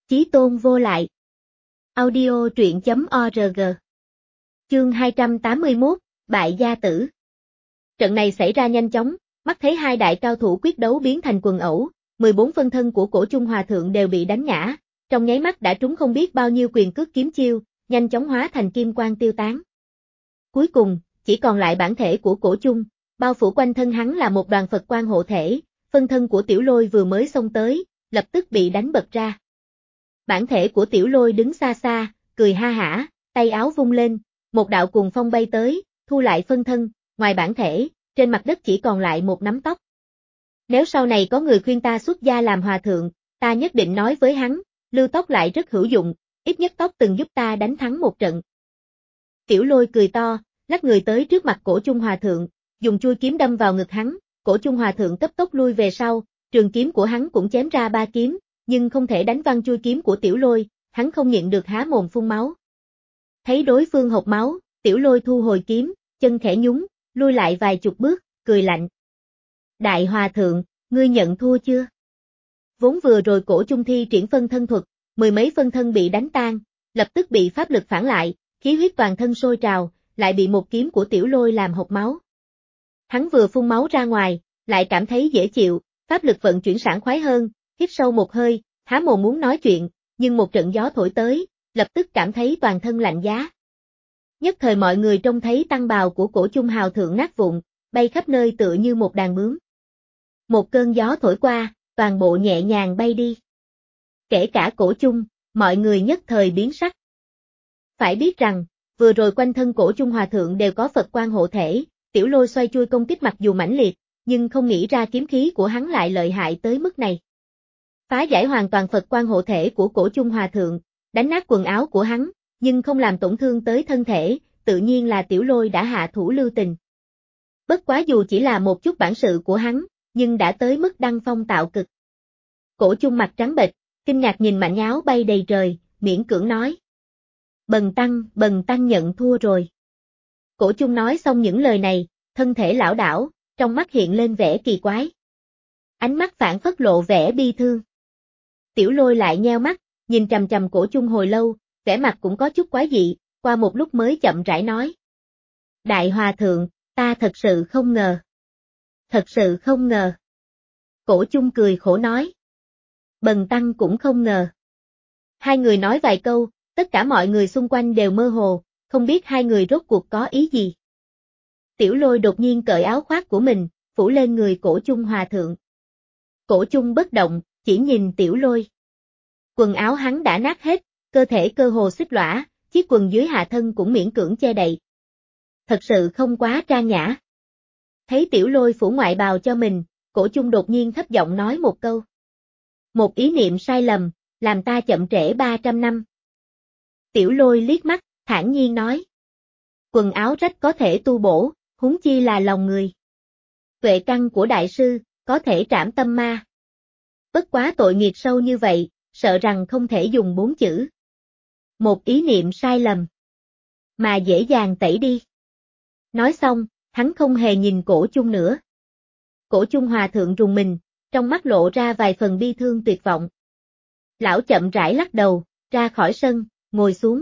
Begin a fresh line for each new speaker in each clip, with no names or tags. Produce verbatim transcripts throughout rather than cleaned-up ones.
Chí tôn vô lại. Audio truyện chấm org. Chương hai trăm tám mươi mốt, bại gia tử. Trận này xảy ra nhanh chóng, mắt thấy hai đại cao thủ quyết đấu biến thành quần ẩu, mười bốn phân thân của Cổ Trung Hòa Thượng đều bị đánh ngã, trong nháy mắt đã trúng không biết bao nhiêu quyền cước kiếm chiêu, nhanh chóng hóa thành kim quang tiêu tán. Cuối cùng, chỉ còn lại bản thể của Cổ Trung, bao phủ quanh thân hắn là một đoàn Phật quang hộ thể, phân thân của Tiểu Lôi vừa mới xông tới, lập tức bị đánh bật ra. Bản thể của Tiểu Lôi đứng xa xa, cười ha hả, tay áo vung lên, một đạo cuồng phong bay tới, thu lại phân thân, ngoài bản thể, trên mặt đất chỉ còn lại một nắm tóc. Nếu sau này có người khuyên ta xuất gia làm hòa thượng, ta nhất định nói với hắn, lưu tóc lại rất hữu dụng, ít nhất tóc từng giúp ta đánh thắng một trận. Tiểu Lôi cười to, lắc người tới trước mặt Cổ Trung Hòa Thượng, dùng chui kiếm đâm vào ngực hắn, Cổ Trung Hòa Thượng cấp tốc lui về sau, trường kiếm của hắn cũng chém ra ba kiếm, nhưng không thể đánh văng chui kiếm của Tiểu Lôi, hắn không nhịn được há mồm phun máu. Thấy đối phương hộc máu, Tiểu Lôi thu hồi kiếm, chân khẽ nhúng, lui lại vài chục bước, cười lạnh. Đại Hòa Thượng, ngươi nhận thua chưa? Vốn vừa rồi Cổ Trung thi triển phân thân thuật, mười mấy phân thân bị đánh tan, lập tức bị pháp lực phản lại, khí huyết toàn thân sôi trào, lại bị một kiếm của Tiểu Lôi làm hộc máu. Hắn vừa phun máu ra ngoài, lại cảm thấy dễ chịu, pháp lực vận chuyển sảng khoái hơn, hít sâu một hơi, há mồm muốn nói chuyện, nhưng một trận gió thổi tới, lập tức cảm thấy toàn thân lạnh giá. Nhất thời mọi người trông thấy tăng bào của Cổ Trung Hào Thượng nát vụn, bay khắp nơi tựa như một đàn bướm. Một cơn gió thổi qua, toàn bộ nhẹ nhàng bay đi. Kể cả Cổ Trung, mọi người nhất thời biến sắc. Phải biết rằng, vừa rồi quanh thân Cổ Trung Hòa Thượng đều có Phật quang hộ thể, Tiểu Lôi xoay chui công kích mặc dù mãnh liệt, nhưng không nghĩ ra kiếm khí của hắn lại lợi hại tới mức này. Phá giải hoàn toàn Phật quang hộ thể của Cổ Trung Hòa Thượng, đánh nát quần áo của hắn, nhưng không làm tổn thương tới thân thể, tự nhiên là Tiểu Lôi đã hạ thủ lưu tình. Bất quá dù chỉ là một chút bản sự của hắn, nhưng đã tới mức đăng phong tạo cực. Cổ Trung mặt trắng bệch, kinh ngạc nhìn mảnh áo bay đầy trời, miễn cưỡng nói. Bần tăng, bần tăng nhận thua rồi. Cổ Trung nói xong những lời này, thân thể lảo đảo, trong mắt hiện lên vẻ kỳ quái. Ánh mắt phản phất lộ vẻ bi thương. Tiểu Lôi lại nheo mắt, nhìn chằm chằm Cổ Trung hồi lâu, vẻ mặt cũng có chút quái dị, qua một lúc mới chậm rãi nói. Đại Hòa Thượng, ta thật sự không ngờ. Thật sự không ngờ. Cổ Trung cười khổ nói. Bần tăng cũng không ngờ. Hai người nói vài câu, tất cả mọi người xung quanh đều mơ hồ, không biết hai người rốt cuộc có ý gì. Tiểu Lôi đột nhiên cởi áo khoác của mình, phủ lên người Cổ Trung Hòa Thượng. Cổ Trung bất động, chỉ nhìn Tiểu Lôi. Quần áo hắn đã nát hết, cơ thể cơ hồ xích lõa, chiếc quần dưới hạ thân cũng miễn cưỡng che đậy. Thật sự không quá trang nhã. Thấy Tiểu Lôi phủ ngoại bào cho mình, Cổ Trung đột nhiên thấp giọng nói một câu. Một ý niệm sai lầm, làm ta chậm trễ ba trăm năm. Tiểu Lôi liếc mắt, thản nhiên nói. Quần áo rách có thể tu bổ, huống chi là lòng người. Tuệ căn của đại sư, có thể trảm tâm ma. Bất quá tội nghiệp sâu như vậy, sợ rằng không thể dùng bốn chữ. Một ý niệm sai lầm. Mà dễ dàng tẩy đi. Nói xong, hắn không hề nhìn Cổ Trung nữa. Cổ Trung Hòa Thượng rùng mình, trong mắt lộ ra vài phần bi thương tuyệt vọng. Lão chậm rãi lắc đầu, ra khỏi sân, ngồi xuống.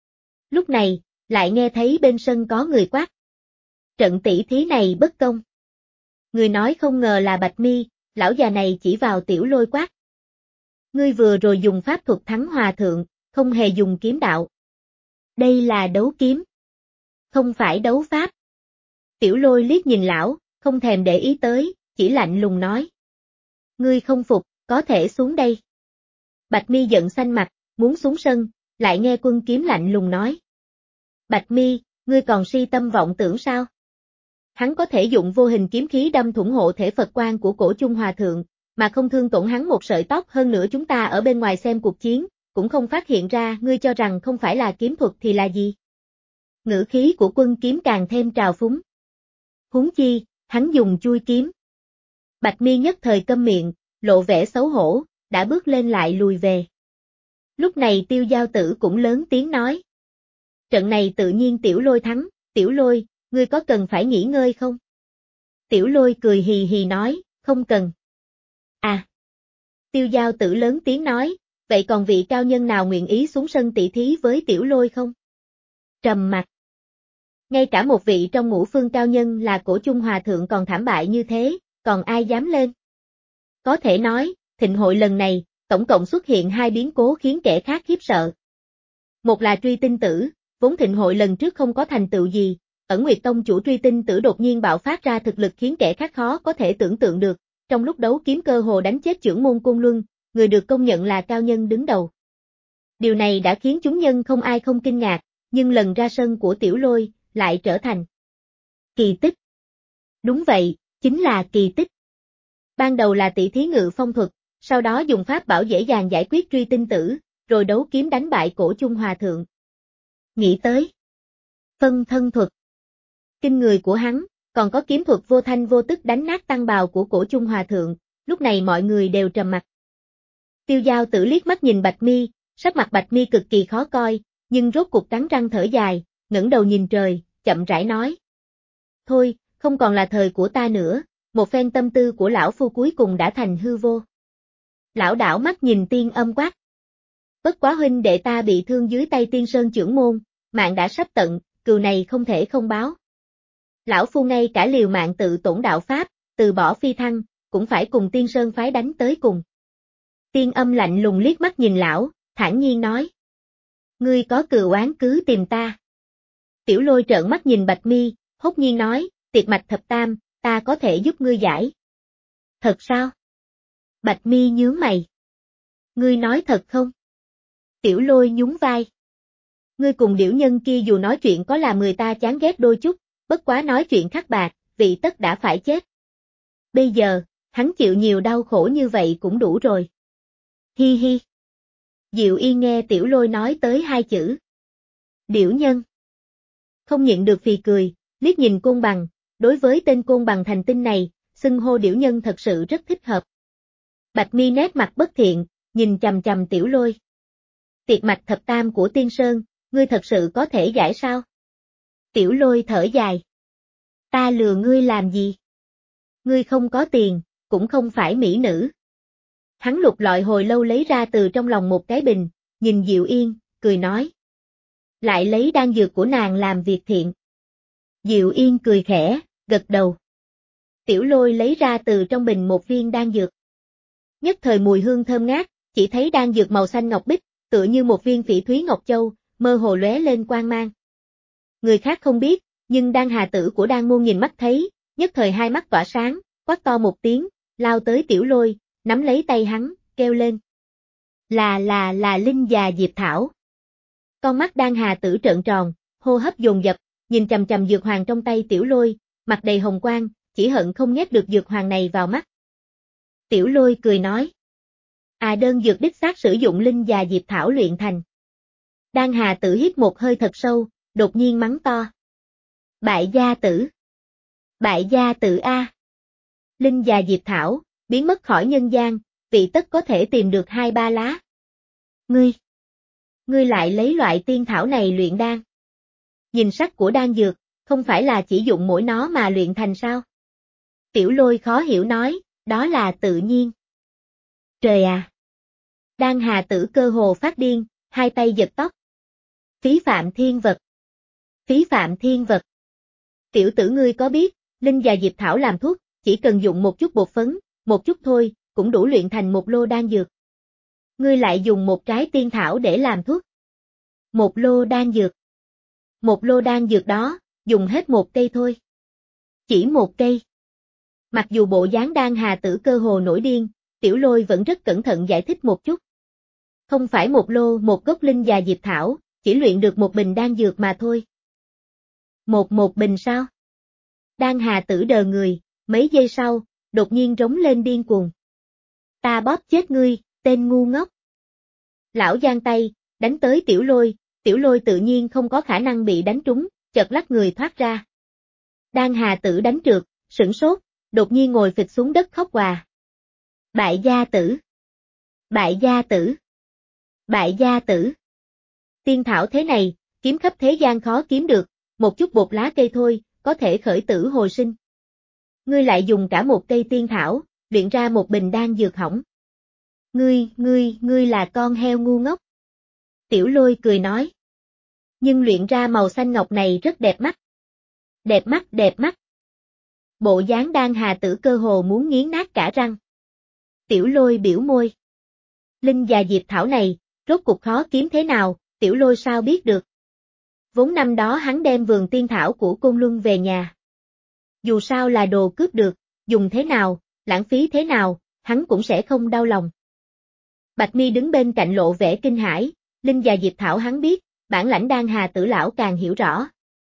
Lúc này, lại nghe thấy bên sân có người quát. Trận tỷ thí này bất công. Người nói không ngờ là Bạch Mi, lão già này chỉ vào Tiểu Lôi quát. Ngươi vừa rồi dùng pháp thuật thắng Hòa Thượng, không hề dùng kiếm đạo. Đây là đấu kiếm. Không phải đấu pháp. Tiểu Lôi liếc nhìn lão, không thèm để ý tới, chỉ lạnh lùng nói. Ngươi không phục, có thể xuống đây. Bạch Mi giận xanh mặt, muốn xuống sân, lại nghe Quân Kiếm lạnh lùng nói. Bạch Mi, ngươi còn si tâm vọng tưởng sao? Hắn có thể dụng vô hình kiếm khí đâm thủng hộ thể Phật quang của Cổ Trung Hòa Thượng, mà không thương tổn hắn một sợi tóc, hơn nữa chúng ta ở bên ngoài xem cuộc chiến, cũng không phát hiện ra, ngươi cho rằng không phải là kiếm thuật thì là gì? Ngữ khí của Quân Kiếm càng thêm trào phúng. Huống chi, hắn dùng chui kiếm. Bạch Mi nhất thời câm miệng, lộ vẻ xấu hổ, đã bước lên lại lùi về. Lúc này Tiêu Giao Tử cũng lớn tiếng nói. Trận này tự nhiên Tiểu Lôi thắng, Tiểu Lôi, ngươi có cần phải nghỉ ngơi không? Tiểu Lôi cười hì hì nói, không cần. À! Tiêu Giao Tử lớn tiếng nói, vậy còn vị cao nhân nào nguyện ý xuống sân tỷ thí với Tiểu Lôi không? Trầm mặc. Ngay cả một vị trong ngũ phương cao nhân là Cổ Chung Hòa Thượng còn thảm bại như thế, còn ai dám lên? Có thể nói, thịnh hội lần này, tổng cộng xuất hiện hai biến cố khiến kẻ khác khiếp sợ. Một là Truy Tinh Tử, vốn thịnh hội lần trước không có thành tựu gì, Ẩn Nguyệt Tông chủ Truy Tinh Tử đột nhiên bạo phát ra thực lực khiến kẻ khác khó có thể tưởng tượng được, trong lúc đấu kiếm cơ hồ đánh chết trưởng môn Côn Luân, người được công nhận là cao nhân đứng đầu. Điều này đã khiến chúng nhân không ai không kinh ngạc, nhưng lần ra sân của Tiểu Lôi lại trở thành kỳ tích. Đúng vậy, chính là kỳ tích. Ban đầu là tỷ thí ngự phong thuật, sau đó dùng pháp bảo dễ dàng giải quyết Truy Tinh Tử, rồi đấu kiếm đánh bại Cổ Chung Hòa Thượng. Nghĩ tới phân thân thuật, kinh người của hắn, còn có kiếm thuật vô thanh vô tức đánh nát tăng bào của Cổ Chung Hòa Thượng, lúc này mọi người đều trầm mặc. Tiêu Giao Tử liếc mắt nhìn Bạch Mi, sắc mặt Bạch Mi cực kỳ khó coi, nhưng rốt cuộc cắn răng thở dài, ngẩng đầu nhìn trời, chậm rãi nói. Thôi, không còn là thời của ta nữa, một phen tâm tư của lão phu cuối cùng đã thành hư vô. Lão đảo mắt nhìn Tiên Âm quát. Bất quá huynh đệ ta bị thương dưới tay Tiên Sơn trưởng môn, mạng đã sắp tận, cừu này không thể không báo. Lão phu ngay cả liều mạng tự tổn đạo pháp, từ bỏ phi thăng, cũng phải cùng Tiên Sơn phái đánh tới cùng. Tiên Âm lạnh lùng liếc mắt nhìn lão, thản nhiên nói. Ngươi có cừu oán cứ tìm ta. Tiểu Lôi trợn mắt nhìn Bạch Mi, hốt nhiên nói, tiệt mạch thập tam, ta có thể giúp ngươi giải. Thật sao? Bạch Mi nhướng mày. Ngươi nói thật không? Tiểu Lôi nhún vai. Ngươi cùng điểu nhân kia dù nói chuyện có làm người ta chán ghét đôi chút, bất quá nói chuyện khắc bạc, vị tất đã phải chết. Bây giờ, hắn chịu nhiều đau khổ như vậy cũng đủ rồi. Hi hi. Diệu Yên nghe Tiểu Lôi nói tới hai chữ. Điểu nhân. Không nhịn được phì cười, liếc nhìn Côn Bằng, đối với tên Côn Bằng thành tinh này, xưng hô điểu nhân thật sự rất thích hợp. Bạch Mi nét mặt bất thiện, nhìn chằm chằm Tiểu Lôi. Tiệt mạch thập tam của Tiên Sơn, ngươi thật sự có thể giải sao? Tiểu Lôi thở dài. Ta lừa ngươi làm gì? Ngươi không có tiền, cũng không phải mỹ nữ. Hắn lục lọi hồi lâu lấy ra từ trong lòng một cái bình, nhìn Diệu Yên, cười nói. Lại lấy đan dược của nàng làm việc thiện. Diệu Yên cười khẽ, gật đầu. Tiểu Lôi lấy ra từ trong bình một viên đan dược. Nhất thời mùi hương thơm ngát, chỉ thấy đan dược màu xanh ngọc bích, tựa như một viên phỉ thúy ngọc châu, mơ hồ lóe lên quang mang. Người khác không biết, nhưng Đan Hà Tử của Đan Môn nhìn mắt thấy, nhất thời hai mắt tỏa sáng, quát to một tiếng, lao tới Tiểu Lôi, nắm lấy tay hắn, kêu lên. Là là là Linh Già Diệp Thảo. Con mắt Đan Hà Tử trợn tròn, hô hấp dồn dập, nhìn chằm chằm dược hoàng trong tay Tiểu Lôi, mặt đầy hồng quang, chỉ hận không nhét được dược hoàng này vào mắt. Tiểu Lôi cười nói. À đơn dược đích xác sử dụng Linh Già Diệp Thảo luyện thành. Đan Hà Tử hít một hơi thật sâu, đột nhiên mắng to. Bại gia tử. Bại gia tử A. Linh Già Diệp Thảo, biến mất khỏi nhân gian, vị tất có thể tìm được hai ba lá. Ngươi. Ngươi lại lấy loại tiên thảo này luyện đan. Nhìn sắc của đan dược, không phải là chỉ dụng mỗi nó mà luyện thành sao? Tiểu Lôi khó hiểu nói, đó là tự nhiên. Trời à! Đan Hà Tử cơ hồ phát điên, hai tay giật tóc. Phí phạm thiên vật. Phí phạm thiên vật. Tiểu tử ngươi có biết, Linh Già Diệp Thảo làm thuốc, chỉ cần dụng một chút bột phấn, một chút thôi, cũng đủ luyện thành một lô đan dược. Ngươi lại dùng một trái tiên thảo để làm thuốc. Một lô đan dược. Một lô đan dược đó, dùng hết một cây thôi. Chỉ một cây. Mặc dù bộ dáng Đan Hà Tử cơ hồ nổi điên, Tiểu Lôi vẫn rất cẩn thận giải thích một chút. Không phải một lô một gốc Linh Già Diệp Thảo, chỉ luyện được một bình đan dược mà thôi. Một một bình sao? Đan Hà Tử đờ người, mấy giây sau, đột nhiên rống lên điên cuồng. Ta bóp chết ngươi, tên ngu ngốc. Lão giang tay, đánh tới Tiểu Lôi, Tiểu Lôi tự nhiên không có khả năng bị đánh trúng, chợt lắc người thoát ra. Đan Hà Tử đánh trượt, sửng sốt, đột nhiên ngồi phịch xuống đất khóc òa. Bại gia tử. Bại gia tử. Bại gia tử. Tiên thảo thế này, kiếm khắp thế gian khó kiếm được, một chút bột lá cây thôi, có thể khởi tử hồi sinh. Ngươi lại dùng cả một cây tiên thảo, luyện ra một bình đan dược hỏng. Ngươi, ngươi, ngươi là con heo ngu ngốc. Tiểu Lôi cười nói. Nhưng luyện ra màu xanh ngọc này rất đẹp mắt. Đẹp mắt, đẹp mắt. Bộ dáng Đan Hà Tử cơ hồ muốn nghiến nát cả răng. Tiểu Lôi biểu môi. Linh và Diệp Thảo này, rốt cuộc khó kiếm thế nào, Tiểu Lôi sao biết được. Vốn năm đó hắn đem vườn tiên thảo của Côn Luân về nhà. Dù sao là đồ cướp được, dùng thế nào, lãng phí thế nào, hắn cũng sẽ không đau lòng. Bạch Mi đứng bên cạnh lộ vẻ kinh hãi, Linh và Diệp Thảo hắn biết, bản lãnh Đan Hà Tử lão càng hiểu rõ.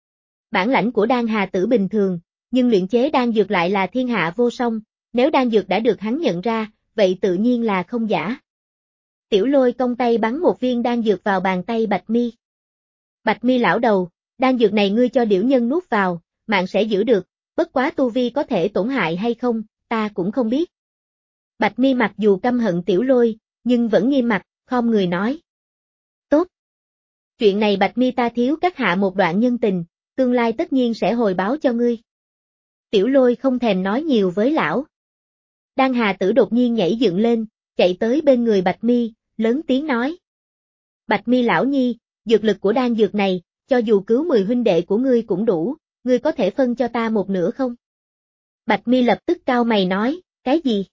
Bản lãnh của Đan Hà Tử bình thường, nhưng luyện chế đan dược lại là thiên hạ vô song, nếu đan dược đã được hắn nhận ra, vậy tự nhiên là không giả. Tiểu Lôi cong tay bắn một viên đan dược vào bàn tay Bạch Mi. Bạch Mi lão đầu, đan dược này ngươi cho điểu nhân nuốt vào, mạng sẽ giữ được, bất quá tu vi có thể tổn hại hay không, ta cũng không biết. Bạch Mi mặc dù căm hận Tiểu Lôi, nhưng vẫn nghiêm mặt, khom người nói. Tốt. Chuyện này Bạch Mi ta thiếu các hạ một đoạn nhân tình, tương lai tất nhiên sẽ hồi báo cho ngươi. Tiểu Lôi không thèm nói nhiều với lão. Đan Hà Tử đột nhiên nhảy dựng lên, chạy tới bên người Bạch Mi, lớn tiếng nói. Bạch Mi lão nhi, dược lực của đan dược này, cho dù cứu mười huynh đệ của ngươi cũng đủ, ngươi có thể phân cho ta một nửa không? Bạch Mi lập tức cau mày nói, cái gì?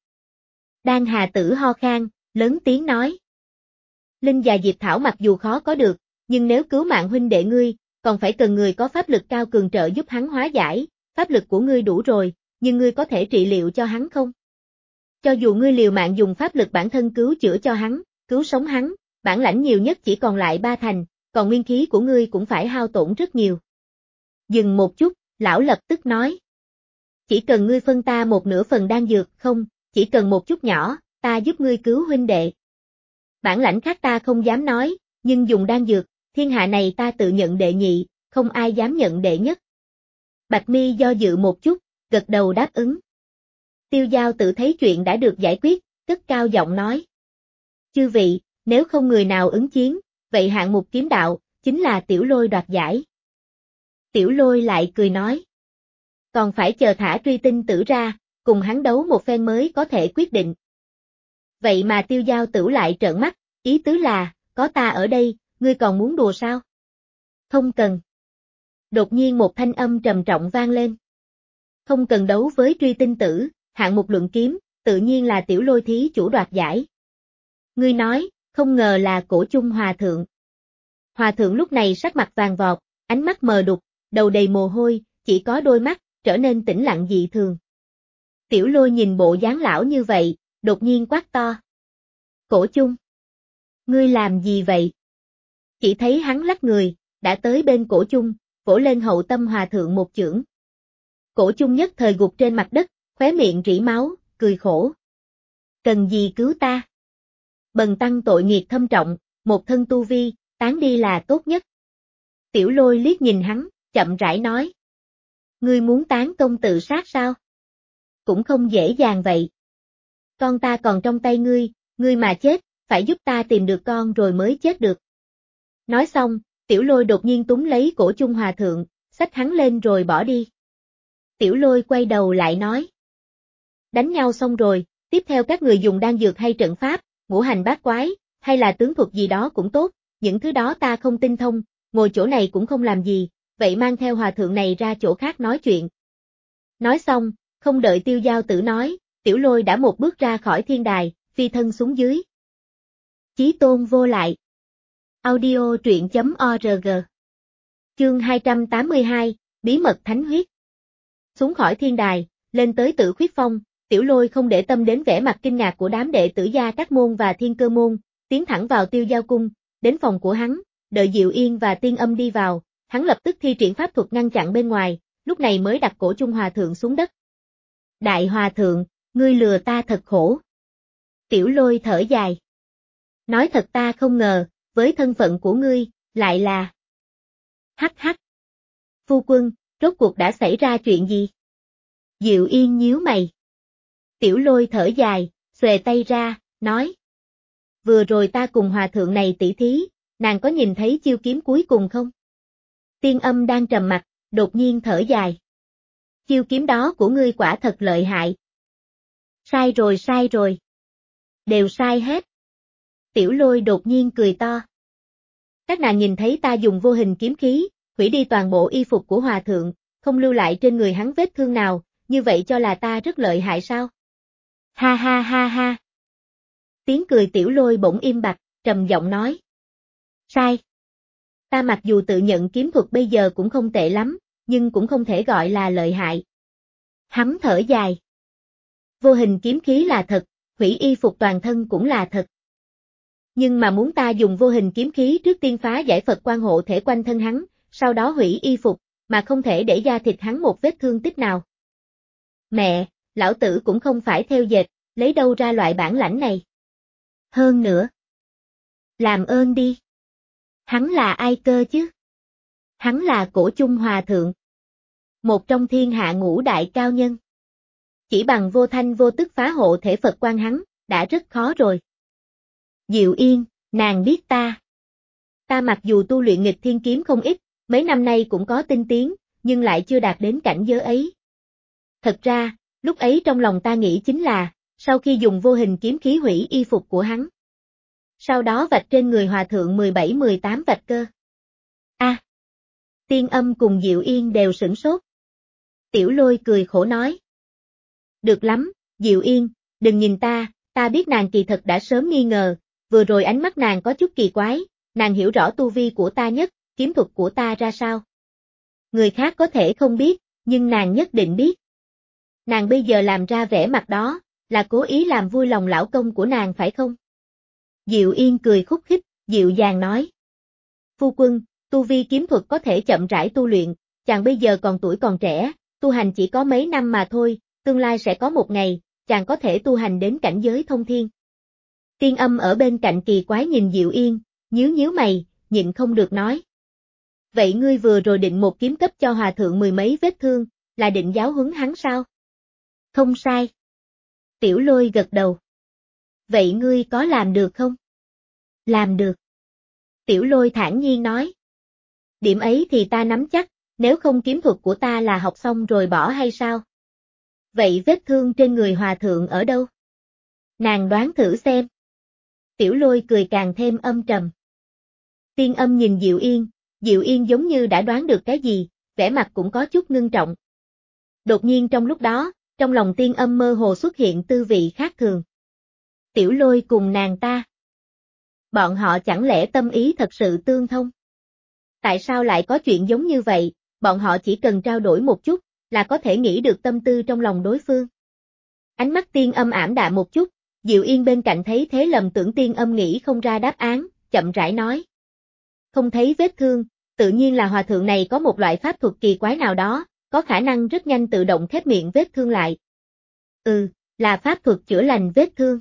Đan Hà Tử ho khan, lớn tiếng nói. Linh và Diệp Thảo mặc dù khó có được, nhưng nếu cứu mạng huynh đệ ngươi, còn phải cần người có pháp lực cao cường trợ giúp hắn hóa giải, pháp lực của ngươi đủ rồi, nhưng ngươi có thể trị liệu cho hắn không? Cho dù ngươi liều mạng dùng pháp lực bản thân cứu chữa cho hắn, cứu sống hắn, bản lãnh nhiều nhất chỉ còn lại ba thành, còn nguyên khí của ngươi cũng phải hao tổn rất nhiều. Dừng một chút, lão lập tức nói. Chỉ cần ngươi phân ta một nửa phần đan dược, không, chỉ cần một chút nhỏ, ta giúp ngươi cứu huynh đệ. Bản lãnh khác ta không dám nói, nhưng dùng đan dược, thiên hạ này ta tự nhận đệ nhị, không ai dám nhận đệ nhất. Bạch Mi do dự một chút, gật đầu đáp ứng. Tiêu Giao tự thấy chuyện đã được giải quyết, cất cao giọng nói. Chư vị, nếu không người nào ứng chiến, vậy hạng mục kiếm đạo, chính là Tiểu Lôi đoạt giải. Tiểu Lôi lại cười nói. Còn phải chờ thả truy tinh tử ra, cùng hắn đấu một phen mới có thể quyết định. Vậy mà Tiêu Giao tử lại trợn mắt, ý tứ là, có ta ở đây, ngươi còn muốn đùa sao? Không cần. Đột nhiên một thanh âm trầm trọng vang lên. Không cần đấu với truy tinh tử, hạng mục luận kiếm, tự nhiên là Tiểu Lôi thí chủ đoạt giải. Ngươi nói, không ngờ là Cổ Chung Hòa Thượng. Hòa Thượng lúc này sắc mặt vàng vọt, ánh mắt mờ đục, đầu đầy mồ hôi, chỉ có đôi mắt, trở nên tĩnh lặng dị thường. Tiểu Lôi nhìn bộ dáng lão như vậy, đột nhiên quát to. Cổ Chung! Ngươi làm gì vậy? Chỉ thấy hắn lắc người, đã tới bên Cổ Chung, vỗ lên hậu tâm Hòa Thượng một chưởng. Cổ Chung nhất thời gục trên mặt đất, khóe miệng rỉ máu, cười khổ. Cần gì cứu ta? Bần tăng tội nghiệp thâm trọng, một thân tu vi, tán đi là tốt nhất. Tiểu Lôi liếc nhìn hắn, chậm rãi nói. Ngươi muốn tán công tự sát sao? Cũng không dễ dàng vậy. Con ta còn trong tay ngươi, ngươi mà chết, phải giúp ta tìm được con rồi mới chết được. Nói xong, Tiểu Lôi đột nhiên túm lấy cổ Chung Hòa Thượng, xách hắn lên rồi bỏ đi. Tiểu Lôi quay đầu lại nói. Đánh nhau xong rồi, tiếp theo các người dùng đan dược hay trận pháp, ngũ hành bát quái, hay là tướng thuật gì đó cũng tốt, những thứ đó ta không tinh thông, ngồi chỗ này cũng không làm gì, vậy mang theo Hòa Thượng này ra chỗ khác nói chuyện. Nói xong, không đợi Tiêu Giao tử nói, Tiểu Lôi đã một bước ra khỏi thiên đài, phi thân xuống dưới. Chí tôn vô lại. Audio truyện chấm org. Chương hai trăm tám mươi hai, Bí mật thánh huyết. Xuống khỏi thiên đài, lên tới Tử Khuyết Phong, Tiểu Lôi không để tâm đến vẻ mặt kinh ngạc của đám đệ tử Gia Các Môn và Thiên Cơ Môn, tiến thẳng vào Tiêu Giao cung, đến phòng của hắn, đợi Diệu Yên và Tiên Âm đi vào, hắn lập tức thi triển pháp thuật ngăn chặn bên ngoài, lúc này mới đặt cổ Chung Hòa Thượng xuống đất. Đại Hòa Thượng, ngươi lừa ta thật khổ. Tiểu Lôi thở dài. Nói thật ta không ngờ, với thân phận của ngươi, lại là... Hắc hắc. Phu quân, rốt cuộc đã xảy ra chuyện gì? Diệu Yên nhíu mày. Tiểu Lôi thở dài, xuề tay ra, nói. Vừa rồi ta cùng Hòa Thượng này tỉ thí, nàng có nhìn thấy chiêu kiếm cuối cùng không? Tiên Âm đang trầm mặt, đột nhiên thở dài. Chiêu kiếm đó của ngươi quả thật lợi hại. Sai rồi sai rồi. Đều sai hết. Tiểu Lôi đột nhiên cười to. Các nàng nhìn thấy ta dùng vô hình kiếm khí, hủy đi toàn bộ y phục của hòa thượng, không lưu lại trên người hắn vết thương nào, như vậy cho là ta rất lợi hại sao? Ha ha ha ha. Tiếng cười Tiểu Lôi bỗng im bặt, trầm giọng nói. Sai. Ta mặc dù tự nhận kiếm thuật bây giờ cũng không tệ lắm, nhưng cũng không thể gọi là lợi hại. Hắn thở dài. Vô hình kiếm khí là thật, hủy y phục toàn thân cũng là thật. Nhưng mà muốn ta dùng vô hình kiếm khí trước tiên phá giải Phật quan hộ thể quanh thân hắn, sau đó hủy y phục, mà không thể để da thịt hắn một vết thương tích nào. Mẹ, lão tử cũng không phải theo dệt, lấy đâu ra loại bản lãnh này. Hơn nữa. Làm ơn đi. Hắn là ai cơ chứ? Hắn là Cổ Chung Hòa Thượng. Một trong thiên hạ ngũ đại cao nhân. Chỉ bằng vô thanh vô tức phá hộ thể Phật quan hắn, đã rất khó rồi. Diệu Yên, nàng biết ta. Ta mặc dù tu luyện nghịch thiên kiếm không ít, mấy năm nay cũng có tinh tiến, nhưng lại chưa đạt đến cảnh giới ấy. Thật ra, lúc ấy trong lòng ta nghĩ chính là, sau khi dùng vô hình kiếm khí hủy y phục của hắn. Sau đó vạch trên người hòa thượng mười bảy mười tám vạch cơ. A. À, Tiên Âm cùng Diệu Yên đều sửng sốt. Tiểu Lôi cười khổ nói. Được lắm, Diệu Yên, đừng nhìn ta, ta biết nàng kỳ thật đã sớm nghi ngờ, vừa rồi ánh mắt nàng có chút kỳ quái, nàng hiểu rõ tu vi của ta nhất, kiếm thuật của ta ra sao. Người khác có thể không biết, nhưng nàng nhất định biết. Nàng bây giờ làm ra vẻ mặt đó, là cố ý làm vui lòng lão công của nàng phải không? Diệu Yên cười khúc khích, dịu dàng nói. Phu quân, tu vi kiếm thuật có thể chậm rãi tu luyện, chàng bây giờ còn tuổi còn trẻ, tu hành chỉ có mấy năm mà thôi, tương lai sẽ có một ngày, chàng có thể tu hành đến cảnh giới thông thiên. Tiên Âm ở bên cạnh kỳ quái nhìn Diệu Yên, nhíu nhíu mày, nhịn không được nói. Vậy ngươi vừa rồi định một kiếm cấp cho hòa thượng mười mấy vết thương, là định giáo huấn hắn sao? Không sai. Tiểu Lôi gật đầu. Vậy ngươi có làm được không? Làm được. Tiểu Lôi thản nhiên nói. Điểm ấy thì ta nắm chắc, nếu không kiếm thuật của ta là học xong rồi bỏ hay sao? Vậy vết thương trên người hòa thượng ở đâu? Nàng đoán thử xem. Tiểu Lôi cười càng thêm âm trầm. Tiên Âm nhìn Diệu Yên, Diệu Yên giống như đã đoán được cái gì, vẻ mặt cũng có chút ngưng trọng. Đột nhiên trong lúc đó, trong lòng Tiên Âm mơ hồ xuất hiện tư vị khác thường. Tiểu Lôi cùng nàng ta. Bọn họ chẳng lẽ tâm ý thật sự tương thông? Tại sao lại có chuyện giống như vậy, bọn họ chỉ cần trao đổi một chút, là có thể nghĩ được tâm tư trong lòng đối phương. Ánh mắt Tiên Âm ảm đạm một chút, Diệu Yên bên cạnh thấy thế lầm tưởng Tiên Âm nghĩ không ra đáp án, chậm rãi nói. Không thấy vết thương, tự nhiên là hòa thượng này có một loại pháp thuật kỳ quái nào đó, có khả năng rất nhanh tự động khép miệng vết thương lại. Ừ, là pháp thuật chữa lành vết thương.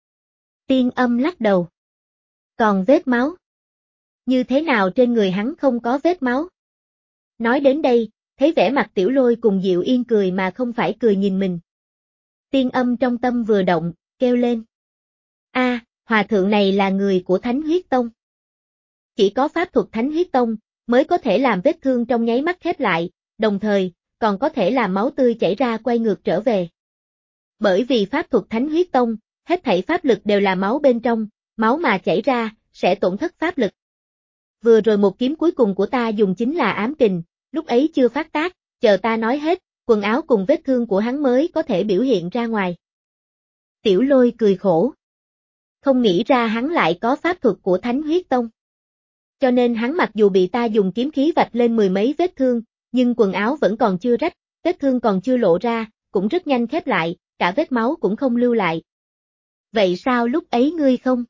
Tiên Âm lắc đầu. Còn vết máu? Như thế nào trên người hắn không có vết máu? Nói đến đây, thấy vẻ mặt Tiểu Lôi cùng Diệu Yên cười mà không phải cười nhìn mình. Tiên Âm trong tâm vừa động, kêu lên. A, à, hòa thượng này là người của Thánh Huyết Tông. Chỉ có pháp thuật Thánh Huyết Tông mới có thể làm vết thương trong nháy mắt khép lại, đồng thời, còn có thể làm máu tươi chảy ra quay ngược trở về. Bởi vì pháp thuật Thánh Huyết Tông, hết thảy pháp lực đều là máu bên trong, máu mà chảy ra, sẽ tổn thất pháp lực. Vừa rồi một kiếm cuối cùng của ta dùng chính là ám kình, lúc ấy chưa phát tác, chờ ta nói hết, quần áo cùng vết thương của hắn mới có thể biểu hiện ra ngoài. Tiểu Lôi cười khổ. Không nghĩ ra hắn lại có pháp thuật của Thánh Huyết Tông. Cho nên hắn mặc dù bị ta dùng kiếm khí vạch lên mười mấy vết thương, nhưng quần áo vẫn còn chưa rách, vết thương còn chưa lộ ra, cũng rất nhanh khép lại, cả vết máu cũng không lưu lại. Vậy sao lúc ấy ngươi không?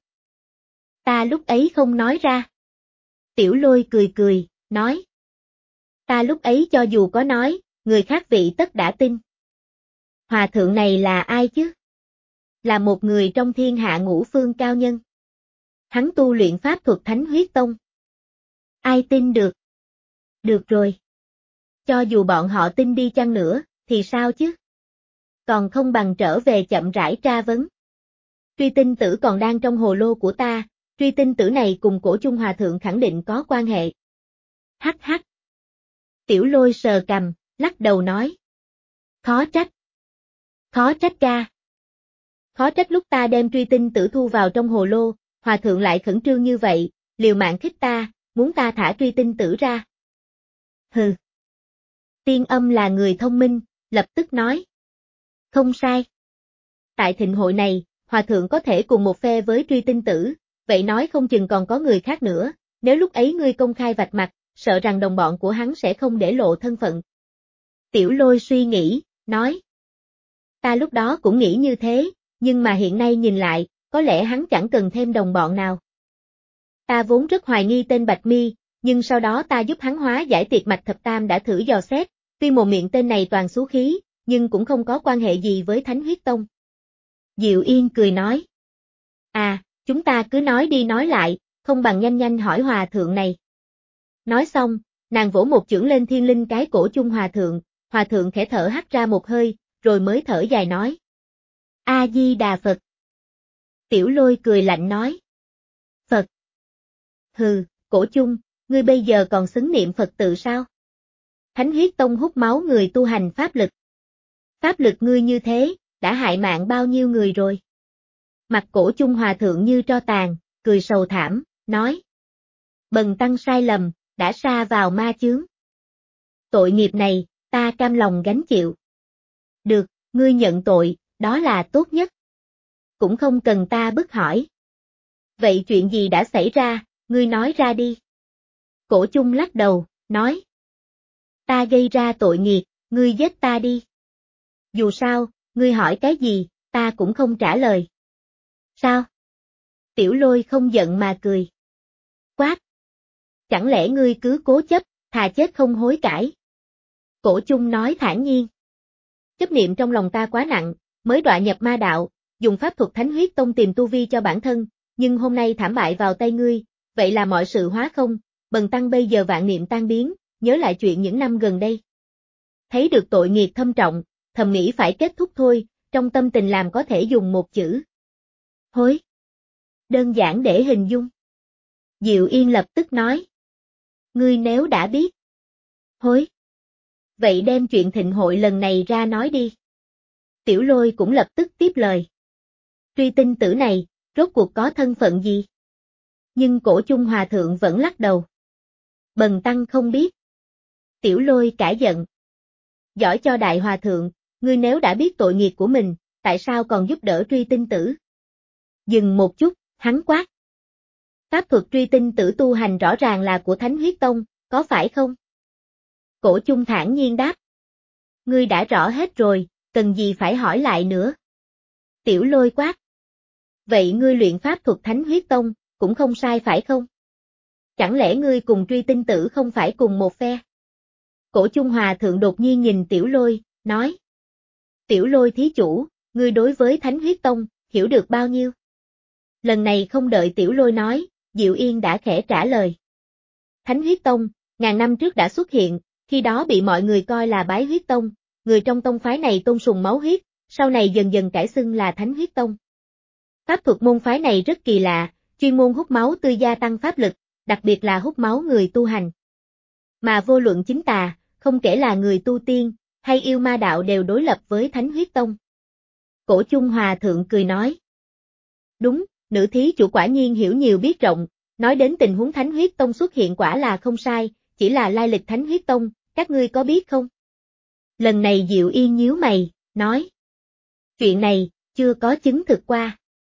Ta lúc ấy không nói ra. Tiểu Lôi cười cười, nói. Ta lúc ấy cho dù có nói, người khác vị tất đã tin. Hòa thượng này là ai chứ? Là một người trong thiên hạ ngũ phương cao nhân. Hắn tu luyện pháp thuật Thánh Huyết Tông. Ai tin được? Được rồi. Cho dù bọn họ tin đi chăng nữa, thì sao chứ? Còn không bằng trở về chậm rãi tra vấn. Truy tinh tử còn đang trong hồ lô của ta, truy tinh tử này cùng Cổ Chung Hòa Thượng khẳng định có quan hệ. Hắc hắc. Tiểu Lôi sờ cằm, lắc đầu nói. Khó trách. Khó trách ca. Khó trách lúc ta đem truy tinh tử thu vào trong hồ lô, hòa thượng lại khẩn trương như vậy, liều mạng khích ta, muốn ta thả truy tinh tử ra. Hừ. Tiên Âm là người thông minh, lập tức nói. Không sai. Tại thịnh hội này, hòa thượng có thể cùng một phe với truy tinh tử, vậy nói không chừng còn có người khác nữa, nếu lúc ấy ngươi công khai vạch mặt, sợ rằng đồng bọn của hắn sẽ không để lộ thân phận. Tiểu Lôi suy nghĩ, nói. Ta lúc đó cũng nghĩ như thế, nhưng mà hiện nay nhìn lại, có lẽ hắn chẳng cần thêm đồng bọn nào. Ta vốn rất hoài nghi tên Bạch Mi, nhưng sau đó ta giúp hắn hóa giải tiệt mạch thập tam đã thử dò xét, tuy mồm miệng tên này toàn xú khí, nhưng cũng không có quan hệ gì với Thánh Huyết Tông. Diệu Yên cười nói. À, chúng ta cứ nói đi nói lại, không bằng nhanh nhanh hỏi hòa thượng này. Nói xong, nàng vỗ một chưởng lên thiên linh cái cổ chung hòa thượng, hòa thượng khẽ thở hắt ra một hơi, rồi mới thở dài nói. A-di-đà Phật. Tiểu Lôi cười lạnh nói. Phật. Hừ, cổ chung, ngươi bây giờ còn xứng niệm Phật tự sao? Thánh Huyết Tông hút máu người tu hành pháp lực. Pháp lực ngươi như thế, đã hại mạng bao nhiêu người rồi? Mặt cổ chung hòa thượng như tro tàn, cười sầu thảm, nói. Bần tăng sai lầm, đã sa vào ma chướng. Tội nghiệp này, ta cam lòng gánh chịu. Được, ngươi nhận tội, đó là tốt nhất. Cũng không cần ta bức hỏi. Vậy chuyện gì đã xảy ra, ngươi nói ra đi. Cổ chung lắc đầu, nói. Ta gây ra tội nghiệp, ngươi giết ta đi. Dù sao, ngươi hỏi cái gì, ta cũng không trả lời. Sao? Tiểu Lôi không giận mà cười. Quát. Chẳng lẽ ngươi cứ cố chấp, thà chết không hối cải? Cổ chung nói thản nhiên. Chấp niệm trong lòng ta quá nặng, mới đọa nhập ma đạo, dùng pháp thuật Thánh Huyết Tông tìm tu vi cho bản thân, nhưng hôm nay thảm bại vào tay ngươi, vậy là mọi sự hóa không, bần tăng bây giờ vạn niệm tan biến, nhớ lại chuyện những năm gần đây. Thấy được tội nghiệp thâm trọng, thầm nghĩ phải kết thúc thôi, trong tâm tình làm có thể dùng một chữ. Hối. Đơn giản để hình dung. Diệu Yên lập tức nói. Ngươi nếu đã biết. Hối. Vậy đem chuyện thịnh hội lần này ra nói đi. Tiểu Lôi cũng lập tức tiếp lời. Truy tinh tử này, rốt cuộc có thân phận gì? Nhưng cổ chung hòa thượng vẫn lắc đầu. Bần tăng không biết. Tiểu Lôi cãi giận. Giỏi cho đại hòa thượng, ngươi nếu đã biết tội nghiệp của mình, tại sao còn giúp đỡ truy tinh tử? Dừng một chút, hắn quát. Pháp thuật truy tinh tử tu hành rõ ràng là của Thánh Huyết Tông, có phải không? Cổ chung thản nhiên đáp. Ngươi đã rõ hết rồi, cần gì phải hỏi lại nữa? Tiểu Lôi quát. Vậy ngươi luyện pháp thuật Thánh Huyết Tông, cũng không sai phải không? Chẳng lẽ ngươi cùng truy tinh tử không phải cùng một phe? Cổ chung hòa thượng đột nhiên nhìn Tiểu Lôi, nói. Tiểu Lôi thí chủ, ngươi đối với Thánh Huyết Tông, hiểu được bao nhiêu? Lần này không đợi Tiểu Lôi nói, Diệu Yên đã khẽ trả lời. Thánh Huyết Tông, ngàn năm trước đã xuất hiện, khi đó bị mọi người coi là Bái Huyết Tông, người trong tông phái này tôn sùng máu huyết, sau này dần dần cải xưng là Thánh Huyết Tông. Pháp thuật môn phái này rất kỳ lạ, chuyên môn hút máu tươi gia tăng pháp lực, đặc biệt là hút máu người tu hành. Mà vô luận chính tà, không kể là người tu tiên, hay yêu ma đạo đều đối lập với Thánh Huyết Tông. Cổ chung hòa thượng cười nói. Đúng, nữ thí chủ quả nhiên hiểu nhiều biết rộng, nói đến tình huống Thánh Huyết Tông xuất hiện quả là không sai, chỉ là lai lịch Thánh Huyết Tông, các ngươi có biết không? Lần này Diệu Yên nhíu mày, nói. Chuyện này, chưa có chứng thực qua.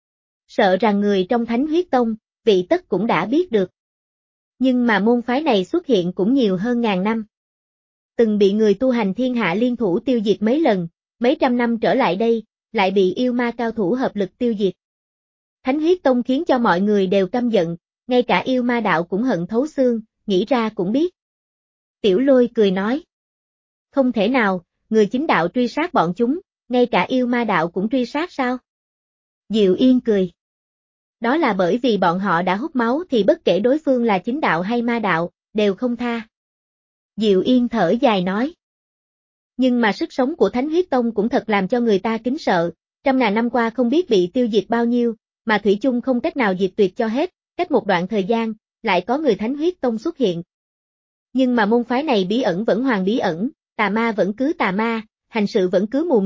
Sợ rằng người trong Thánh Huyết Tông, vị tất cũng đã biết được. Nhưng mà môn phái này xuất hiện cũng nhiều hơn ngàn năm. Từng bị người tu hành thiên hạ liên thủ tiêu diệt mấy lần, mấy trăm năm trở lại đây, lại bị yêu ma cao thủ hợp lực tiêu diệt. Thánh Huyết Tông khiến cho mọi người đều căm giận, ngay cả yêu ma đạo cũng hận thấu xương, nghĩ ra cũng biết. Tiểu Lôi cười nói. Không thể nào, người chính đạo truy sát bọn chúng, ngay cả yêu ma đạo cũng truy sát sao? Diệu Yên cười. Đó là bởi vì bọn họ đã hút máu thì bất kể đối phương là chính đạo hay ma đạo, đều không tha. Diệu Yên thở dài nói. Nhưng mà sức sống của Thánh Huyết Tông cũng thật làm cho người ta kính sợ, trăm ngàn năm qua không biết bị tiêu diệt bao nhiêu, mà thủy chung không cách nào diệt tuyệt cho hết, cách một đoạn thời gian, lại có người Thánh Huyết Tông xuất hiện. Nhưng mà môn phái này bí ẩn vẫn hoàng bí ẩn, tà ma vẫn cứ tà ma, hành sự vẫn cứ mù mịt,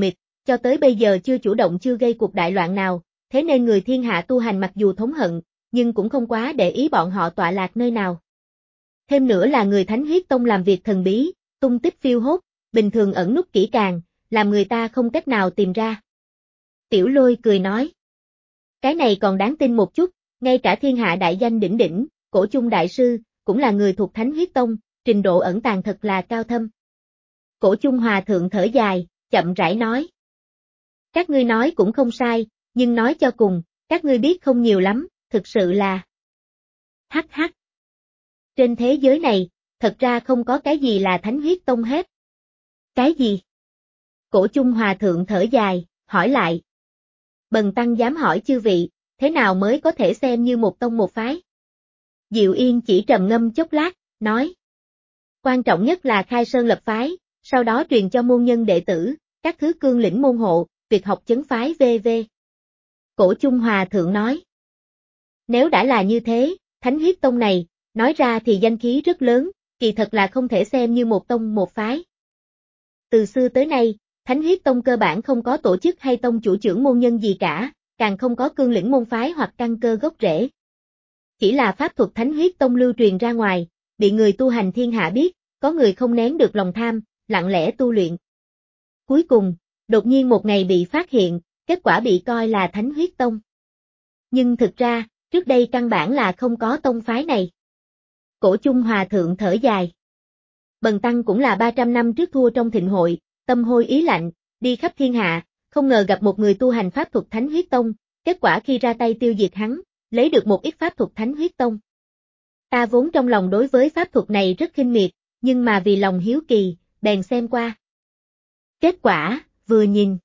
cho tới bây giờ chưa chủ động chưa gây cuộc đại loạn nào, thế nên người thiên hạ tu hành mặc dù thống hận, nhưng cũng không quá để ý bọn họ tọa lạc nơi nào. Thêm nữa là người Thánh Huyết Tông làm việc thần bí, tung tích phiêu hốt, bình thường ẩn núp kỹ càng, làm người ta không cách nào tìm ra. Tiểu Lôi cười nói. Cái này còn đáng tin một chút, ngay cả thiên hạ đại danh đỉnh đỉnh, Cổ Chung Đại Sư, cũng là người thuộc Thánh Huyết Tông, trình độ ẩn tàng thật là cao thâm. Cổ Chung Hòa Thượng thở dài, chậm rãi nói. Các ngươi nói cũng không sai, nhưng nói cho cùng, các ngươi biết không nhiều lắm, thực sự là... Hắc hắc. Trên thế giới này, thật ra không có cái gì là Thánh Huyết Tông hết. Cái gì? Cổ Chung Hòa Thượng thở dài, hỏi lại. Bần tăng dám hỏi chư vị, thế nào mới có thể xem như một tông một phái? Diệu Yên chỉ trầm ngâm chốc lát, nói. Quan trọng nhất là khai sơn lập phái, sau đó truyền cho môn nhân đệ tử, các thứ cương lĩnh môn hộ, việc học chấn phái vân vân. Cổ Chung Hòa Thượng nói. Nếu đã là như thế, Thánh Huyết Tông này, nói ra thì danh khí rất lớn, kỳ thật là không thể xem như một tông một phái. Từ xưa tới nay, Thánh Huyết Tông cơ bản không có tổ chức hay tông chủ trưởng môn nhân gì cả, càng không có cương lĩnh môn phái hoặc căn cơ gốc rễ. Chỉ là pháp thuật Thánh Huyết Tông lưu truyền ra ngoài, bị người tu hành thiên hạ biết, có người không nén được lòng tham, lặng lẽ tu luyện. Cuối cùng, đột nhiên một ngày bị phát hiện, kết quả bị coi là Thánh Huyết Tông. Nhưng thực ra, trước đây căn bản là không có tông phái này. Cổ Chung Hòa Thượng thở dài. Bần tăng cũng là ba trăm năm trước thua trong thịnh hội, tâm hôi ý lạnh, đi khắp thiên hạ, không ngờ gặp một người tu hành pháp thuật Thánh Huyết Tông, kết quả khi ra tay tiêu diệt hắn, lấy được một ít pháp thuật Thánh Huyết Tông. Ta vốn trong lòng đối với pháp thuật này rất khinh miệt, nhưng mà vì lòng hiếu kỳ, bèn xem qua. Kết quả, vừa nhìn.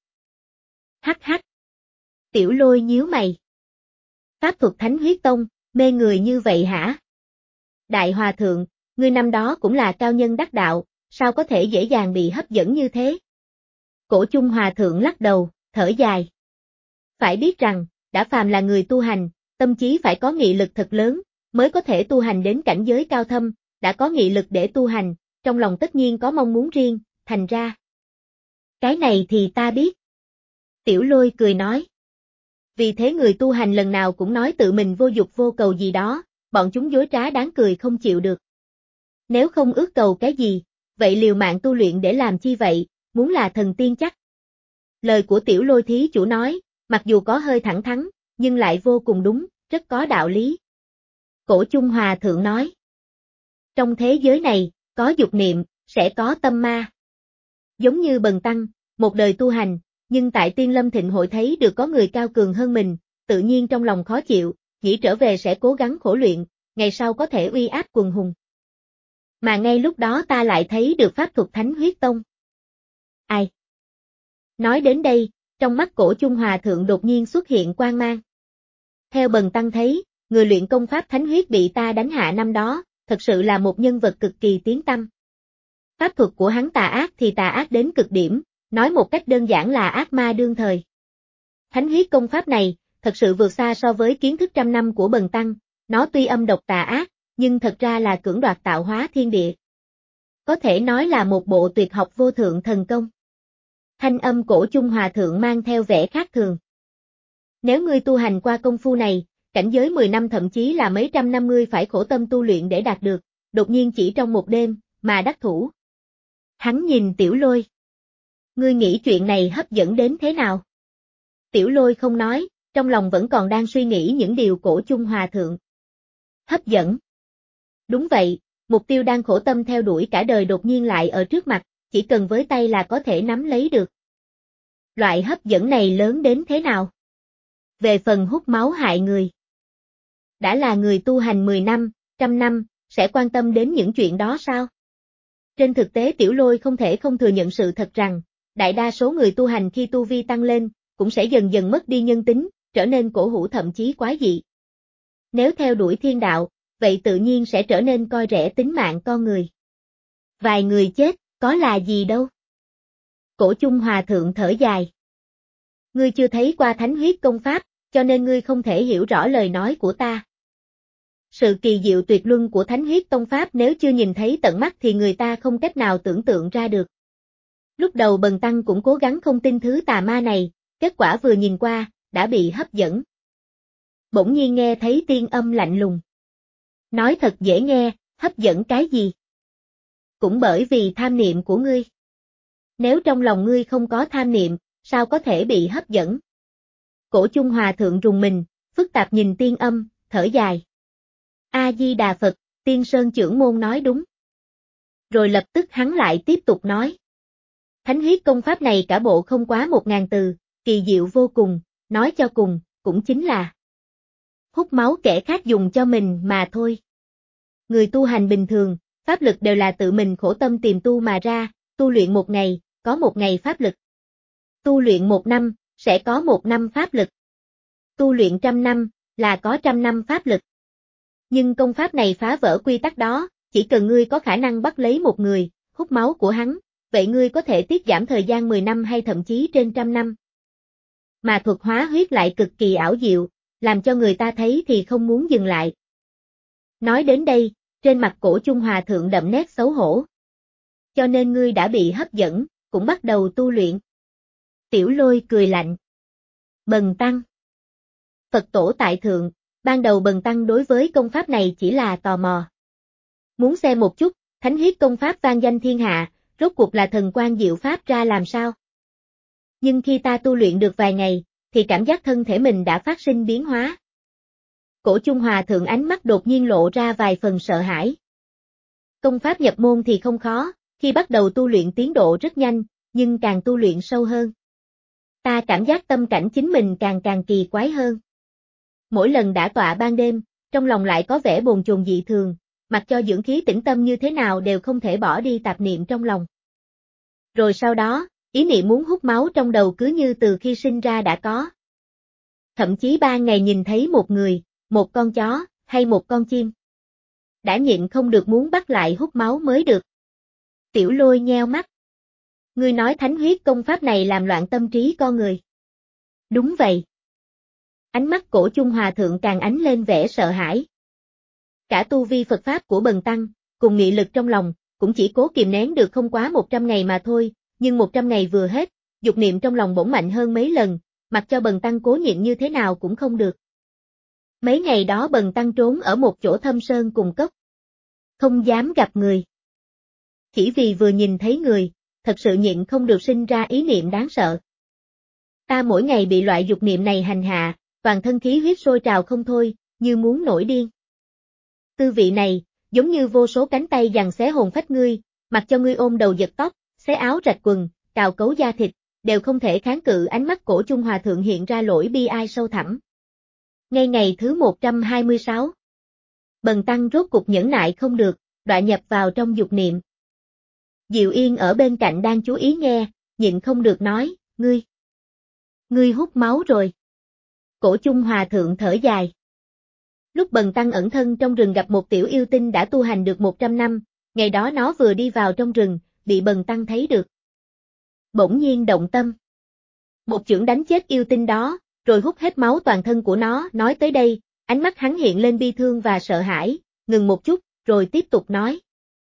Hắc hắc. Tiểu Lôi nhíu mày. Pháp thuật Thánh Huyết Tông, mê người như vậy hả? Đại Hòa Thượng, ngươi năm đó cũng là cao nhân đắc đạo, sao có thể dễ dàng bị hấp dẫn như thế? Cổ Chung Hòa Thượng lắc đầu, thở dài. Phải biết rằng, đã phàm là người tu hành, tâm trí phải có nghị lực thật lớn, mới có thể tu hành đến cảnh giới cao thâm, đã có nghị lực để tu hành, trong lòng tất nhiên có mong muốn riêng, thành ra. Cái này thì ta biết. Tiểu Lôi cười nói. Vì thế người tu hành lần nào cũng nói tự mình vô dục vô cầu gì đó, bọn chúng dối trá đáng cười không chịu được. Nếu không ước cầu cái gì, vậy liều mạng tu luyện để làm chi vậy, muốn là thần tiên chắc. Lời của Tiểu Lôi thí chủ nói, mặc dù có hơi thẳng thắn, nhưng lại vô cùng đúng, rất có đạo lý. Cổ Chung Hòa Thượng nói. Trong thế giới này, có dục niệm, sẽ có tâm ma. Giống như bần tăng, một đời tu hành, nhưng tại Tiên Lâm Thịnh hội thấy được có người cao cường hơn mình, tự nhiên trong lòng khó chịu, nghĩ trở về sẽ cố gắng khổ luyện, ngày sau có thể uy áp quần hùng. Mà ngay lúc đó ta lại thấy được pháp thuật Thánh Huyết Tông. Ai? Nói đến đây, trong mắt Cổ Chung Hòa Thượng đột nhiên xuất hiện quang mang. Theo bần tăng thấy, người luyện công pháp Thánh Huyết bị ta đánh hạ năm đó, thật sự là một nhân vật cực kỳ tiếng tăm. Pháp thuật của hắn tà ác thì tà ác đến cực điểm, nói một cách đơn giản là ác ma đương thời. Thánh Huyết công pháp này, thật sự vượt xa so với kiến thức trăm năm của bần tăng, nó tuy âm độc tà ác, nhưng thật ra là cưỡng đoạt tạo hóa thiên địa. Có thể nói là một bộ tuyệt học vô thượng thần công. Thanh âm Cổ Chung Hòa Thượng mang theo vẻ khác thường. Nếu ngươi tu hành qua công phu này, cảnh giới mười năm thậm chí là mấy trăm năm ngươi phải khổ tâm tu luyện để đạt được, đột nhiên chỉ trong một đêm, mà đắc thủ. Hắn nhìn Tiểu Lôi. Ngươi nghĩ chuyện này hấp dẫn đến thế nào? Tiểu Lôi không nói, trong lòng vẫn còn đang suy nghĩ những điều Cổ Chung Hòa Thượng. Hấp dẫn. Đúng vậy, mục tiêu đang khổ tâm theo đuổi cả đời đột nhiên lại ở trước mặt, chỉ cần với tay là có thể nắm lấy được. Loại hấp dẫn này lớn đến thế nào? Về phần hút máu hại người. Đã là người tu hành mười năm, trăm năm, sẽ quan tâm đến những chuyện đó sao? Trên thực tế Tiểu Lôi không thể không thừa nhận sự thật rằng, đại đa số người tu hành khi tu vi tăng lên, cũng sẽ dần dần mất đi nhân tính, trở nên cổ hủ thậm chí quái dị. Nếu theo đuổi thiên đạo, vậy tự nhiên sẽ trở nên coi rẻ tính mạng con người. Vài người chết, có là gì đâu. Cổ Chung Hòa Thượng thở dài. Ngươi chưa thấy qua Thánh Huyết công pháp, cho nên ngươi không thể hiểu rõ lời nói của ta. Sự kỳ diệu tuyệt luân của Thánh Huyết tông pháp nếu chưa nhìn thấy tận mắt thì người ta không cách nào tưởng tượng ra được. Lúc đầu Bần Tăng cũng cố gắng không tin thứ tà ma này, kết quả vừa nhìn qua, đã bị hấp dẫn. Bỗng nhiên nghe thấy tiên âm lạnh lùng. Nói thật dễ nghe, hấp dẫn cái gì? Cũng bởi vì tham niệm của ngươi. Nếu trong lòng ngươi không có tham niệm, sao có thể bị hấp dẫn? Cổ Chung Hòa Thượng rùng mình, phức tạp nhìn tiên âm, thở dài. A-di-đà Phật, tiên sơn trưởng môn nói đúng. Rồi lập tức hắn lại tiếp tục nói. Thánh huyết công pháp này cả bộ không quá một ngàn từ, kỳ diệu vô cùng, nói cho cùng, cũng chính là hút máu kẻ khác dùng cho mình mà thôi. Người tu hành bình thường, pháp lực đều là tự mình khổ tâm tìm tu mà ra, tu luyện một ngày, có một ngày pháp lực. Tu luyện một năm, sẽ có một năm pháp lực. Tu luyện trăm năm, là có trăm năm pháp lực. Nhưng công pháp này phá vỡ quy tắc đó, chỉ cần ngươi có khả năng bắt lấy một người, hút máu của hắn, vậy ngươi có thể tiết giảm thời gian mười năm hay thậm chí trên trăm năm. Mà thuật hóa huyết lại cực kỳ ảo diệu, làm cho người ta thấy thì không muốn dừng lại. Nói đến đây, trên mặt Cổ Chung Hòa Thượng đậm nét xấu hổ. Cho nên ngươi đã bị hấp dẫn, cũng bắt đầu tu luyện. Tiểu Lôi cười lạnh. Bần Tăng. Phật tổ tại thượng, ban đầu Bần Tăng đối với công pháp này chỉ là tò mò. Muốn xem một chút, thánh huyết công pháp vang danh thiên hạ, rốt cuộc là thần quan diệu pháp ra làm sao. Nhưng khi ta tu luyện được vài ngày, thì cảm giác thân thể mình đã phát sinh biến hóa. Cổ Chung Hòa Thượng ánh mắt đột nhiên lộ ra vài phần sợ hãi. Công pháp nhập môn thì không khó, khi bắt đầu tu luyện tiến độ rất nhanh, nhưng càng tu luyện sâu hơn. Ta cảm giác tâm cảnh chính mình càng càng kỳ quái hơn. Mỗi lần đã tọa ban đêm, trong lòng lại có vẻ bồn chồn dị thường, mặc cho dưỡng khí tĩnh tâm như thế nào đều không thể bỏ đi tạp niệm trong lòng. Rồi sau đó, ý niệm muốn hút máu trong đầu cứ như từ khi sinh ra đã có. Thậm chí ba ngày nhìn thấy một người, một con chó, hay một con chim. Đã nhịn không được muốn bắt lại hút máu mới được. Tiểu Lôi nheo mắt. Ngươi nói thánh huyết công pháp này làm loạn tâm trí con người. Đúng vậy. Ánh mắt Cổ Chung Hòa Thượng càng ánh lên vẻ sợ hãi. Cả tu vi Phật Pháp của Bần Tăng, cùng nghị lực trong lòng, cũng chỉ cố kìm nén được không quá một trăm ngày mà thôi, nhưng một trăm ngày vừa hết, dục niệm trong lòng bỗng mạnh hơn mấy lần, mặc cho Bần Tăng cố nhịn như thế nào cũng không được. Mấy ngày đó Bần Tăng trốn ở một chỗ thâm sơn cùng cốc. Không dám gặp người. Chỉ vì vừa nhìn thấy người, thật sự nhịn không được sinh ra ý niệm đáng sợ. Ta mỗi ngày bị loại dục niệm này hành hạ, toàn thân khí huyết sôi trào không thôi, như muốn nổi điên. Tư vị này, giống như vô số cánh tay giằng xé hồn phách ngươi, mặc cho ngươi ôm đầu giật tóc, xé áo rạch quần, cào cấu da thịt, đều không thể kháng cự. Ánh mắt Cổ Chung Hòa Thượng hiện ra nỗi bi ai sâu thẳm. Ngay ngày thứ một trăm hai mươi sáu, Bần Tăng rốt cục nhẫn nại không được, đọa nhập vào trong dục niệm. Diệu Yên ở bên cạnh đang chú ý nghe, nhịn không được nói, ngươi, ngươi hút máu rồi. Cổ Chung Hòa Thượng thở dài. Lúc Bần Tăng ẩn thân trong rừng gặp một tiểu yêu tinh đã tu hành được một trăm năm, ngày đó nó vừa đi vào trong rừng, bị Bần Tăng thấy được. Bỗng nhiên động tâm. Một chưởng đánh chết yêu tinh đó, rồi hút hết máu toàn thân của nó. Nói tới đây, ánh mắt hắn hiện lên bi thương và sợ hãi, ngừng một chút, rồi tiếp tục nói.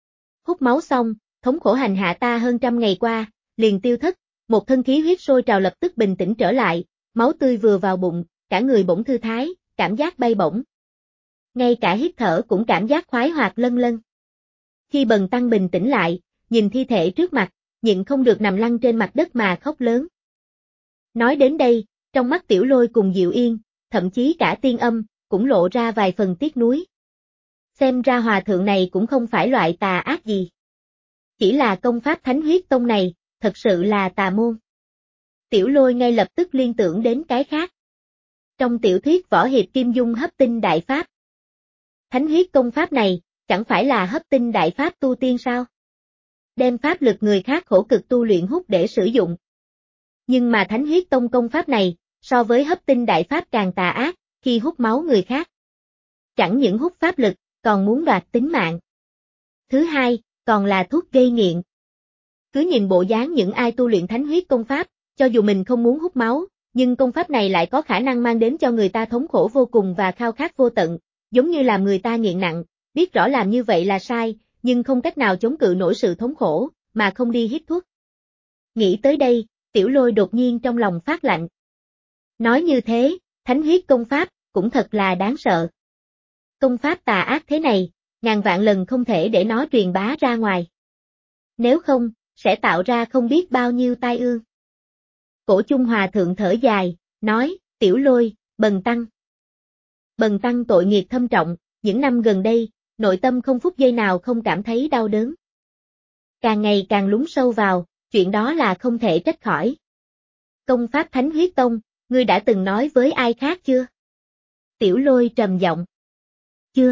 Hút máu xong, thống khổ hành hạ ta hơn trăm ngày qua, liền tiêu thất, một thân khí huyết sôi trào lập tức bình tĩnh trở lại, máu tươi vừa vào bụng, cả người bỗng thư thái, cảm giác bay bổng. Ngay cả hít thở cũng cảm giác khoái hoạt lân lân. Khi Bần Tăng bình tĩnh lại, nhìn thi thể trước mặt, nhịn không được nằm lăn trên mặt đất mà khóc lớn. Nói đến đây, trong mắt Tiểu Lôi cùng Diệu Yên, thậm chí cả Tiên Âm, cũng lộ ra vài phần tiếc nuối. Xem ra hòa thượng này cũng không phải loại tà ác gì. Chỉ là công pháp Thánh Huyết Tông này, thật sự là tà môn. Tiểu Lôi ngay lập tức liên tưởng đến cái khác. Trong tiểu thuyết võ hiệp Kim Dung hấp tinh đại pháp. Thánh huyết công pháp này, chẳng phải là hấp tinh đại pháp tu tiên sao? Đem pháp lực người khác khổ cực tu luyện hút để sử dụng. Nhưng mà Thánh huyết tông công pháp này, so với hấp tinh đại pháp càng tà ác, khi hút máu người khác. Chẳng những hút pháp lực, còn muốn đoạt tính mạng. Thứ hai, còn là thuốc gây nghiện. Cứ nhìn bộ dáng những ai tu luyện thánh huyết công pháp, cho dù mình không muốn hút máu, nhưng công pháp này lại có khả năng mang đến cho người ta thống khổ vô cùng và khao khát vô tận, giống như làm người ta nghiện nặng, biết rõ làm như vậy là sai, nhưng không cách nào chống cự nổi sự thống khổ, mà không đi hít thuốc. Nghĩ tới đây, Tiểu Lôi đột nhiên trong lòng phát lạnh. Nói như thế, thánh huyết công pháp, cũng thật là đáng sợ. Công pháp tà ác thế này, ngàn vạn lần không thể để nó truyền bá ra ngoài. Nếu không, sẽ tạo ra không biết bao nhiêu tai ương. Cổ Chung Hòa Thượng thở dài, nói, Tiểu Lôi, Bần Tăng. Bần Tăng tội nghiệp thâm trọng, những năm gần đây, nội tâm không phút giây nào không cảm thấy đau đớn. Càng ngày càng lún sâu vào, chuyện đó là không thể trách khỏi. Công pháp Thánh Huyết Tông, ngươi đã từng nói với ai khác chưa? Tiểu Lôi trầm giọng. Chưa.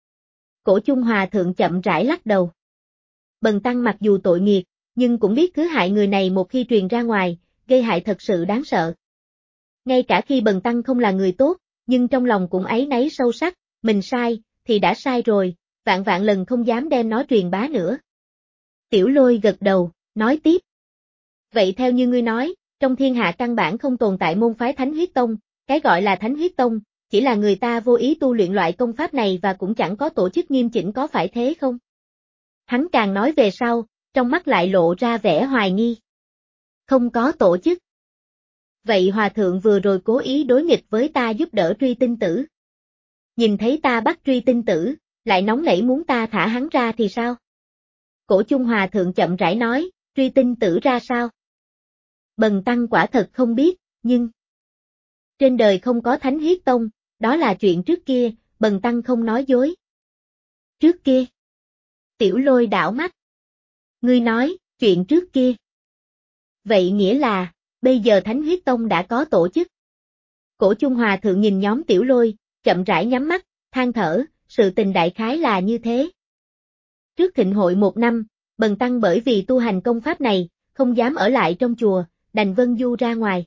Cổ Chung Hòa Thượng chậm rãi lắc đầu. Bần Tăng mặc dù tội nghiệp, nhưng cũng biết cứ hại người này một khi truyền ra ngoài, gây hại thật sự đáng sợ. Ngay cả khi Bần Tăng không là người tốt, nhưng trong lòng cũng áy náy sâu sắc, mình sai, thì đã sai rồi, vạn vạn lần không dám đem nó truyền bá nữa. Tiểu Lôi gật đầu, nói tiếp. Vậy theo như ngươi nói, trong thiên hạ căn bản không tồn tại môn phái Thánh Huyết Tông, cái gọi là Thánh Huyết Tông, chỉ là người ta vô ý tu luyện loại công pháp này và cũng chẳng có tổ chức nghiêm chỉnh, có phải thế không? Hắn càng nói về sau, trong mắt lại lộ ra vẻ hoài nghi. Không có tổ chức. Vậy Hòa Thượng vừa rồi cố ý đối nghịch với ta giúp đỡ Truy Tinh Tử. Nhìn thấy ta bắt Truy Tinh Tử, lại nóng nảy muốn ta thả hắn ra thì sao? Cổ Chung Hòa Thượng chậm rãi nói, Truy Tinh Tử ra sao? Bần Tăng quả thật không biết, nhưng... Trên đời không có Thánh Huyết Tông, đó là chuyện trước kia, Bần Tăng không nói dối. Trước kia? Tiểu Lôi đảo mắt. Ngươi nói, chuyện trước kia. Vậy nghĩa là, bây giờ Thánh Huyết Tông đã có tổ chức. Cổ Chung Hòa Thượng nhìn nhóm Tiểu Lôi, chậm rãi nhắm mắt, than thở, sự tình đại khái là như thế. Trước thịnh hội một năm, Bần Tăng bởi vì tu hành công pháp này, không dám ở lại trong chùa, đành vân du ra ngoài.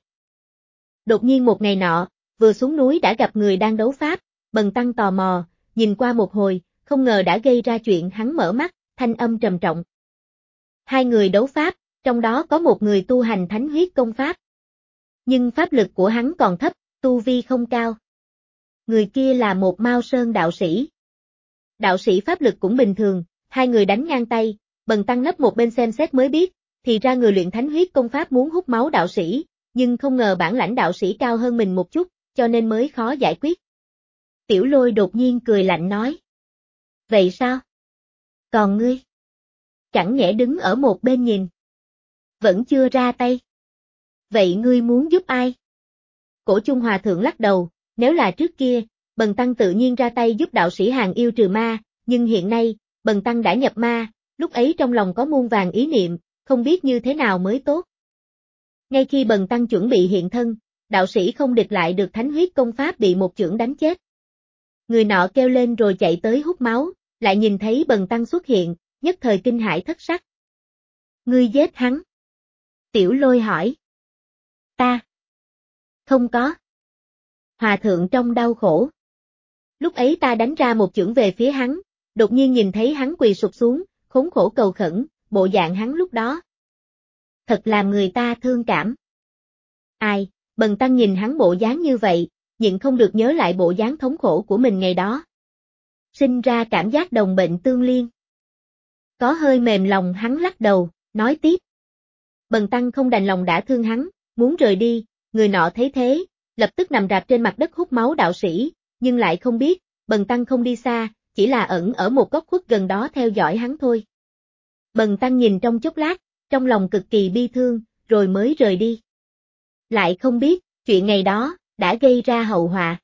Đột nhiên một ngày nọ, vừa xuống núi đã gặp người đang đấu pháp, Bần Tăng tò mò, nhìn qua một hồi, không ngờ đã gây ra chuyện. Hắn mở mắt, thanh âm trầm trọng. Hai người đấu pháp, trong đó có một người tu hành thánh huyết công pháp. Nhưng pháp lực của hắn còn thấp, tu vi không cao. Người kia là một Mao Sơn đạo sĩ. Đạo sĩ pháp lực cũng bình thường, hai người đánh ngang tay, Bần Tăng nấp một bên xem xét mới biết, thì ra người luyện thánh huyết công pháp muốn hút máu đạo sĩ, nhưng không ngờ bản lãnh đạo sĩ cao hơn mình một chút, cho nên mới khó giải quyết. Tiểu Lôi đột nhiên cười lạnh nói. Vậy sao? Còn ngươi? Chẳng nhẽ đứng ở một bên nhìn. Vẫn chưa ra tay. Vậy ngươi muốn giúp ai? Cổ Chung Hòa Thượng lắc đầu, nếu là trước kia, Bần Tăng tự nhiên ra tay giúp đạo sĩ hàng yêu trừ ma, nhưng hiện nay, Bần Tăng đã nhập ma, lúc ấy trong lòng có muôn vàng ý niệm, không biết như thế nào mới tốt. Ngay khi Bần Tăng chuẩn bị hiện thân, đạo sĩ không địch lại được thánh huyết công pháp bị một chưởng đánh chết. Người nọ kêu lên rồi chạy tới hút máu, lại nhìn thấy Bần Tăng xuất hiện, nhất thời kinh hãi thất sắc. Ngươi giết hắn. Tiểu Lôi hỏi. Ta. Không có. Hòa Thượng trong đau khổ. Lúc ấy ta đánh ra một chưởng về phía hắn, đột nhiên nhìn thấy hắn quỳ sụp xuống, khốn khổ cầu khẩn, bộ dạng hắn lúc đó. Thật làm người ta thương cảm. Ai, Bần Tăng nhìn hắn bộ dáng như vậy, nhịn không được nhớ lại bộ dáng thống khổ của mình ngày đó. Sinh ra cảm giác đồng bệnh tương liên. Có hơi mềm lòng hắn lắc đầu, nói tiếp. Bần Tăng không đành lòng đã thương hắn, muốn rời đi, người nọ thấy thế, lập tức nằm rạp trên mặt đất hút máu đạo sĩ, nhưng lại không biết, Bần Tăng không đi xa, chỉ là ẩn ở một góc khuất gần đó theo dõi hắn thôi. Bần Tăng nhìn trong chốc lát, trong lòng cực kỳ bi thương, rồi mới rời đi. Lại không biết, chuyện ngày đó, đã gây ra hậu họa.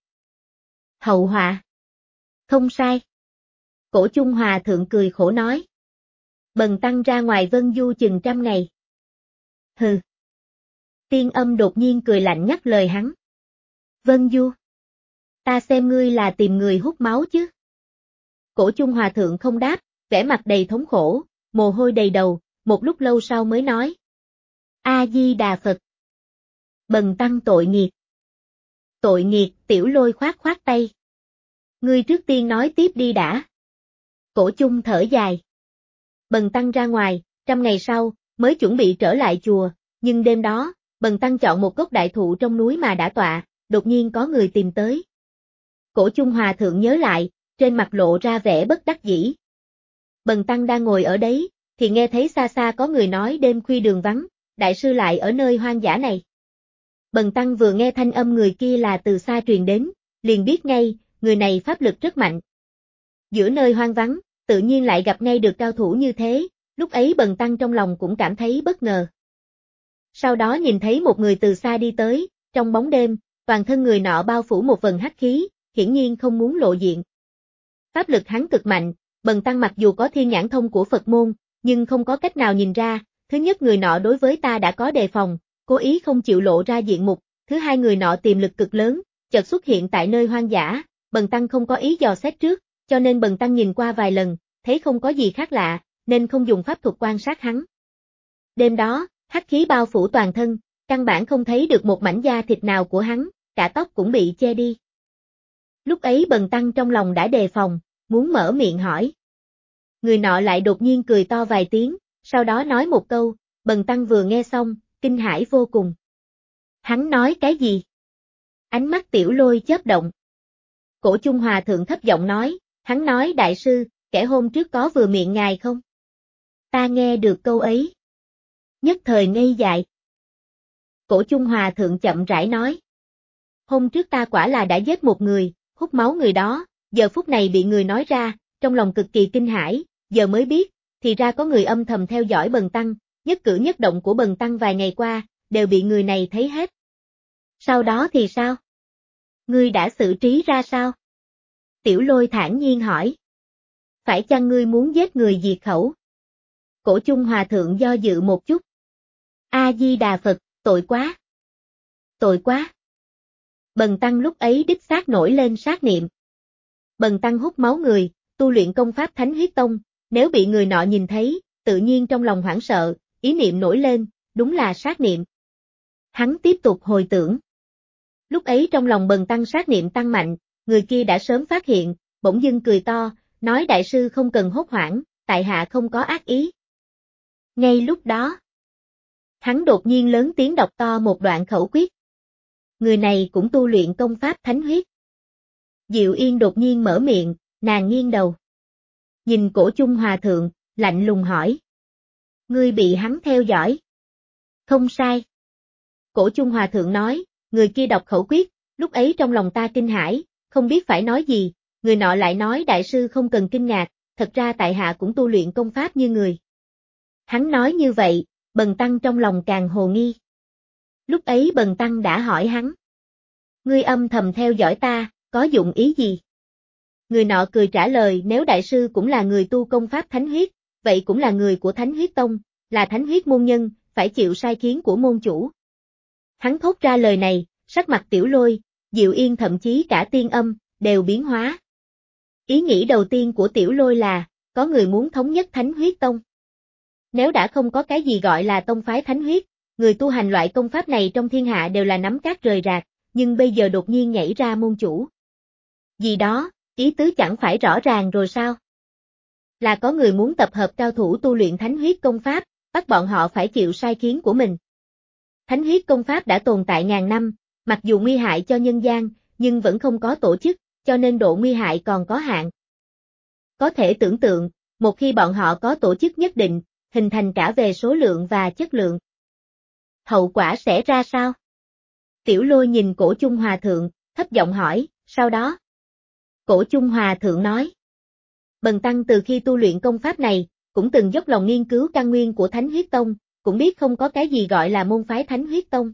Hậu họa? Không sai. Cổ Chung Hòa Thượng cười khổ nói. Bần Tăng ra ngoài vân du chừng trăm ngày. Hừ. Tiên Âm đột nhiên cười lạnh nhắc lời hắn. Vân du. Ta xem ngươi là tìm người hút máu chứ. Cổ Chung Hòa Thượng không đáp, vẻ mặt đầy thống khổ, mồ hôi đầy đầu, một lúc lâu sau mới nói. A-di-đà Phật. Bần Tăng tội nghiệp. Tội nghiệp, Tiểu Lôi khoát khoát tay. Ngươi trước tiên nói tiếp đi đã. Cổ Chung thở dài. Bần Tăng ra ngoài, trăm ngày sau, mới chuẩn bị trở lại chùa, nhưng đêm đó, Bần Tăng chọn một gốc đại thụ trong núi mà đã tọa, đột nhiên có người tìm tới. Cổ Chung Hòa Thượng nhớ lại, trên mặt lộ ra vẻ bất đắc dĩ. Bần Tăng đang ngồi ở đấy, thì nghe thấy xa xa có người nói đêm khuya đường vắng, đại sư lại ở nơi hoang dã này. Bần tăng vừa nghe thanh âm người kia là từ xa truyền đến, liền biết ngay, người này pháp lực rất mạnh. Giữa nơi hoang vắng, tự nhiên lại gặp ngay được cao thủ như thế, lúc ấy bần tăng trong lòng cũng cảm thấy bất ngờ. Sau đó nhìn thấy một người từ xa đi tới, trong bóng đêm, toàn thân người nọ bao phủ một vần hắc khí, hiển nhiên không muốn lộ diện. Pháp lực hắn cực mạnh, bần tăng mặc dù có thiên nhãn thông của Phật môn, nhưng không có cách nào nhìn ra, thứ nhất người nọ đối với ta đã có đề phòng, cố ý không chịu lộ ra diện mục, thứ hai người nọ tiềm lực cực lớn, chợt xuất hiện tại nơi hoang dã, bần tăng không có ý dò xét trước, cho nên bần tăng nhìn qua vài lần, thấy không có gì khác lạ, nên không dùng pháp thuật quan sát hắn. Đêm đó, hắc khí bao phủ toàn thân, căn bản không thấy được một mảnh da thịt nào của hắn, cả tóc cũng bị che đi. Lúc ấy bần tăng trong lòng đã đề phòng, muốn mở miệng hỏi. Người nọ lại đột nhiên cười to vài tiếng, sau đó nói một câu, bần tăng vừa nghe xong, kinh hãi vô cùng. Hắn nói cái gì? Ánh mắt Tiểu Lôi chớp động. Cổ Chung Hòa Thượng thấp giọng nói, hắn nói đại sư, kẻ hôm trước có vừa miệng ngài không? Ta nghe được câu ấy. Nhất thời ngây dại. Cổ Chung Hòa Thượng chậm rãi nói. Hôm trước ta quả là đã giết một người, hút máu người đó, giờ phút này bị người nói ra, trong lòng cực kỳ kinh hãi, giờ mới biết, thì ra có người âm thầm theo dõi bần tăng, nhất cử nhất động của bần tăng vài ngày qua, đều bị người này thấy hết. Sau đó thì sao? Ngươi đã xử trí ra sao? Tiểu Lôi thản nhiên hỏi. Phải chăng ngươi muốn giết người diệt khẩu? Cổ Chung Hòa Thượng do dự một chút. A-di-đà Phật, tội quá. Tội quá. Bần tăng lúc ấy đích xác nổi lên sát niệm. Bần tăng hút máu người, tu luyện công pháp Thánh Huyết Tông, nếu bị người nọ nhìn thấy, tự nhiên trong lòng hoảng sợ, ý niệm nổi lên, đúng là sát niệm. Hắn tiếp tục hồi tưởng. Lúc ấy trong lòng bần tăng sát niệm tăng mạnh, người kia đã sớm phát hiện, bỗng dưng cười to, nói đại sư không cần hốt hoảng, tại hạ không có ác ý. Ngay lúc đó, hắn đột nhiên lớn tiếng đọc to một đoạn khẩu quyết. Người này cũng tu luyện công pháp Thánh Huyết. Diệu Yên đột nhiên mở miệng, nàng nghiêng đầu. Nhìn Cổ Chung Hòa Thượng, lạnh lùng hỏi. Ngươi bị hắn theo dõi. Không sai. Cổ Chung Hòa Thượng nói, người kia đọc khẩu quyết, lúc ấy trong lòng ta kinh hãi, không biết phải nói gì, người nọ lại nói đại sư không cần kinh ngạc, thật ra tại hạ cũng tu luyện công pháp như người. Hắn nói như vậy, bần tăng trong lòng càng hồ nghi. Lúc ấy bần tăng đã hỏi hắn. Ngươi âm thầm theo dõi ta, có dụng ý gì? Người nọ cười trả lời nếu đại sư cũng là người tu công pháp Thánh Huyết, vậy cũng là người của Thánh Huyết Tông, là Thánh Huyết môn nhân, phải chịu sai khiến của môn chủ. Hắn thốt ra lời này, sắc mặt Tiểu Lôi, Diệu Yên thậm chí cả Tiên Âm, đều biến hóa. Ý nghĩ đầu tiên của Tiểu Lôi là, có người muốn thống nhất Thánh Huyết Tông. Nếu đã không có cái gì gọi là tông phái Thánh Huyết, người tu hành loại công pháp này trong thiên hạ đều là nắm cát rời rạc, nhưng bây giờ đột nhiên nhảy ra môn chủ. Gì đó, ý tứ chẳng phải rõ ràng rồi sao? Là có người muốn tập hợp cao thủ tu luyện Thánh Huyết công pháp, bắt bọn họ phải chịu sai khiến của mình. Thánh Huyết công pháp đã tồn tại ngàn năm, mặc dù nguy hại cho nhân gian, nhưng vẫn không có tổ chức, cho nên độ nguy hại còn có hạn. Có thể tưởng tượng, một khi bọn họ có tổ chức nhất định, hình thành cả về số lượng và chất lượng. Hậu quả sẽ ra sao? Tiểu Lôi nhìn Cổ Chung Hòa Thượng, thấp giọng hỏi, sau đó. Cổ Chung Hòa Thượng nói. Bần tăng từ khi tu luyện công pháp này, cũng từng dốc lòng nghiên cứu căn nguyên của Thánh Huyết Tông, cũng biết không có cái gì gọi là môn phái Thánh Huyết Tông.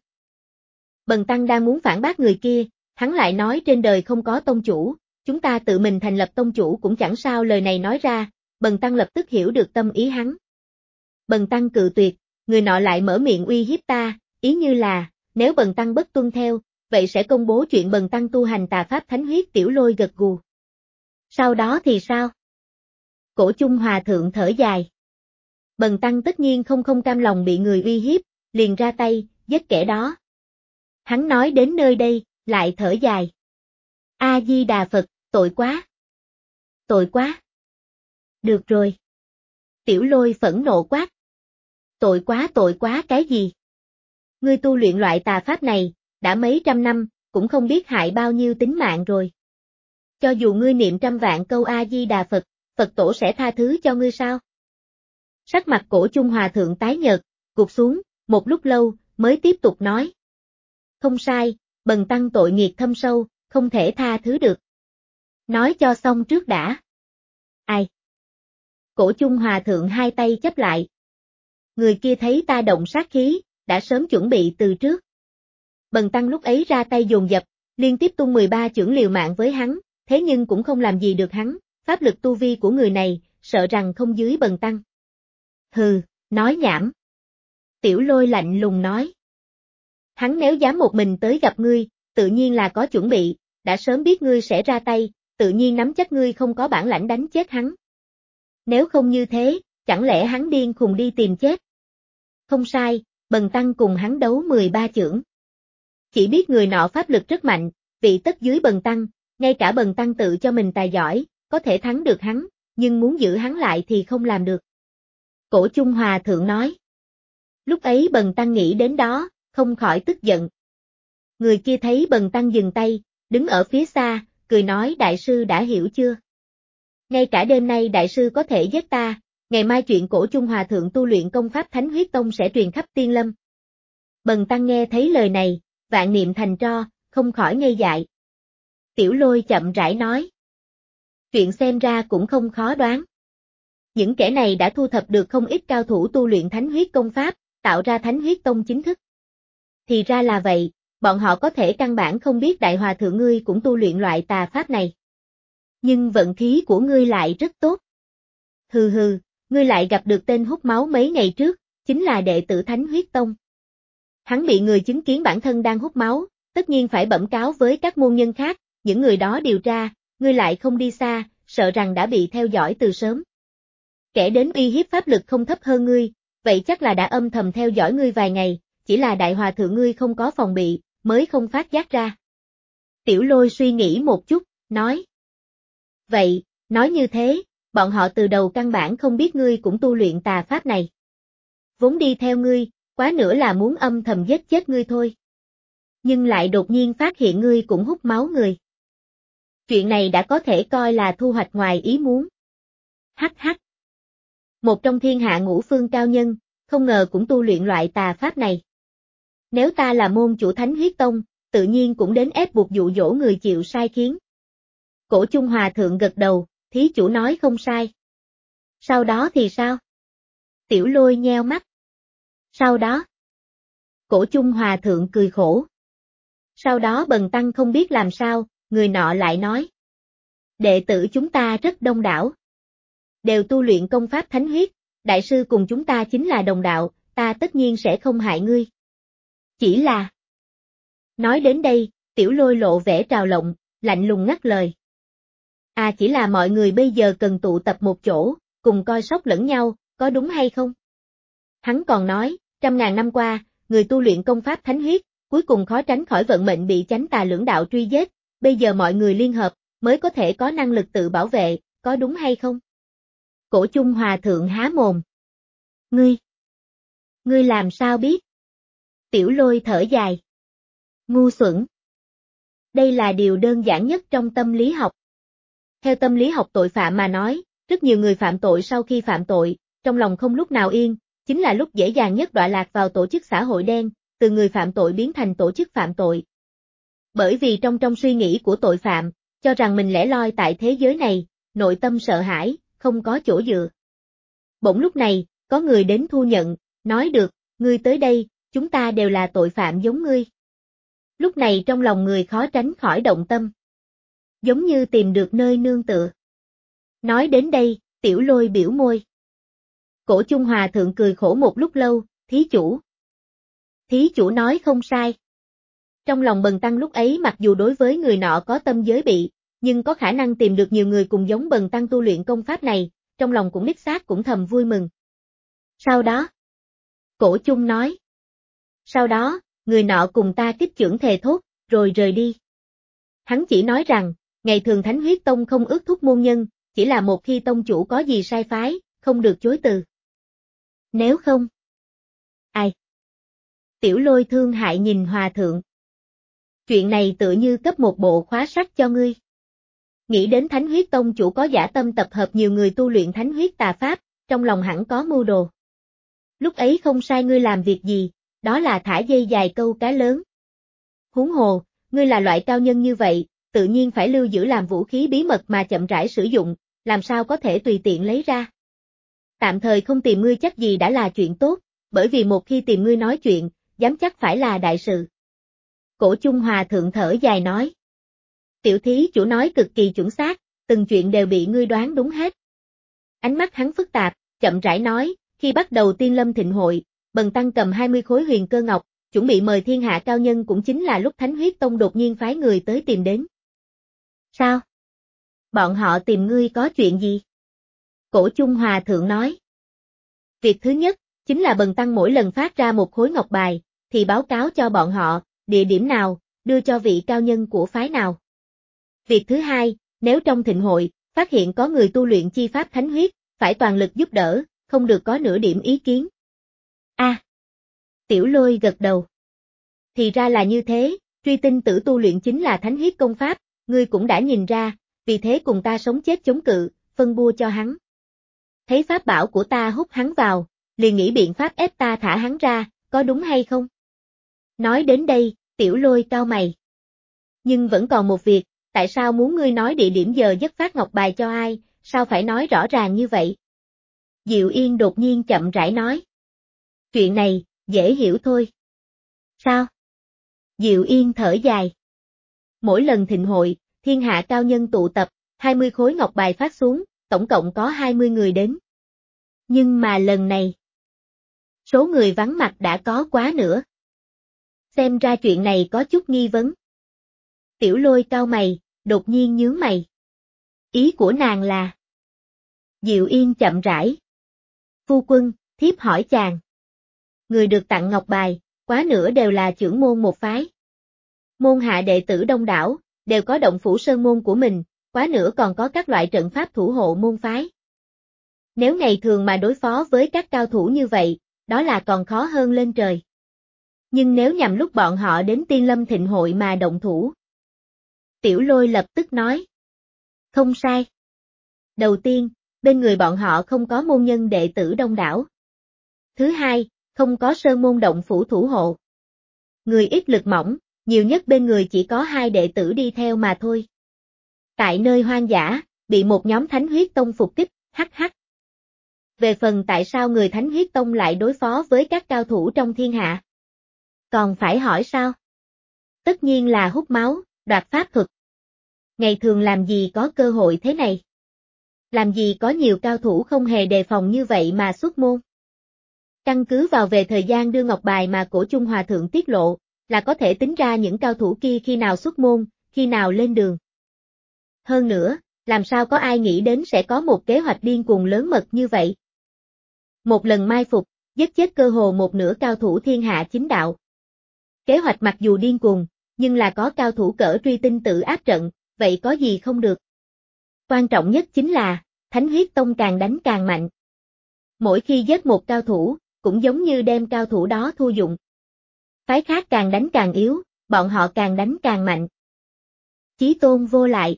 Bần tăng đang muốn phản bác người kia, hắn lại nói trên đời không có tông chủ, chúng ta tự mình thành lập tông chủ cũng chẳng sao lời này nói ra, bần tăng lập tức hiểu được tâm ý hắn. Bần tăng cự tuyệt, người nọ lại mở miệng uy hiếp ta, ý như là, nếu bần tăng bất tuân theo, vậy sẽ công bố chuyện bần tăng tu hành tà pháp Thánh Huyết. Tiểu Lôi gật gù. Sau đó thì sao? Cổ Chung Hòa Thượng thở dài. Bần tăng tất nhiên không không cam lòng bị người uy hiếp, liền ra tay, giết kẻ đó. Hắn nói đến nơi đây, lại thở dài. A-di-đà Phật, tội quá. Tội quá. Được rồi. Tiểu Lôi phẫn nộ quát. Tội quá tội quá cái gì? Ngươi tu luyện loại tà pháp này, đã mấy trăm năm, cũng không biết hại bao nhiêu tính mạng rồi. Cho dù ngươi niệm trăm vạn câu A-di-đà Phật, Phật tổ sẽ tha thứ cho ngươi sao? Sắc mặt Cổ Chung Hòa Thượng tái nhợt, gục xuống, một lúc lâu, mới tiếp tục nói. Không sai, bần tăng tội nghiệt thâm sâu, không thể tha thứ được. Nói cho xong trước đã. Ai? Cổ Chung Hòa Thượng hai tay chấp lại. Người kia thấy ta động sát khí, đã sớm chuẩn bị từ trước. Bần tăng lúc ấy ra tay dồn dập, liên tiếp tung mười ba chưởng liều mạng với hắn, thế nhưng cũng không làm gì được hắn, pháp lực tu vi của người này, sợ rằng không dưới bần tăng. Hừ, nói nhảm. Tiểu Lôi lạnh lùng nói. Hắn nếu dám một mình tới gặp ngươi, tự nhiên là có chuẩn bị, đã sớm biết ngươi sẽ ra tay, tự nhiên nắm chắc ngươi không có bản lãnh đánh chết hắn. Nếu không như thế, chẳng lẽ hắn điên khùng đi tìm chết? Không sai, bần tăng cùng hắn đấu mười ba chưởng. Chỉ biết người nọ pháp lực rất mạnh, vị tất dưới bần tăng, ngay cả bần tăng tự cho mình tài giỏi, có thể thắng được hắn, nhưng muốn giữ hắn lại thì không làm được. Cổ Chung Hòa Thượng nói. Lúc ấy bần tăng nghĩ đến đó, không khỏi tức giận. Người kia thấy bần tăng dừng tay, đứng ở phía xa, cười nói đại sư đã hiểu chưa? Ngay cả đêm nay đại sư có thể giết ta, ngày mai chuyện Cổ Chung Hòa Thượng tu luyện công pháp Thánh Huyết Tông sẽ truyền khắp Tiên Lâm. Bần tăng nghe thấy lời này, vạn niệm thành tro, không khỏi ngây dại. Tiểu Lôi chậm rãi nói. Chuyện xem ra cũng không khó đoán. Những kẻ này đã thu thập được không ít cao thủ tu luyện Thánh Huyết công pháp, tạo ra Thánh Huyết Tông chính thức. Thì ra là vậy, bọn họ có thể căn bản không biết Đại Hòa Thượng ngươi cũng tu luyện loại tà pháp này. Nhưng vận khí của ngươi lại rất tốt. Hừ hừ, ngươi lại gặp được tên hút máu mấy ngày trước, chính là đệ tử Thánh Huyết Tông. Hắn bị người chứng kiến bản thân đang hút máu, tất nhiên phải bẩm cáo với các môn nhân khác, những người đó điều tra, ngươi lại không đi xa, sợ rằng đã bị theo dõi từ sớm. Kẻ đến uy hiếp pháp lực không thấp hơn ngươi, vậy chắc là đã âm thầm theo dõi ngươi vài ngày, chỉ là Đại Hòa Thượng ngươi không có phòng bị, mới không phát giác ra. Tiểu Lôi suy nghĩ một chút, nói. Vậy, nói như thế, bọn họ từ đầu căn bản không biết ngươi cũng tu luyện tà pháp này. Vốn đi theo ngươi, quá nữa là muốn âm thầm giết chết ngươi thôi. Nhưng lại đột nhiên phát hiện ngươi cũng hút máu người. Chuyện này đã có thể coi là thu hoạch ngoài ý muốn. Hắc hắc. Một trong thiên hạ ngũ phương cao nhân, không ngờ cũng tu luyện loại tà pháp này. Nếu ta là môn chủ Thánh Huyết Tông, tự nhiên cũng đến ép buộc dụ dỗ người chịu sai khiến. Cổ Chung Hòa Thượng gật đầu, thí chủ nói không sai. Sau đó thì sao? Tiểu Lôi nheo mắt. Sau đó? Cổ Chung Hòa Thượng cười khổ. Sau đó bần tăng không biết làm sao, người nọ lại nói. Đệ tử chúng ta rất đông đảo. Đều tu luyện công pháp Thánh Huyết, đại sư cùng chúng ta chính là đồng đạo, ta tất nhiên sẽ không hại ngươi. Chỉ là... Nói đến đây, Tiểu Lôi lộ vẻ trào lộng, lạnh lùng ngắt lời. À chỉ là mọi người bây giờ cần tụ tập một chỗ, cùng coi sóc lẫn nhau, có đúng hay không? Hắn còn nói, trăm ngàn năm qua, người tu luyện công pháp Thánh Huyết, cuối cùng khó tránh khỏi vận mệnh bị chánh tà lưỡng đạo truy giết, bây giờ mọi người liên hợp, mới có thể có năng lực tự bảo vệ, có đúng hay không? Cổ Chung Hòa Thượng há mồm. Ngươi! Ngươi làm sao biết? Tiểu Lôi thở dài. Ngu xuẩn! Đây là điều đơn giản nhất trong tâm lý học. Theo tâm lý học tội phạm mà nói, rất nhiều người phạm tội sau khi phạm tội, trong lòng không lúc nào yên, chính là lúc dễ dàng nhất đọa lạc vào tổ chức xã hội đen, từ người phạm tội biến thành tổ chức phạm tội. Bởi vì trong trong suy nghĩ của tội phạm, cho rằng mình lẻ loi tại thế giới này, nội tâm sợ hãi, không có chỗ dựa. Bỗng lúc này, có người đến thu nhận, nói được, ngươi tới đây, chúng ta đều là tội phạm giống ngươi. Lúc này trong lòng người khó tránh khỏi động tâm. Giống như tìm được nơi nương tựa. Nói đến đây, Tiểu Lôi biểu môi. Cổ Chung Hòa Thượng cười khổ một lúc lâu, thí chủ. Thí chủ nói không sai. Trong lòng bần tăng lúc ấy mặc dù đối với người nọ có tâm giới bị, nhưng có khả năng tìm được nhiều người cùng giống bần tăng tu luyện công pháp này, trong lòng cũng đích xác cũng thầm vui mừng. Sau đó, Cổ Chung nói. Sau đó, người nọ cùng ta kích chưởng thề thốt, rồi rời đi. Hắn chỉ nói rằng, ngày thường Thánh Huyết Tông không ước thúc môn nhân, chỉ là một khi tông chủ có gì sai phái, không được chối từ. Nếu không... Ai? Tiểu Lôi thương hại nhìn Hòa Thượng. Chuyện này tự như cấp một bộ khóa sách cho ngươi. Nghĩ đến Thánh Huyết Tông chủ có dã tâm tập hợp nhiều người tu luyện Thánh Huyết tà pháp, trong lòng hẳn có mưu đồ. Lúc ấy không sai ngươi làm việc gì, đó là thả dây dài câu cá lớn. Huống hồ, ngươi là loại cao nhân như vậy, tự nhiên phải lưu giữ làm vũ khí bí mật mà chậm rãi sử dụng, làm sao có thể tùy tiện lấy ra. Tạm thời không tìm ngươi chắc gì đã là chuyện tốt, bởi vì một khi tìm ngươi nói chuyện, dám chắc phải là đại sự. Cổ Chung Hòa thượng thở dài nói. Tiểu thí chủ nói cực kỳ chuẩn xác, từng chuyện đều bị ngươi đoán đúng hết. Ánh mắt hắn phức tạp, chậm rãi nói, khi bắt đầu Tiên Lâm Thịnh hội, Bần Tăng cầm hai mươi khối huyền cơ ngọc, chuẩn bị mời thiên hạ cao nhân cũng chính là lúc Thánh Huyết Tông đột nhiên phái người tới tìm đến. Sao? Bọn họ tìm ngươi có chuyện gì? Cổ Chung Hòa thượng nói. Việc thứ nhất, chính là Bần Tăng mỗi lần phát ra một khối ngọc bài, thì báo cáo cho bọn họ, địa điểm nào, đưa cho vị cao nhân của phái nào. Việc thứ hai, nếu trong thịnh hội, phát hiện có người tu luyện chi pháp thánh huyết, phải toàn lực giúp đỡ, không được có nửa điểm ý kiến. A. À, Tiểu Lôi gật đầu. Thì ra là như thế, truy tinh tử tu luyện chính là thánh huyết công pháp, ngươi cũng đã nhìn ra, vì thế cùng ta sống chết chống cự, phân bua cho hắn. Thấy pháp bảo của ta hút hắn vào, liền nghĩ biện pháp ép ta thả hắn ra, có đúng hay không? Nói đến đây, Tiểu Lôi cau mày. Nhưng vẫn còn một việc, tại sao muốn ngươi nói địa điểm giờ giấc phát ngọc bài cho ai, sao phải nói rõ ràng như vậy? Diệu Yên đột nhiên chậm rãi nói. Chuyện này, dễ hiểu thôi. Sao? Diệu Yên thở dài. Mỗi lần thịnh hội, thiên hạ cao nhân tụ tập, hai mươi khối ngọc bài phát xuống, tổng cộng có hai mươi người đến. Nhưng mà lần này, số người vắng mặt đã có quá nữa. Xem ra chuyện này có chút nghi vấn. Tiểu Lôi cau mày, đột nhiên nhướng mày. Ý của nàng là... Diệu Yên chậm rãi. Phu quân, thiếp hỏi chàng. Người được tặng ngọc bài, quá nửa đều là trưởng môn một phái. Môn hạ đệ tử đông đảo, đều có động phủ sơn môn của mình, quá nửa còn có các loại trận pháp thủ hộ môn phái. Nếu ngày thường mà đối phó với các cao thủ như vậy, đó là còn khó hơn lên trời. Nhưng nếu nhằm lúc bọn họ đến Tiên Lâm Thịnh hội mà động thủ. Tiểu Lôi lập tức nói. Không sai. Đầu tiên, bên người bọn họ không có môn nhân đệ tử đông đảo. Thứ hai, không có sơn môn động phủ thủ hộ. Người ít lực mỏng, nhiều nhất bên người chỉ có hai đệ tử đi theo mà thôi. Tại nơi hoang dã, bị một nhóm Thánh Huyết Tông phục kích, hắc hắc. Về phần tại sao người Thánh Huyết Tông lại đối phó với các cao thủ trong thiên hạ? Còn phải hỏi sao? Tất nhiên là hút máu, đoạt pháp thuật. Ngày thường làm gì có cơ hội thế này? Làm gì có nhiều cao thủ không hề đề phòng như vậy mà xuất môn? Căn cứ vào về thời gian đưa ngọc bài mà Cổ Chung Hòa thượng tiết lộ, là có thể tính ra những cao thủ kia khi nào xuất môn, khi nào lên đường. Hơn nữa, làm sao có ai nghĩ đến sẽ có một kế hoạch điên cuồng lớn mật như vậy? Một lần mai phục, giết chết cơ hồ một nửa cao thủ thiên hạ chính đạo. Kế hoạch mặc dù điên cuồng, nhưng là có cao thủ cỡ truy tinh tự áp trận, vậy có gì không được? Quan trọng nhất chính là, Thánh Huyết Tông càng đánh càng mạnh. Mỗi khi giết một cao thủ, cũng giống như đem cao thủ đó thu dụng. Phái khác càng đánh càng yếu, bọn họ càng đánh càng mạnh. Chí tôn vô lại.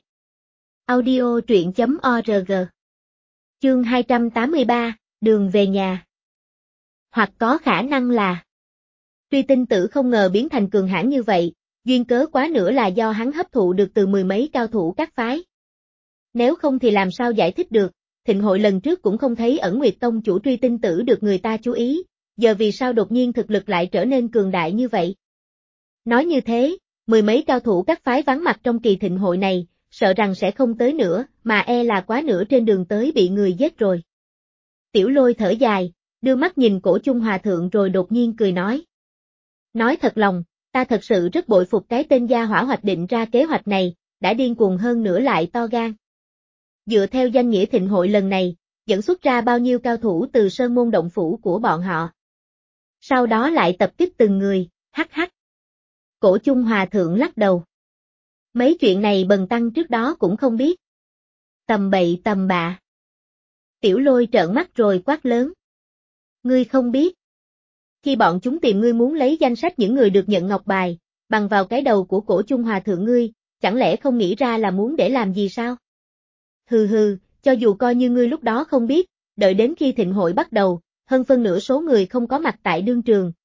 Audio truyện chấm org. Chương hai trăm tám mươi ba, đường về nhà. Hoặc có khả năng là Truy tinh tử không ngờ biến thành cường hãn như vậy, duyên cớ quá nữa là do hắn hấp thụ được từ mười mấy cao thủ các phái. Nếu không thì làm sao giải thích được, thịnh hội lần trước cũng không thấy Ẩn Nguyệt Tông chủ Truy tinh tử được người ta chú ý, giờ vì sao đột nhiên thực lực lại trở nên cường đại như vậy? Nói như thế, mười mấy cao thủ các phái vắng mặt trong kỳ thịnh hội này, sợ rằng sẽ không tới nữa, mà e là quá nửa trên đường tới bị người giết rồi. Tiểu Lôi thở dài, đưa mắt nhìn Cổ Chung Hòa thượng rồi đột nhiên cười nói. Nói thật lòng, ta thật sự rất bội phục cái tên gia hỏa hoạch định ra kế hoạch này, đã điên cuồng hơn nữa lại to gan. Dựa theo danh nghĩa thịnh hội lần này, dẫn xuất ra bao nhiêu cao thủ từ sơn môn động phủ của bọn họ. Sau đó lại tập kích từng người, hắc hắc. Cổ Chung Hòa thượng lắc đầu. Mấy chuyện này Bần Tăng trước đó cũng không biết. Tầm bậy tầm bạ. Tiểu Lôi trợn mắt rồi quát lớn. Ngươi không biết. Khi bọn chúng tìm ngươi muốn lấy danh sách những người được nhận ngọc bài, bằng vào cái đầu của Cổ Chung Hòa thượng ngươi, chẳng lẽ không nghĩ ra là muốn để làm gì sao? Hừ hừ, cho dù coi như ngươi lúc đó không biết, đợi đến khi thịnh hội bắt đầu, hơn phân nửa số người không có mặt tại đương trường,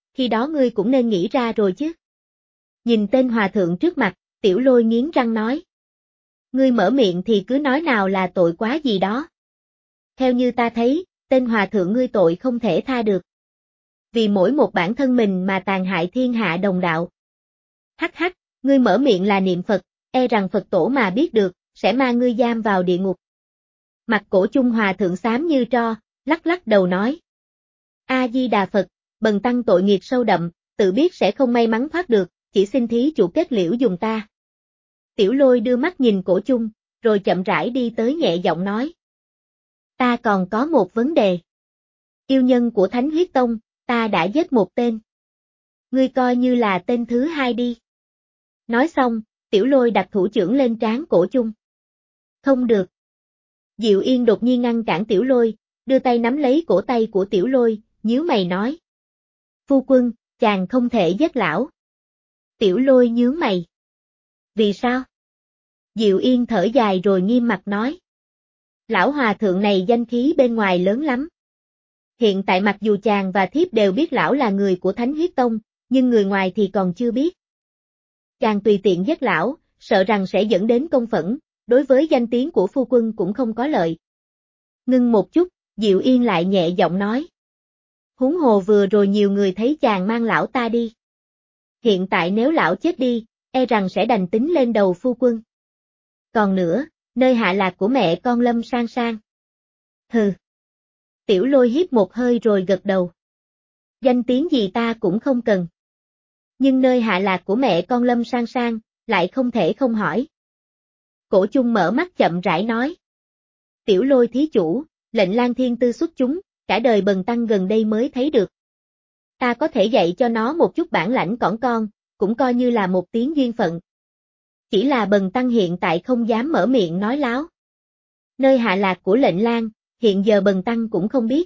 khi đó ngươi cũng nên nghĩ ra rồi chứ. Nhìn tên hòa thượng trước mặt, Tiểu Lôi nghiến răng nói. Ngươi mở miệng thì cứ nói nào là tội quá gì đó. Theo như ta thấy, tên hòa thượng ngươi tội không thể tha được. Vì mỗi một bản thân mình mà tàn hại thiên hạ đồng đạo. Hắc hắc, ngươi mở miệng là niệm Phật, e rằng Phật tổ mà biết được, sẽ mang ngươi giam vào địa ngục. Mặt Cổ Chung hòa thượng xám như tro, lắc lắc đầu nói. A-di-đà Phật, bần tăng tội nghiệp sâu đậm, tự biết sẽ không may mắn thoát được, chỉ xin thí chủ kết liễu dùng ta. Tiểu Lôi đưa mắt nhìn Cổ Chung, rồi chậm rãi đi tới nhẹ giọng nói. Ta còn có một vấn đề. Yêu nhân của Thánh Huyết Tông, ta đã giết một tên. Ngươi coi như là tên thứ hai đi. Nói xong, Tiểu Lôi đặt thủ chưởng lên trán Cổ Chung. Không được. Diệu Yên đột nhiên ngăn cản Tiểu Lôi, đưa tay nắm lấy cổ tay của Tiểu Lôi, nhíu mày nói. Phu quân, chàng không thể giết lão. Tiểu Lôi nhướng mày. Vì sao? Diệu Yên thở dài rồi nghiêm mặt nói. Lão hòa thượng này danh khí bên ngoài lớn lắm. Hiện tại mặc dù chàng và thiếp đều biết lão là người của Thánh Huyết Tông, nhưng người ngoài thì còn chưa biết. Chàng tùy tiện giết lão, sợ rằng sẽ dẫn đến công phẫn, đối với danh tiếng của phu quân cũng không có lợi. Ngưng một chút, Diệu Yên lại nhẹ giọng nói. Huống hồ vừa rồi nhiều người thấy chàng mang lão ta đi. Hiện tại nếu lão chết đi, e rằng sẽ đành tính lên đầu phu quân. Còn nữa, nơi hạ lạc của mẹ con Lâm Sang Sang. Hừ. Tiểu Lôi hít một hơi rồi gật đầu. Danh tiếng gì ta cũng không cần. Nhưng nơi hạ lạc của mẹ con Lâm Sang Sang, lại không thể không hỏi. Cổ Chung mở mắt chậm rãi nói. Tiểu Lôi thí chủ, lệnh Lang Thiên Tư xuất chúng, cả đời bần tăng gần đây mới thấy được. Ta có thể dạy cho nó một chút bản lãnh cỏn con, cũng coi như là một tiếng duyên phận. Chỉ là bần tăng hiện tại không dám mở miệng nói láo. Nơi hạ lạc của lệnh Lang, hiện giờ bần tăng cũng không biết.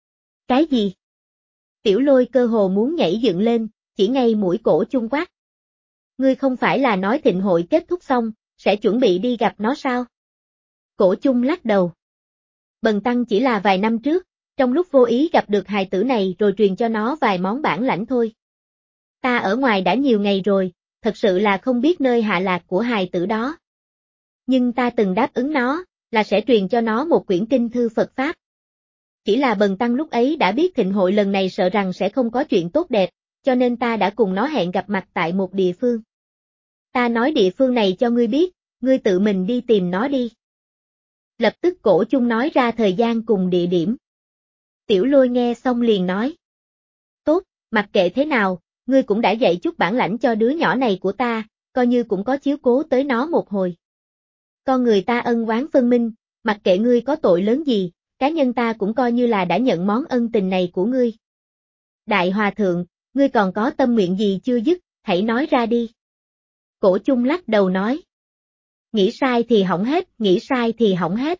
Cái gì? Tiểu Lôi cơ hồ muốn nhảy dựng lên, chỉ ngay mũi Cổ Chung quát. Ngươi không phải là nói thịnh hội kết thúc xong, sẽ chuẩn bị đi gặp nó sao? Cổ Chung lắc đầu. Bần tăng chỉ là vài năm trước, trong lúc vô ý gặp được hài tử này rồi truyền cho nó vài món bản lãnh thôi. Ta ở ngoài đã nhiều ngày rồi, thật sự là không biết nơi hạ lạc của hài tử đó. Nhưng ta từng đáp ứng nó, là sẽ truyền cho nó một quyển kinh thư Phật Pháp. Chỉ là bần tăng lúc ấy đã biết thịnh hội lần này sợ rằng sẽ không có chuyện tốt đẹp, cho nên ta đã cùng nó hẹn gặp mặt tại một địa phương. Ta nói địa phương này cho ngươi biết, ngươi tự mình đi tìm nó đi. Lập tức Cổ Chung nói ra thời gian cùng địa điểm. Tiểu Lôi nghe xong liền nói. Tốt, mặc kệ thế nào, ngươi cũng đã dạy chút bản lãnh cho đứa nhỏ này của ta, coi như cũng có chiếu cố tới nó một hồi. Con người ta ân oán phân minh, mặc kệ ngươi có tội lớn gì, cá nhân ta cũng coi như là đã nhận món ân tình này của ngươi. Đại Hòa Thượng, ngươi còn có tâm nguyện gì chưa dứt, hãy nói ra đi. Cổ Chung lắc đầu nói. Nghĩ sai thì hỏng hết, nghĩ sai thì hỏng hết.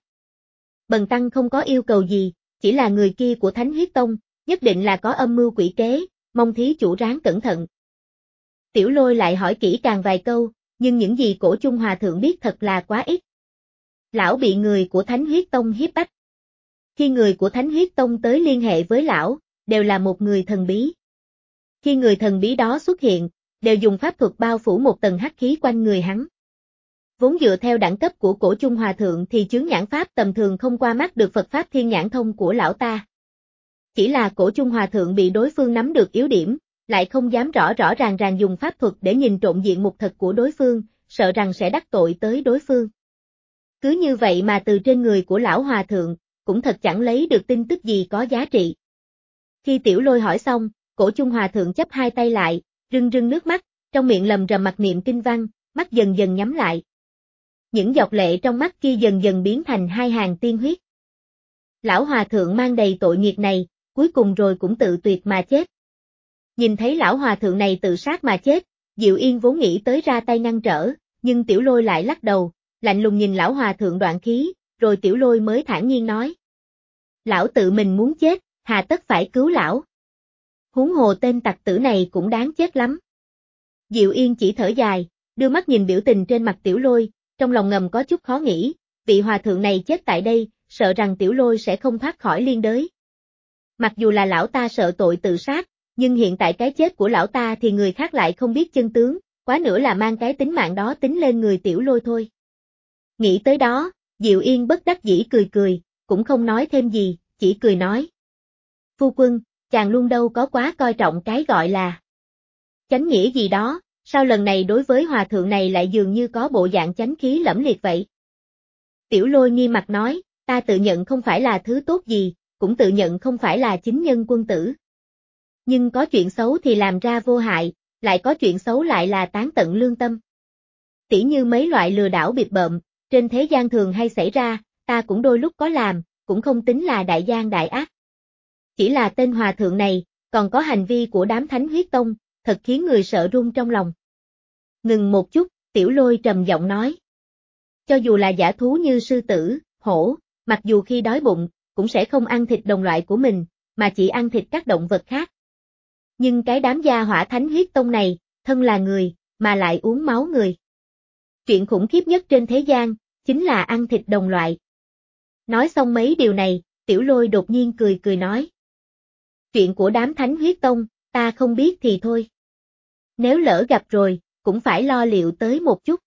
Bần tăng không có yêu cầu gì, chỉ là người kia của Thánh Huyết Tông, nhất định là có âm mưu quỷ kế, mong thí chủ ráng cẩn thận. Tiểu Lôi lại hỏi kỹ càng vài câu, nhưng những gì Cổ Chung hòa thượng biết thật là quá ít. Lão bị người của Thánh Huyết Tông hiếp bách. Khi người của Thánh Huyết Tông tới liên hệ với lão, đều là một người thần bí. Khi người thần bí đó xuất hiện, đều dùng pháp thuật bao phủ một tầng hắc khí quanh người hắn. Vốn dựa theo đẳng cấp của Cổ Chung hòa thượng thì chướng nhãn pháp tầm thường không qua mắt được Phật Pháp Thiên Nhãn Thông của lão ta. Chỉ là Cổ Chung hòa thượng bị đối phương nắm được yếu điểm, lại không dám rõ rõ ràng ràng dùng pháp thuật để nhìn trộm diện mục thật của đối phương, sợ rằng sẽ đắc tội tới đối phương. Cứ như vậy mà từ trên người của lão hòa thượng, cũng thật chẳng lấy được tin tức gì có giá trị. Khi Tiểu Lôi hỏi xong, Cổ Chung hòa thượng chắp hai tay lại, rưng rưng nước mắt, trong miệng lầm rầm mặc niệm kinh văn, mắt dần dần nhắm lại. Những giọt lệ trong mắt kia dần dần biến thành hai hàng tiên huyết. Lão hòa thượng mang đầy tội nghiệp này, cuối cùng rồi cũng tự tuyệt mà chết. Nhìn thấy lão hòa thượng này tự sát mà chết, Diệu Yên vốn nghĩ tới ra tay ngăn trở, nhưng Tiểu Lôi lại lắc đầu, lạnh lùng nhìn lão hòa thượng đoạn khí, rồi Tiểu Lôi mới thản nhiên nói. Lão tự mình muốn chết, hà tất phải cứu lão. Huống hồ tên tặc tử này cũng đáng chết lắm. Diệu Yên chỉ thở dài, đưa mắt nhìn biểu tình trên mặt Tiểu Lôi, trong lòng ngầm có chút khó nghĩ, vị hòa thượng này chết tại đây, sợ rằng Tiểu Lôi sẽ không thoát khỏi liên đới. Mặc dù là lão ta sợ tội tự sát, nhưng hiện tại cái chết của lão ta thì người khác lại không biết chân tướng, quá nữa là mang cái tính mạng đó tính lên người Tiểu Lôi thôi. Nghĩ tới đó, Diệu Yên bất đắc dĩ cười cười, cũng không nói thêm gì, chỉ cười nói. Phu quân, chàng luôn đâu có quá coi trọng cái gọi là chánh nghĩa gì đó, sao lần này đối với hòa thượng này lại dường như có bộ dạng chánh khí lẫm liệt vậy? Tiểu Lôi nghi mặt nói, ta tự nhận không phải là thứ tốt gì, cũng tự nhận không phải là chính nhân quân tử. Nhưng có chuyện xấu thì làm ra vô hại, lại có chuyện xấu lại là tán tận lương tâm. Tỉ như mấy loại lừa đảo bịp bợm, trên thế gian thường hay xảy ra, ta cũng đôi lúc có làm, cũng không tính là đại gian đại ác. Chỉ là tên hòa thượng này, còn có hành vi của đám thánh huyết tông, thật khiến người sợ run trong lòng. Ngừng một chút, Tiểu Lôi trầm giọng nói. Cho dù là dã thú như sư tử, hổ, mặc dù khi đói bụng, cũng sẽ không ăn thịt đồng loại của mình, mà chỉ ăn thịt các động vật khác. Nhưng cái đám gia hỏa thánh huyết tông này, thân là người, mà lại uống máu người. Chuyện khủng khiếp nhất trên thế gian, chính là ăn thịt đồng loại. Nói xong mấy điều này, Tiểu Lôi đột nhiên cười cười nói. Chuyện của đám thánh huyết tông, ta không biết thì thôi. Nếu lỡ gặp rồi, cũng phải lo liệu tới một chút.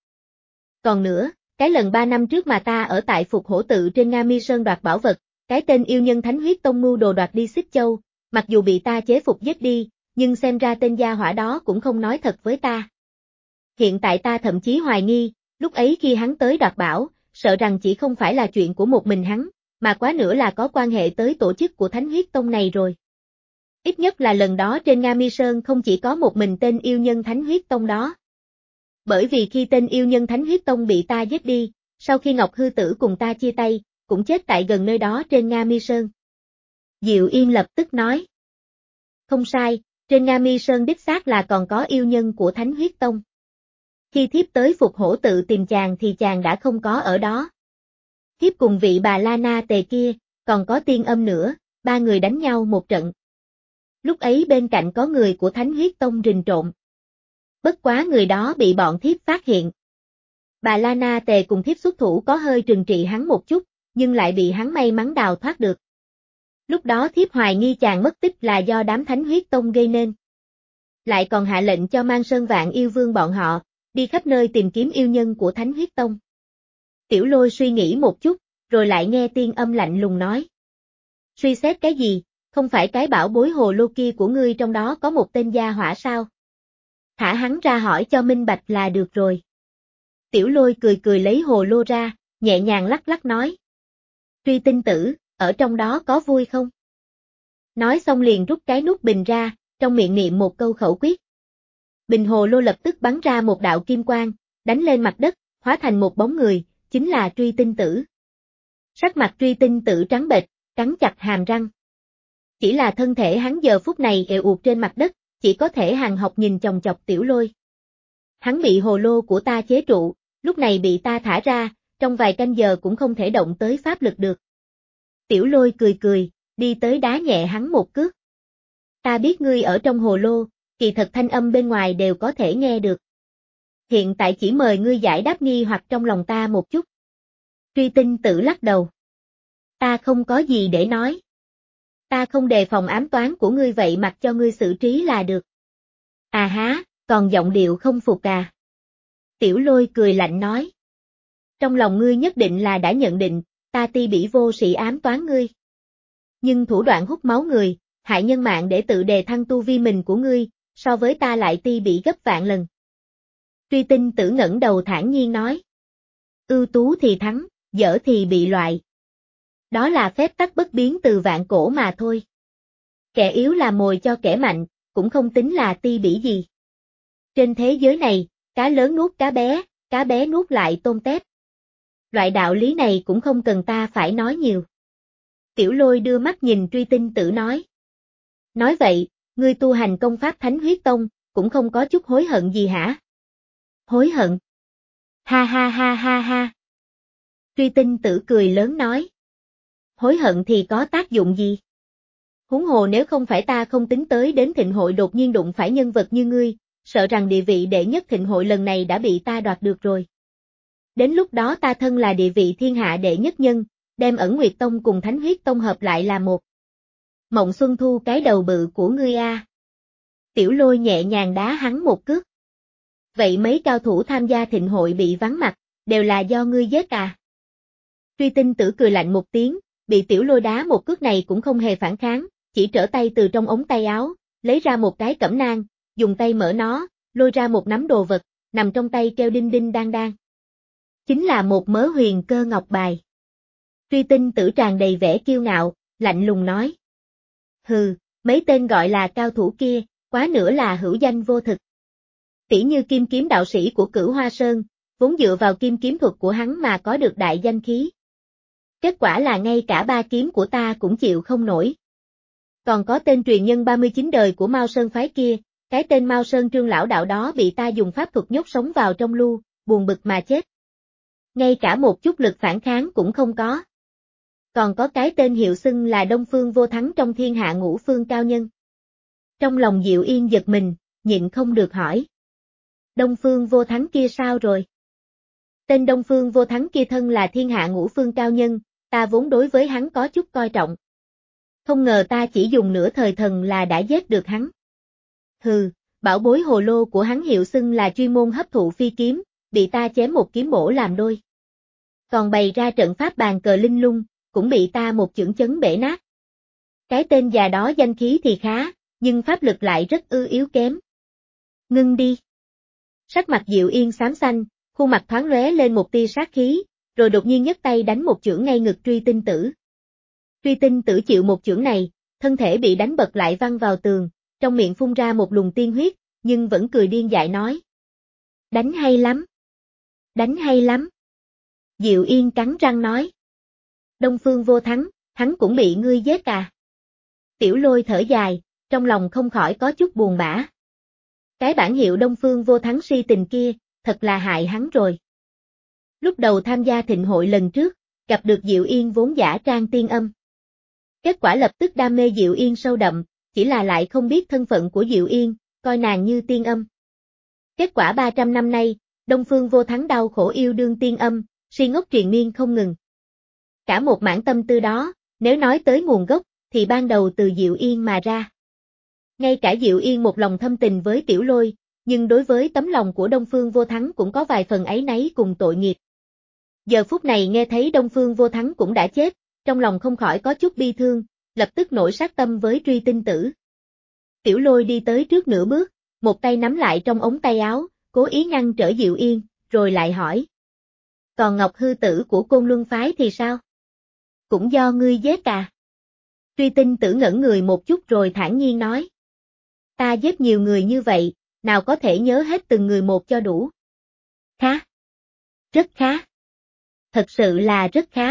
Còn nữa, cái lần ba năm trước mà ta ở tại Phục Hổ Tự trên Nga Mi Sơn đoạt bảo vật, cái tên yêu nhân thánh huyết tông mưu đồ đoạt đi Xích Châu, mặc dù bị ta chế phục giết đi, nhưng xem ra tên gia hỏa đó cũng không nói thật với ta. Hiện tại ta thậm chí hoài nghi, lúc ấy khi hắn tới đoạt bảo, sợ rằng chỉ không phải là chuyện của một mình hắn, mà quá nữa là có quan hệ tới tổ chức của thánh huyết tông này rồi. Ít nhất là lần đó trên Nga Mi Sơn không chỉ có một mình tên yêu nhân thánh huyết tông đó. Bởi vì khi tên yêu nhân thánh huyết tông bị ta giết đi, sau khi Ngọc Hư Tử cùng ta chia tay, cũng chết tại gần nơi đó trên Nga Mi Sơn. Diệu Yên lập tức nói. Không sai, trên Nga Mi Sơn đích xác là còn có yêu nhân của thánh huyết tông. Khi thiếp tới Phục Hổ Tự tìm chàng thì chàng đã không có ở đó. Thiếp cùng vị bà La Na Tề kia, còn có Tiên Âm nữa, ba người đánh nhau một trận. Lúc ấy bên cạnh có người của thánh huyết tông rình trộm. Bất quá người đó bị bọn thiếp phát hiện. Bà La Na Tề cùng thiếp xuất thủ có hơi trừng trị hắn một chút, nhưng lại bị hắn may mắn đào thoát được. Lúc đó thiếp hoài nghi chàng mất tích là do đám thánh huyết tông gây nên. Lại còn hạ lệnh cho Mang Sơn Vạn yêu vương bọn họ, đi khắp nơi tìm kiếm yêu nhân của thánh huyết tông. Tiểu Lôi suy nghĩ một chút, rồi lại nghe Tiên Âm lạnh lùng nói. Suy xét cái gì, không phải cái bảo bối hồ lô kia của ngươi trong đó có một tên gia hỏa sao? Thả hắn ra hỏi cho minh bạch là được rồi. Tiểu Lôi cười cười lấy hồ lô ra, nhẹ nhàng lắc lắc nói. Truy tinh tử, ở trong đó có vui không? Nói xong liền rút cái nút bình ra, trong miệng niệm một câu khẩu quyết. Bình hồ lô lập tức bắn ra một đạo kim quang, đánh lên mặt đất, hóa thành một bóng người, chính là Truy Tinh Tử. Sắc mặt Truy Tinh Tử trắng bệch, cắn chặt hàm răng. Chỉ là thân thể hắn giờ phút này ề ụt trên mặt đất, chỉ có thể hàng học nhìn chòng chọc Tiểu Lôi. Hắn bị hồ lô của ta chế trụ, lúc này bị ta thả ra, trong vài canh giờ cũng không thể động tới pháp lực được. Tiểu Lôi cười cười, đi tới đá nhẹ hắn một cước. Ta biết ngươi ở trong hồ lô, kỳ thật thanh âm bên ngoài đều có thể nghe được. Hiện tại chỉ mời ngươi giải đáp nghi hoặc trong lòng ta một chút. Truy Tinh Tử lắc đầu. Ta không có gì để nói. Ta không đề phòng ám toán của ngươi vậy mặc cho ngươi xử trí là được. À há, còn giọng điệu không phục à. Tiểu Lôi cười lạnh nói. Trong lòng ngươi nhất định là đã nhận định, ta ti bỉ vô sĩ ám toán ngươi. Nhưng thủ đoạn hút máu người, hại nhân mạng để tự đề thăng tu vi mình của ngươi, so với ta lại ti bỉ gấp vạn lần. Truy Tinh Tử ngẩng đầu thản nhiên nói. Ưu tú thì thắng, dở thì bị loại. Đó là phép tắc bất biến từ vạn cổ mà thôi. Kẻ yếu là mồi cho kẻ mạnh, cũng không tính là ti bỉ gì. Trên thế giới này, cá lớn nuốt cá bé, cá bé nuốt lại tôm tép. Loại đạo lý này cũng không cần ta phải nói nhiều. Tiểu Lôi đưa mắt nhìn Truy Tinh Tử nói. Nói vậy, ngươi tu hành công pháp Thánh Huyết Tông, cũng không có chút hối hận gì hả? Hối hận? Ha ha ha ha ha. Truy Tinh Tử cười lớn nói. Hối hận thì có tác dụng gì? Huống hồ nếu không phải ta không tính tới đến thịnh hội đột nhiên đụng phải nhân vật như ngươi, sợ rằng địa vị đệ nhất thịnh hội lần này đã bị ta đoạt được rồi. Đến lúc đó ta thân là địa vị thiên hạ đệ nhất nhân, đem Ẩn Nguyệt Tông cùng Thánh Huyết Tông hợp lại là một. Mộng Xuân Thu cái đầu bự của ngươi a. Tiểu Lôi nhẹ nhàng đá hắn một cước. Vậy mấy cao thủ tham gia thịnh hội bị vắng mặt, đều là do ngươi giết à? Truy Tinh Tử cười lạnh một tiếng, bị Tiểu Lôi đá một cước này cũng không hề phản kháng, chỉ trở tay từ trong ống tay áo, lấy ra một cái cẩm nang, dùng tay mở nó, lôi ra một nắm đồ vật, nằm trong tay kêu đinh đinh đang đang. Chính là một mớ huyền cơ ngọc bài. Truy Tinh Tử tràn đầy vẻ kiêu ngạo, lạnh lùng nói. Hừ, mấy tên gọi là cao thủ kia, quá nữa là hữu danh vô thực. Tỉ như Kim Kiếm đạo sĩ của Cửu Hoa Sơn, vốn dựa vào kim kiếm thuật của hắn mà có được đại danh khí. Kết quả là ngay cả ba kiếm của ta cũng chịu không nổi. Còn có tên truyền nhân ba mươi chín đời của Mao Sơn phái kia, cái tên Mao Sơn Trương lão đạo đó bị ta dùng pháp thuật nhốt sống vào trong lu, buồn bực mà chết. Ngay cả một chút lực phản kháng cũng không có. Còn có cái tên hiệu xưng là Đông Phương Vô Thắng trong thiên hạ ngũ phương cao nhân. Trong lòng Diệu Yên giật mình, nhịn không được hỏi. Đông Phương Vô Thắng kia sao rồi? Tên Đông Phương Vô Thắng kia thân là thiên hạ ngũ phương cao nhân, ta vốn đối với hắn có chút coi trọng. Không ngờ ta chỉ dùng nửa thời thần là đã giết được hắn. Hừ, bảo bối hồ lô của hắn hiệu xưng là chuyên môn hấp thụ phi kiếm, bị ta chém một kiếm bổ làm đôi. Còn bày ra trận pháp bàn cờ linh lung, cũng bị ta một chưởng chấn bể nát. Cái tên già đó danh khí thì khá, nhưng pháp lực lại rất ư yếu kém. Ngưng đi. Sắc mặt Diệu Yên xám xanh, khuôn mặt thoáng lóe lên một tia sát khí, rồi đột nhiên nhấc tay đánh một chưởng ngay ngực Truy Tinh Tử. Truy Tinh Tử chịu một chưởng này, thân thể bị đánh bật lại văng vào tường, trong miệng phun ra một luồng tiên huyết, nhưng vẫn cười điên dại nói. Đánh hay lắm. Đánh hay lắm. Diệu Yên cắn răng nói. Đông Phương Vô Thắng, hắn cũng bị ngươi giết à? Tiểu Lôi thở dài, trong lòng không khỏi có chút buồn bã. Cái bản hiệu Đông Phương Vô Thắng si tình kia, thật là hại hắn rồi. Lúc đầu tham gia thịnh hội lần trước, gặp được Diệu Yên vốn giả trang tiên âm. Kết quả lập tức đam mê Diệu Yên sâu đậm, chỉ là lại không biết thân phận của Diệu Yên, coi nàng như tiên âm. Kết quả ba trăm năm nay, Đông Phương Vô Thắng đau khổ yêu đương tiên âm, si ngốc triền miên không ngừng. Cả một mảng tâm tư đó, nếu nói tới nguồn gốc, thì ban đầu từ Diệu Yên mà ra. Ngay cả Diệu Yên một lòng thâm tình với Tiểu Lôi, nhưng đối với tấm lòng của Đông Phương Vô Thắng cũng có vài phần áy náy cùng tội nghiệp. Giờ phút này nghe thấy Đông Phương Vô Thắng cũng đã chết, trong lòng không khỏi có chút bi thương, lập tức nổi sát tâm với Truy Tinh Tử. Tiểu Lôi đi tới trước nửa bước, một tay nắm lại trong ống tay áo, cố ý ngăn trở Diệu Yên, rồi lại hỏi. Còn Ngọc Hư Tử của Côn Luân phái thì sao? Cũng do ngươi giết à? Truy Tinh Tử ngẩn người một chút rồi thản nhiên nói. Ta giết nhiều người như vậy, nào có thể nhớ hết từng người một cho đủ. Khá. Rất khá. Thật sự là rất khá.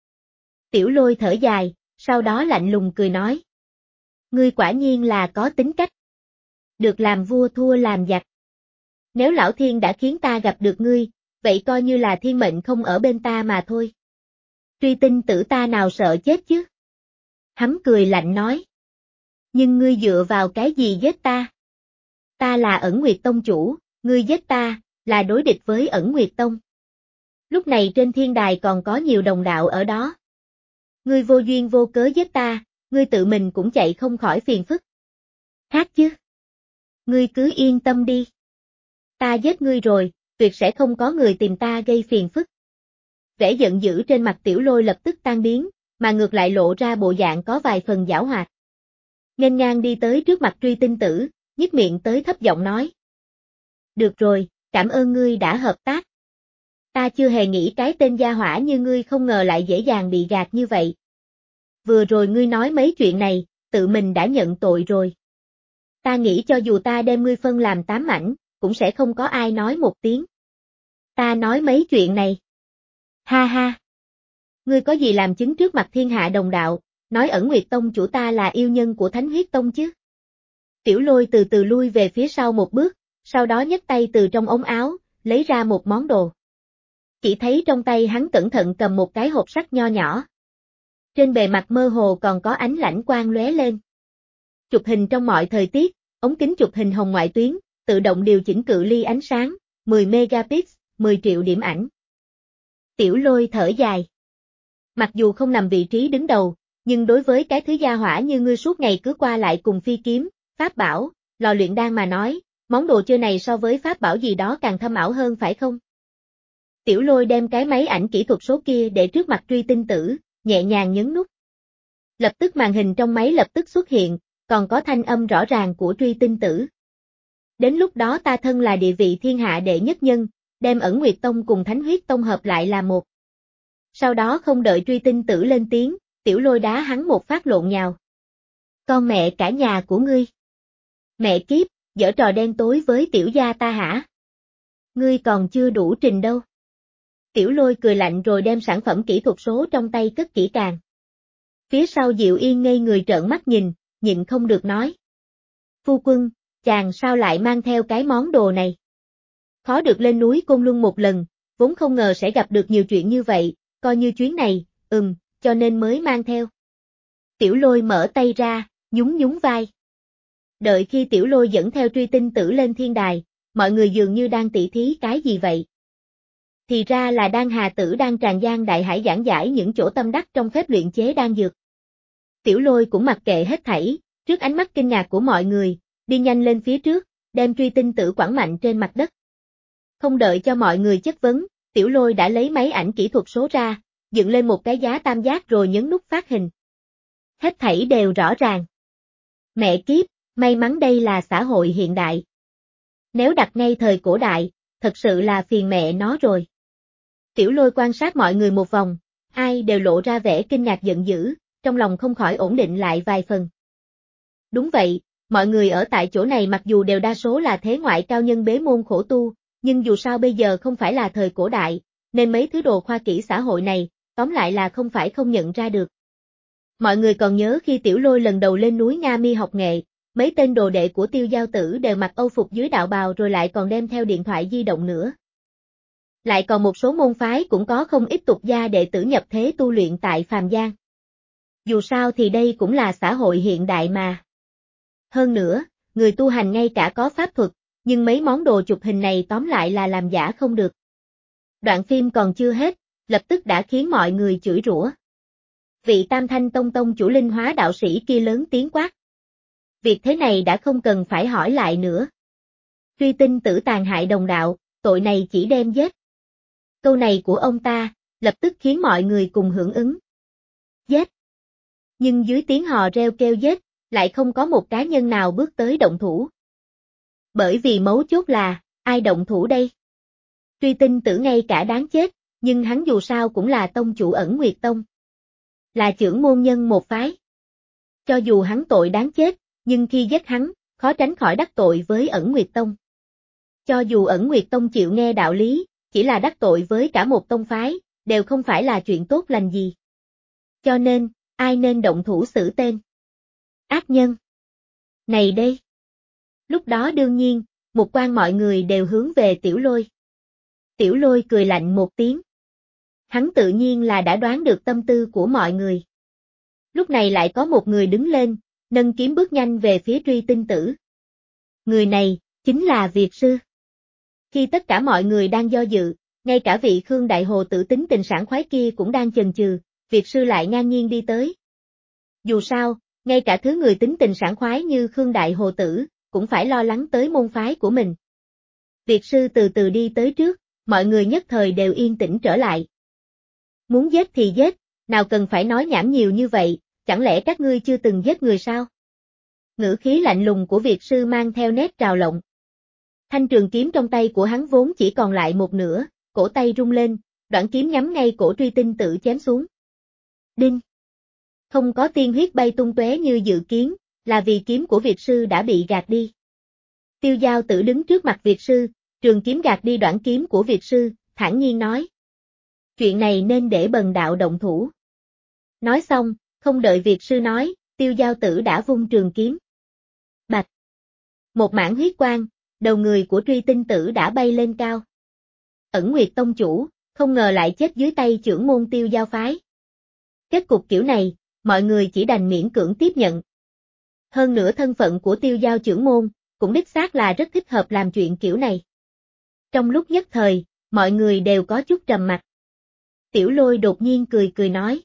Tiểu Lôi thở dài, sau đó lạnh lùng cười nói. Ngươi quả nhiên là có tính cách. Được làm vua thua làm giặc. Nếu lão thiên đã khiến ta gặp được ngươi, vậy coi như là thiên mệnh không ở bên ta mà thôi. Truy Tinh Tử ta nào sợ chết chứ? Hắn cười lạnh nói. Nhưng ngươi dựa vào cái gì giết ta? Ta là Ẩn Nguyệt Tông chủ, ngươi giết ta, là đối địch với Ẩn Nguyệt Tông. Lúc này trên thiên đài còn có nhiều đồng đạo ở đó. Ngươi vô duyên vô cớ giết ta, ngươi tự mình cũng chạy không khỏi phiền phức. Khác chứ? Ngươi cứ yên tâm đi. Ta giết ngươi rồi, tuyệt sẽ không có người tìm ta gây phiền phức. Vẻ giận dữ trên mặt Tiểu Lôi lập tức tan biến, mà ngược lại lộ ra bộ dạng có vài phần giảo hoạt. Nghênh ngang đi tới trước mặt Truy Tinh Tử, nhếch miệng tới thấp giọng nói. Được rồi, cảm ơn ngươi đã hợp tác. Ta chưa hề nghĩ cái tên gia hỏa như ngươi không ngờ lại dễ dàng bị gạt như vậy. Vừa rồi ngươi nói mấy chuyện này, tự mình đã nhận tội rồi. Ta nghĩ cho dù ta đem ngươi phân làm tám mảnh, cũng sẽ không có ai nói một tiếng. Ta nói mấy chuyện này. Ha ha. Ngươi có gì làm chứng trước mặt thiên hạ đồng đạo, nói Ẩn Nguyệt Tông chủ ta là yêu nhân của Thánh Huyết Tông chứ? Tiểu Lôi từ từ lui về phía sau một bước, sau đó nhấc tay từ trong ống áo, lấy ra một món đồ. Chỉ thấy trong tay hắn cẩn thận cầm một cái hộp sắt nho nhỏ. Trên bề mặt mơ hồ còn có ánh lãnh quang lóe lên. Chụp hình trong mọi thời tiết, ống kính chụp hình hồng ngoại tuyến, tự động điều chỉnh cự ly ánh sáng, mười megapixel, mười triệu điểm ảnh. Tiểu Lôi thở dài. Mặc dù không nằm vị trí đứng đầu, nhưng đối với cái thứ gia hỏa như ngươi suốt ngày cứ qua lại cùng phi kiếm, pháp bảo, lò luyện đan mà nói, món đồ chơi này so với pháp bảo gì đó càng thâm ảo hơn phải không? Tiểu Lôi đem cái máy ảnh kỹ thuật số kia để trước mặt Truy Tinh Tử, nhẹ nhàng nhấn nút. Lập tức màn hình trong máy lập tức xuất hiện, còn có thanh âm rõ ràng của Truy Tinh Tử. Đến lúc đó ta thân là địa vị thiên hạ đệ nhất nhân, đem Ẩn Nguyệt Tông cùng Thánh Huyết Tông hợp lại là một. Sau đó không đợi Truy Tinh Tử lên tiếng, Tiểu Lôi đá hắn một phát lộn nhào. Con mẹ cả nhà của ngươi. Mẹ kiếp, giở trò đen tối với tiểu gia ta hả? Ngươi còn chưa đủ trình đâu. Tiểu Lôi cười lạnh rồi đem sản phẩm kỹ thuật số trong tay cất kỹ càng. Phía sau Diệu Yên ngây người trợn mắt nhìn, nhịn không được nói. Phu quân, chàng sao lại mang theo cái món đồ này? Khó được lên núi Côn Luân một lần, vốn không ngờ sẽ gặp được nhiều chuyện như vậy, coi như chuyến này, ừm, cho nên mới mang theo. Tiểu Lôi mở tay ra, nhún nhún vai. Đợi khi Tiểu Lôi dẫn theo Truy Tinh Tử lên thiên đài, mọi người dường như đang tỉ thí cái gì vậy? Thì ra là Đan Hà Tử đang tràn gian đại hải giảng giải những chỗ tâm đắc trong phép luyện chế đan dược. Tiểu Lôi cũng mặc kệ hết thảy, trước ánh mắt kinh ngạc của mọi người, đi nhanh lên phía trước, đem Truy Tinh Tử quẳng mạnh trên mặt đất. Không đợi cho mọi người chất vấn, Tiểu Lôi đã lấy máy ảnh kỹ thuật số ra, dựng lên một cái giá tam giác rồi nhấn nút phát hình. Hết thảy đều rõ ràng. Mẹ kiếp, may mắn đây là xã hội hiện đại. Nếu đặt ngay thời cổ đại, thật sự là phiền mẹ nó rồi. Tiểu Lôi quan sát mọi người một vòng, ai đều lộ ra vẻ kinh ngạc giận dữ, trong lòng không khỏi ổn định lại vài phần. Đúng vậy, mọi người ở tại chỗ này mặc dù đều đa số là thế ngoại cao nhân bế môn khổ tu, nhưng dù sao bây giờ không phải là thời cổ đại, nên mấy thứ đồ khoa kỹ xã hội này, tóm lại là không phải không nhận ra được. Mọi người còn nhớ khi Tiểu Lôi lần đầu lên núi Nga Mi học nghệ, mấy tên đồ đệ của Tiêu Giao Tử đều mặc âu phục dưới đạo bào rồi lại còn đem theo điện thoại di động nữa. Lại còn một số môn phái cũng có không ít tục gia đệ tử nhập thế tu luyện tại phàm gian. Dù sao thì đây cũng là xã hội hiện đại mà. Hơn nữa, người tu hành ngay cả có pháp thuật, nhưng mấy món đồ chụp hình này tóm lại là làm giả không được. Đoạn phim còn chưa hết, lập tức đã khiến mọi người chửi rủa. Vị Tam Thanh Tông tông chủ linh hóa đạo sĩ kia lớn tiếng quát. Việc thế này đã không cần phải hỏi lại nữa. Truy Tinh Tử tàn hại đồng đạo, tội này chỉ đem giết. Câu này của ông ta, lập tức khiến mọi người cùng hưởng ứng. Giết. Nhưng dưới tiếng hò reo kêu giết, lại không có một cá nhân nào bước tới động thủ. Bởi vì mấu chốt là, ai động thủ đây? Truy Tinh Tử ngay cả đáng chết, nhưng hắn dù sao cũng là tông chủ Ẩn Nguyệt Tông. Là trưởng môn nhân một phái. Cho dù hắn tội đáng chết, nhưng khi giết hắn, khó tránh khỏi đắc tội với Ẩn Nguyệt Tông. Cho dù Ẩn Nguyệt Tông chịu nghe đạo lý, chỉ là đắc tội với cả một tông phái, đều không phải là chuyện tốt lành gì. Cho nên, ai nên động thủ xử tên? Ác nhân. Này đây. Lúc đó đương nhiên, mục quan mọi người đều hướng về Tiểu Lôi. Tiểu Lôi cười lạnh một tiếng. Hắn tự nhiên là đã đoán được tâm tư của mọi người. Lúc này lại có một người đứng lên, nâng kiếm bước nhanh về phía Truy Tinh Tử. Người này, chính là Việt Sư. Khi tất cả mọi người đang do dự, ngay cả vị Khương Đại Hồ tử tính tình sảng khoái kia cũng đang chần chừ, Việt Sư lại ngang nhiên đi tới. Dù sao, ngay cả thứ người tính tình sảng khoái như Khương Đại Hồ tử, cũng phải lo lắng tới môn phái của mình. Việt Sư từ từ đi tới trước, mọi người nhất thời đều yên tĩnh trở lại. Muốn giết thì giết, nào cần phải nói nhảm nhiều như vậy, chẳng lẽ các ngươi chưa từng giết người sao? Ngữ khí lạnh lùng của Việt Sư mang theo nét trào lộng. Thanh trường kiếm trong tay của hắn vốn chỉ còn lại một nửa, cổ tay rung lên, đoạn kiếm nhắm ngay cổ Truy Tinh Tử chém xuống. Đinh! Không có tiên huyết bay tung tóe như dự kiến, là vì kiếm của Việt Sư đã bị gạt đi. Tiêu Giao Tử đứng trước mặt Việt Sư, trường kiếm gạt đi đoạn kiếm của Việt Sư, thản nhiên nói. Chuyện này nên để bần đạo động thủ. Nói xong, không đợi Việt Sư nói, Tiêu Giao Tử đã vung trường kiếm. Bạch! Một mảng huyết quang, đầu người của Truy Tinh Tử đã bay lên cao. Ẩn Nguyệt Tông chủ, không ngờ lại chết dưới tay trưởng môn Tiêu Giao phái. Kết cục kiểu này, mọi người chỉ đành miễn cưỡng tiếp nhận. Hơn nữa thân phận của Tiêu Giao trưởng môn, cũng đích xác là rất thích hợp làm chuyện kiểu này. Trong lúc nhất thời, mọi người đều có chút trầm mặc. Tiểu Lôi đột nhiên cười cười nói.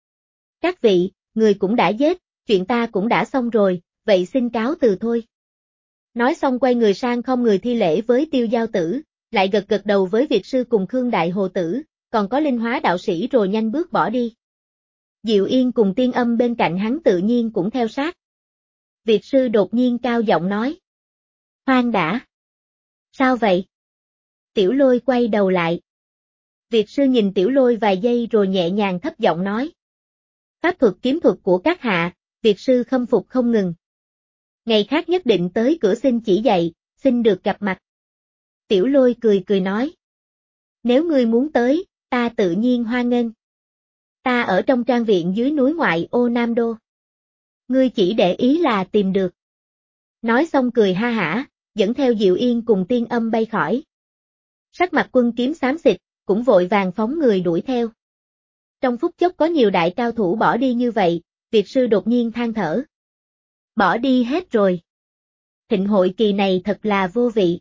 Các vị, người cũng đã giết, chuyện ta cũng đã xong rồi, vậy xin cáo từ thôi. Nói xong quay người sang không người thi lễ với Tiêu Giao Tử, lại gật gật đầu với Việt Sư cùng Khương Đại Hồ Tử, còn có Linh Hóa đạo sĩ rồi nhanh bước bỏ đi. Diệu Yên cùng Tiên Âm bên cạnh hắn tự nhiên cũng theo sát. Việt Sư đột nhiên cao giọng nói. Khoan đã. Sao vậy? Tiểu Lôi quay đầu lại. Việt Sư nhìn Tiểu Lôi vài giây rồi nhẹ nhàng thấp giọng nói. Pháp thuật kiếm thuật của các hạ, Việt Sư khâm phục không ngừng. Ngày khác nhất định tới cửa xin chỉ dạy, xin được gặp mặt. Tiểu Lôi cười cười nói. Nếu ngươi muốn tới, ta tự nhiên hoan nghênh. Ta ở trong trang viện dưới núi ngoại ô Nam Đô. Ngươi chỉ để ý là tìm được. Nói xong cười ha hả, dẫn theo Diệu Yên cùng Tiên Âm bay khỏi. Sắc mặt Quân Kiếm xám xịt, cũng vội vàng phóng người đuổi theo. Trong phút chốc có nhiều đại cao thủ bỏ đi như vậy, Việt Sư đột nhiên than thở. Bỏ đi hết rồi. Thịnh hội kỳ này thật là vô vị.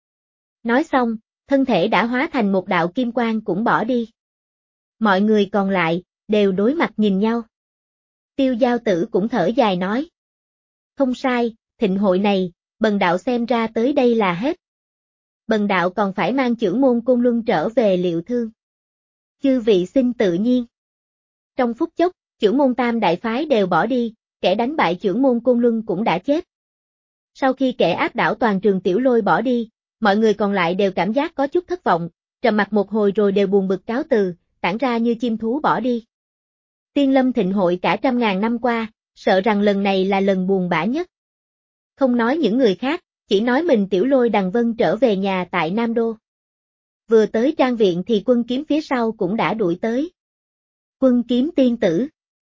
Nói xong, thân thể đã hóa thành một đạo kim quang cũng bỏ đi. Mọi người còn lại, đều đối mặt nhìn nhau. Tiêu Giao Tử cũng thở dài nói. Không sai, thịnh hội này, bần đạo xem ra tới đây là hết. Bần đạo còn phải mang chưởng môn Côn Luân trở về liệu thương. Chư vị xin tự nhiên. Trong phút chốc, chưởng môn tam đại phái đều bỏ đi, kẻ đánh bại chưởng môn Côn Luân cũng đã chết. Sau khi kẻ áp đảo toàn trường Tiểu Lôi bỏ đi, mọi người còn lại đều cảm giác có chút thất vọng, trầm mặc một hồi rồi đều buồn bực cáo từ, tản ra như chim thú bỏ đi. Tiên Lâm thịnh hội cả trăm ngàn năm qua, sợ rằng lần này là lần buồn bã nhất. Không nói những người khác, chỉ nói mình Tiểu Lôi Đằng Vân trở về nhà tại Nam Đô. Vừa tới trang viện thì Quân Kiếm phía sau cũng đã đuổi tới. Quân Kiếm tiên tử.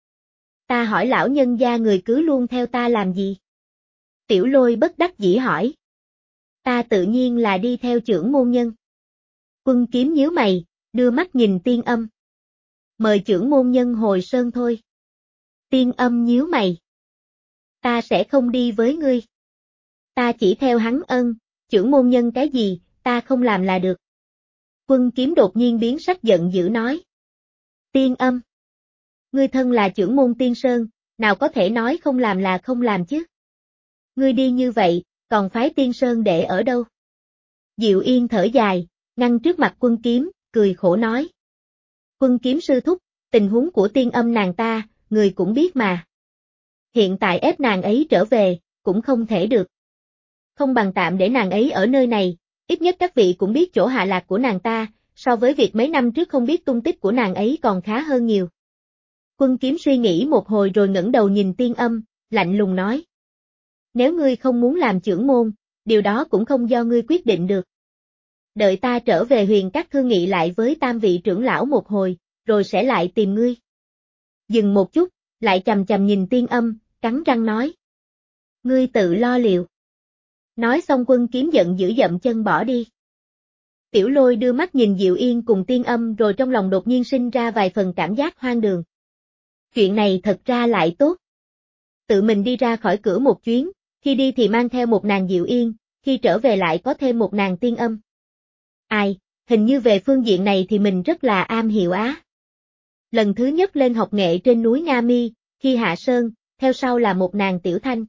Ta hỏi lão nhân gia người cứ luôn theo ta làm gì? Tiểu Lôi bất đắc dĩ hỏi. Ta tự nhiên là đi theo chưởng môn nhân. Quân Kiếm nhíu mày, đưa mắt nhìn Tiên Âm. Mời chưởng môn nhân hồi sơn thôi. Tiên Âm nhíu mày. Ta sẽ không đi với ngươi. Ta chỉ theo hắn ân, chưởng môn nhân cái gì, ta không làm là được. Quân Kiếm đột nhiên biến sắc giận dữ nói. Tiên Âm. Ngươi thân là chưởng môn Tiên Sơn, nào có thể nói không làm là không làm chứ. Ngươi đi như vậy, còn phái Tiên Sơn để ở đâu? Diệu Yên thở dài, ngăn trước mặt Quân Kiếm, cười khổ nói. Quân Kiếm sư thúc, tình huống của Tiên Âm nàng ta, người cũng biết mà. Hiện tại ép nàng ấy trở về, cũng không thể được. Không bằng tạm để nàng ấy ở nơi này, ít nhất các vị cũng biết chỗ hạ lạc của nàng ta, so với việc mấy năm trước không biết tung tích của nàng ấy còn khá hơn nhiều. Quân Kiếm suy nghĩ một hồi rồi ngẩng đầu nhìn Tiên Âm, lạnh lùng nói. Nếu ngươi không muốn làm chưởng môn, điều đó cũng không do ngươi quyết định được. Đợi ta trở về Huyền Các thương nghị lại với tam vị trưởng lão một hồi, rồi sẽ lại tìm ngươi. Dừng một chút, lại chầm chầm nhìn Tiên Âm, cắn răng nói. Ngươi tự lo liệu. Nói xong Quân Kiếm giận dữ dậm chân bỏ đi. Tiểu Lôi đưa mắt nhìn Diệu Yên cùng Tiên Âm rồi trong lòng đột nhiên sinh ra vài phần cảm giác hoang đường. Chuyện này thật ra lại tốt. Tự mình đi ra khỏi cửa một chuyến, khi đi thì mang theo một nàng Diệu Yên, khi trở về lại có thêm một nàng Tiên Âm. Ai, hình như về phương diện này thì mình rất là am hiểu á. Lần thứ nhất lên học nghệ trên núi Nga Mi, khi hạ sơn, theo sau là một nàng Tiểu Thanh.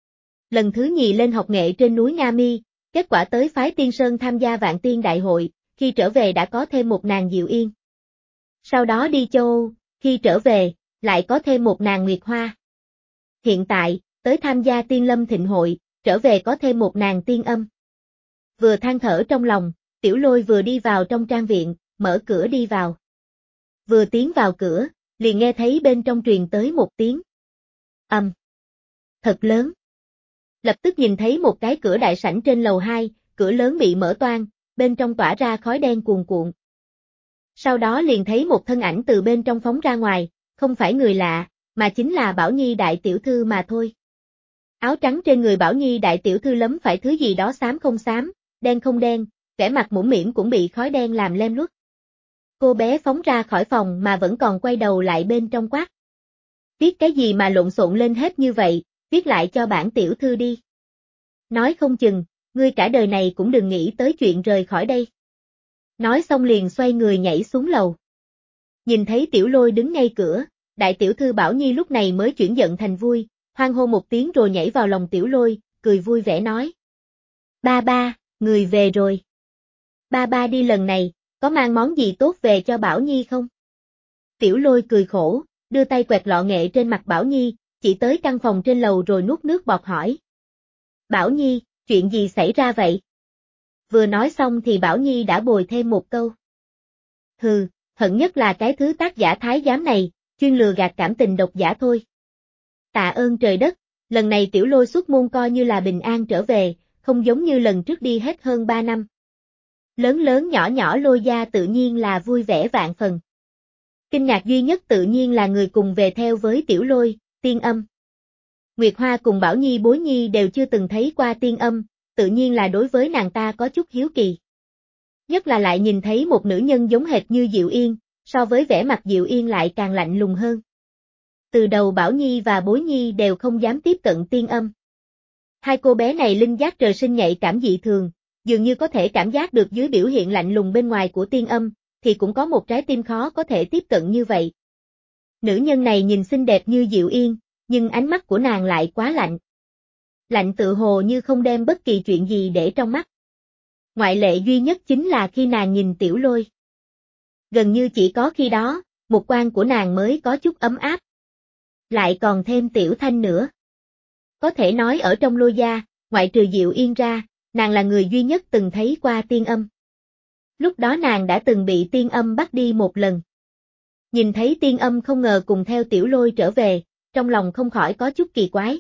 Lần thứ nhì lên học nghệ trên núi Nga Mi, kết quả tới phái Tiên Sơn tham gia Vạn Tiên Đại hội, khi trở về đã có thêm một nàng Diệu Yên. Sau đó đi châu Âu, khi trở về, lại có thêm một nàng Nguyệt Hoa. Hiện tại, tới tham gia Tiên Lâm thịnh hội, trở về có thêm một nàng Tiên Âm. Vừa than thở trong lòng, Tiểu Lôi vừa đi vào trong trang viện, mở cửa đi vào. Vừa tiến vào cửa, liền nghe thấy bên trong truyền tới một tiếng. Âm. Thật lớn. Lập tức nhìn thấy một cái cửa đại sảnh trên lầu hai, cửa lớn bị mở toang, bên trong tỏa ra khói đen cuồn cuộn. Sau đó liền thấy một thân ảnh từ bên trong phóng ra ngoài, không phải người lạ, mà chính là Bảo Nhi đại tiểu thư mà thôi. Áo trắng trên người Bảo Nhi đại tiểu thư lấm phải thứ gì đó xám không xám, đen không đen, vẻ mặt mũm mĩm cũng bị khói đen làm lem luốc. Cô bé phóng ra khỏi phòng mà vẫn còn quay đầu lại bên trong quát. Viết cái gì mà lộn xộn lên hết như vậy, viết lại cho bản tiểu thư đi. Nói không chừng, ngươi cả đời này cũng đừng nghĩ tới chuyện rời khỏi đây. Nói xong liền xoay người nhảy xuống lầu. Nhìn thấy Tiểu Lôi đứng ngay cửa, đại tiểu thư Bảo Nhi lúc này mới chuyển giận thành vui, hoan hô một tiếng rồi nhảy vào lòng Tiểu Lôi, cười vui vẻ nói. Ba ba, người về rồi. Ba ba đi lần này, có mang món gì tốt về cho Bảo Nhi không? Tiểu Lôi cười khổ, đưa tay quẹt lọ nghệ trên mặt Bảo Nhi, chỉ tới căn phòng trên lầu rồi nuốt nước bọt hỏi. Bảo Nhi, chuyện gì xảy ra vậy? Vừa nói xong thì Bảo Nhi đã bồi thêm một câu. Hừ, hận nhất là cái thứ tác giả thái giám này, chuyên lừa gạt cảm tình độc giả thôi. Tạ ơn trời đất, lần này Tiểu Lôi xuất môn coi như là bình an trở về, không giống như lần trước đi hết hơn ba năm. Lớn lớn nhỏ nhỏ Lôi gia tự nhiên là vui vẻ vạn phần. Kinh ngạc duy nhất tự nhiên là người cùng về theo với Tiểu Lôi, Tiên Âm. Nguyệt Hoa cùng Bảo Nhi Bối Nhi đều chưa từng thấy qua Tiên Âm, tự nhiên là đối với nàng ta có chút hiếu kỳ. Nhất là lại nhìn thấy một nữ nhân giống hệt như Diệu Yên, so với vẻ mặt Diệu Yên lại càng lạnh lùng hơn. Từ đầu Bảo Nhi và Bối Nhi đều không dám tiếp cận Tiên Âm. Hai cô bé này linh giác trời sinh nhạy cảm dị thường, dường như có thể cảm giác được dưới biểu hiện lạnh lùng bên ngoài của Tiên Âm, thì cũng có một trái tim khó có thể tiếp cận như vậy. Nữ nhân này nhìn xinh đẹp như Diệu Yên, nhưng ánh mắt của nàng lại quá lạnh. Lạnh tự hồ như không đem bất kỳ chuyện gì để trong mắt. Ngoại lệ duy nhất chính là khi nàng nhìn Tiểu Lôi. Gần như chỉ có khi đó, một quan của nàng mới có chút ấm áp. Lại còn thêm Tiểu Thanh nữa. Có thể nói ở trong Lôi gia, ngoại trừ Diệu Yên ra, nàng là người duy nhất từng thấy qua Tiên Âm. Lúc đó nàng đã từng bị Tiên Âm bắt đi một lần. Nhìn thấy Tiên Âm không ngờ cùng theo Tiểu Lôi trở về, trong lòng không khỏi có chút kỳ quái.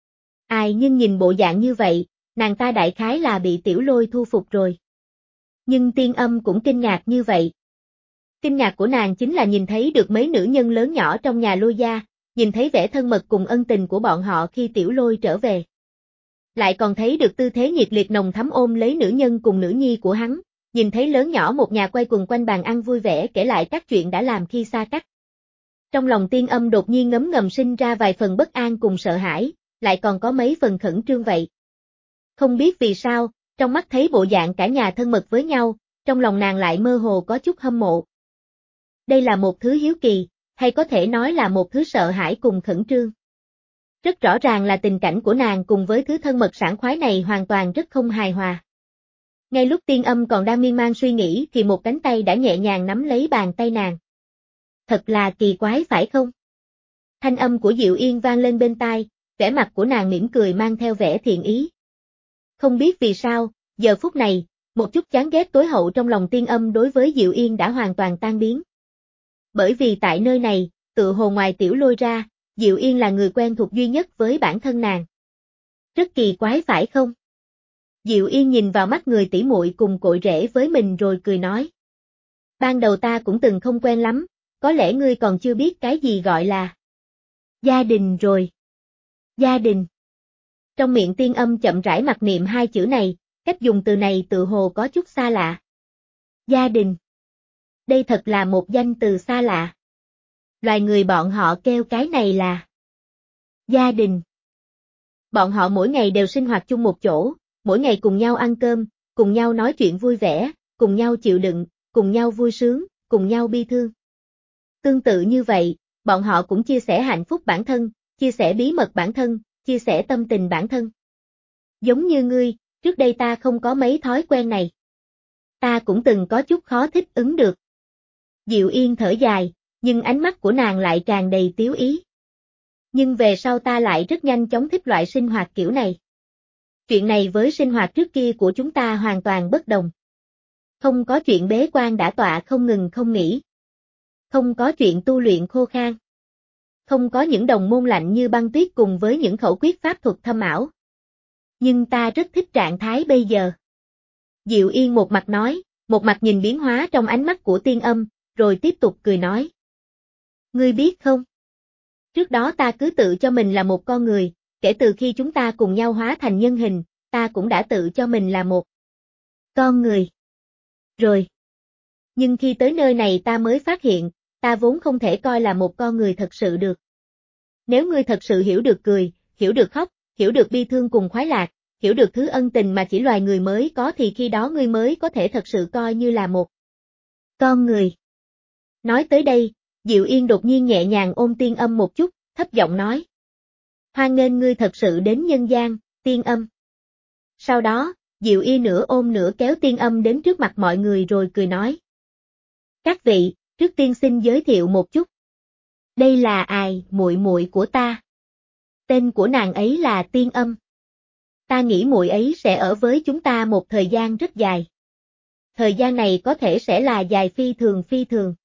Ai nhưng nhìn bộ dạng như vậy, nàng ta đại khái là bị Tiểu Lôi thu phục rồi. Nhưng Tiên Âm cũng kinh ngạc như vậy. Kinh ngạc của nàng chính là nhìn thấy được mấy nữ nhân lớn nhỏ trong nhà Lôi gia, nhìn thấy vẻ thân mật cùng ân tình của bọn họ khi Tiểu Lôi trở về. Lại còn thấy được tư thế nhiệt liệt nồng thắm ôm lấy nữ nhân cùng nữ nhi của hắn, nhìn thấy lớn nhỏ một nhà quay quần quanh bàn ăn vui vẻ kể lại các chuyện đã làm khi xa cách. Trong lòng Tiên Âm đột nhiên ngấm ngầm sinh ra vài phần bất an cùng sợ hãi, lại còn có mấy phần khẩn trương vậy. Không biết vì sao, trong mắt thấy bộ dạng cả nhà thân mật với nhau, trong lòng nàng lại mơ hồ có chút hâm mộ. Đây là một thứ hiếu kỳ, hay có thể nói là một thứ sợ hãi cùng khẩn trương. Rất rõ ràng là tình cảnh của nàng cùng với thứ thân mật sảng khoái này hoàn toàn rất không hài hòa. Ngay lúc Tiên Âm còn đang miên man suy nghĩ thì một cánh tay đã nhẹ nhàng nắm lấy bàn tay nàng. Thật là kỳ quái phải không? Thanh âm của Diệu Yên vang lên bên tai, vẻ mặt của nàng mỉm cười mang theo vẻ thiện ý. Không biết vì sao, giờ phút này, một chút chán ghét tối hậu trong lòng Tiên Âm đối với Diệu Yên đã hoàn toàn tan biến. Bởi vì tại nơi này, tự hồ ngoài Tiểu Lôi ra, Diệu Yên là người quen thuộc duy nhất với bản thân nàng. Rất kỳ quái phải không? Diệu Yên nhìn vào mắt người tỷ muội cùng cội rễ với mình rồi cười nói. Ban đầu ta cũng từng không quen lắm, có lẽ ngươi còn chưa biết cái gì gọi là gia đình rồi. Gia đình. Trong miệng Tiên Âm chậm rãi mặc niệm hai chữ này, cách dùng từ này tự hồ có chút xa lạ. Gia đình. Đây thật là một danh từ xa lạ. Loài người bọn họ kêu cái này là gia đình. Bọn họ mỗi ngày đều sinh hoạt chung một chỗ, mỗi ngày cùng nhau ăn cơm, cùng nhau nói chuyện vui vẻ, cùng nhau chịu đựng, cùng nhau vui sướng, cùng nhau bi thương. Tương tự như vậy, bọn họ cũng chia sẻ hạnh phúc bản thân, chia sẻ bí mật bản thân, chia sẻ tâm tình bản thân. Giống như ngươi, trước đây ta không có mấy thói quen này. Ta cũng từng có chút khó thích ứng được. Diệu Yên thở dài, nhưng ánh mắt của nàng lại tràn đầy tiếu ý. Nhưng về sau ta lại rất nhanh chóng thích loại sinh hoạt kiểu này. Chuyện này với sinh hoạt trước kia của chúng ta hoàn toàn bất đồng. Không có chuyện bế quan đả tọa không ngừng không nghỉ. Không có chuyện tu luyện khô khan. Không có những đồng môn lạnh như băng tuyết cùng với những khẩu quyết pháp thuật thâm ảo. Nhưng ta rất thích trạng thái bây giờ. Diệu Yên một mặt nói, một mặt nhìn biến hóa trong ánh mắt của Tiên Âm, rồi tiếp tục cười nói. Ngươi biết không? Trước đó ta cứ tự cho mình là một con người, kể từ khi chúng ta cùng nhau hóa thành nhân hình, ta cũng đã tự cho mình là một con người. Rồi. Nhưng khi tới nơi này ta mới phát hiện, ta vốn không thể coi là một con người thật sự được. Nếu ngươi thật sự hiểu được cười, hiểu được khóc, hiểu được bi thương cùng khoái lạc, hiểu được thứ ân tình mà chỉ loài người mới có thì khi đó ngươi mới có thể thật sự coi như là một con người. Nói tới đây, Diệu Yên đột nhiên nhẹ nhàng ôm Tiên Âm một chút, thấp giọng nói. Hoan nghênh ngươi thật sự đến nhân gian, Tiên Âm. Sau đó, Diệu Y nửa ôm nửa kéo Tiên Âm đến trước mặt mọi người rồi cười nói. Các vị, trước tiên xin giới thiệu một chút. Đây là Ai, muội muội của ta. Tên của nàng ấy là Tiên Âm. Ta nghĩ muội ấy sẽ ở với chúng ta một thời gian rất dài. Thời gian này có thể sẽ là dài phi thường phi thường.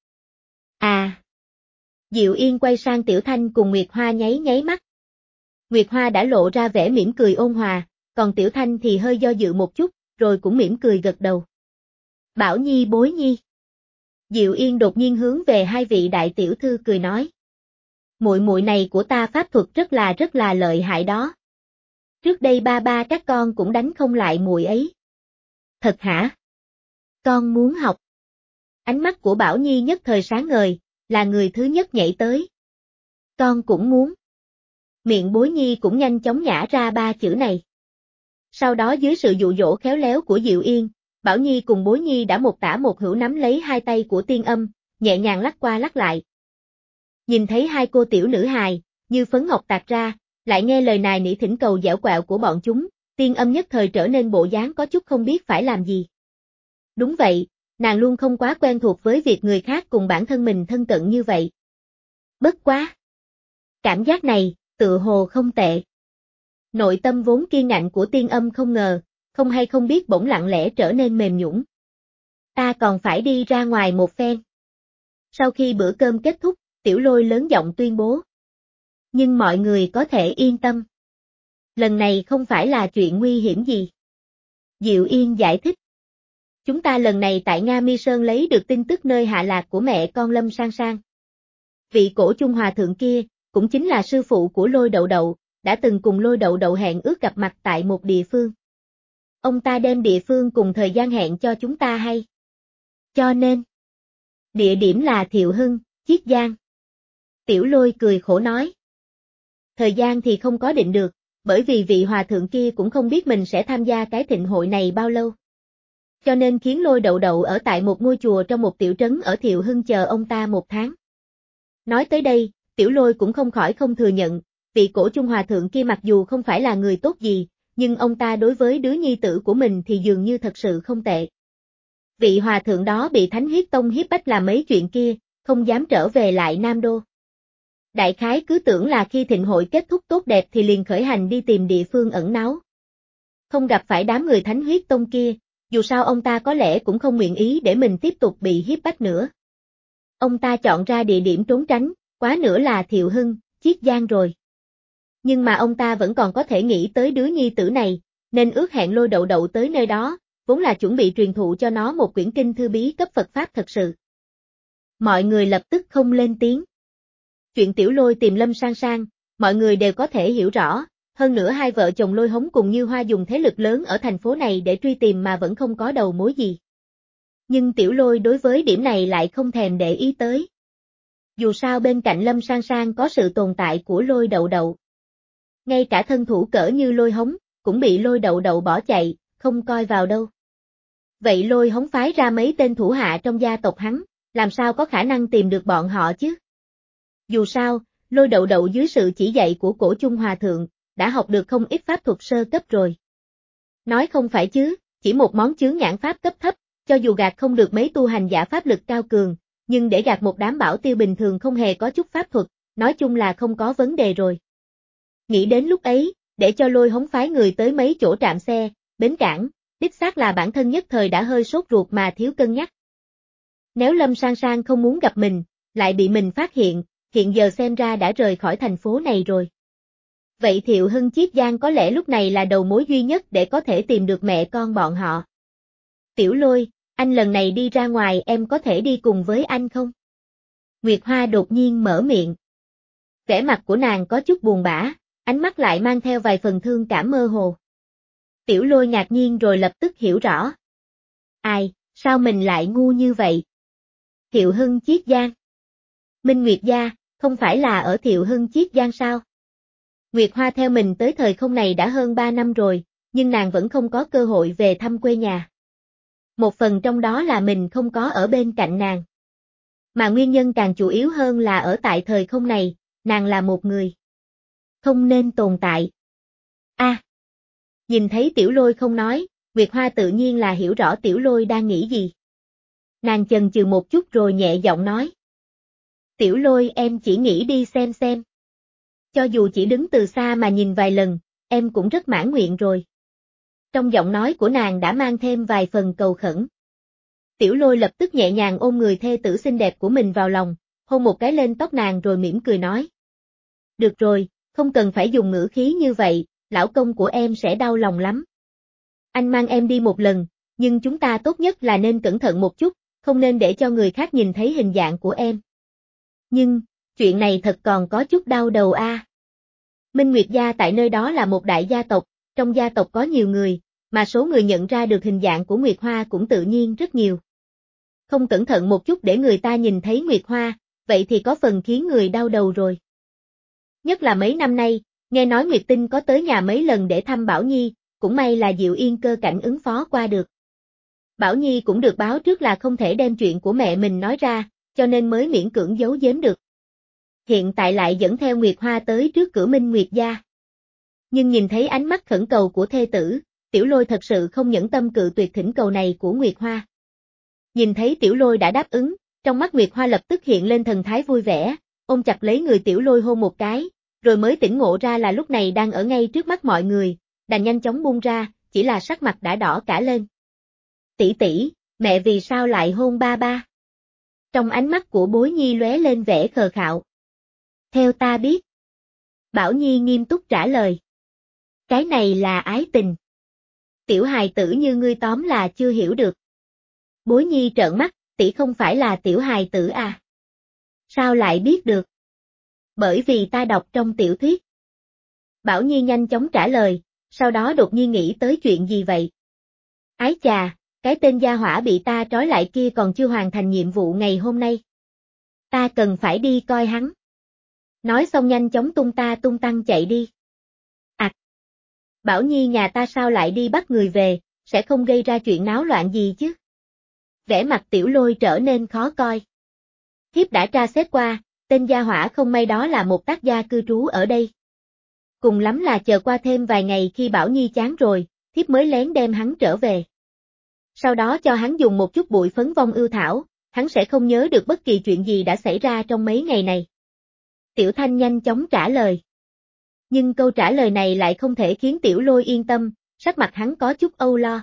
À. Diệu Yên quay sang Tiểu Thanh cùng Nguyệt Hoa nháy nháy mắt. Nguyệt Hoa đã lộ ra vẻ mỉm cười ôn hòa, còn Tiểu Thanh thì hơi do dự một chút, rồi cũng mỉm cười gật đầu. Bảo Nhi bối nhi. Diệu Yên đột nhiên hướng về hai vị đại tiểu thư cười nói. Muội muội này của ta pháp thuật rất là rất là lợi hại đó. Trước đây ba ba các con cũng đánh không lại muội ấy. Thật hả? Con muốn học. Ánh mắt của Bảo Nhi nhất thời sáng ngời, là người thứ nhất nhảy tới. Con cũng muốn. Miệng Bối Nhi cũng nhanh chóng nhả ra ba chữ này. Sau đó dưới sự dụ dỗ khéo léo của Diệu Yên, Bảo Nhi cùng Bối Nhi đã một tả một hữu nắm lấy hai tay của Tiên Âm, nhẹ nhàng lắc qua lắc lại. Nhìn thấy hai cô tiểu nữ hài, như phấn ngọc tạc ra, lại nghe lời nài nỉ thỉnh cầu dẻo quẹo của bọn chúng, Tiên Âm nhất thời trở nên bộ dáng có chút không biết phải làm gì. Đúng vậy, nàng luôn không quá quen thuộc với việc người khác cùng bản thân mình thân cận như vậy. Bất quá. Cảm giác này, tựa hồ không tệ. Nội tâm vốn kiên ngạnh của Tiên Âm không ngờ, không hay không biết bỗng lặng lẽ trở nên mềm nhũn. Ta còn phải đi ra ngoài một phen. Sau khi bữa cơm kết thúc, Tiểu Lôi lớn giọng tuyên bố. Nhưng mọi người có thể yên tâm. Lần này không phải là chuyện nguy hiểm gì. Diệu Yên giải thích. Chúng ta lần này tại Nga Mi Sơn lấy được tin tức nơi hạ lạc của mẹ con Lâm Sang Sang. Vị cổ Trung Hòa thượng kia, cũng chính là sư phụ của Lôi Đậu Đậu, đã từng cùng Lôi Đậu Đậu hẹn ước gặp mặt tại một địa phương. Ông ta đem địa phương cùng thời gian hẹn cho chúng ta hay. Cho nên, địa điểm là Thiệu Hưng, Chiết Giang. Tiểu Lôi cười khổ nói. Thời gian thì không có định được, bởi vì vị hòa thượng kia cũng không biết mình sẽ tham gia cái thịnh hội này bao lâu. Cho nên khiến Lôi Đậu Đậu ở tại một ngôi chùa trong một tiểu trấn ở Thiệu Hưng chờ ông ta một tháng. Nói tới đây, Tiểu Lôi cũng không khỏi không thừa nhận, vị cổ Trung Hòa thượng kia mặc dù không phải là người tốt gì, nhưng ông ta đối với đứa nhi tử của mình thì dường như thật sự không tệ. Vị hòa thượng đó bị Thánh Huyết Tông hiếp bách làm mấy chuyện kia, không dám trở về lại Nam Đô. Đại khái cứ tưởng là khi thịnh hội kết thúc tốt đẹp thì liền khởi hành đi tìm địa phương ẩn náu. Không gặp phải đám người Thánh Huyết Tông kia, dù sao ông ta có lẽ cũng không nguyện ý để mình tiếp tục bị hiếp bách nữa. Ông ta chọn ra địa điểm trốn tránh, quá nữa là Thiệu Hưng, Chiết Giang rồi. Nhưng mà ông ta vẫn còn có thể nghĩ tới đứa nhi tử này, nên ước hẹn Lôi Đậu Đậu tới nơi đó, vốn là chuẩn bị truyền thụ cho nó một quyển kinh thư bí cấp Phật Pháp thật sự. Mọi người lập tức không lên tiếng. Chuyện Tiểu Lôi tìm Lâm Sang Sang, mọi người đều có thể hiểu rõ, hơn nữa hai vợ chồng Lôi Hống cùng Như Hoa dùng thế lực lớn ở thành phố này để truy tìm mà vẫn không có đầu mối gì. Nhưng Tiểu Lôi đối với điểm này lại không thèm để ý tới. Dù sao bên cạnh Lâm Sang Sang có sự tồn tại của Lôi Đậu Đậu. Ngay cả thân thủ cỡ như Lôi Hống, cũng bị Lôi Đậu Đậu bỏ chạy, không coi vào đâu. Vậy Lôi Hống phái ra mấy tên thủ hạ trong gia tộc hắn, làm sao có khả năng tìm được bọn họ chứ? Dù sao, Lôi Đậu Đậu dưới sự chỉ dạy của cổ Trung Hòa thượng, đã học được không ít pháp thuật sơ cấp rồi. Nói không phải chứ, chỉ một món chướng nhãn pháp cấp thấp, cho dù gạt không được mấy tu hành giả pháp lực cao cường, nhưng để gạt một đám bảo tiêu bình thường không hề có chút pháp thuật, nói chung là không có vấn đề rồi. Nghĩ đến lúc ấy, để cho Lôi Hống phái người tới mấy chỗ trạm xe, bến cảng, đích xác là bản thân nhất thời đã hơi sốt ruột mà thiếu cân nhắc. Nếu Lâm Sang Sang không muốn gặp mình, lại bị mình phát hiện, hiện giờ xem ra đã rời khỏi thành phố này rồi. Vậy Thiệu Hưng Chiết Giang có lẽ lúc này là đầu mối duy nhất để có thể tìm được mẹ con bọn họ. Tiểu Lôi, anh lần này đi ra ngoài em có thể đi cùng với anh không? Nguyệt Hoa đột nhiên mở miệng. Vẻ mặt của nàng có chút buồn bã, ánh mắt lại mang theo vài phần thương cảm mơ hồ. Tiểu Lôi ngạc nhiên rồi lập tức hiểu rõ. Ai, sao mình lại ngu như vậy? Thiệu Hưng Chiết Giang. Minh Nguyệt gia, không phải là ở Thiệu Hưng Chiết Giang sao? Nguyệt Hoa theo mình tới thời không này đã hơn ba năm rồi, nhưng nàng vẫn không có cơ hội về thăm quê nhà. Một phần trong đó là mình không có ở bên cạnh nàng. Mà nguyên nhân càng chủ yếu hơn là ở tại thời không này, nàng là một người không nên tồn tại. A. Nhìn thấy Tiểu Lôi không nói, Nguyệt Hoa tự nhiên là hiểu rõ Tiểu Lôi đang nghĩ gì. Nàng chần chừ một chút rồi nhẹ giọng nói. Tiểu Lôi, em chỉ nghĩ đi xem xem. Cho dù chỉ đứng từ xa mà nhìn vài lần, em cũng rất mãn nguyện rồi. Trong giọng nói của nàng đã mang thêm vài phần cầu khẩn. Tiểu Lôi lập tức nhẹ nhàng ôm người thê tử xinh đẹp của mình vào lòng, hôn một cái lên tóc nàng rồi mỉm cười nói. Được rồi, không cần phải dùng ngữ khí như vậy, lão công của em sẽ đau lòng lắm. Anh mang em đi một lần, nhưng chúng ta tốt nhất là nên cẩn thận một chút, không nên để cho người khác nhìn thấy hình dạng của em. Nhưng, chuyện này thật còn có chút đau đầu a. À. Minh Nguyệt gia tại nơi đó là một đại gia tộc, trong gia tộc có nhiều người, mà số người nhận ra được hình dạng của Nguyệt Hoa cũng tự nhiên rất nhiều. Không cẩn thận một chút để người ta nhìn thấy Nguyệt Hoa, vậy thì có phần khiến người đau đầu rồi. Nhất là mấy năm nay, nghe nói Nguyệt Tinh có tới nhà mấy lần để thăm Bảo Nhi, cũng may là Diệu Yên cơ cảnh ứng phó qua được. Bảo Nhi cũng được báo trước là không thể đem chuyện của mẹ mình nói ra, cho nên mới miễn cưỡng giấu giếm được. Hiện tại lại dẫn theo Nguyệt Hoa tới trước cửa Minh Nguyệt gia. Nhưng nhìn thấy ánh mắt khẩn cầu của thê tử, Tiểu Lôi thật sự không nhẫn tâm cự tuyệt thỉnh cầu này của Nguyệt Hoa. Nhìn thấy Tiểu Lôi đã đáp ứng, trong mắt Nguyệt Hoa lập tức hiện lên thần thái vui vẻ, ôm chặt lấy người Tiểu Lôi hôn một cái, rồi mới tỉnh ngộ ra là lúc này đang ở ngay trước mắt mọi người, đành nhanh chóng buông ra, chỉ là sắc mặt đã đỏ cả lên. Tỷ tỷ, mẹ vì sao lại hôn ba ba? Trong ánh mắt của Bối Nhi lóe lên vẻ khờ khạo. Theo ta biết. Bảo Nhi nghiêm túc trả lời. Cái này là ái tình. Tiểu hài tử như ngươi tóm là chưa hiểu được. Bối Nhi trợn mắt, tỷ không phải là tiểu hài tử à? Sao lại biết được? Bởi vì ta đọc trong tiểu thuyết. Bảo Nhi nhanh chóng trả lời, sau đó đột nhiên nghĩ tới chuyện gì vậy? Ái chà, cái tên gia hỏa bị ta trói lại kia còn chưa hoàn thành nhiệm vụ ngày hôm nay. Ta cần phải đi coi hắn. Nói xong nhanh chóng tung ta tung tăng chạy đi. À! Bảo Nhi nhà ta sao lại đi bắt người về, sẽ không gây ra chuyện náo loạn gì chứ? Vẻ mặt Tiểu Lôi trở nên khó coi. Thiếp đã tra xét qua, tên gia hỏa không may đó là một tác gia cư trú ở đây. Cùng lắm là chờ qua thêm vài ngày khi Bảo Nhi chán rồi, thiếp mới lén đem hắn trở về. Sau đó cho hắn dùng một chút bụi phấn vong ưu thảo, hắn sẽ không nhớ được bất kỳ chuyện gì đã xảy ra trong mấy ngày này. Tiểu Thanh nhanh chóng trả lời. Nhưng câu trả lời này lại không thể khiến Tiểu Lôi yên tâm, sắc mặt hắn có chút âu lo.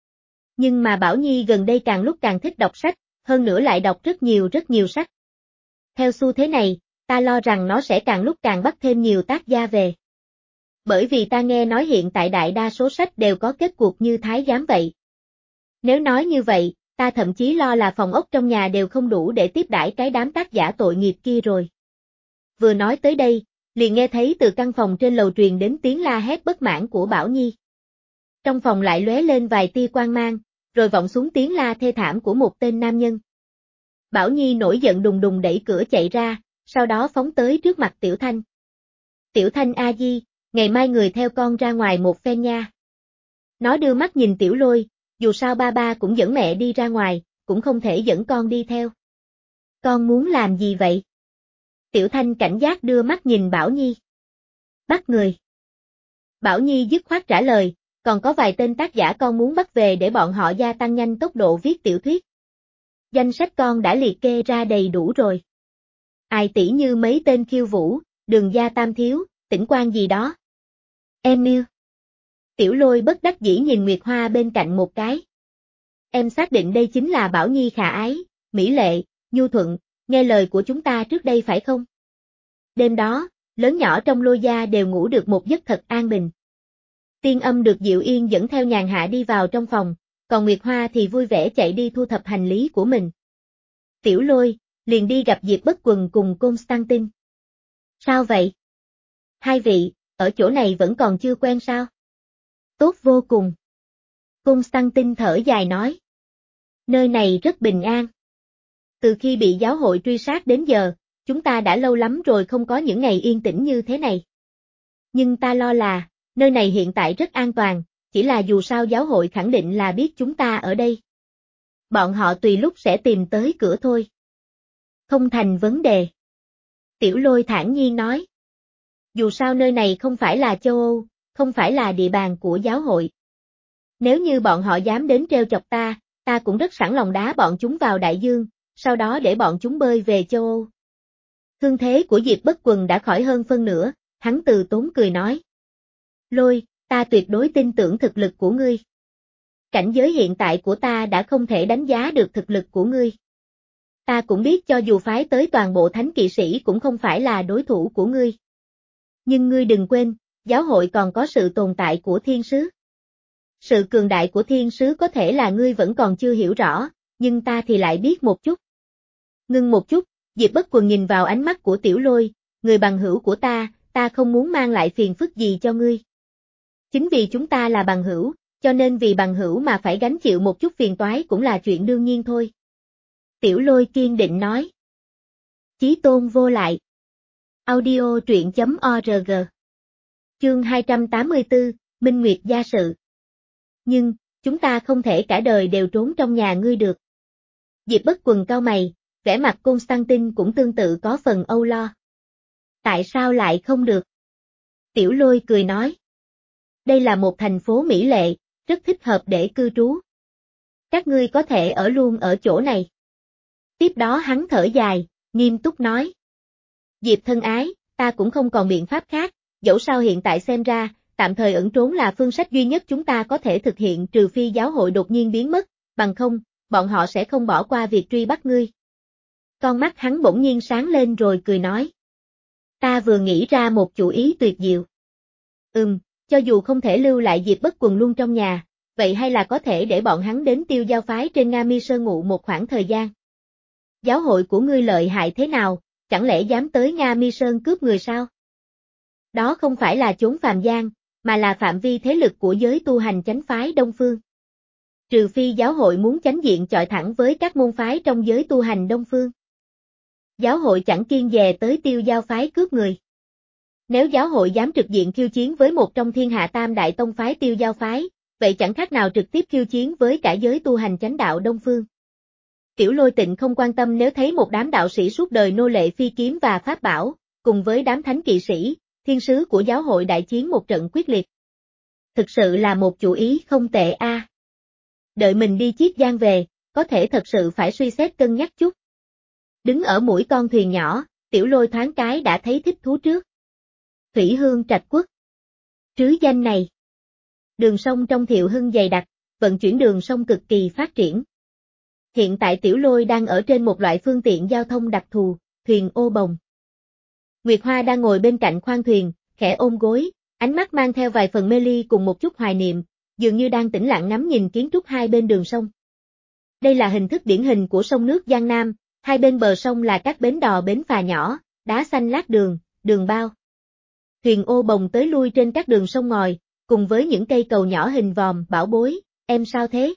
Nhưng mà Bảo Nhi gần đây càng lúc càng thích đọc sách, hơn nữa lại đọc rất nhiều rất nhiều sách. Theo xu thế này, ta lo rằng nó sẽ càng lúc càng bắt thêm nhiều tác gia về. Bởi vì ta nghe nói hiện tại đại đa số sách đều có kết cuộc như thái giám vậy. Nếu nói như vậy, ta thậm chí lo là phòng ốc trong nhà đều không đủ để tiếp đãi cái đám tác giả tội nghiệp kia rồi. Vừa nói tới đây, liền nghe thấy từ căn phòng trên lầu truyền đến tiếng la hét bất mãn của Bảo Nhi. Trong phòng lại lóe lên vài tia quang mang, rồi vọng xuống tiếng la thê thảm của một tên nam nhân. Bảo Nhi nổi giận đùng đùng đẩy cửa chạy ra, sau đó phóng tới trước mặt Tiểu Thanh. Tiểu Thanh a di, ngày mai người theo con ra ngoài một phen nha. Nó đưa mắt nhìn Tiểu Lôi, dù sao ba ba cũng dẫn mẹ đi ra ngoài, cũng không thể dẫn con đi theo. Con muốn làm gì vậy? Tiểu Thanh cảnh giác đưa mắt nhìn Bảo Nhi. Bắt người. Bảo Nhi dứt khoát trả lời, còn có vài tên tác giả con muốn bắt về để bọn họ gia tăng nhanh tốc độ viết tiểu thuyết. Danh sách con đã liệt kê ra đầy đủ rồi. Ai tỉ như mấy tên Khiêu Vũ, Đường Gia Tam Thiếu, Tĩnh Quang gì đó. Em yêu. Tiểu Lôi bất đắc dĩ nhìn Nguyệt Hoa bên cạnh một cái. Em xác định đây chính là Bảo Nhi khả ái, mỹ lệ, nhu thuận, nghe lời của chúng ta trước đây phải không? Đêm đó, lớn nhỏ trong Lôi gia đều ngủ được một giấc thật an bình. Tiên Âm được Diệu Yên dẫn theo nhàn hạ đi vào trong phòng, còn Nguyệt Hoa thì vui vẻ chạy đi thu thập hành lý của mình. Tiểu Lôi, liền đi gặp Diệp Bất Quần cùng Constantine. Sao vậy? Hai vị, ở chỗ này vẫn còn chưa quen sao? Tốt vô cùng. Constantine thở dài nói. Nơi này rất bình an. Từ khi bị giáo hội truy sát đến giờ, chúng ta đã lâu lắm rồi không có những ngày yên tĩnh như thế này. Nhưng ta lo là, nơi này hiện tại rất an toàn, chỉ là dù sao giáo hội khẳng định là biết chúng ta ở đây. Bọn họ tùy lúc sẽ tìm tới cửa thôi. Không thành vấn đề. Tiểu Lôi thản nhiên nói. Dù sao nơi này không phải là châu Âu, không phải là địa bàn của giáo hội. Nếu như bọn họ dám đến trêu chọc ta, ta cũng rất sẵn lòng đá bọn chúng vào đại dương, sau đó để bọn chúng bơi về châu Âu. Thương thế của Diệp Bất Quần đã khỏi hơn phân nửa, hắn từ tốn cười nói. Lôi, ta tuyệt đối tin tưởng thực lực của ngươi. Cảnh giới hiện tại của ta đã không thể đánh giá được thực lực của ngươi. Ta cũng biết cho dù phái tới toàn bộ thánh kỵ sĩ cũng không phải là đối thủ của ngươi. Nhưng ngươi đừng quên, giáo hội còn có sự tồn tại của thiên sứ. Sự cường đại của thiên sứ có thể là ngươi vẫn còn chưa hiểu rõ, nhưng ta thì lại biết một chút. Ngưng một chút, Diệp Bất Quần nhìn vào ánh mắt của Tiểu Lôi, người bằng hữu của ta, ta không muốn mang lại phiền phức gì cho ngươi. Chính vì chúng ta là bằng hữu, cho nên vì bằng hữu mà phải gánh chịu một chút phiền toái cũng là chuyện đương nhiên thôi. Tiểu Lôi kiên định nói. Chí tôn vô lại. Audio truyện chấm org. Chương hai trăm tám mươi tư, Minh Nguyệt gia sự. Nhưng, chúng ta không thể cả đời đều trốn trong nhà ngươi được. Diệp Bất Quần cau mày, vẻ mặt Constantine cũng tương tự có phần âu lo. Tại sao lại không được? Tiểu Lôi cười nói. Đây là một thành phố mỹ lệ, rất thích hợp để cư trú. Các ngươi có thể ở luôn ở chỗ này. Tiếp đó hắn thở dài, nghiêm túc nói. Diệp thân ái, ta cũng không còn biện pháp khác, dẫu sao hiện tại xem ra, tạm thời ẩn trốn là phương sách duy nhất chúng ta có thể thực hiện trừ phi giáo hội đột nhiên biến mất, bằng không, bọn họ sẽ không bỏ qua việc truy bắt ngươi. Con mắt hắn bỗng nhiên sáng lên rồi cười nói. Ta vừa nghĩ ra một chủ ý tuyệt diệu. Ừm, cho dù không thể lưu lại Diệp Bất Quần luôn trong nhà, vậy hay là có thể để bọn hắn đến Tiêu Giao phái trên Nga Mi Sơn ngụ một khoảng thời gian. Giáo hội của ngươi lợi hại thế nào, chẳng lẽ dám tới Nga Mi Sơn cướp người sao? Đó không phải là chốn phàm gian, mà là phạm vi thế lực của giới tu hành chánh phái Đông Phương. Trừ phi giáo hội muốn chánh diện chọi thẳng với các môn phái trong giới tu hành Đông Phương. Giáo hội chẳng kiêng dè tới Tiêu Giao phái cướp người. Nếu giáo hội dám trực diện khiêu chiến với một trong thiên hạ tam đại tông phái Tiêu Giao phái, vậy chẳng khác nào trực tiếp khiêu chiến với cả giới tu hành chánh đạo Đông Phương. Tiểu Lôi Tịnh không quan tâm nếu thấy một đám đạo sĩ suốt đời nô lệ phi kiếm và pháp bảo, cùng với đám thánh kỵ sĩ, thiên sứ của giáo hội đại chiến một trận quyết liệt. Thực sự là một chủ ý không tệ a. À. Đợi mình đi Chiết Giang về, có thể thật sự phải suy xét cân nhắc chút. Đứng ở mũi con thuyền nhỏ, Tiểu Lôi thoáng cái đã thấy thích thú trước. Thủy Hương Trạch Quốc. Trứ danh này. Đường sông trong Thiệu Hưng dày đặc, vận chuyển đường sông cực kỳ phát triển. Hiện tại Tiểu Lôi đang ở trên một loại phương tiện giao thông đặc thù, thuyền ô bồng. Nguyệt Hoa đang ngồi bên cạnh khoang thuyền, khẽ ôm gối, ánh mắt mang theo vài phần mê ly cùng một chút hoài niệm, dường như đang tĩnh lặng ngắm nhìn kiến trúc hai bên đường sông. Đây là hình thức điển hình của sông nước Giang Nam, hai bên bờ sông là các bến đò bến phà nhỏ, đá xanh lát đường, đường bao. Thuyền ô bồng tới lui trên các đường sông ngòi, cùng với những cây cầu nhỏ hình vòm, bảo bối, em sao thế?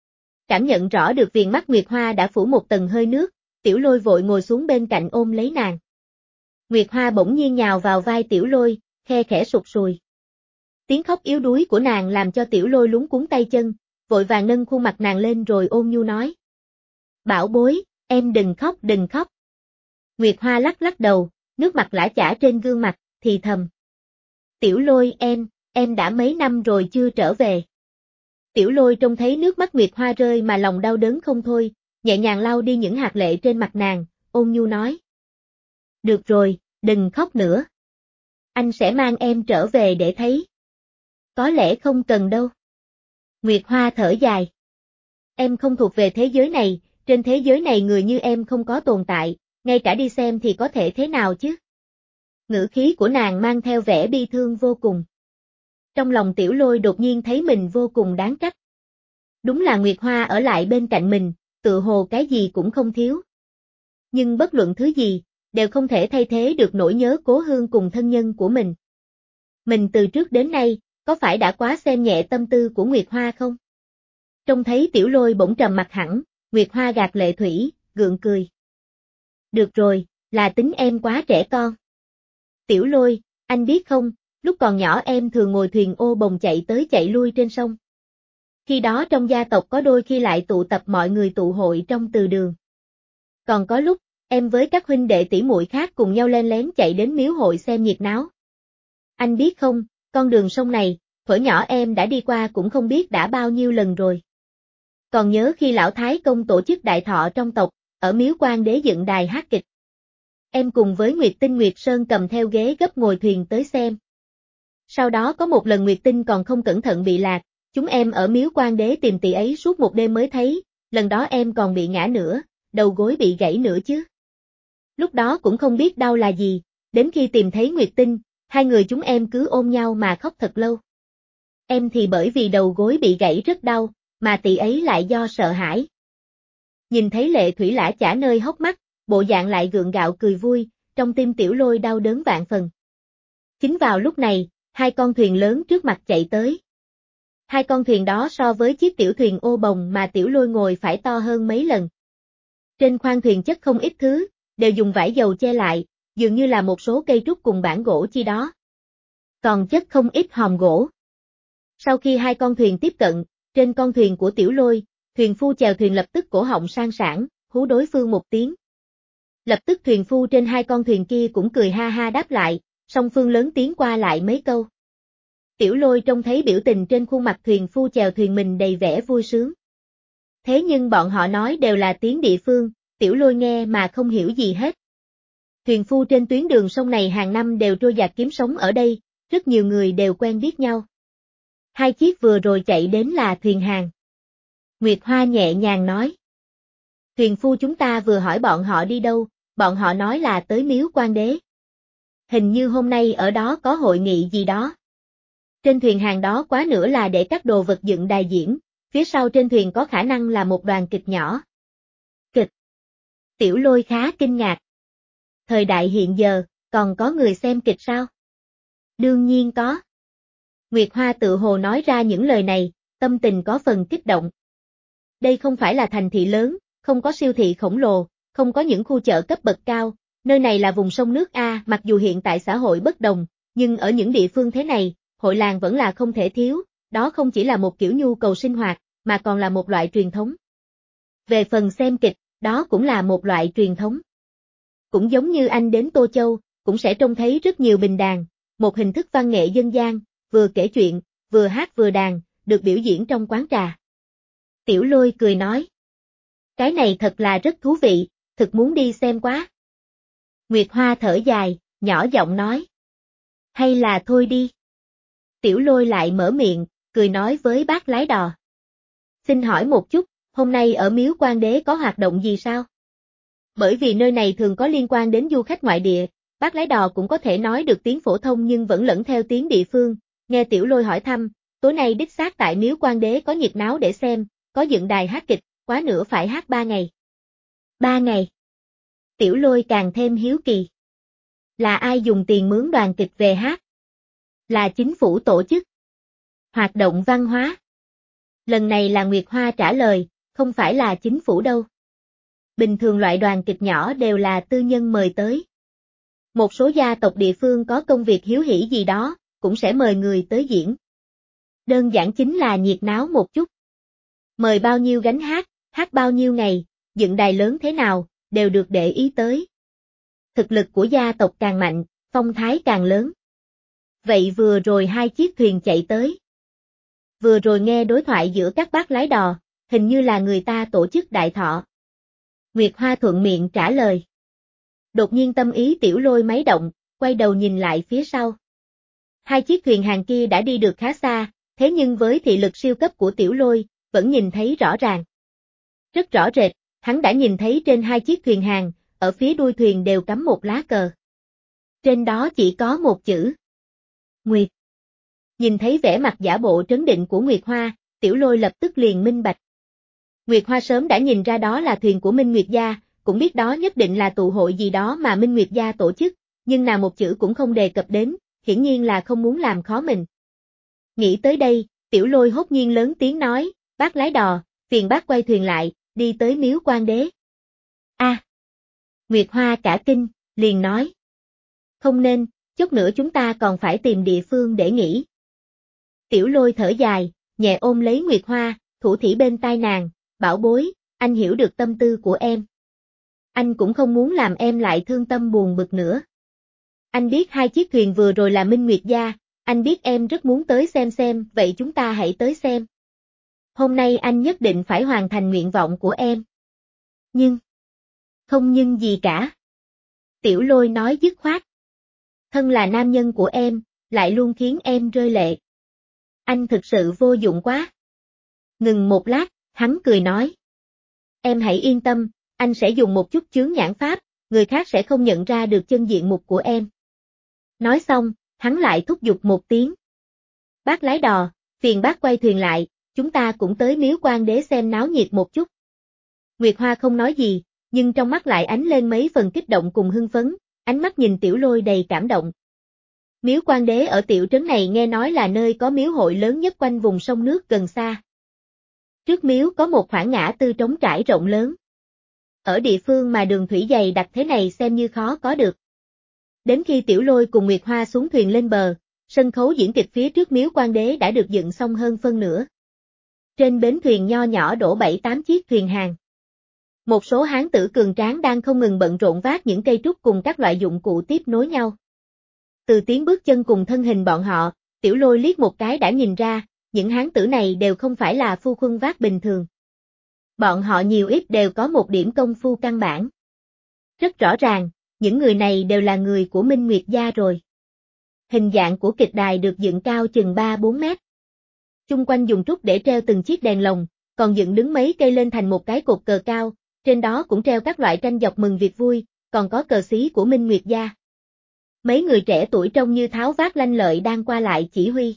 Cảm nhận rõ được viền mắt Nguyệt Hoa đã phủ một tầng hơi nước, Tiểu Lôi vội ngồi xuống bên cạnh ôm lấy nàng. Nguyệt Hoa bỗng nhiên nhào vào vai Tiểu Lôi, khe khẽ sụt sùi. Tiếng khóc yếu đuối của nàng làm cho Tiểu Lôi luống cuống tay chân, vội vàng nâng khuôn mặt nàng lên rồi ôn nhu nói. Bảo bối, em đừng khóc đừng khóc. Nguyệt Hoa lắc lắc đầu, nước mặt lã chả trên gương mặt, thì thầm. Tiểu Lôi em, em đã mấy năm rồi chưa trở về. Tiểu Lôi trông thấy nước mắt Nguyệt Hoa rơi mà lòng đau đớn không thôi, nhẹ nhàng lau đi những hạt lệ trên mặt nàng, ôn nhu nói. Được rồi, đừng khóc nữa. Anh sẽ mang em trở về để thấy. Có lẽ không cần đâu. Nguyệt Hoa thở dài. Em không thuộc về thế giới này, trên thế giới này người như em không có tồn tại, ngay cả đi xem thì có thể thế nào chứ? Ngữ khí của nàng mang theo vẻ bi thương vô cùng. Trong lòng Tiểu Lôi đột nhiên thấy mình vô cùng đáng trách. Đúng là Nguyệt Hoa ở lại bên cạnh mình, tự hồ cái gì cũng không thiếu. Nhưng bất luận thứ gì, đều không thể thay thế được nỗi nhớ cố hương cùng thân nhân của mình. Mình từ trước đến nay, có phải đã quá xem nhẹ tâm tư của Nguyệt Hoa không? Trông thấy Tiểu Lôi bỗng trầm mặt hẳn, Nguyệt Hoa gạt lệ thủy, gượng cười. Được rồi, là tính em quá trẻ con. Tiểu Lôi, anh biết không, lúc còn nhỏ em thường ngồi thuyền ô bồng chạy tới chạy lui trên sông. Khi đó trong gia tộc có đôi khi lại tụ tập mọi người tụ hội trong từ đường. Còn có lúc, em với các huynh đệ tỷ muội khác cùng nhau len lén chạy đến miếu hội xem nhiệt náo. Anh biết không, con đường sông này, thuở nhỏ em đã đi qua cũng không biết đã bao nhiêu lần rồi. Còn nhớ khi Lão Thái Công tổ chức đại thọ trong tộc, ở Miếu Quan Đế dựng đài hát kịch. Em cùng với Nguyệt Tinh Nguyệt Sơn cầm theo ghế gấp ngồi thuyền tới xem. Sau đó có một lần Nguyệt Tinh còn không cẩn thận bị lạc, chúng em ở Miếu Quan Đế tìm tỷ ấy suốt một đêm mới thấy, lần đó em còn bị ngã nữa, đầu gối bị gãy nữa chứ. Lúc đó cũng không biết đau là gì, đến khi tìm thấy Nguyệt Tinh, hai người chúng em cứ ôm nhau mà khóc thật lâu. Em thì bởi vì đầu gối bị gãy rất đau, mà tỷ ấy lại do sợ hãi. Nhìn thấy lệ thủy lã chả nơi hốc mắt, bộ dạng lại gượng gạo cười vui, trong tim Tiểu Lôi đau đớn vạn phần. Chính vào lúc này, hai con thuyền lớn trước mặt chạy tới. Hai con thuyền đó so với chiếc tiểu thuyền ô bồng mà Tiểu Lôi ngồi phải to hơn mấy lần. Trên khoang thuyền chất không ít thứ, đều dùng vải dầu che lại, dường như là một số cây trúc cùng bản gỗ chi đó. Còn chất không ít hòm gỗ. Sau khi hai con thuyền tiếp cận, trên con thuyền của Tiểu Lôi, thuyền phu chèo thuyền lập tức cổ họng sang sảng, hú đối phương một tiếng. Lập tức thuyền phu trên hai con thuyền kia cũng cười ha ha đáp lại, song phương lớn tiếng qua lại mấy câu. Tiểu Lôi trông thấy biểu tình trên khuôn mặt thuyền phu chèo thuyền mình đầy vẻ vui sướng. Thế nhưng bọn họ nói đều là tiếng địa phương, Tiểu Lôi nghe mà không hiểu gì hết. Thuyền phu trên tuyến đường sông này hàng năm đều trôi dạt kiếm sống ở đây, rất nhiều người đều quen biết nhau. Hai chiếc vừa rồi chạy đến là thuyền hàng. Nguyệt Hoa nhẹ nhàng nói. Thuyền phu chúng ta vừa hỏi bọn họ đi đâu, bọn họ nói là tới Miếu Quan Đế. Hình như hôm nay ở đó có hội nghị gì đó. Trên thuyền hàng đó quá nữa là để các đồ vật dựng đài diễn, phía sau trên thuyền có khả năng là một đoàn kịch nhỏ. Kịch. Tiểu Lôi khá kinh ngạc. Thời đại hiện giờ, còn có người xem kịch sao? Đương nhiên có. Nguyệt Hoa tự hồ nói ra những lời này, tâm tình có phần kích động. Đây không phải là thành thị lớn, không có siêu thị khổng lồ, không có những khu chợ cấp bậc cao, nơi này là vùng sông nước A, mặc dù hiện tại xã hội bất đồng, nhưng ở những địa phương thế này, hội làng vẫn là không thể thiếu, đó không chỉ là một kiểu nhu cầu sinh hoạt, mà còn là một loại truyền thống. Về phần xem kịch, đó cũng là một loại truyền thống. Cũng giống như anh đến Tô Châu, cũng sẽ trông thấy rất nhiều bình đàn, một hình thức văn nghệ dân gian, vừa kể chuyện, vừa hát vừa đàn, được biểu diễn trong quán trà. Tiểu Lôi cười nói. Cái này thật là rất thú vị, thực muốn đi xem quá. Nguyệt Hoa thở dài, nhỏ giọng nói. Hay là thôi đi. Tiểu Lôi lại mở miệng, cười nói với bác lái đò. Xin hỏi một chút, hôm nay ở Miếu Quan Đế có hoạt động gì sao? Bởi vì nơi này thường có liên quan đến du khách ngoại địa, bác lái đò cũng có thể nói được tiếng phổ thông nhưng vẫn lẫn theo tiếng địa phương, nghe Tiểu Lôi hỏi thăm, tối nay đích xác tại Miếu Quan Đế có nhiệt náo để xem, có dựng đài hát kịch, quá nữa phải hát ba ngày. Ba ngày. Tiểu Lôi càng thêm hiếu kỳ. Là ai dùng tiền mướn đoàn kịch về hát? Là chính phủ tổ chức. Hoạt động văn hóa. Lần này là Nguyệt Hoa trả lời, không phải là chính phủ đâu. Bình thường loại đoàn kịch nhỏ đều là tư nhân mời tới. Một số gia tộc địa phương có công việc hiếu hỉ gì đó, cũng sẽ mời người tới diễn. Đơn giản chính là nhiệt náo một chút. Mời bao nhiêu gánh hát, hát bao nhiêu ngày, dựng đài lớn thế nào, đều được để ý tới. Thực lực của gia tộc càng mạnh, phong thái càng lớn. Vậy vừa rồi hai chiếc thuyền chạy tới. Vừa rồi nghe đối thoại giữa các bác lái đò, hình như là người ta tổ chức đại thọ. Nguyệt Hoa thuận miệng trả lời. Đột nhiên tâm ý Tiểu Lôi máy động, quay đầu nhìn lại phía sau. Hai chiếc thuyền hàng kia đã đi được khá xa, thế nhưng với thị lực siêu cấp của Tiểu Lôi, vẫn nhìn thấy rõ ràng. Rất rõ rệt, hắn đã nhìn thấy trên hai chiếc thuyền hàng, ở phía đuôi thuyền đều cắm một lá cờ. Trên đó chỉ có một chữ. Nguyệt. Nhìn thấy vẻ mặt giả bộ trấn định của Nguyệt Hoa, Tiểu Lôi lập tức liền minh bạch. Nguyệt Hoa sớm đã nhìn ra đó là thuyền của Minh Nguyệt Gia, cũng biết đó nhất định là tụ hội gì đó mà Minh Nguyệt Gia tổ chức, nhưng nào một chữ cũng không đề cập đến, hiển nhiên là không muốn làm khó mình. Nghĩ tới đây, Tiểu Lôi hốt nhiên lớn tiếng nói, bác lái đò, phiền bác quay thuyền lại, đi tới Miếu Quan Đế. A. À, Nguyệt Hoa cả kinh, liền nói. Không nên, chút nữa chúng ta còn phải tìm địa phương để nghỉ. Tiểu Lôi thở dài, nhẹ ôm lấy Nguyệt Hoa, thủ thỉ bên tai nàng, bảo bối, anh hiểu được tâm tư của em. Anh cũng không muốn làm em lại thương tâm buồn bực nữa. Anh biết hai chiếc thuyền vừa rồi là Minh Nguyệt Gia, Anh biết em rất muốn tới xem xem, vậy chúng ta hãy tới xem. Hôm nay anh nhất định phải hoàn thành nguyện vọng của em. Nhưng, không nhưng gì cả. Tiểu Lôi nói dứt khoát. Thân là nam nhân của em, lại luôn khiến em rơi lệ. Anh thực sự vô dụng quá. Ngừng một lát, hắn cười nói. Em hãy yên tâm, anh sẽ dùng một chút chướng nhãn pháp, người khác sẽ không nhận ra được chân diện mục của em. Nói xong, hắn lại thúc giục một tiếng. Bác lái đò, phiền bác quay thuyền lại, chúng ta cũng tới miếu quan đế xem náo nhiệt một chút. Nguyệt Hoa không nói gì, nhưng trong mắt lại ánh lên mấy phần kích động cùng hưng phấn, ánh mắt nhìn Tiểu Lôi đầy cảm động. Miếu quan đế ở tiểu trấn này nghe nói là nơi có miếu hội lớn nhất quanh vùng sông nước gần xa. Trước miếu có một khoảng ngã tư trống trải rộng lớn. Ở địa phương mà đường thủy dày đặc thế này xem như khó có được. Đến khi Tiểu Lôi cùng Nguyệt Hoa xuống thuyền lên bờ, sân khấu diễn kịch phía trước miếu quan đế đã được dựng xong hơn phân nửa. Trên bến thuyền nho nhỏ đổ bảy tám chiếc thuyền hàng. Một số hán tử cường tráng đang không ngừng bận rộn vác những cây trúc cùng các loại dụng cụ tiếp nối nhau. Từ tiếng bước chân cùng thân hình bọn họ, Tiểu Lôi liếc một cái đã nhìn ra, những hán tử này đều không phải là phu khuân vác bình thường. Bọn họ nhiều ít đều có một điểm công phu căn bản. Rất rõ ràng, những người này đều là người của Minh Nguyệt gia rồi. Hình dạng của kịch đài được dựng cao chừng ba bốn mét. Chung quanh dùng trúc để treo từng chiếc đèn lồng, còn dựng đứng mấy cây lên thành một cái cột cờ cao, trên đó cũng treo các loại tranh dọc mừng việc vui, còn có cờ xí của Minh Nguyệt gia. Mấy người trẻ tuổi trông như tháo vát lanh lợi đang qua lại chỉ huy.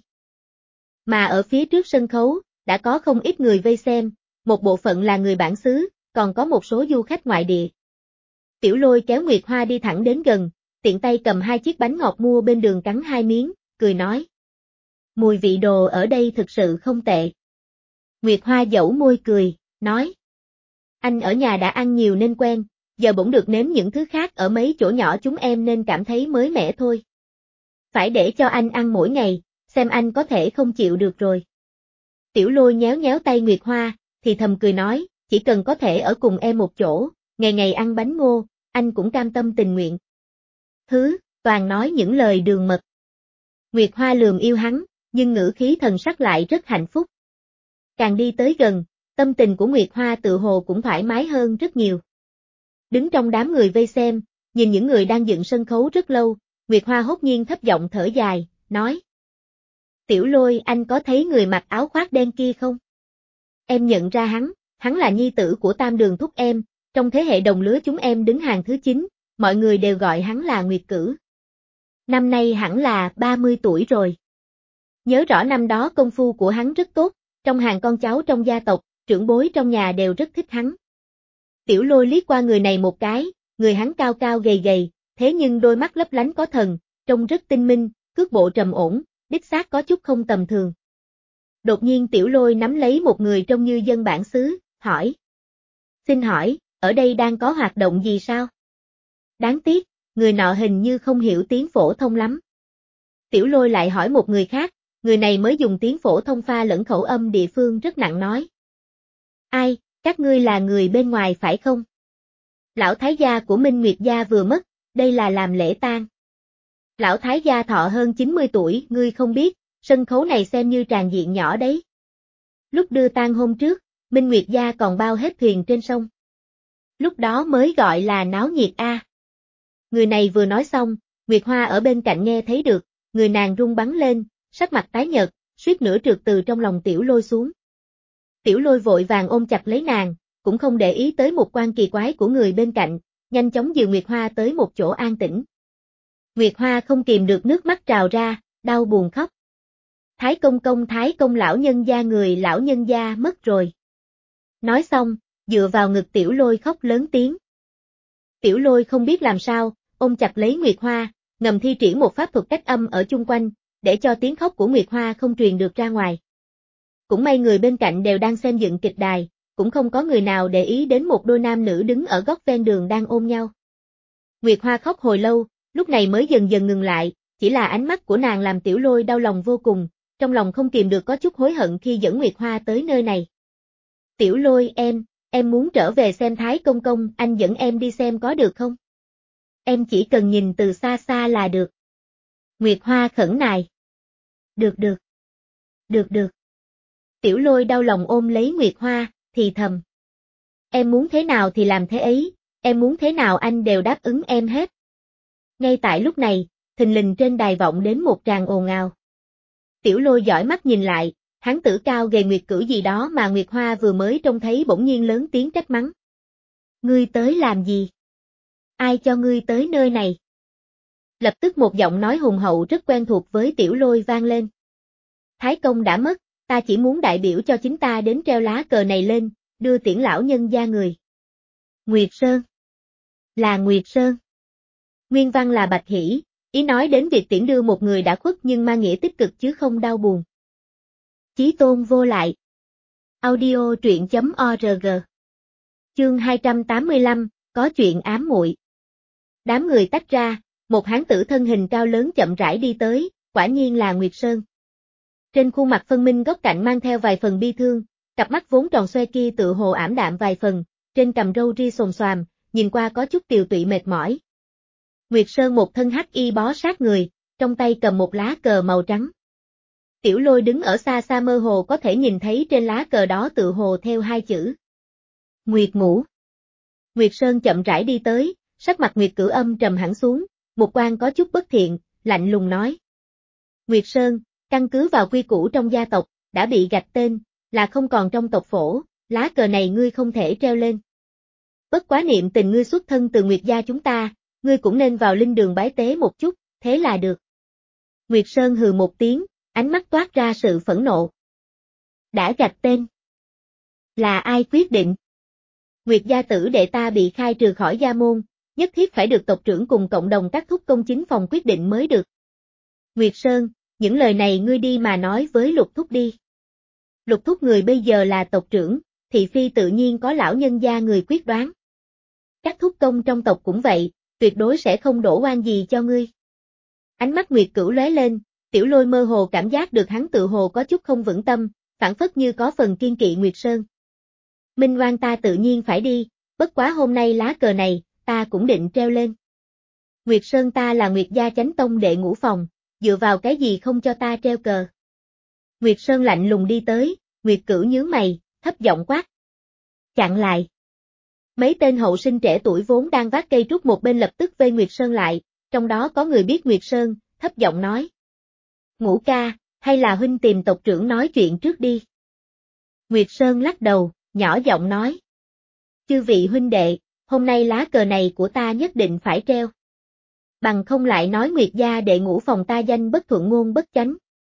Mà ở phía trước sân khấu, đã có không ít người vây xem, một bộ phận là người bản xứ, còn có một số du khách ngoại địa. Tiểu Lôi kéo Nguyệt Hoa đi thẳng đến gần, tiện tay cầm hai chiếc bánh ngọt mua bên đường cắn hai miếng, cười nói. Mùi vị đồ ở đây thực sự không tệ. Nguyệt Hoa dẫu môi cười, nói. Anh ở nhà đã ăn nhiều nên quen, giờ bỗng được nếm những thứ khác ở mấy chỗ nhỏ chúng em nên cảm thấy mới mẻ thôi. Phải để cho anh ăn mỗi ngày, xem anh có thể không chịu được rồi. Tiểu Lôi nhéo nhéo tay Nguyệt Hoa, thì thầm cười nói, chỉ cần có thể ở cùng em một chỗ, ngày ngày ăn bánh ngô, anh cũng cam tâm tình nguyện. Thứ, toàn nói những lời đường mật. Nguyệt Hoa lườm yêu hắn, nhưng ngữ khí thần sắc lại rất hạnh phúc. Càng đi tới gần, tâm tình của Nguyệt Hoa tự hồ cũng thoải mái hơn rất nhiều. Đứng trong đám người vây xem, nhìn những người đang dựng sân khấu rất lâu, Nguyệt Hoa hốt nhiên thấp giọng thở dài, nói. Tiểu Lôi, anh có thấy người mặc áo khoác đen kia không? Em nhận ra hắn, hắn là nhi tử của Tam Đường thúc em, trong thế hệ đồng lứa chúng em đứng hàng thứ chín, mọi người đều gọi hắn là Nguyệt Cử. Năm nay hẳn là ba mươi tuổi rồi. Nhớ rõ năm đó công phu của hắn rất tốt, trong hàng con cháu trong gia tộc, trưởng bối trong nhà đều rất thích hắn. Tiểu Lôi liếc qua người này một cái, người hắn cao cao gầy gầy, thế nhưng đôi mắt lấp lánh có thần, trông rất tinh minh, cước bộ trầm ổn, đích xác có chút không tầm thường. Đột nhiên Tiểu Lôi nắm lấy một người trông như dân bản xứ, hỏi. Xin hỏi, ở đây đang có hoạt động gì sao? Đáng tiếc, người nọ hình như không hiểu tiếng phổ thông lắm. Tiểu Lôi lại hỏi một người khác, người này mới dùng tiếng phổ thông pha lẫn khẩu âm địa phương rất nặng nói. Ai, các ngươi là người bên ngoài phải không? Lão thái gia của Minh Nguyệt gia vừa mất, đây là làm lễ tang. Lão thái gia thọ hơn chín mươi tuổi, ngươi không biết, sân khấu này xem như tràng diện nhỏ đấy. Lúc đưa tang hôm trước, Minh Nguyệt gia còn bao hết thuyền trên sông. Lúc đó mới gọi là náo nhiệt a. Người này vừa nói xong, Nguyệt Hoa ở bên cạnh nghe thấy được, người nàng run bắn lên, sắc mặt tái nhợt, suýt nữa trượt từ trong lòng Tiểu Lôi xuống. Tiểu Lôi vội vàng ôm chặt lấy nàng, cũng không để ý tới một quan kỳ quái của người bên cạnh, nhanh chóng dìu Nguyệt Hoa tới một chỗ an tĩnh. Nguyệt Hoa không kìm được nước mắt trào ra, đau buồn khóc. Thái công công Thái công lão nhân gia người lão nhân gia mất rồi. Nói xong, dựa vào ngực Tiểu Lôi khóc lớn tiếng. Tiểu Lôi không biết làm sao, ôm chặt lấy Nguyệt Hoa, ngầm thi triển một pháp thuật cách âm ở chung quanh, để cho tiếng khóc của Nguyệt Hoa không truyền được ra ngoài. Cũng may người bên cạnh đều đang xem dựng kịch đài, cũng không có người nào để ý đến một đôi nam nữ đứng ở góc ven đường đang ôm nhau. Nguyệt Hoa khóc hồi lâu, lúc này mới dần dần ngừng lại, chỉ là ánh mắt của nàng làm Tiểu Lôi đau lòng vô cùng, trong lòng không kìm được có chút hối hận khi dẫn Nguyệt Hoa tới nơi này. Tiểu Lôi em, em muốn trở về xem Thái công công, anh dẫn em đi xem có được không? Em chỉ cần nhìn từ xa xa là được. Nguyệt Hoa khẩn nài. Được được. Được được. Tiểu Lôi đau lòng ôm lấy Nguyệt Hoa, thì thầm. Em muốn thế nào thì làm thế ấy, em muốn thế nào anh đều đáp ứng em hết. Ngay tại lúc này, thình lình trên đài vọng đến một tràng ồn ào. Tiểu Lôi dõi mắt nhìn lại, hán tử cao gầy Nguyệt Cửu gì đó mà Nguyệt Hoa vừa mới trông thấy bỗng nhiên lớn tiếng trách mắng. Ngươi tới làm gì? Ai cho ngươi tới nơi này? Lập tức một giọng nói hùng hậu rất quen thuộc với Tiểu Lôi vang lên. Thái công đã mất, ta chỉ muốn đại biểu cho chính ta đến treo lá cờ này lên, đưa tiễn lão nhân gia người. Nguyệt Sơn. Là Nguyệt Sơn. Nguyên văn là Bạch Hỷ, ý nói đến việc tiễn đưa một người đã khuất nhưng mang nghĩa tích cực chứ không đau buồn. Chí tôn vô lại. Audio truyện chấm org. Chương hai trăm tám mươi lăm, có chuyện ám muội. Đám người tách ra, một hán tử thân hình cao lớn chậm rãi đi tới, quả nhiên là Nguyệt Sơn. Trên khuôn mặt phân minh góc cạnh mang theo vài phần bi thương, cặp mắt vốn tròn xoe kia tự hồ ảm đạm vài phần, trên cằm râu ria xồm xoàm, nhìn qua có chút tiều tụy mệt mỏi. Nguyệt Sơn một thân hắc y bó sát người, trong tay cầm một lá cờ màu trắng. Tiểu Lôi đứng ở xa xa mơ hồ có thể nhìn thấy trên lá cờ đó tự hồ theo hai chữ. Nguyệt Ngũ. Nguyệt Sơn chậm rãi đi tới, sắc mặt Nguyệt Cửu âm trầm hẳn xuống, một quan có chút bất thiện, lạnh lùng nói. Nguyệt Sơn, căn cứ vào quy củ trong gia tộc, đã bị gạch tên, là không còn trong tộc phổ, lá cờ này ngươi không thể treo lên. Bất quá niệm tình ngươi xuất thân từ Nguyệt gia chúng ta, ngươi cũng nên vào linh đường bái tế một chút, thế là được. Nguyệt Sơn hừ một tiếng, ánh mắt toát ra sự phẫn nộ. Đã gạch tên. Là ai quyết định? Nguyệt gia tử đệ ta bị khai trừ khỏi gia môn, nhất thiết phải được tộc trưởng cùng cộng đồng các thúc công chính phòng quyết định mới được. Nguyệt Sơn, những lời này ngươi đi mà nói với Lục thúc đi. Lục thúc người bây giờ là tộc trưởng, thị phi tự nhiên có lão nhân gia người quyết đoán. Các thúc công trong tộc cũng vậy, tuyệt đối sẽ không đổ oan gì cho ngươi. Ánh mắt Nguyệt Cửu lóe lên, Tiểu Lôi mơ hồ cảm giác được hắn tự hồ có chút không vững tâm, phản phất như có phần kiên kỵ Nguyệt Sơn. Minh oan ta tự nhiên phải đi, bất quá hôm nay lá cờ này, ta cũng định treo lên. Nguyệt Sơn ta là Nguyệt gia chánh tông đệ ngũ phòng, dựa vào cái gì không cho ta treo cờ. Nguyệt Sơn lạnh lùng đi tới, Nguyệt Cửu nhướng mày, thấp giọng quát. Chặn lại. Mấy tên hậu sinh trẻ tuổi vốn đang vác cây trúc một bên lập tức vây Nguyệt Sơn lại, trong đó có người biết Nguyệt Sơn, thấp giọng nói. Ngũ ca, hay là huynh tìm tộc trưởng nói chuyện trước đi. Nguyệt Sơn lắc đầu, nhỏ giọng nói. Chư vị huynh đệ, hôm nay lá cờ này của ta nhất định phải treo. Bằng không lại nói Nguyệt gia đệ ngũ phòng ta danh bất thuận ngôn bất chánh.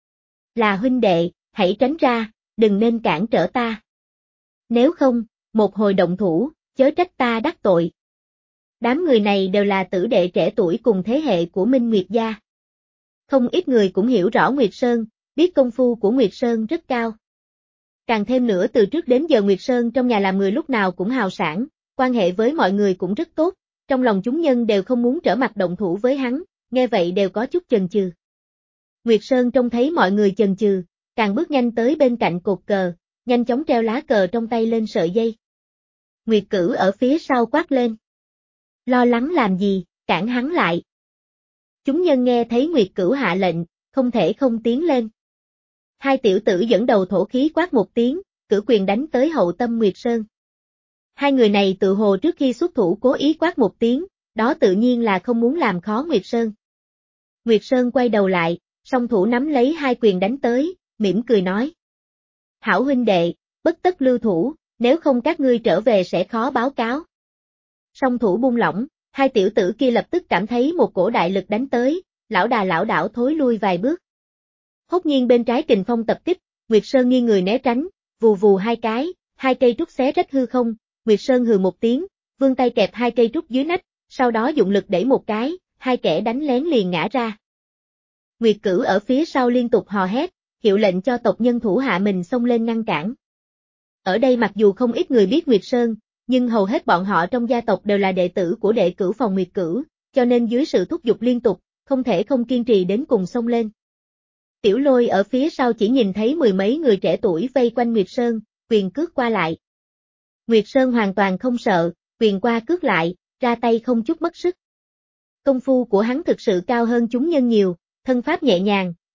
Là huynh đệ, hãy tránh ra, đừng nên cản trở ta. Nếu không, một hồi động thủ, chớ trách ta đắc tội. Đám người này đều là tử đệ trẻ tuổi cùng thế hệ của Minh Nguyệt gia. Không ít người cũng hiểu rõ Nguyệt Sơn, biết công phu của Nguyệt Sơn rất cao. Càng thêm nữa từ trước đến giờ Nguyệt Sơn trong nhà làm người lúc nào cũng hào sảng, quan hệ với mọi người cũng rất tốt, trong lòng chúng nhân đều không muốn trở mặt động thủ với hắn, nghe vậy đều có chút chần chừ. Nguyệt Sơn trông thấy mọi người chần chừ, càng bước nhanh tới bên cạnh cột cờ, nhanh chóng treo lá cờ trong tay lên sợi dây. Nguyệt Cửu ở phía sau quát lên. Lo lắng làm gì, cản hắn lại. Chúng nhân nghe thấy Nguyệt Cửu hạ lệnh, không thể không tiến lên. Hai tiểu tử dẫn đầu thổ khí quát một tiếng, cử quyền đánh tới hậu tâm Nguyệt Sơn. Hai người này tự hồ trước khi xuất thủ cố ý quát một tiếng, đó tự nhiên là không muốn làm khó Nguyệt Sơn. Nguyệt Sơn quay đầu lại, song thủ nắm lấy hai quyền đánh tới, mỉm cười nói. Hảo huynh đệ, bất tất lưu thủ, nếu không các ngươi trở về sẽ khó báo cáo. Song thủ buông lỏng, hai tiểu tử kia lập tức cảm thấy một cổ đại lực đánh tới, lão đà lão đảo thối lui vài bước. Hốt nhiên bên trái kình phong tập kích, Nguyệt Sơn nghiêng người né tránh, vù vù hai cái, hai cây trúc xé rách hư không, Nguyệt Sơn hừ một tiếng, vươn tay kẹp hai cây trúc dưới nách, sau đó dụng lực đẩy một cái, hai kẻ đánh lén liền ngã ra. Nguyệt Cửu ở phía sau liên tục hò hét, hiệu lệnh cho tộc nhân thủ hạ mình xông lên ngăn cản. Ở đây mặc dù không ít người biết Nguyệt Sơn, nhưng hầu hết bọn họ trong gia tộc đều là đệ tử của đệ cửu phòng Nguyệt Cửu, cho nên dưới sự thúc giục liên tục, không thể không kiên trì đến cùng xông lên. Tiểu Lôi ở phía sau chỉ nhìn thấy mười mấy người trẻ tuổi vây quanh Nguyệt Sơn, quyền cước qua lại. Nguyệt Sơn hoàn toàn không sợ, quyền qua cước lại, ra tay không chút mất sức. Công phu của hắn thực sự cao hơn chúng nhân nhiều, thân pháp nhẹ nhàng,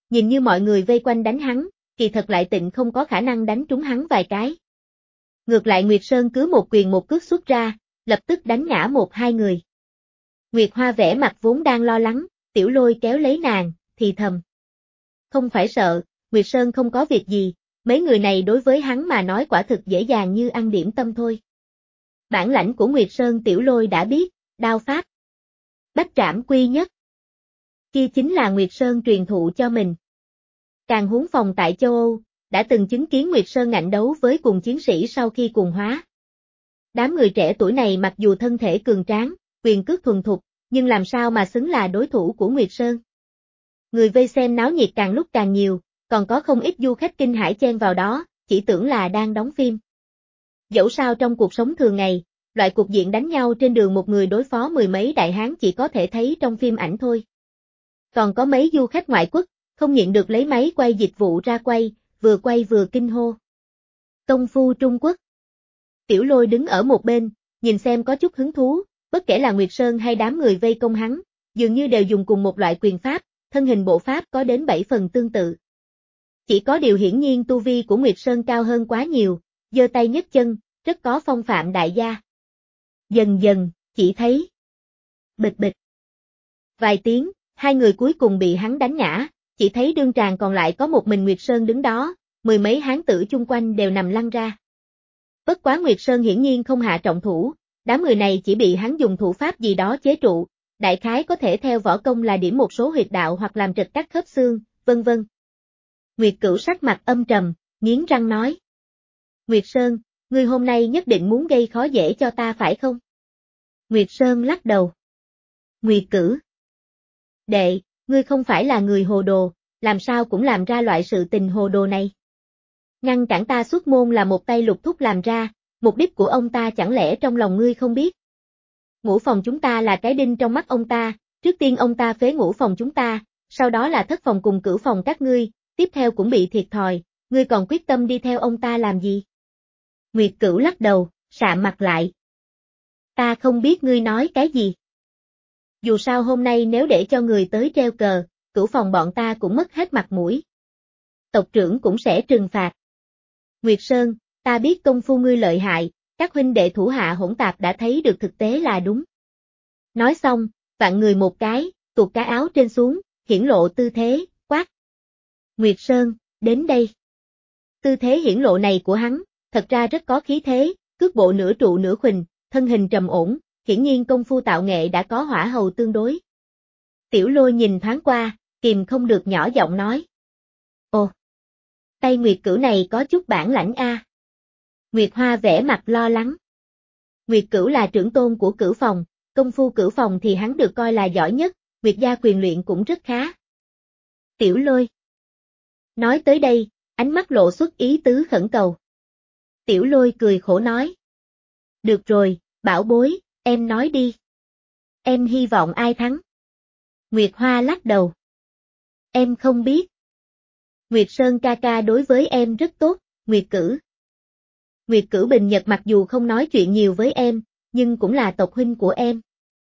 nhìn như mọi người vây quanh đánh hắn, kỳ thật lại tịnh không có khả năng đánh trúng hắn vài cái. Ngược lại Nguyệt Sơn cứ một quyền một cước xuất ra, lập tức đánh ngã một hai người. Nguyệt Hoa vẻ mặt vốn đang lo lắng, Tiểu Lôi kéo lấy nàng, thì thầm. Không phải sợ, Nguyệt Sơn không có việc gì, mấy người này đối với hắn mà nói quả thực dễ dàng như ăn điểm tâm thôi. Bản lãnh của Nguyệt Sơn Tiểu Lôi đã biết, đao pháp. Bách trảm quy nhất. Kia chính là Nguyệt Sơn truyền thụ cho mình. Càng huống phòng tại châu Âu, đã từng chứng kiến Nguyệt Sơn ngạnh đấu với cùng chiến sĩ sau khi cuồng hóa. Đám người trẻ tuổi này mặc dù thân thể cường tráng, quyền cước thuần thục, nhưng làm sao mà xứng là đối thủ của Nguyệt Sơn. Người vây xem náo nhiệt càng lúc càng nhiều, còn có không ít du khách kinh hãi chen vào đó, chỉ tưởng là đang đóng phim. Dẫu sao trong cuộc sống thường ngày, loại cuộc diện đánh nhau trên đường một người đối phó mười mấy đại hán chỉ có thể thấy trong phim ảnh thôi. Còn có mấy du khách ngoại quốc, không nhịn được lấy máy quay dịch vụ ra quay, vừa quay vừa kinh hô. Công phu Trung Quốc. Tiểu Lôi đứng ở một bên, nhìn xem có chút hứng thú, bất kể là Nguyệt Sơn hay đám người vây công hắn, dường như đều dùng cùng một loại quyền pháp, thân hình bộ pháp có đến bảy phần tương tự. Chỉ có điều hiển nhiên tu vi của Nguyệt Sơn cao hơn quá nhiều, giơ tay nhấc chân, rất có phong phạm đại gia. Dần dần, chỉ thấy. Bịch bịch. Vài tiếng, hai người cuối cùng bị hắn đánh ngã, chỉ thấy đương tràng còn lại có một mình Nguyệt Sơn đứng đó, mười mấy hán tử chung quanh đều nằm lăn ra. Bất quá Nguyệt Sơn hiển nhiên không hạ trọng thủ, đám người này chỉ bị hắn dùng thủ pháp gì đó chế trụ, đại khái có thể theo võ công là điểm một số huyệt đạo hoặc làm trật các khớp xương, vân vân. Nguyệt Cửu sắc mặt âm trầm, nghiến răng nói. Nguyệt Sơn, ngươi hôm nay nhất định muốn gây khó dễ cho ta phải không? Nguyệt Sơn lắc đầu. Nguyệt Cửu. Đệ, ngươi không phải là người hồ đồ, làm sao cũng làm ra loại sự tình hồ đồ này. Ngăn cản ta xuất môn là một tay Lục Thúc làm ra, mục đích của ông ta chẳng lẽ trong lòng ngươi không biết. Ngũ phòng chúng ta là cái đinh trong mắt ông ta, trước tiên ông ta phế ngũ phòng chúng ta, sau đó là thất phòng cùng cửu phòng các ngươi, tiếp theo cũng bị thiệt thòi, ngươi còn quyết tâm đi theo ông ta làm gì? Nguyệt Cửu lắc đầu, sạm mặt lại. Ta không biết ngươi nói cái gì. Dù sao hôm nay nếu để cho người tới treo cờ, cửu phòng bọn ta cũng mất hết mặt mũi. Tộc trưởng cũng sẽ trừng phạt. Nguyệt Sơn, ta biết công phu ngươi lợi hại, các huynh đệ thủ hạ hỗn tạp đã thấy được thực tế là đúng. Nói xong, vặn người một cái, tuột cái áo trên xuống, hiển lộ tư thế, quát. Nguyệt Sơn, đến đây. Tư thế hiển lộ này của hắn, thật ra rất có khí thế, cước bộ nửa trụ nửa khuỳnh, thân hình trầm ổn, hiển nhiên công phu tạo nghệ đã có hỏa hầu tương đối. Tiểu Lôi nhìn thoáng qua, kìm không được nhỏ giọng nói. Ồ, tay Nguyệt Cửu này có chút bản lãnh a. Nguyệt Hoa vẻ mặt lo lắng. Nguyệt Cửu là trưởng tôn của Cửu phòng, công phu Cửu phòng thì hắn được coi là giỏi nhất, Nguyệt gia quyền luyện cũng rất khá. Tiểu Lôi. Nói tới đây, ánh mắt lộ xuất ý tứ khẩn cầu. Tiểu Lôi cười khổ nói. Được rồi, bảo bối, em nói đi. Em hy vọng ai thắng? Nguyệt Hoa lắc đầu. Em không biết. Nguyệt Sơn ca ca đối với em rất tốt, Nguyệt Cửu. Nguyệt Cửu Bình Nhật mặc dù không nói chuyện nhiều với em, nhưng cũng là tộc huynh của em.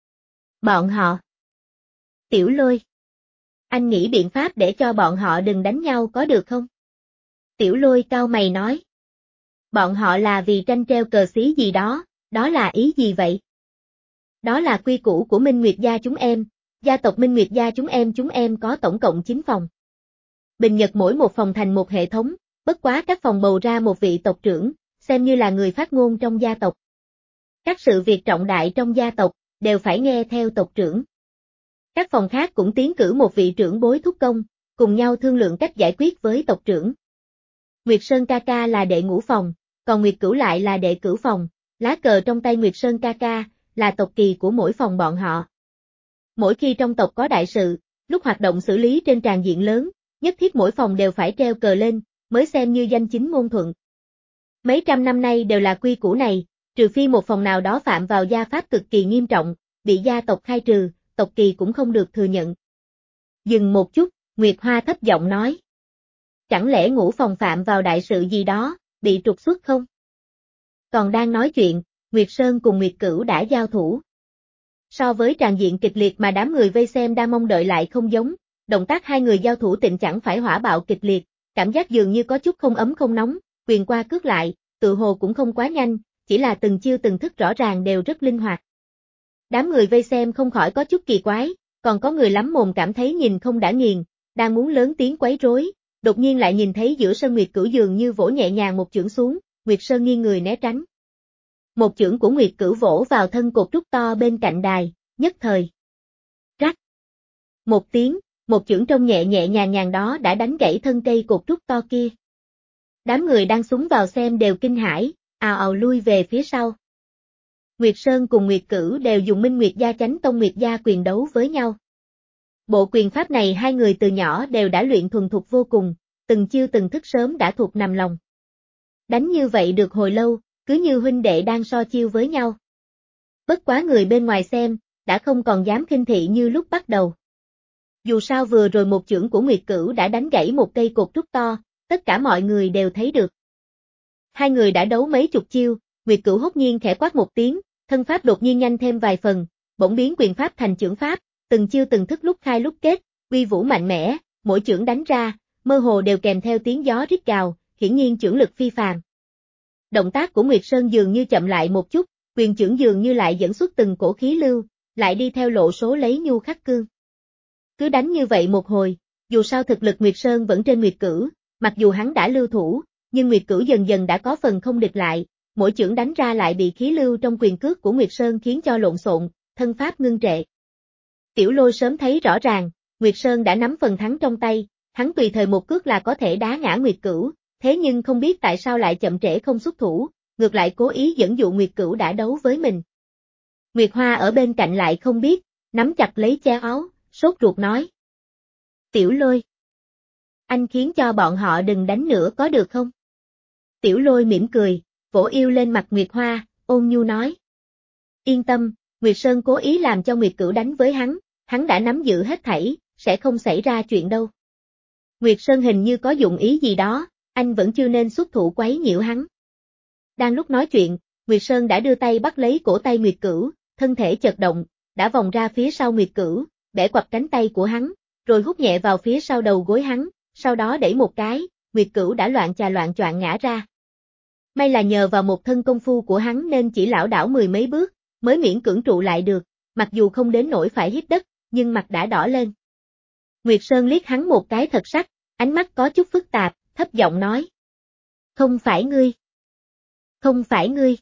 Bọn họ. Tiểu Lôi. Anh nghĩ biện pháp để cho bọn họ đừng đánh nhau có được không? Tiểu Lôi cau mày nói. Bọn họ là vì tranh treo cờ xí gì đó, đó là ý gì vậy? Đó là quy củ của Minh Nguyệt gia chúng em, gia tộc Minh Nguyệt gia chúng em chúng em có tổng cộng chín phòng. Bình Nhật mỗi một phòng thành một hệ thống, bất quá các phòng bầu ra một vị tộc trưởng, xem như là người phát ngôn trong gia tộc. Các sự việc trọng đại trong gia tộc, đều phải nghe theo tộc trưởng. Các phòng khác cũng tiến cử một vị trưởng bối thúc công, cùng nhau thương lượng cách giải quyết với tộc trưởng. Nguyệt Sơn ca ca là đệ ngũ phòng, còn Nguyệt Cửu lại là đệ cửu phòng, lá cờ trong tay Nguyệt Sơn ca ca, là tộc kỳ của mỗi phòng bọn họ. Mỗi khi trong tộc có đại sự, lúc hoạt động xử lý trên tràng diện lớn, nhất thiết mỗi phòng đều phải treo cờ lên, mới xem như danh chính ngôn thuận. Mấy trăm năm nay đều là quy củ này, trừ phi một phòng nào đó phạm vào gia pháp cực kỳ nghiêm trọng, bị gia tộc khai trừ, tộc kỳ cũng không được thừa nhận. Dừng một chút, Nguyệt Hoa thấp giọng nói. Chẳng lẽ ngũ phòng phạm vào đại sự gì đó, bị trục xuất không? Còn đang nói chuyện, Nguyệt Sơn cùng Nguyệt Cửu đã giao thủ. So với tràng diện kịch liệt mà đám người vây xem đang mong đợi lại không giống, Động tác hai người giao thủ tịnh chẳng phải hỏa bạo kịch liệt, cảm giác dường như có chút không ấm không nóng, quyền qua cước lại, tự hồ cũng không quá nhanh, chỉ là từng chiêu từng thức rõ ràng đều rất linh hoạt. Đám người vây xem không khỏi có chút kỳ quái, còn có người lắm mồm cảm thấy nhìn không đã nghiền, đang muốn lớn tiếng quấy rối, đột nhiên lại nhìn thấy giữa sân Nguyệt Cửu dường như vỗ nhẹ nhàng một chưởng xuống, Nguyệt Sơn nghiêng người né tránh. Một chưởng của Nguyệt Cửu vỗ vào thân cột trúc to bên cạnh đài, nhất thời. Rắc. Một tiếng, một chưởng trông nhẹ nhẹ nhàng nhàng đó đã đánh gãy thân cây cột trúc to kia. Đám người đang súng vào xem đều kinh hãi, ào ào lui về phía sau. Nguyệt Sơn cùng Nguyệt Cửu đều dùng Minh Nguyệt Gia Chánh Tông Nguyệt Gia quyền đấu với nhau. Bộ quyền pháp này hai người từ nhỏ đều đã luyện thuần thục vô cùng, từng chiêu từng thức sớm đã thuộc nằm lòng. Đánh như vậy được hồi lâu, cứ như huynh đệ đang so chiêu với nhau. Bất quá người bên ngoài xem, đã không còn dám khinh thị như lúc bắt đầu. Dù sao vừa rồi một chưởng của Nguyệt Cửu đã đánh gãy một cây cột trúc to, tất cả mọi người đều thấy được. Hai người đã đấu mấy chục chiêu, Nguyệt Cửu hốt nhiên khẽ quát một tiếng, thân pháp đột nhiên nhanh thêm vài phần, bỗng biến quyền pháp thành chưởng pháp, từng chiêu từng thức lúc khai lúc kết, uy vũ mạnh mẽ, mỗi chưởng đánh ra, mơ hồ đều kèm theo tiếng gió rít gào, hiển nhiên chưởng lực phi phàm. Động tác của Nguyệt Sơn dường như chậm lại một chút, quyền chưởng dường như lại dẫn xuất từng cổ khí lưu, lại đi theo lộ số lấy nhu khắc cương. Cứ đánh như vậy một hồi, dù sao thực lực Nguyệt Sơn vẫn trên Nguyệt Cửu, mặc dù hắn đã lưu thủ, nhưng Nguyệt Cửu dần dần đã có phần không địch lại, mỗi chưởng đánh ra lại bị khí lưu trong quyền cước của Nguyệt Sơn khiến cho lộn xộn, thân pháp ngưng trệ. Tiểu Lôi sớm thấy rõ ràng, Nguyệt Sơn đã nắm phần thắng trong tay, hắn tùy thời một cước là có thể đá ngã Nguyệt Cửu, thế nhưng không biết tại sao lại chậm trễ không xuất thủ, ngược lại cố ý dẫn dụ Nguyệt Cửu đã đấu với mình. Nguyệt Hoa ở bên cạnh lại không biết, nắm chặt lấy che áo, sốt ruột nói. Tiểu Lôi, anh khiến cho bọn họ đừng đánh nữa có được không? Tiểu Lôi mỉm cười, vỗ yêu lên mặt Nguyệt Hoa, ôn nhu nói. Yên tâm, Nguyệt Sơn cố ý làm cho Nguyệt Cửu đánh với hắn, hắn đã nắm giữ hết thảy, sẽ không xảy ra chuyện đâu. Nguyệt Sơn hình như có dụng ý gì đó, anh vẫn chưa nên xuất thủ quấy nhiễu hắn. Đang lúc nói chuyện, Nguyệt Sơn đã đưa tay bắt lấy cổ tay Nguyệt Cửu, thân thể chợt động, đã vòng ra phía sau Nguyệt Cửu, bẻ quặp cánh tay của hắn, rồi hút nhẹ vào phía sau đầu gối hắn, sau đó đẩy một cái, Nguyệt Cửu đã loạn trà loạn choạng ngã ra. May là nhờ vào một thân công phu của hắn nên chỉ lảo đảo mười mấy bước, mới miễn cưỡng trụ lại được, mặc dù không đến nỗi phải hít đất, nhưng mặt đã đỏ lên. Nguyệt Sơn liếc hắn một cái thật sắc, ánh mắt có chút phức tạp, thấp giọng nói. Không phải ngươi. Không phải ngươi.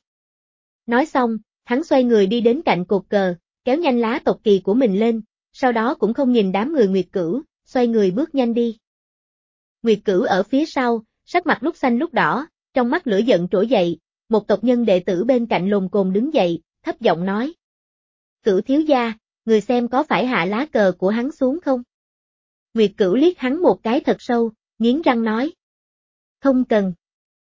Nói xong, hắn xoay người đi đến cạnh cột cờ, kéo nhanh lá tộc kỳ của mình lên, sau đó cũng không nhìn đám người Nguyệt Cửu, xoay người bước nhanh đi. Nguyệt Cửu ở phía sau, sắc mặt lúc xanh lúc đỏ, trong mắt lửa giận trỗi dậy, một tộc nhân đệ tử bên cạnh lồm cồm đứng dậy, thấp giọng nói. Cửu thiếu gia, người xem có phải hạ lá cờ của hắn xuống không? Nguyệt Cửu liếc hắn một cái thật sâu, nghiến răng nói. Không cần.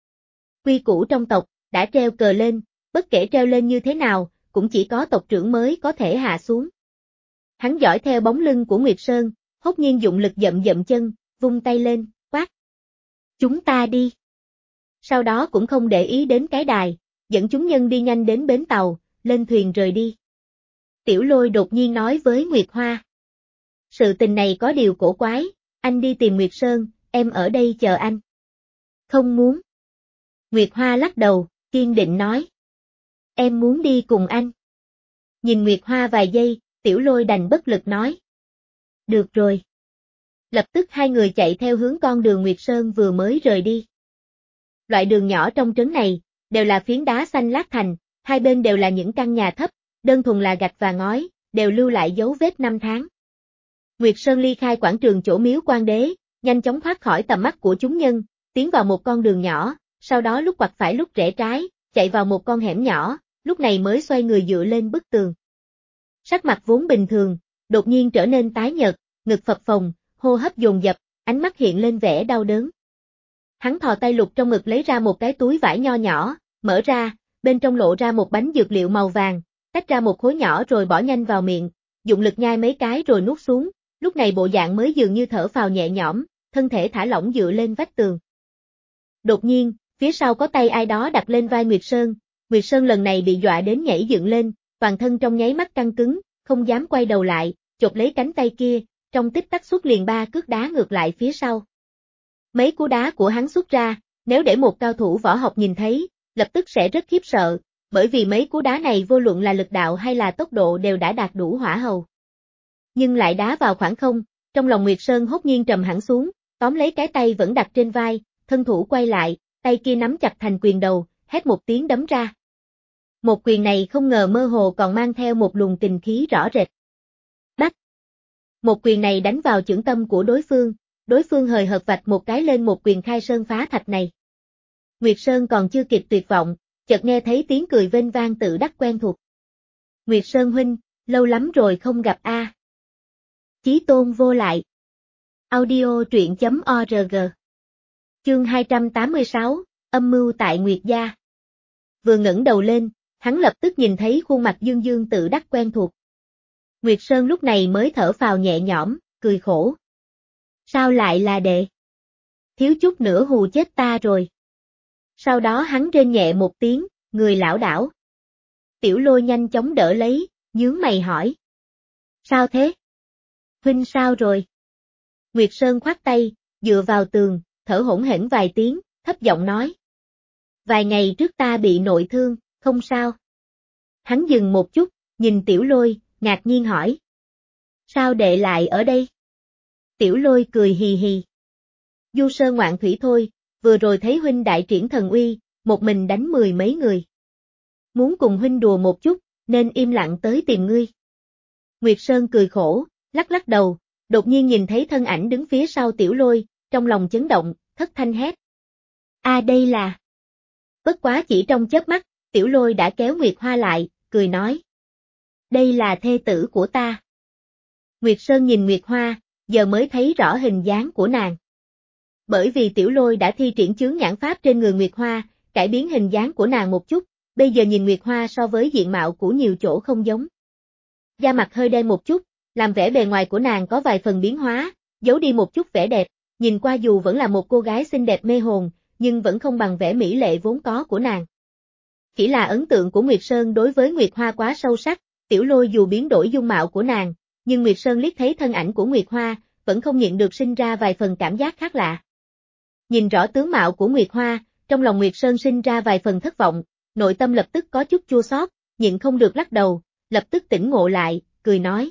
Quy củ trong tộc, đã treo cờ lên, bất kể treo lên như thế nào, cũng chỉ có tộc trưởng mới có thể hạ xuống. Hắn dõi theo bóng lưng của Nguyệt Sơn, hốt nhiên dụng lực dậm dậm chân, vung tay lên, quát. Chúng ta đi. Sau đó cũng không để ý đến cái đài, dẫn chúng nhân đi nhanh đến bến tàu, lên thuyền rời đi. Tiểu Lôi đột nhiên nói với Nguyệt Hoa. Sự tình này có điều cổ quái, anh đi tìm Nguyệt Sơn, em ở đây chờ anh. Không muốn. Nguyệt Hoa lắc đầu, kiên định nói. Em muốn đi cùng anh. Nhìn Nguyệt Hoa vài giây, Tiểu Lôi đành bất lực nói. Được rồi. Lập tức hai người chạy theo hướng con đường Nguyệt Sơn vừa mới rời đi. Loại đường nhỏ trong trấn này, đều là phiến đá xanh lát thành, hai bên đều là những căn nhà thấp, đơn thuần là gạch và ngói, đều lưu lại dấu vết năm tháng. Nguyệt Sơn ly khai quảng trường chỗ miếu quan đế, nhanh chóng thoát khỏi tầm mắt của chúng nhân, tiến vào một con đường nhỏ, sau đó lúc quặt phải lúc rẽ trái, chạy vào một con hẻm nhỏ, lúc này mới xoay người dựa lên bức tường. Sắc mặt vốn bình thường, đột nhiên trở nên tái nhợt, ngực phập phồng, hô hấp dồn dập, ánh mắt hiện lên vẻ đau đớn. Hắn thò tay lục trong ngực lấy ra một cái túi vải nho nhỏ, mở ra, bên trong lộ ra một bánh dược liệu màu vàng, tách ra một khối nhỏ rồi bỏ nhanh vào miệng, dụng lực nhai mấy cái rồi nuốt xuống, lúc này bộ dạng mới dường như thở phào nhẹ nhõm, thân thể thả lỏng dựa lên vách tường. Đột nhiên, phía sau có tay ai đó đặt lên vai Nguyệt Sơn, Nguyệt Sơn lần này bị dọa đến nhảy dựng lên, toàn thân trong nháy mắt căng cứng, không dám quay đầu lại, chộp lấy cánh tay kia, trong tích tắc xuất liền ba cước đá ngược lại phía sau. Mấy cú đá của hắn xuất ra, nếu để một cao thủ võ học nhìn thấy, lập tức sẽ rất khiếp sợ, bởi vì mấy cú đá này vô luận là lực đạo hay là tốc độ đều đã đạt đủ hỏa hầu. Nhưng lại đá vào khoảng không, trong lòng Nguyệt Sơn hốt nhiên trầm hẳn xuống, tóm lấy cái tay vẫn đặt trên vai, thân thủ quay lại, tay kia nắm chặt thành quyền đầu, hét một tiếng đấm ra. Một quyền này không ngờ mơ hồ còn mang theo một luồng kình khí rõ rệt. Đắc! Một quyền này đánh vào chưởng tâm của đối phương, đối phương hời hợt vạch một cái lên một quyền khai sơn phá thạch này. Nguyệt Sơn còn chưa kịp tuyệt vọng, chợt nghe thấy tiếng cười vênh vang tự đắc quen thuộc. Nguyệt Sơn huynh, lâu lắm rồi không gặp a. À. Chí tôn vô lại. Audio truyện chấm org. Chương hai trăm tám mươi sáu, âm mưu tại Nguyệt gia. Vừa ngẩng đầu lên, hắn lập tức nhìn thấy khuôn mặt dương dương tự đắc quen thuộc. Nguyệt Sơn lúc này mới thở phào nhẹ nhõm, cười khổ. Sao lại là đệ? Thiếu chút nữa hù chết ta rồi. Sau đó hắn rên nhẹ một tiếng, người lảo đảo. Tiểu Lôi nhanh chóng đỡ lấy, nhướng mày hỏi. Sao thế? Huynh sao rồi? Nguyệt Sơn khoát tay, dựa vào tường, thở hổn hển vài tiếng, thấp giọng nói. Vài ngày trước ta bị nội thương, không sao. Hắn dừng một chút, nhìn Tiểu Lôi, ngạc nhiên hỏi. Sao đệ lại ở đây? Tiểu Lôi cười hì hì. Du sơn ngoạn thủy thôi, vừa rồi thấy huynh đại triển thần uy, một mình đánh mười mấy người. Muốn cùng huynh đùa một chút, nên im lặng tới tìm ngươi. Nguyệt Sơn cười khổ, lắc lắc đầu, đột nhiên nhìn thấy thân ảnh đứng phía sau Tiểu Lôi, trong lòng chấn động, thất thanh hét. A à, đây là... Bất quá chỉ trong chớp mắt, Tiểu Lôi đã kéo Nguyệt Hoa lại, cười nói. Đây là thê tử của ta. Nguyệt Sơn nhìn Nguyệt Hoa, giờ mới thấy rõ hình dáng của nàng. Bởi vì Tiểu Lôi đã thi triển chướng nhãn pháp trên người Nguyệt Hoa, cải biến hình dáng của nàng một chút, bây giờ nhìn Nguyệt Hoa so với diện mạo của nhiều chỗ không giống. Da mặt hơi đen một chút, làm vẻ bề ngoài của nàng có vài phần biến hóa, giấu đi một chút vẻ đẹp, nhìn qua dù vẫn là một cô gái xinh đẹp mê hồn, nhưng vẫn không bằng vẻ mỹ lệ vốn có của nàng. Chỉ là ấn tượng của Nguyệt Sơn đối với Nguyệt Hoa quá sâu sắc, Tiểu Lôi dù biến đổi dung mạo của nàng, nhưng Nguyệt Sơn liếc thấy thân ảnh của Nguyệt Hoa, vẫn không nhịn được sinh ra vài phần cảm giác khác lạ. Nhìn rõ tướng mạo của Nguyệt Hoa, trong lòng Nguyệt Sơn sinh ra vài phần thất vọng, nội tâm lập tức có chút chua xót, nhịn không được lắc đầu, lập tức tỉnh ngộ lại, cười nói.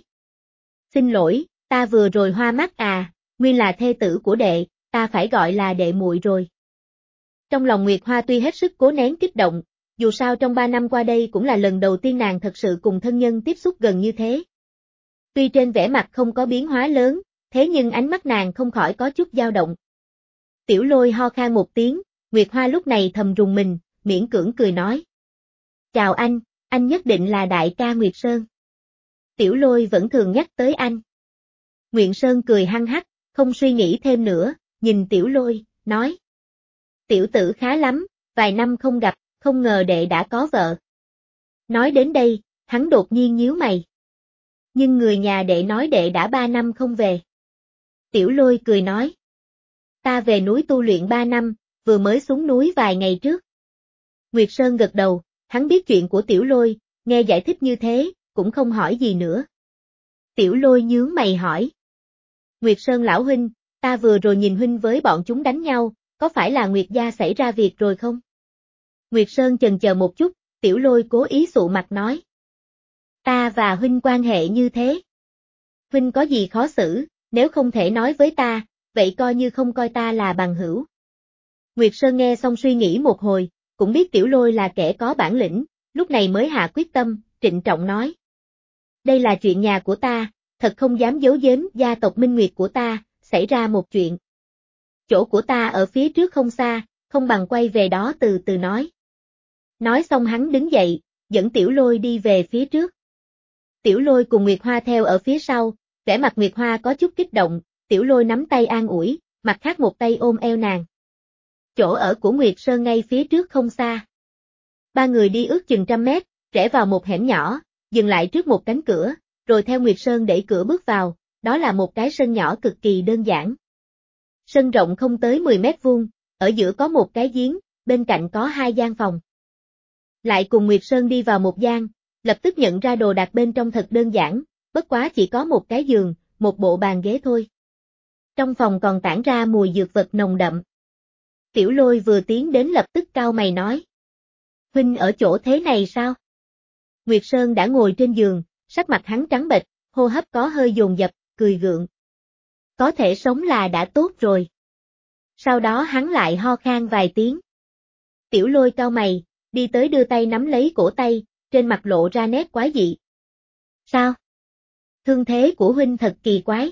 Xin lỗi, ta vừa rồi hoa mắt à, nguyên là thê tử của đệ, ta phải gọi là đệ muội rồi. Trong lòng Nguyệt Hoa tuy hết sức cố nén kích động, dù sao trong ba năm qua đây cũng là lần đầu tiên nàng thật sự cùng thân nhân tiếp xúc gần như thế. Tuy trên vẻ mặt không có biến hóa lớn, thế nhưng ánh mắt nàng không khỏi có chút dao động. Tiểu Lôi ho khan một tiếng, Nguyệt Hoa lúc này thầm rùng mình, miễn cưỡng cười nói. Chào anh, anh nhất định là đại ca Nguyệt Sơn. Tiểu Lôi vẫn thường nhắc tới anh. Nguyệt Sơn cười hăng hắc, không suy nghĩ thêm nữa, nhìn Tiểu Lôi, nói. Tiểu tử khá lắm, vài năm không gặp, không ngờ đệ đã có vợ. Nói đến đây, hắn đột nhiên nhíu mày. Nhưng người nhà đệ nói đệ đã ba năm không về. Tiểu Lôi cười nói. Ta về núi tu luyện ba năm, vừa mới xuống núi vài ngày trước. Nguyệt Sơn gật đầu, hắn biết chuyện của Tiểu Lôi, nghe giải thích như thế, cũng không hỏi gì nữa. Tiểu Lôi nhướng mày hỏi. Nguyệt Sơn lão huynh, ta vừa rồi nhìn huynh với bọn chúng đánh nhau, có phải là Nguyệt gia xảy ra việc rồi không? Nguyệt Sơn chần chờ một chút, Tiểu Lôi cố ý sụ mặt nói. Ta và huynh quan hệ như thế. Huynh có gì khó xử, nếu không thể nói với ta, vậy coi như không coi ta là bằng hữu. Nguyệt Sơn nghe xong suy nghĩ một hồi, cũng biết Tiểu Lôi là kẻ có bản lĩnh, lúc này mới hạ quyết tâm, trịnh trọng nói. Đây là chuyện nhà của ta, thật không dám giấu giếm gia tộc Minh Nguyệt của ta, xảy ra một chuyện. Chỗ của ta ở phía trước không xa, không bằng quay về đó từ từ nói. Nói xong hắn đứng dậy, dẫn Tiểu Lôi đi về phía trước. Tiểu Lôi cùng Nguyệt Hoa theo ở phía sau, vẻ mặt Nguyệt Hoa có chút kích động, Tiểu Lôi nắm tay an ủi, mặt khác một tay ôm eo nàng. Chỗ ở của Nguyệt Sơn ngay phía trước không xa. Ba người đi ước chừng trăm mét, rẽ vào một hẻm nhỏ, dừng lại trước một cánh cửa, rồi theo Nguyệt Sơn đẩy cửa bước vào, đó là một cái sân nhỏ cực kỳ đơn giản. Sân rộng không tới mười mét vuông, ở giữa có một cái giếng, bên cạnh có hai gian phòng. Lại cùng Nguyệt Sơn đi vào một gian, lập tức nhận ra đồ đạc bên trong thật đơn giản, bất quá chỉ có một cái giường, một bộ bàn ghế thôi. Trong phòng còn tản ra mùi dược vật nồng đậm. Tiểu Lôi vừa tiến đến lập tức cau mày nói. Huynh ở chỗ thế này sao? Nguyệt Sơn đã ngồi trên giường, sắc mặt hắn trắng bệch, hô hấp có hơi dồn dập, cười gượng. Có thể sống là đã tốt rồi. Sau đó hắn lại ho khan vài tiếng. Tiểu Lôi cau mày, đi tới đưa tay nắm lấy cổ tay, trên mặt lộ ra nét quái dị. Sao? Thương thế của huynh thật kỳ quái.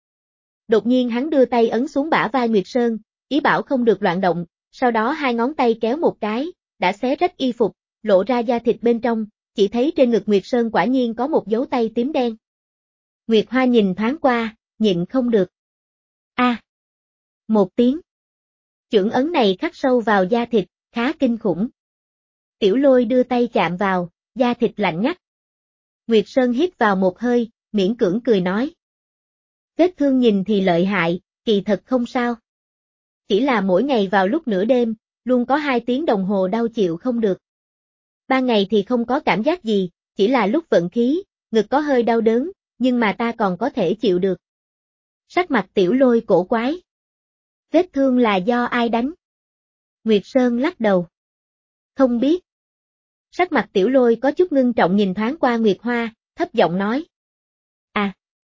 Đột nhiên hắn đưa tay ấn xuống bả vai Nguyệt Sơn, ý bảo không được loạn động, sau đó hai ngón tay kéo một cái, đã xé rách y phục, lộ ra da thịt bên trong, chỉ thấy trên ngực Nguyệt Sơn quả nhiên có một dấu tay tím đen. Nguyệt Hoa nhìn thoáng qua, nhịn không được. A! À, một tiếng. Chưởng ấn này khắc sâu vào da thịt, khá kinh khủng. Tiểu Lôi đưa tay chạm vào, da thịt lạnh ngắt. Nguyệt Sơn hít vào một hơi, miễn cưỡng cười nói. Vết thương nhìn thì lợi hại, kỳ thật không sao. Chỉ là mỗi ngày vào lúc nửa đêm, luôn có hai tiếng đồng hồ đau chịu không được. Ban ngày thì không có cảm giác gì, chỉ là lúc vận khí, ngực có hơi đau đớn, nhưng mà ta còn có thể chịu được. Sắc mặt Tiểu Lôi cổ quái. Vết thương là do ai đánh? Nguyệt Sơn lắc đầu. Không biết. Sắc mặt Tiểu Lôi có chút ngưng trọng nhìn thoáng qua Nguyệt Hoa, thấp giọng nói. À.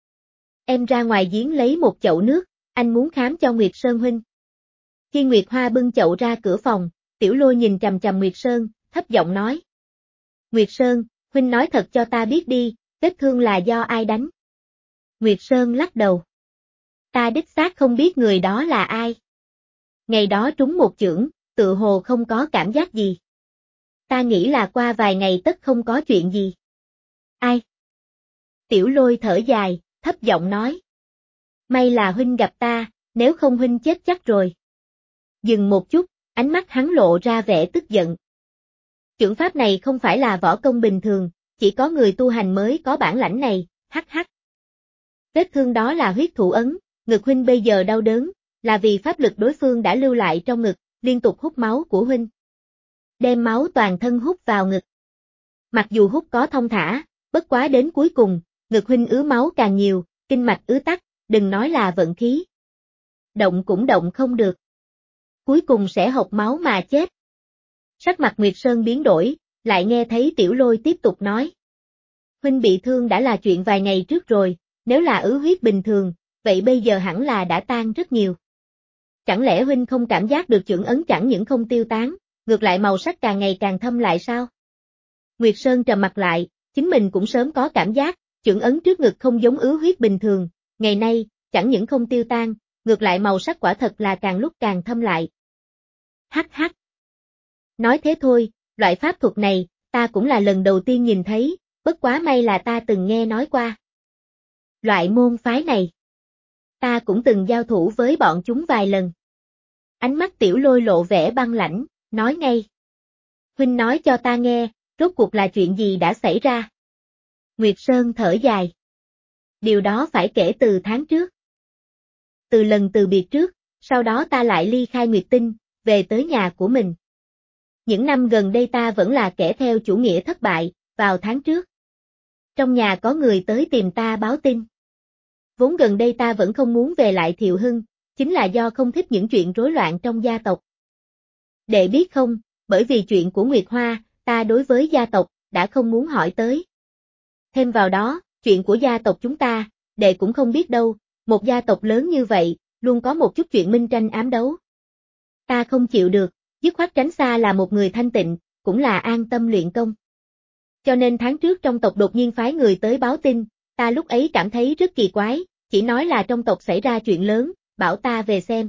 Em ra ngoài giếng lấy một chậu nước, anh muốn khám cho Nguyệt Sơn huynh. Khi Nguyệt Hoa bưng chậu ra cửa phòng, Tiểu Lôi nhìn chằm chằm Nguyệt Sơn, thấp giọng nói. Nguyệt Sơn, huynh nói thật cho ta biết đi, vết thương là do ai đánh? Nguyệt Sơn lắc đầu. Ta đích xác không biết người đó là ai. Ngày đó trúng một chưởng, tự hồ không có cảm giác gì. Ta nghĩ là qua vài ngày tất không có chuyện gì. Ai? Tiểu Lôi thở dài, thấp giọng nói. May là huynh gặp ta, nếu không huynh chết chắc rồi. Dừng một chút, ánh mắt hắn lộ ra vẻ tức giận. Chưởng pháp này không phải là võ công bình thường, chỉ có người tu hành mới có bản lãnh này, hắc hắc. Vết thương đó là huyết thủ ấn, ngực huynh bây giờ đau đớn, là vì pháp lực đối phương đã lưu lại trong ngực, liên tục hút máu của huynh. Đem máu toàn thân hút vào ngực. Mặc dù hút có thông thả, bất quá đến cuối cùng, ngực huynh ứ máu càng nhiều, kinh mạch ứ tắc, đừng nói là vận khí. Động cũng động không được. Cuối cùng sẽ hộc máu mà chết. Sắc mặt Nguyệt Sơn biến đổi, lại nghe thấy Tiểu Lôi tiếp tục nói. Huynh bị thương đã là chuyện vài ngày trước rồi, nếu là ứ huyết bình thường, vậy bây giờ hẳn là đã tan rất nhiều. Chẳng lẽ huynh không cảm giác được chưởng ấn chẳng những không tiêu tán, ngược lại màu sắc càng ngày càng thâm lại sao? Nguyệt Sơn trầm mặt lại, chính mình cũng sớm có cảm giác, chưởng ấn trước ngực không giống ứ huyết bình thường, ngày nay, chẳng những không tiêu tan, ngược lại màu sắc quả thật là càng lúc càng thâm lại. Hắc hắc. Nói thế thôi, loại pháp thuật này, ta cũng là lần đầu tiên nhìn thấy, bất quá may là ta từng nghe nói qua. Loại môn phái này, ta cũng từng giao thủ với bọn chúng vài lần. Ánh mắt Tiểu Lôi lộ vẻ băng lãnh, nói ngay. Huynh nói cho ta nghe, rốt cuộc là chuyện gì đã xảy ra? Nguyệt Sơn thở dài. Điều đó phải kể từ tháng trước. Từ lần từ biệt trước, sau đó ta lại ly khai Nguyệt Tinh, về tới nhà của mình. Những năm gần đây ta vẫn là kẻ theo chủ nghĩa thất bại, vào tháng trước. Trong nhà có người tới tìm ta báo tin. Vốn gần đây ta vẫn không muốn về lại Thiệu Hưng, chính là do không thích những chuyện rối loạn trong gia tộc. Đệ biết không, bởi vì chuyện của Nguyệt Hoa, ta đối với gia tộc, đã không muốn hỏi tới. Thêm vào đó, chuyện của gia tộc chúng ta, đệ cũng không biết đâu, một gia tộc lớn như vậy, luôn có một chút chuyện minh tranh ám đấu. Ta không chịu được, dứt khoát tránh xa là một người thanh tịnh, cũng là an tâm luyện công. Cho nên tháng trước trong tộc đột nhiên phái người tới báo tin, ta lúc ấy cảm thấy rất kỳ quái, chỉ nói là trong tộc xảy ra chuyện lớn, bảo ta về xem.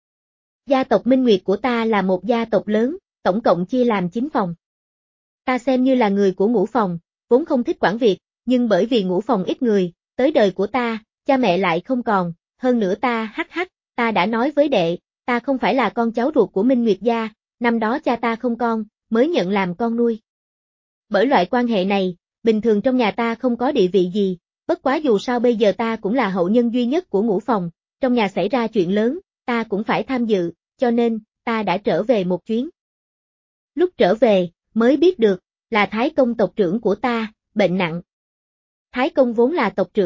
Gia tộc Minh Nguyệt của ta là một gia tộc lớn, tổng cộng chia làm chín phòng. Ta xem như là người của ngũ phòng, vốn không thích quản việc, nhưng bởi vì ngũ phòng ít người, tới đời của ta, cha mẹ lại không còn, hơn nữa ta hắc hắc, ta đã nói với đệ, ta không phải là con cháu ruột của Minh Nguyệt gia, năm đó cha ta không con, mới nhận làm con nuôi. Bởi loại quan hệ này, bình thường trong nhà ta không có địa vị gì, bất quá dù sao bây giờ ta cũng là hậu nhân duy nhất của ngũ phòng, trong nhà xảy ra chuyện lớn, ta cũng phải tham dự, cho nên, ta đã trở về một chuyến. Lúc trở về, mới biết được, là Thái Công tộc trưởng của ta, bệnh nặng. Thái Công vốn là tộc trưởng,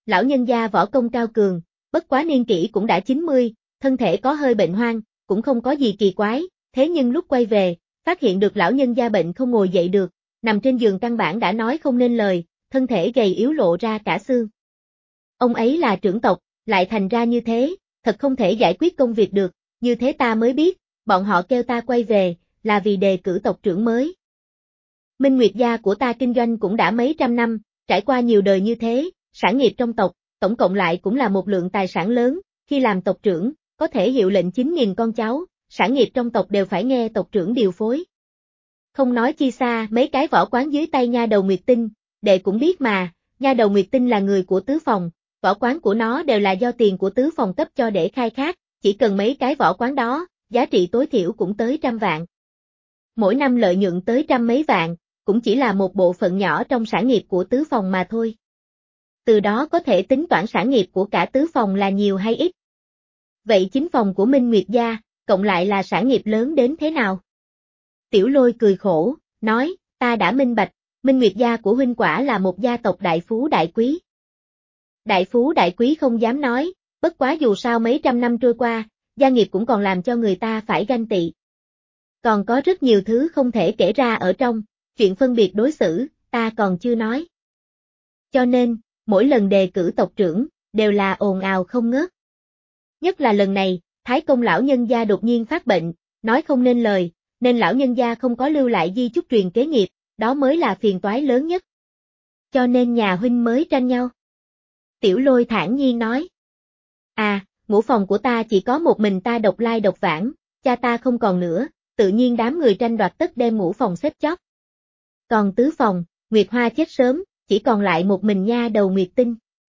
Lão nhân gia võ công cao cường, bất quá niên kỷ cũng đã chín mươi, thân thể có hơi bệnh hoang, cũng không có gì kỳ quái, thế nhưng lúc quay về, phát hiện được lão nhân gia bệnh không ngồi dậy được, nằm trên giường căn bản đã nói không nên lời, thân thể gầy yếu lộ ra cả xương. Ông ấy là trưởng tộc, lại thành ra như thế, thật không thể giải quyết công việc được, như thế ta mới biết, bọn họ kêu ta quay về, là vì đề cử tộc trưởng mới. Minh Nguyệt gia của ta kinh doanh cũng đã mấy trăm năm, trải qua nhiều đời như thế, sản nghiệp trong tộc, tổng cộng lại cũng là một lượng tài sản lớn, khi làm tộc trưởng, có thể hiệu lệnh chín nghìn con cháu, sản nghiệp trong tộc đều phải nghe tộc trưởng điều phối. Không nói chi xa mấy cái võ quán dưới tay nha đầu Nguyệt Tinh, đệ cũng biết mà, nha đầu Nguyệt Tinh là người của tứ phòng, võ quán của nó đều là do tiền của tứ phòng cấp cho để khai thác, chỉ cần mấy cái võ quán đó, giá trị tối thiểu cũng tới trăm vạn. Mỗi năm lợi nhuận tới trăm mấy vạn, cũng chỉ là một bộ phận nhỏ trong sản nghiệp của tứ phòng mà thôi. Từ đó có thể tính toán sản nghiệp của cả tứ phòng là nhiều hay ít. Vậy chính phòng của Minh Nguyệt gia, cộng lại là sản nghiệp lớn đến thế nào? Tiểu Lôi cười khổ, nói, ta đã minh bạch, Minh Nguyệt gia của huynh quả là một gia tộc đại phú đại quý. Đại phú đại quý không dám nói, bất quá dù sao mấy trăm năm trôi qua, gia nghiệp cũng còn làm cho người ta phải ganh tị. Còn có rất nhiều thứ không thể kể ra ở trong, chuyện phân biệt đối xử, ta còn chưa nói. Cho nên, mỗi lần đề cử tộc trưởng, đều là ồn ào không ngớt. Nhất là lần này, Thái Công lão nhân gia đột nhiên phát bệnh, nói không nên lời, nên lão nhân gia không có lưu lại di chúc truyền kế nghiệp, đó mới là phiền toái lớn nhất. Cho nên nhà huynh mới tranh nhau. Tiểu Lôi thản nhiên nói. À, ngũ phòng của ta chỉ có một mình ta độc lai độc vãng, cha ta không còn nữa, tự nhiên đám người tranh đoạt tất đem ngũ phòng xếp chót. Còn tứ phòng, Nguyệt Hoa chết sớm, chỉ còn lại một mình nha đầu Nguyệt Tinh.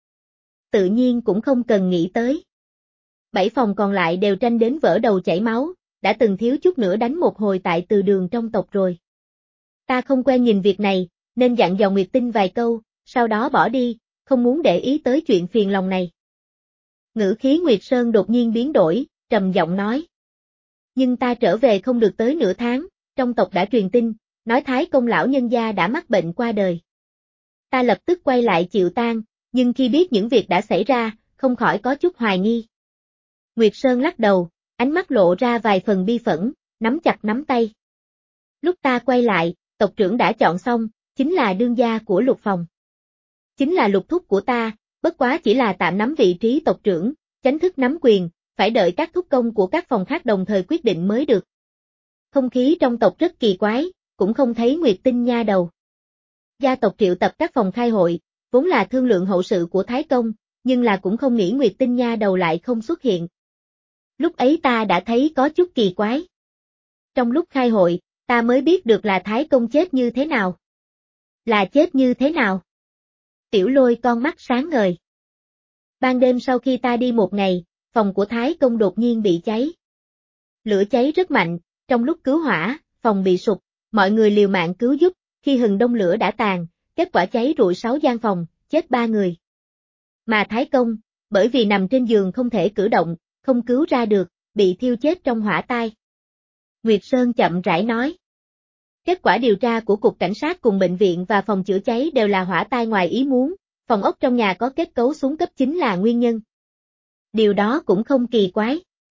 Tự nhiên cũng không cần nghĩ tới. Bảy phòng còn lại đều tranh đến vỡ đầu chảy máu, đã từng thiếu chút nữa đánh một hồi tại từ đường trong tộc rồi. Ta không quen nhìn việc này, nên dặn dò Nguyệt Tinh vài câu, sau đó bỏ đi, không muốn để ý tới chuyện phiền lòng này. Ngữ khí Nguyệt Sơn đột nhiên biến đổi, trầm giọng nói. Nhưng ta trở về không được tới nửa tháng, trong tộc đã truyền tin, nói Thái Công lão nhân gia đã mắc bệnh qua đời. Ta lập tức quay lại chịu tang, nhưng khi biết những việc đã xảy ra, không khỏi có chút hoài nghi. Nguyệt Sơn lắc đầu, ánh mắt lộ ra vài phần bi phẫn, nắm chặt nắm tay. Lúc ta quay lại, tộc trưởng đã chọn xong, chính là đương gia của Lục phòng. Chính là Lục thúc của ta, bất quá chỉ là tạm nắm vị trí tộc trưởng, chánh thức nắm quyền, phải đợi các thúc công của các phòng khác đồng thời quyết định mới được. Không khí trong tộc rất kỳ quái, cũng không thấy Nguyệt Tinh nha đầu. Gia tộc triệu tập các phòng khai hội, vốn là thương lượng hậu sự của Thái Công, nhưng là cũng không nghĩ Nguyệt Tinh nha đầu lại không xuất hiện. Lúc ấy ta đã thấy có chút kỳ quái. Trong lúc khai hội, ta mới biết được là Thái Công chết như thế nào. Là chết như thế nào? Tiểu Lôi con mắt sáng ngời. Ban đêm sau khi ta đi một ngày, phòng của Thái Công đột nhiên bị cháy. Lửa cháy rất mạnh, trong lúc cứu hỏa, phòng bị sụp, mọi người liều mạng cứu giúp, khi hừng đông lửa đã tàn, kết quả cháy rụi sáu gian phòng, chết ba người. Mà Thái Công, bởi vì nằm trên giường không thể cử động, không cứu ra được, bị thiêu chết trong hỏa tai. Nguyệt Sơn chậm rãi nói. Kết quả điều tra của Cục Cảnh sát cùng bệnh viện và phòng chữa cháy đều là hỏa tai ngoài ý muốn, phòng ốc trong nhà có kết cấu xuống cấp chính là nguyên nhân. Điều đó cũng không kỳ quái.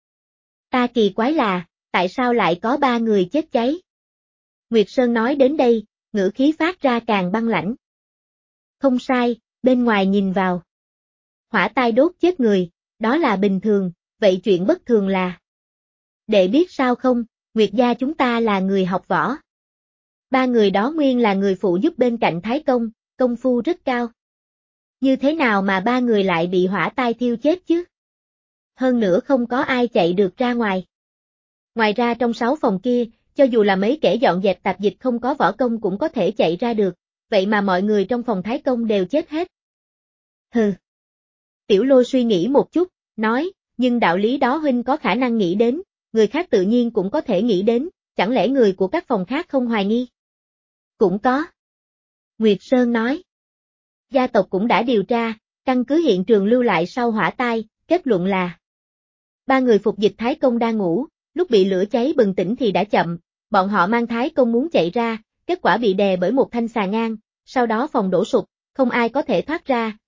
Ta kỳ quái là, tại sao lại có ba người chết cháy? Nguyệt Sơn nói đến đây, ngữ khí phát ra càng băng lãnh. Không sai, bên ngoài nhìn vào. Hỏa tai đốt chết người, đó là bình thường, vậy chuyện bất thường là. Đệ biết sao không, Nguyệt gia chúng ta là người học võ. Ba người đó nguyên là người phụ giúp bên cạnh Thái Công, công phu rất cao. Như thế nào mà ba người lại bị hỏa tai thiêu chết chứ? Hơn nữa không có ai chạy được ra ngoài. Ngoài ra trong sáu phòng kia, cho dù là mấy kẻ dọn dẹp tạp dịch không có võ công cũng có thể chạy ra được, vậy mà mọi người trong phòng Thái Công đều chết hết. Hừ. Tiểu Lôi suy nghĩ một chút, nói, nhưng đạo lý đó huynh có khả năng nghĩ đến, người khác tự nhiên cũng có thể nghĩ đến, chẳng lẽ người của các phòng khác không hoài nghi? Cũng có. Nguyệt Sơn nói. Gia tộc cũng đã điều tra, căn cứ hiện trường lưu lại sau hỏa tai, kết luận là ba người phục dịch Thái Công đang ngủ, lúc bị lửa cháy bừng tỉnh thì đã chậm, bọn họ mang Thái Công muốn chạy ra, kết quả bị đè bởi một thanh xà ngang, sau đó phòng đổ sụp, không ai có thể thoát ra,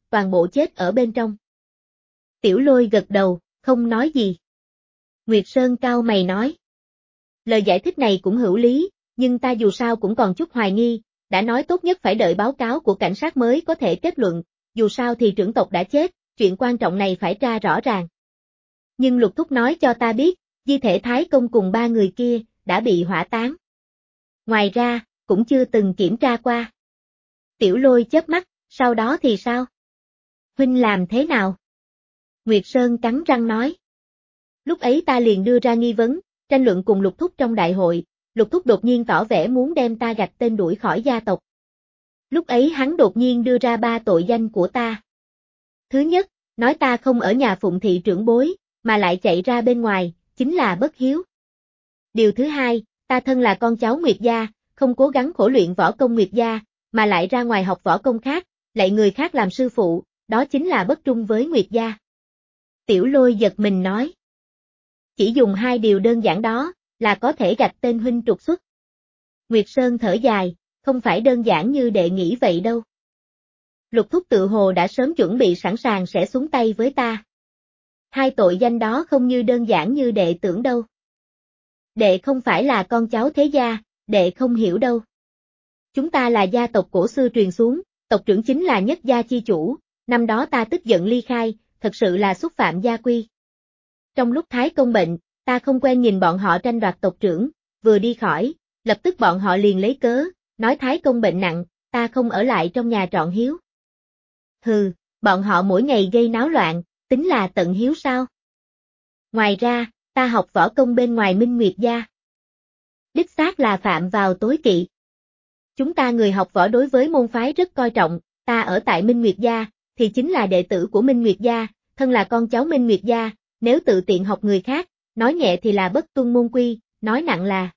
toàn bộ chết ở bên trong. Tiểu Lôi gật đầu, không nói gì. Nguyệt Sơn cau mày nói. Lời giải thích này cũng hữu lý, nhưng ta dù sao cũng còn chút hoài nghi, đã nói tốt nhất phải đợi báo cáo của cảnh sát mới có thể kết luận, dù sao thì trưởng tộc đã chết, chuyện quan trọng này phải tra rõ ràng. Nhưng Lục Thúc nói cho ta biết, di thể Thái Công cùng ba người kia, đã bị hỏa táng. Ngoài ra, cũng chưa từng kiểm tra qua. Tiểu Lôi chớp mắt, sau đó thì sao? Huynh làm thế nào? Nguyệt Sơn cắn răng nói. Lúc ấy ta liền đưa ra nghi vấn, tranh luận cùng Lục Thúc trong đại hội, Lục Thúc đột nhiên tỏ vẻ muốn đem ta gạch tên đuổi khỏi gia tộc. Lúc ấy hắn đột nhiên đưa ra ba tội danh của ta. Thứ nhất, nói ta không ở nhà phụng thị trưởng bối, mà lại chạy ra bên ngoài, chính là bất hiếu. Điều thứ hai, ta thân là con cháu Nguyệt gia, không cố gắng khổ luyện võ công Nguyệt gia, mà lại ra ngoài học võ công khác, lại người khác làm sư phụ, đó chính là bất trung với Nguyệt gia. Tiểu Lôi giật mình nói. Chỉ dùng hai điều đơn giản đó, là có thể gạch tên huynh trục xuất. Nguyệt Sơn thở dài, không phải đơn giản như đệ nghĩ vậy đâu. Lục Thúc tự hồ đã sớm chuẩn bị sẵn sàng sẽ xuống tay với ta. Hai tội danh đó không như đơn giản như đệ tưởng đâu. Đệ không phải là con cháu thế gia, đệ không hiểu đâu. Chúng ta là gia tộc cổ xưa truyền xuống, tộc trưởng chính là nhất gia chi chủ, năm đó ta tức giận ly khai, thật sự là xúc phạm gia quy. Trong lúc Thái Công bệnh, ta không quen nhìn bọn họ tranh đoạt tộc trưởng, vừa đi khỏi, lập tức bọn họ liền lấy cớ, nói Thái Công bệnh nặng, ta không ở lại trong nhà trọn hiếu. Hừ, bọn họ mỗi ngày gây náo loạn, tính là tận hiếu sao? Ngoài ra, ta học võ công bên ngoài Minh Nguyệt gia. Đích xác là phạm vào tối kỵ. Chúng ta người học võ đối với môn phái rất coi trọng, ta ở tại Minh Nguyệt gia, thì chính là đệ tử của Minh Nguyệt gia, thân là con cháu Minh Nguyệt gia, nếu tự tiện học người khác, nói nhẹ thì là bất tuân môn quy, nói nặng là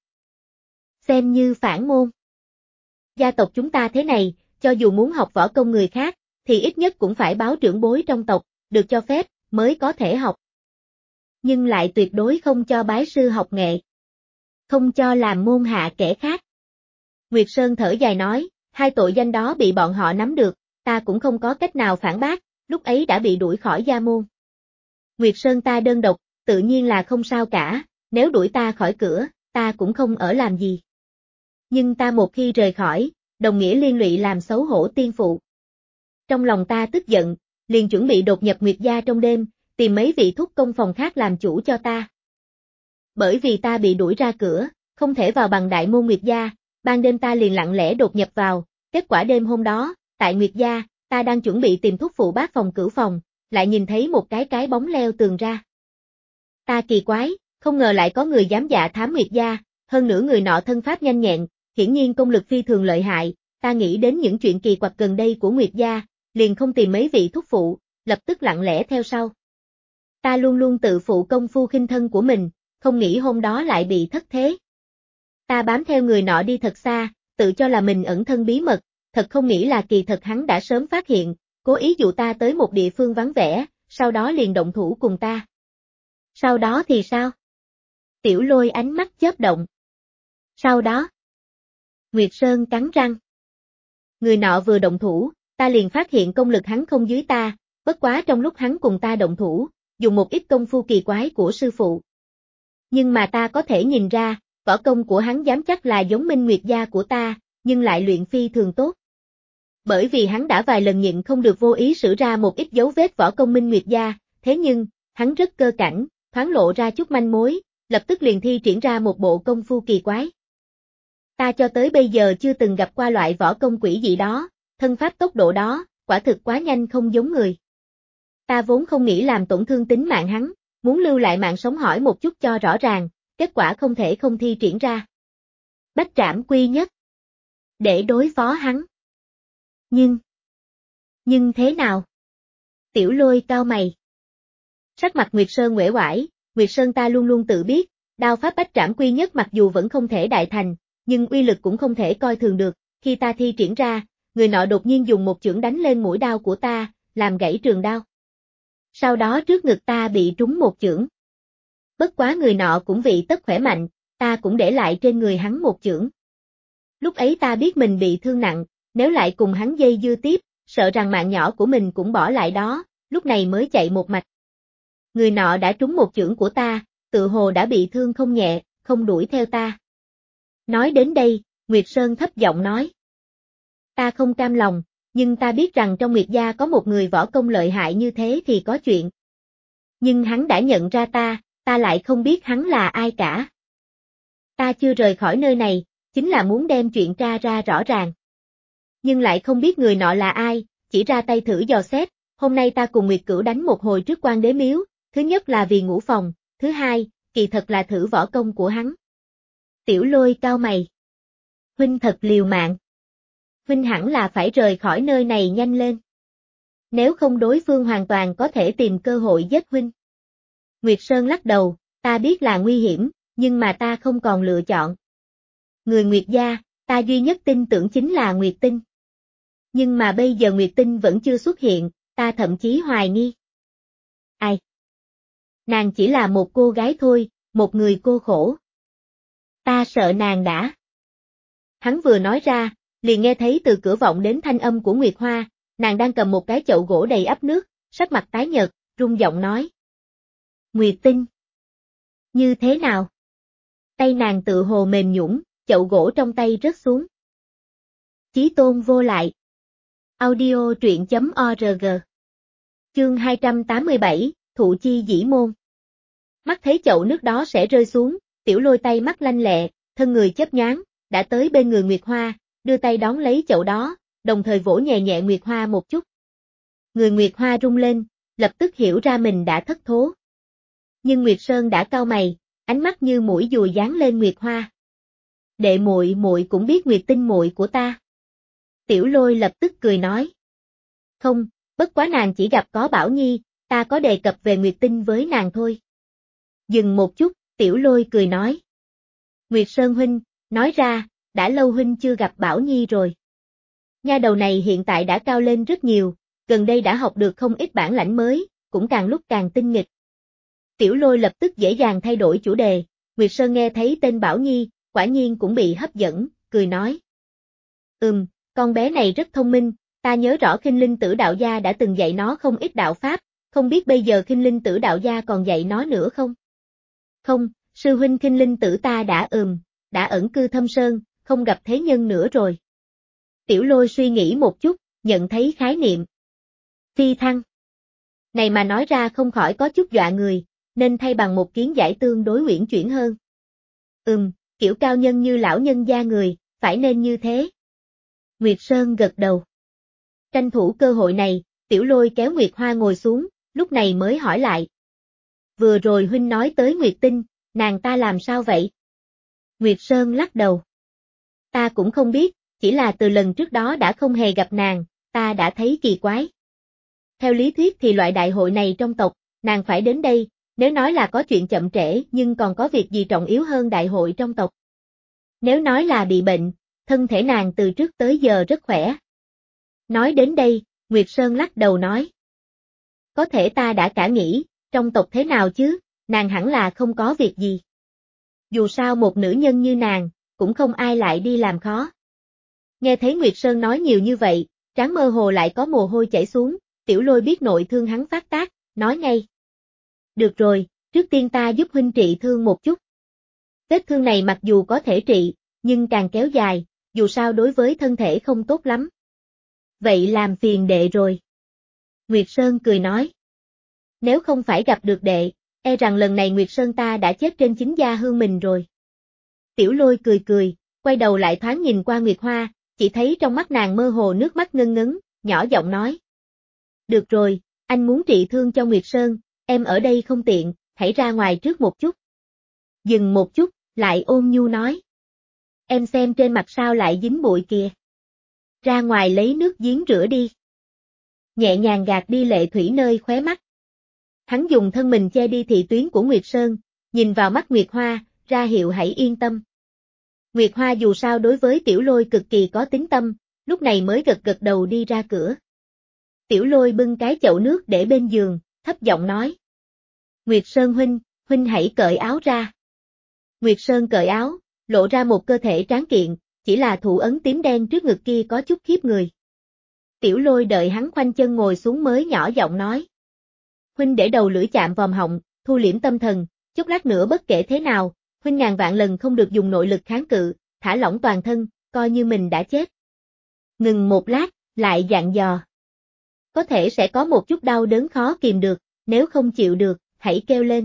xem như phản môn. Gia tộc chúng ta thế này, cho dù muốn học võ công người khác, thì ít nhất cũng phải báo trưởng bối trong tộc, được cho phép, mới có thể học. Nhưng lại tuyệt đối không cho bái sư học nghệ. Không cho làm môn hạ kẻ khác. Nguyệt Sơn thở dài nói, hai tội danh đó bị bọn họ nắm được, ta cũng không có cách nào phản bác, lúc ấy đã bị đuổi khỏi gia môn. Nguyệt Sơn ta đơn độc, tự nhiên là không sao cả, nếu đuổi ta khỏi cửa, ta cũng không ở làm gì. Nhưng ta một khi rời khỏi, đồng nghĩa liên lụy làm xấu hổ tiên phụ. Trong lòng ta tức giận, liền chuẩn bị đột nhập Nguyệt gia trong đêm, tìm mấy vị thúc công phòng khác làm chủ cho ta. Bởi vì ta bị đuổi ra cửa, không thể vào bằng đại môn Nguyệt gia, ban đêm ta liền lặng lẽ đột nhập vào, kết quả đêm hôm đó, tại Nguyệt gia, ta đang chuẩn bị tìm thúc phụ bác phòng cửu phòng, lại nhìn thấy một cái cái bóng leo tường ra. Ta kỳ quái, không ngờ lại có người dám dạ thám Nguyệt gia, hơn nữa người nọ thân pháp nhanh nhẹn, hiển nhiên công lực phi thường lợi hại, ta nghĩ đến những chuyện kỳ quặc gần đây của Nguyệt gia, liền không tìm mấy vị thúc phụ, lập tức lặng lẽ theo sau. Ta luôn luôn tự phụ công phu khinh thân của mình, không nghĩ hôm đó lại bị thất thế. Ta bám theo người nọ đi thật xa, tự cho là mình ẩn thân bí mật, thật không nghĩ là kỳ thật hắn đã sớm phát hiện, cố ý dụ ta tới một địa phương vắng vẻ, sau đó liền động thủ cùng ta. Sau đó thì sao? Tiểu Lôi ánh mắt chớp động. Sau đó? Nguyệt Sơn cắn răng. Người nọ vừa động thủ, ta liền phát hiện công lực hắn không dưới ta, bất quá trong lúc hắn cùng ta động thủ, dùng một ít công phu kỳ quái của sư phụ. Nhưng mà ta có thể nhìn ra, võ công của hắn dám chắc là giống Minh Nguyệt gia của ta, nhưng lại luyện phi thường tốt. Bởi vì hắn đã vài lần nhịn không được vô ý sử ra một ít dấu vết võ công Minh Nguyệt gia, thế nhưng, hắn rất cơ cảnh, thoáng lộ ra chút manh mối, lập tức liền thi triển ra một bộ công phu kỳ quái. Ta cho tới bây giờ chưa từng gặp qua loại võ công quỷ dị đó, thân pháp tốc độ đó, quả thực quá nhanh không giống người. Ta vốn không nghĩ làm tổn thương tính mạng hắn, muốn lưu lại mạng sống hỏi một chút cho rõ ràng, kết quả không thể không thi triển ra. Bách trảm quy nhất. Để đối phó hắn. Nhưng... Nhưng thế nào? Tiểu Lôi cau mày. Sắc mặt Nguyệt Sơn uể oải, Nguyệt Sơn ta luôn luôn tự biết, đao pháp bách trảm quy nhất mặc dù vẫn không thể đại thành, nhưng uy lực cũng không thể coi thường được, khi ta thi triển ra, người nọ đột nhiên dùng một chưởng đánh lên mũi đao của ta, làm gãy trường đao. Sau đó trước ngực ta bị trúng một chưởng. Bất quá người nọ cũng vị tất khỏe mạnh, ta cũng để lại trên người hắn một chưởng. Lúc ấy ta biết mình bị thương nặng, nếu lại cùng hắn dây dưa tiếp, sợ rằng mạng nhỏ của mình cũng bỏ lại đó, lúc này mới chạy một mạch. Người nọ đã trúng một chưởng của ta, tự hồ đã bị thương không nhẹ, không đuổi theo ta. Nói đến đây, Nguyệt Sơn thấp giọng nói. Ta không cam lòng, nhưng ta biết rằng trong Nguyệt gia có một người võ công lợi hại như thế thì có chuyện. Nhưng hắn đã nhận ra ta, ta lại không biết hắn là ai cả. Ta chưa rời khỏi nơi này, chính là muốn đem chuyện tra ra rõ ràng. Nhưng lại không biết người nọ là ai, chỉ ra tay thử dò xét, hôm nay ta cùng Nguyệt Cửu đánh một hồi trước Quan Đế Miếu, thứ nhất là vì ngủ phòng, thứ hai, kỳ thật là thử võ công của hắn. Tiểu Lôi cau mày. Huynh thật liều mạng. Huynh hẳn là phải rời khỏi nơi này nhanh lên. Nếu không đối phương hoàn toàn có thể tìm cơ hội giết huynh. Nguyệt Sơn lắc đầu, ta biết là nguy hiểm, nhưng mà ta không còn lựa chọn. Người Nguyệt gia, ta duy nhất tin tưởng chính là Nguyệt Tinh. Nhưng mà bây giờ Nguyệt Tinh vẫn chưa xuất hiện, ta thậm chí hoài nghi. Ai? Nàng chỉ là một cô gái thôi, một người cô khổ. Ta sợ nàng đã. Hắn vừa nói ra, liền nghe thấy từ cửa vọng đến thanh âm của Nguyệt Hoa, nàng đang cầm một cái chậu gỗ đầy ắp nước, sắc mặt tái nhợt, run giọng nói. Nguyệt Tinh. Như thế nào? Tay nàng tự hồ mềm nhũn, chậu gỗ trong tay rớt xuống. Chí Tôn vô lại. Audio truyện chấm org. Chương hai trăm tám mươi bảy, Thụ Chi Dĩ Môn. Mắt thấy chậu nước đó sẽ rơi xuống, Tiểu Lôi tay mắt lanh lẹ, thân người chớp nhoáng, đã tới bên người Nguyệt Hoa, đưa tay đón lấy chậu đó, đồng thời vỗ nhẹ nhẹ Nguyệt Hoa một chút. Người Nguyệt Hoa rung lên, lập tức hiểu ra mình đã thất thố. Nhưng Nguyệt Sơn đã cau mày, ánh mắt như mũi dùi dán lên Nguyệt Hoa. Đệ muội muội cũng biết Nguyệt Tinh muội của ta. Tiểu Lôi lập tức cười nói. Không, bất quá nàng chỉ gặp có Bảo Nhi, ta có đề cập về Nguyệt Tinh với nàng thôi. Dừng một chút, Tiểu Lôi cười nói. Nguyệt Sơn huynh, nói ra, đã lâu huynh chưa gặp Bảo Nhi rồi. Nha đầu này hiện tại đã cao lên rất nhiều, gần đây đã học được không ít bản lãnh mới, cũng càng lúc càng tinh nghịch. Tiểu Lôi lập tức dễ dàng thay đổi chủ đề, Nguyệt Sơn nghe thấy tên Bảo Nhi, quả nhiên cũng bị hấp dẫn, cười nói. Ừm, con bé này rất thông minh, ta nhớ rõ Khinh Linh Tử đạo gia đã từng dạy nó không ít đạo pháp, không biết bây giờ Khinh Linh Tử đạo gia còn dạy nó nữa không? Không, sư huynh Khinh Linh Tử ta đã ừm, đã ẩn cư thâm sơn, không gặp thế nhân nữa rồi. Tiểu Lôi suy nghĩ một chút, nhận thấy khái niệm. Phi thăng. Này mà nói ra không khỏi có chút dọa người, nên thay bằng một kiến giải tương đối uyển chuyển hơn. Ừm, kiểu cao nhân như lão nhân gia người, phải nên như thế. Nguyệt Sơn gật đầu. Tranh thủ cơ hội này, Tiểu Lôi kéo Nguyệt Hoa ngồi xuống, lúc này mới hỏi lại. Vừa rồi huynh nói tới Nguyệt Tinh, nàng ta làm sao vậy? Nguyệt Sơn lắc đầu. Ta cũng không biết, chỉ là từ lần trước đó đã không hề gặp nàng, ta đã thấy kỳ quái. Theo lý thuyết thì loại đại hội này trong tộc, nàng phải đến đây, nếu nói là có chuyện chậm trễ nhưng còn có việc gì trọng yếu hơn đại hội trong tộc. Nếu nói là bị bệnh, thân thể nàng từ trước tới giờ rất khỏe. Nói đến đây, Nguyệt Sơn lắc đầu nói. Có thể ta đã cả nghĩ, trong tộc thế nào chứ, nàng hẳn là không có việc gì. Dù sao một nữ nhân như nàng, cũng không ai lại đi làm khó. Nghe thấy Nguyệt Sơn nói nhiều như vậy, trán mơ hồ lại có mồ hôi chảy xuống, Tiểu Lôi biết nội thương hắn phát tác, nói ngay. Được rồi, trước tiên ta giúp huynh trị thương một chút. Vết thương này mặc dù có thể trị, nhưng càng kéo dài, dù sao đối với thân thể không tốt lắm. Vậy làm phiền đệ rồi. Nguyệt Sơn cười nói. Nếu không phải gặp được đệ, e rằng lần này Nguyệt Sơn ta đã chết trên chính gia hương mình rồi. Tiểu Lôi cười cười, quay đầu lại thoáng nhìn qua Nguyệt Hoa, chỉ thấy trong mắt nàng mơ hồ nước mắt ngân ngấn, nhỏ giọng nói. Được rồi, anh muốn trị thương cho Nguyệt Sơn, em ở đây không tiện, hãy ra ngoài trước một chút. Dừng một chút, lại ôn nhu nói. Em xem trên mặt sao lại dính bụi kìa. Ra ngoài lấy nước giếng rửa đi. Nhẹ nhàng gạt đi lệ thủy nơi khóe mắt. Hắn dùng thân mình che đi thị tuyến của Nguyệt Sơn, nhìn vào mắt Nguyệt Hoa, ra hiệu hãy yên tâm. Nguyệt Hoa dù sao đối với Tiểu Lôi cực kỳ có tín tâm, lúc này mới gật gật đầu đi ra cửa. Tiểu Lôi bưng cái chậu nước để bên giường, thấp giọng nói. Nguyệt Sơn huynh, huynh hãy cởi áo ra. Nguyệt Sơn cởi áo, lộ ra một cơ thể tráng kiện, chỉ là thủ ấn tím đen trước ngực kia có chút khiếp người. Tiểu Lôi đợi hắn khoanh chân ngồi xuống mới nhỏ giọng nói. Huynh để đầu lưỡi chạm vòm họng, thu liễm tâm thần, chốc lát nữa bất kể thế nào, huynh ngàn vạn lần không được dùng nội lực kháng cự, thả lỏng toàn thân, coi như mình đã chết. Ngừng một lát, lại dặn dò. Có thể sẽ có một chút đau đớn khó kìm được, nếu không chịu được, hãy kêu lên.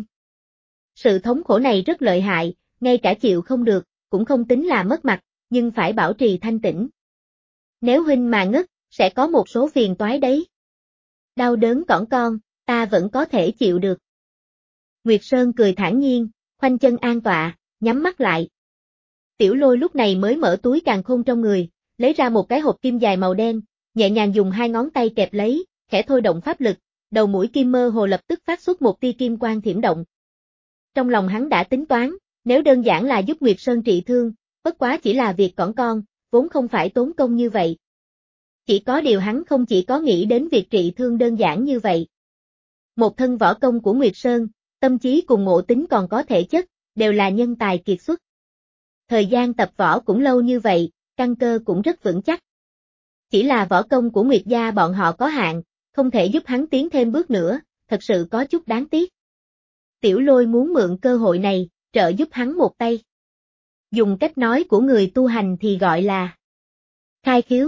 Sự thống khổ này rất lợi hại, ngay cả chịu không được, cũng không tính là mất mặt, nhưng phải bảo trì thanh tĩnh. Nếu huynh mà ngất, sẽ có một số phiền toái đấy. Đau đớn cỏn con, ta vẫn có thể chịu được. Nguyệt Sơn cười thản nhiên, khoanh chân an tọa, nhắm mắt lại. Tiểu Lôi lúc này mới mở túi càn khôn trong người, lấy ra một cái hộp kim dài màu đen, nhẹ nhàng dùng hai ngón tay kẹp lấy, khẽ thôi động pháp lực, đầu mũi kim mơ hồ lập tức phát xuất một tia kim quang thiểm động. Trong lòng hắn đã tính toán, nếu đơn giản là giúp Nguyệt Sơn trị thương, bất quá chỉ là việc cỏn con, vốn không phải tốn công như vậy. Chỉ có điều hắn không chỉ có nghĩ đến việc trị thương đơn giản như vậy. Một thân võ công của Nguyệt Sơn, tâm trí cùng ngộ tính còn có thể chất, đều là nhân tài kiệt xuất. Thời gian tập võ cũng lâu như vậy, căn cơ cũng rất vững chắc. Chỉ là võ công của Nguyệt gia bọn họ có hạn, không thể giúp hắn tiến thêm bước nữa, thật sự có chút đáng tiếc. Tiểu Lôi muốn mượn cơ hội này, trợ giúp hắn một tay. Dùng cách nói của người tu hành thì gọi là khai khiếu,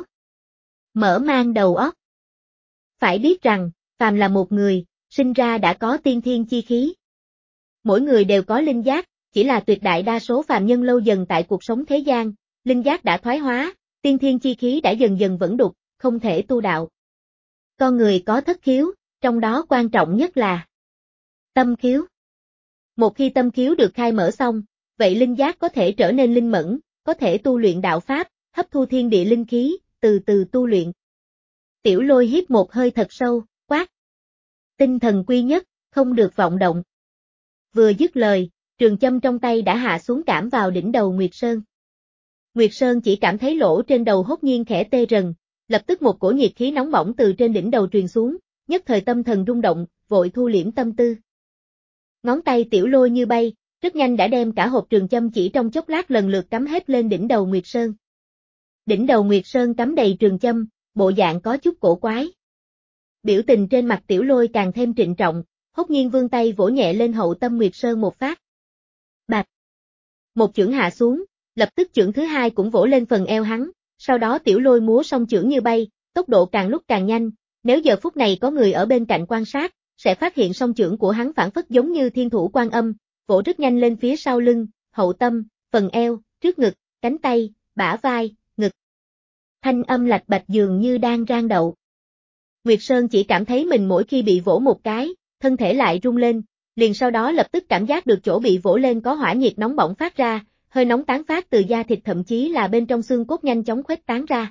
mở mang đầu óc. Phải biết rằng, phàm là một người, sinh ra đã có tiên thiên chi khí. Mỗi người đều có linh giác, chỉ là tuyệt đại đa số phàm nhân lâu dần tại cuộc sống thế gian, linh giác đã thoái hóa, tiên thiên chi khí đã dần dần vẩn đục, không thể tu đạo. Con người có thất khiếu, trong đó quan trọng nhất là tâm khiếu. Một khi tâm khiếu được khai mở xong, vậy linh giác có thể trở nên linh mẫn, có thể tu luyện đạo pháp, hấp thu thiên địa linh khí, từ từ tu luyện. Tiểu Lôi hít một hơi thật sâu, quát. Tinh thần quy nhất, không được vọng động. Vừa dứt lời, trường châm trong tay đã hạ xuống cảm vào đỉnh đầu Nguyệt Sơn. Nguyệt Sơn chỉ cảm thấy lỗ trên đầu hốt nhiên khẽ tê rần, lập tức một cổ nhiệt khí nóng bỏng từ trên đỉnh đầu truyền xuống, nhất thời tâm thần rung động, vội thu liễm tâm tư. Ngón tay Tiểu Lôi như bay, rất nhanh đã đem cả hộp trường châm chỉ trong chốc lát lần lượt cắm hết lên đỉnh đầu Nguyệt Sơn. Đỉnh đầu Nguyệt Sơn cắm đầy trường châm, bộ dạng có chút cổ quái. Biểu tình trên mặt Tiểu Lôi càng thêm trịnh trọng, hốt nhiên vươn tay vỗ nhẹ lên hậu tâm Nguyệt Sơn một phát. Bạch! Một chưởng hạ xuống, lập tức chưởng thứ hai cũng vỗ lên phần eo hắn, sau đó Tiểu Lôi múa song chưởng như bay, tốc độ càng lúc càng nhanh, nếu giờ phút này có người ở bên cạnh quan sát, sẽ phát hiện song chưởng của hắn phản phất giống như thiên thủ Quan Âm, vỗ rất nhanh lên phía sau lưng, hậu tâm, phần eo, trước ngực, cánh tay, bả vai, ngực. Thanh âm lạch bạch dường như đang rang đậu. Nguyệt Sơn chỉ cảm thấy mình mỗi khi bị vỗ một cái, thân thể lại rung lên, liền sau đó lập tức cảm giác được chỗ bị vỗ lên có hỏa nhiệt nóng bỏng phát ra, hơi nóng tán phát từ da thịt thậm chí là bên trong xương cốt nhanh chóng khuếch tán ra.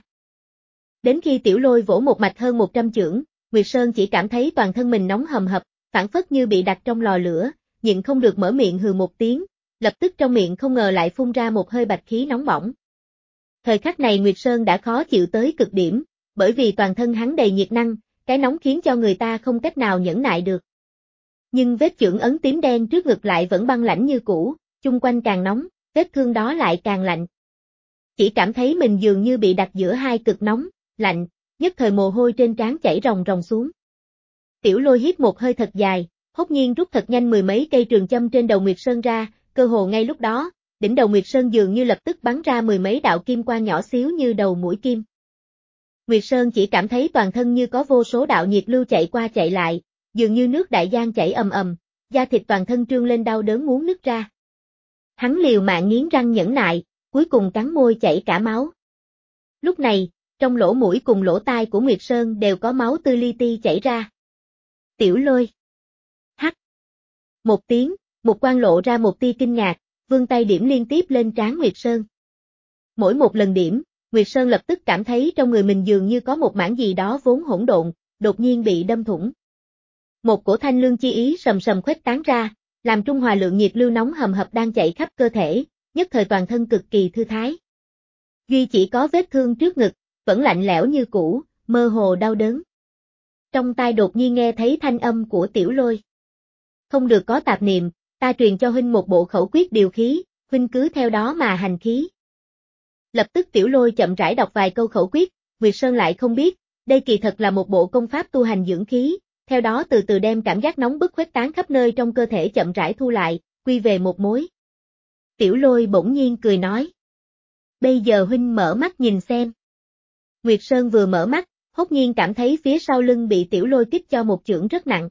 Đến khi Tiểu Lôi vỗ một mạch hơn một trăm chưởng, Nguyệt Sơn chỉ cảm thấy toàn thân mình nóng hầm hập, phản phất như bị đặt trong lò lửa, nhịn không được mở miệng hừ một tiếng, lập tức trong miệng không ngờ lại phun ra một hơi bạch khí nóng bỏng. Thời khắc này Nguyệt Sơn đã khó chịu tới cực điểm, bởi vì toàn thân hắn đầy nhiệt năng, cái nóng khiến cho người ta không cách nào nhẫn nại được. Nhưng vết chưởng ấn tím đen trước ngực lại vẫn băng lãnh như cũ, chung quanh càng nóng, vết thương đó lại càng lạnh. Chỉ cảm thấy mình dường như bị đặt giữa hai cực nóng, lạnh, nhất thời mồ hôi trên trán chảy ròng ròng xuống. Tiểu Lôi hít một hơi thật dài, hốt nhiên rút thật nhanh mười mấy cây trường châm trên đầu Nguyệt Sơn ra, cơ hồ ngay lúc đó, đỉnh đầu Nguyệt Sơn dường như lập tức bắn ra mười mấy đạo kim quang nhỏ xíu như đầu mũi kim. Nguyệt Sơn chỉ cảm thấy toàn thân như có vô số đạo nhiệt lưu chạy qua chạy lại, dường như nước đại giang chảy ầm ầm, da thịt toàn thân trương lên đau đớn muốn nứt ra. Hắn liều mạng nghiến răng nhẫn nại, cuối cùng cắn môi chảy cả máu. Lúc này, trong lỗ mũi cùng lỗ tai của Nguyệt Sơn đều có máu tươi li ti chảy ra. Tiểu Lôi. Hắc. Một tiếng, một quan lộ ra một tia kinh ngạc, vươn tay điểm liên tiếp lên trán Nguyệt Sơn. Mỗi một lần điểm, Nguyệt Sơn lập tức cảm thấy trong người mình dường như có một mảng gì đó vốn hỗn độn, đột nhiên bị đâm thủng. Một cổ thanh lương chi ý sầm sầm khuếch tán ra, làm trung hòa lượng nhiệt lưu nóng hầm hập đang chạy khắp cơ thể, nhất thời toàn thân cực kỳ thư thái. Duy chỉ có vết thương trước ngực, vẫn lạnh lẽo như cũ, mơ hồ đau đớn. Trong tai đột nhiên nghe thấy thanh âm của Tiểu Lôi. Không được có tạp niệm, ta truyền cho huynh một bộ khẩu quyết điều khí, huynh cứ theo đó mà hành khí. Lập tức Tiểu Lôi chậm rãi đọc vài câu khẩu quyết, Nguyệt Sơn lại không biết, Đây kỳ thật là một bộ công pháp tu hành dưỡng khí, theo đó từ từ đem cảm giác nóng bức khuếch tán khắp nơi trong cơ thể chậm rãi thu lại, quy về một mối. Tiểu Lôi bỗng nhiên cười nói. Bây giờ huynh mở mắt nhìn xem. Nguyệt Sơn vừa mở mắt, hốt nhiên cảm thấy phía sau lưng bị Tiểu Lôi kích cho một chưởng rất nặng.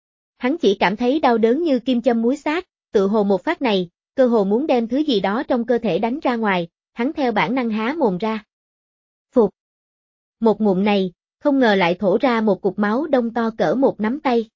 Hắn chỉ cảm thấy đau đớn như kim châm muối xát, tự hồ một phát này, cơ hồ muốn đem thứ gì đó trong cơ thể đánh ra ngoài, hắn theo bản năng há mồm ra. Phục. Một ngụm này, không ngờ lại thổ ra một cục máu đông to cỡ một nắm tay.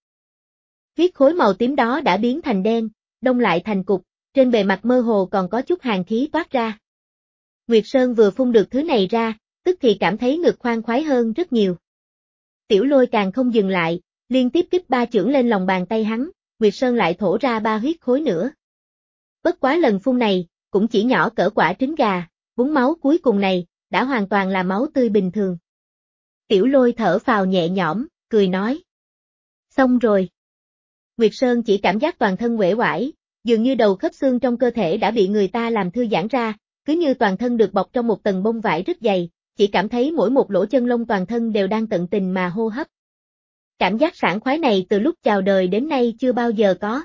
Huyết khối màu tím đó đã biến thành đen, đông lại thành cục, trên bề mặt mơ hồ còn có chút hàn khí toát ra. Nguyệt Sơn vừa phun được thứ này ra, tức thì cảm thấy ngực khoan khoái hơn rất nhiều. Tiểu Lôi càng không dừng lại, liên tiếp kích ba chưởng lên lòng bàn tay hắn, Nguyệt Sơn lại thổ ra ba huyết khối nữa. Bất quá lần phun này, cũng chỉ nhỏ cỡ quả trứng gà, vũng máu cuối cùng này, đã hoàn toàn là máu tươi bình thường. Tiểu Lôi thở phào nhẹ nhõm, cười nói. Xong rồi. Nguyệt Sơn chỉ cảm giác toàn thân uể oải, dường như đầu khớp xương trong cơ thể đã bị người ta làm thư giãn ra, cứ như toàn thân được bọc trong một tầng bông vải rất dày, chỉ cảm thấy mỗi một lỗ chân lông toàn thân đều đang tận tình mà hô hấp. Cảm giác sảng khoái này từ lúc chào đời đến nay chưa bao giờ có.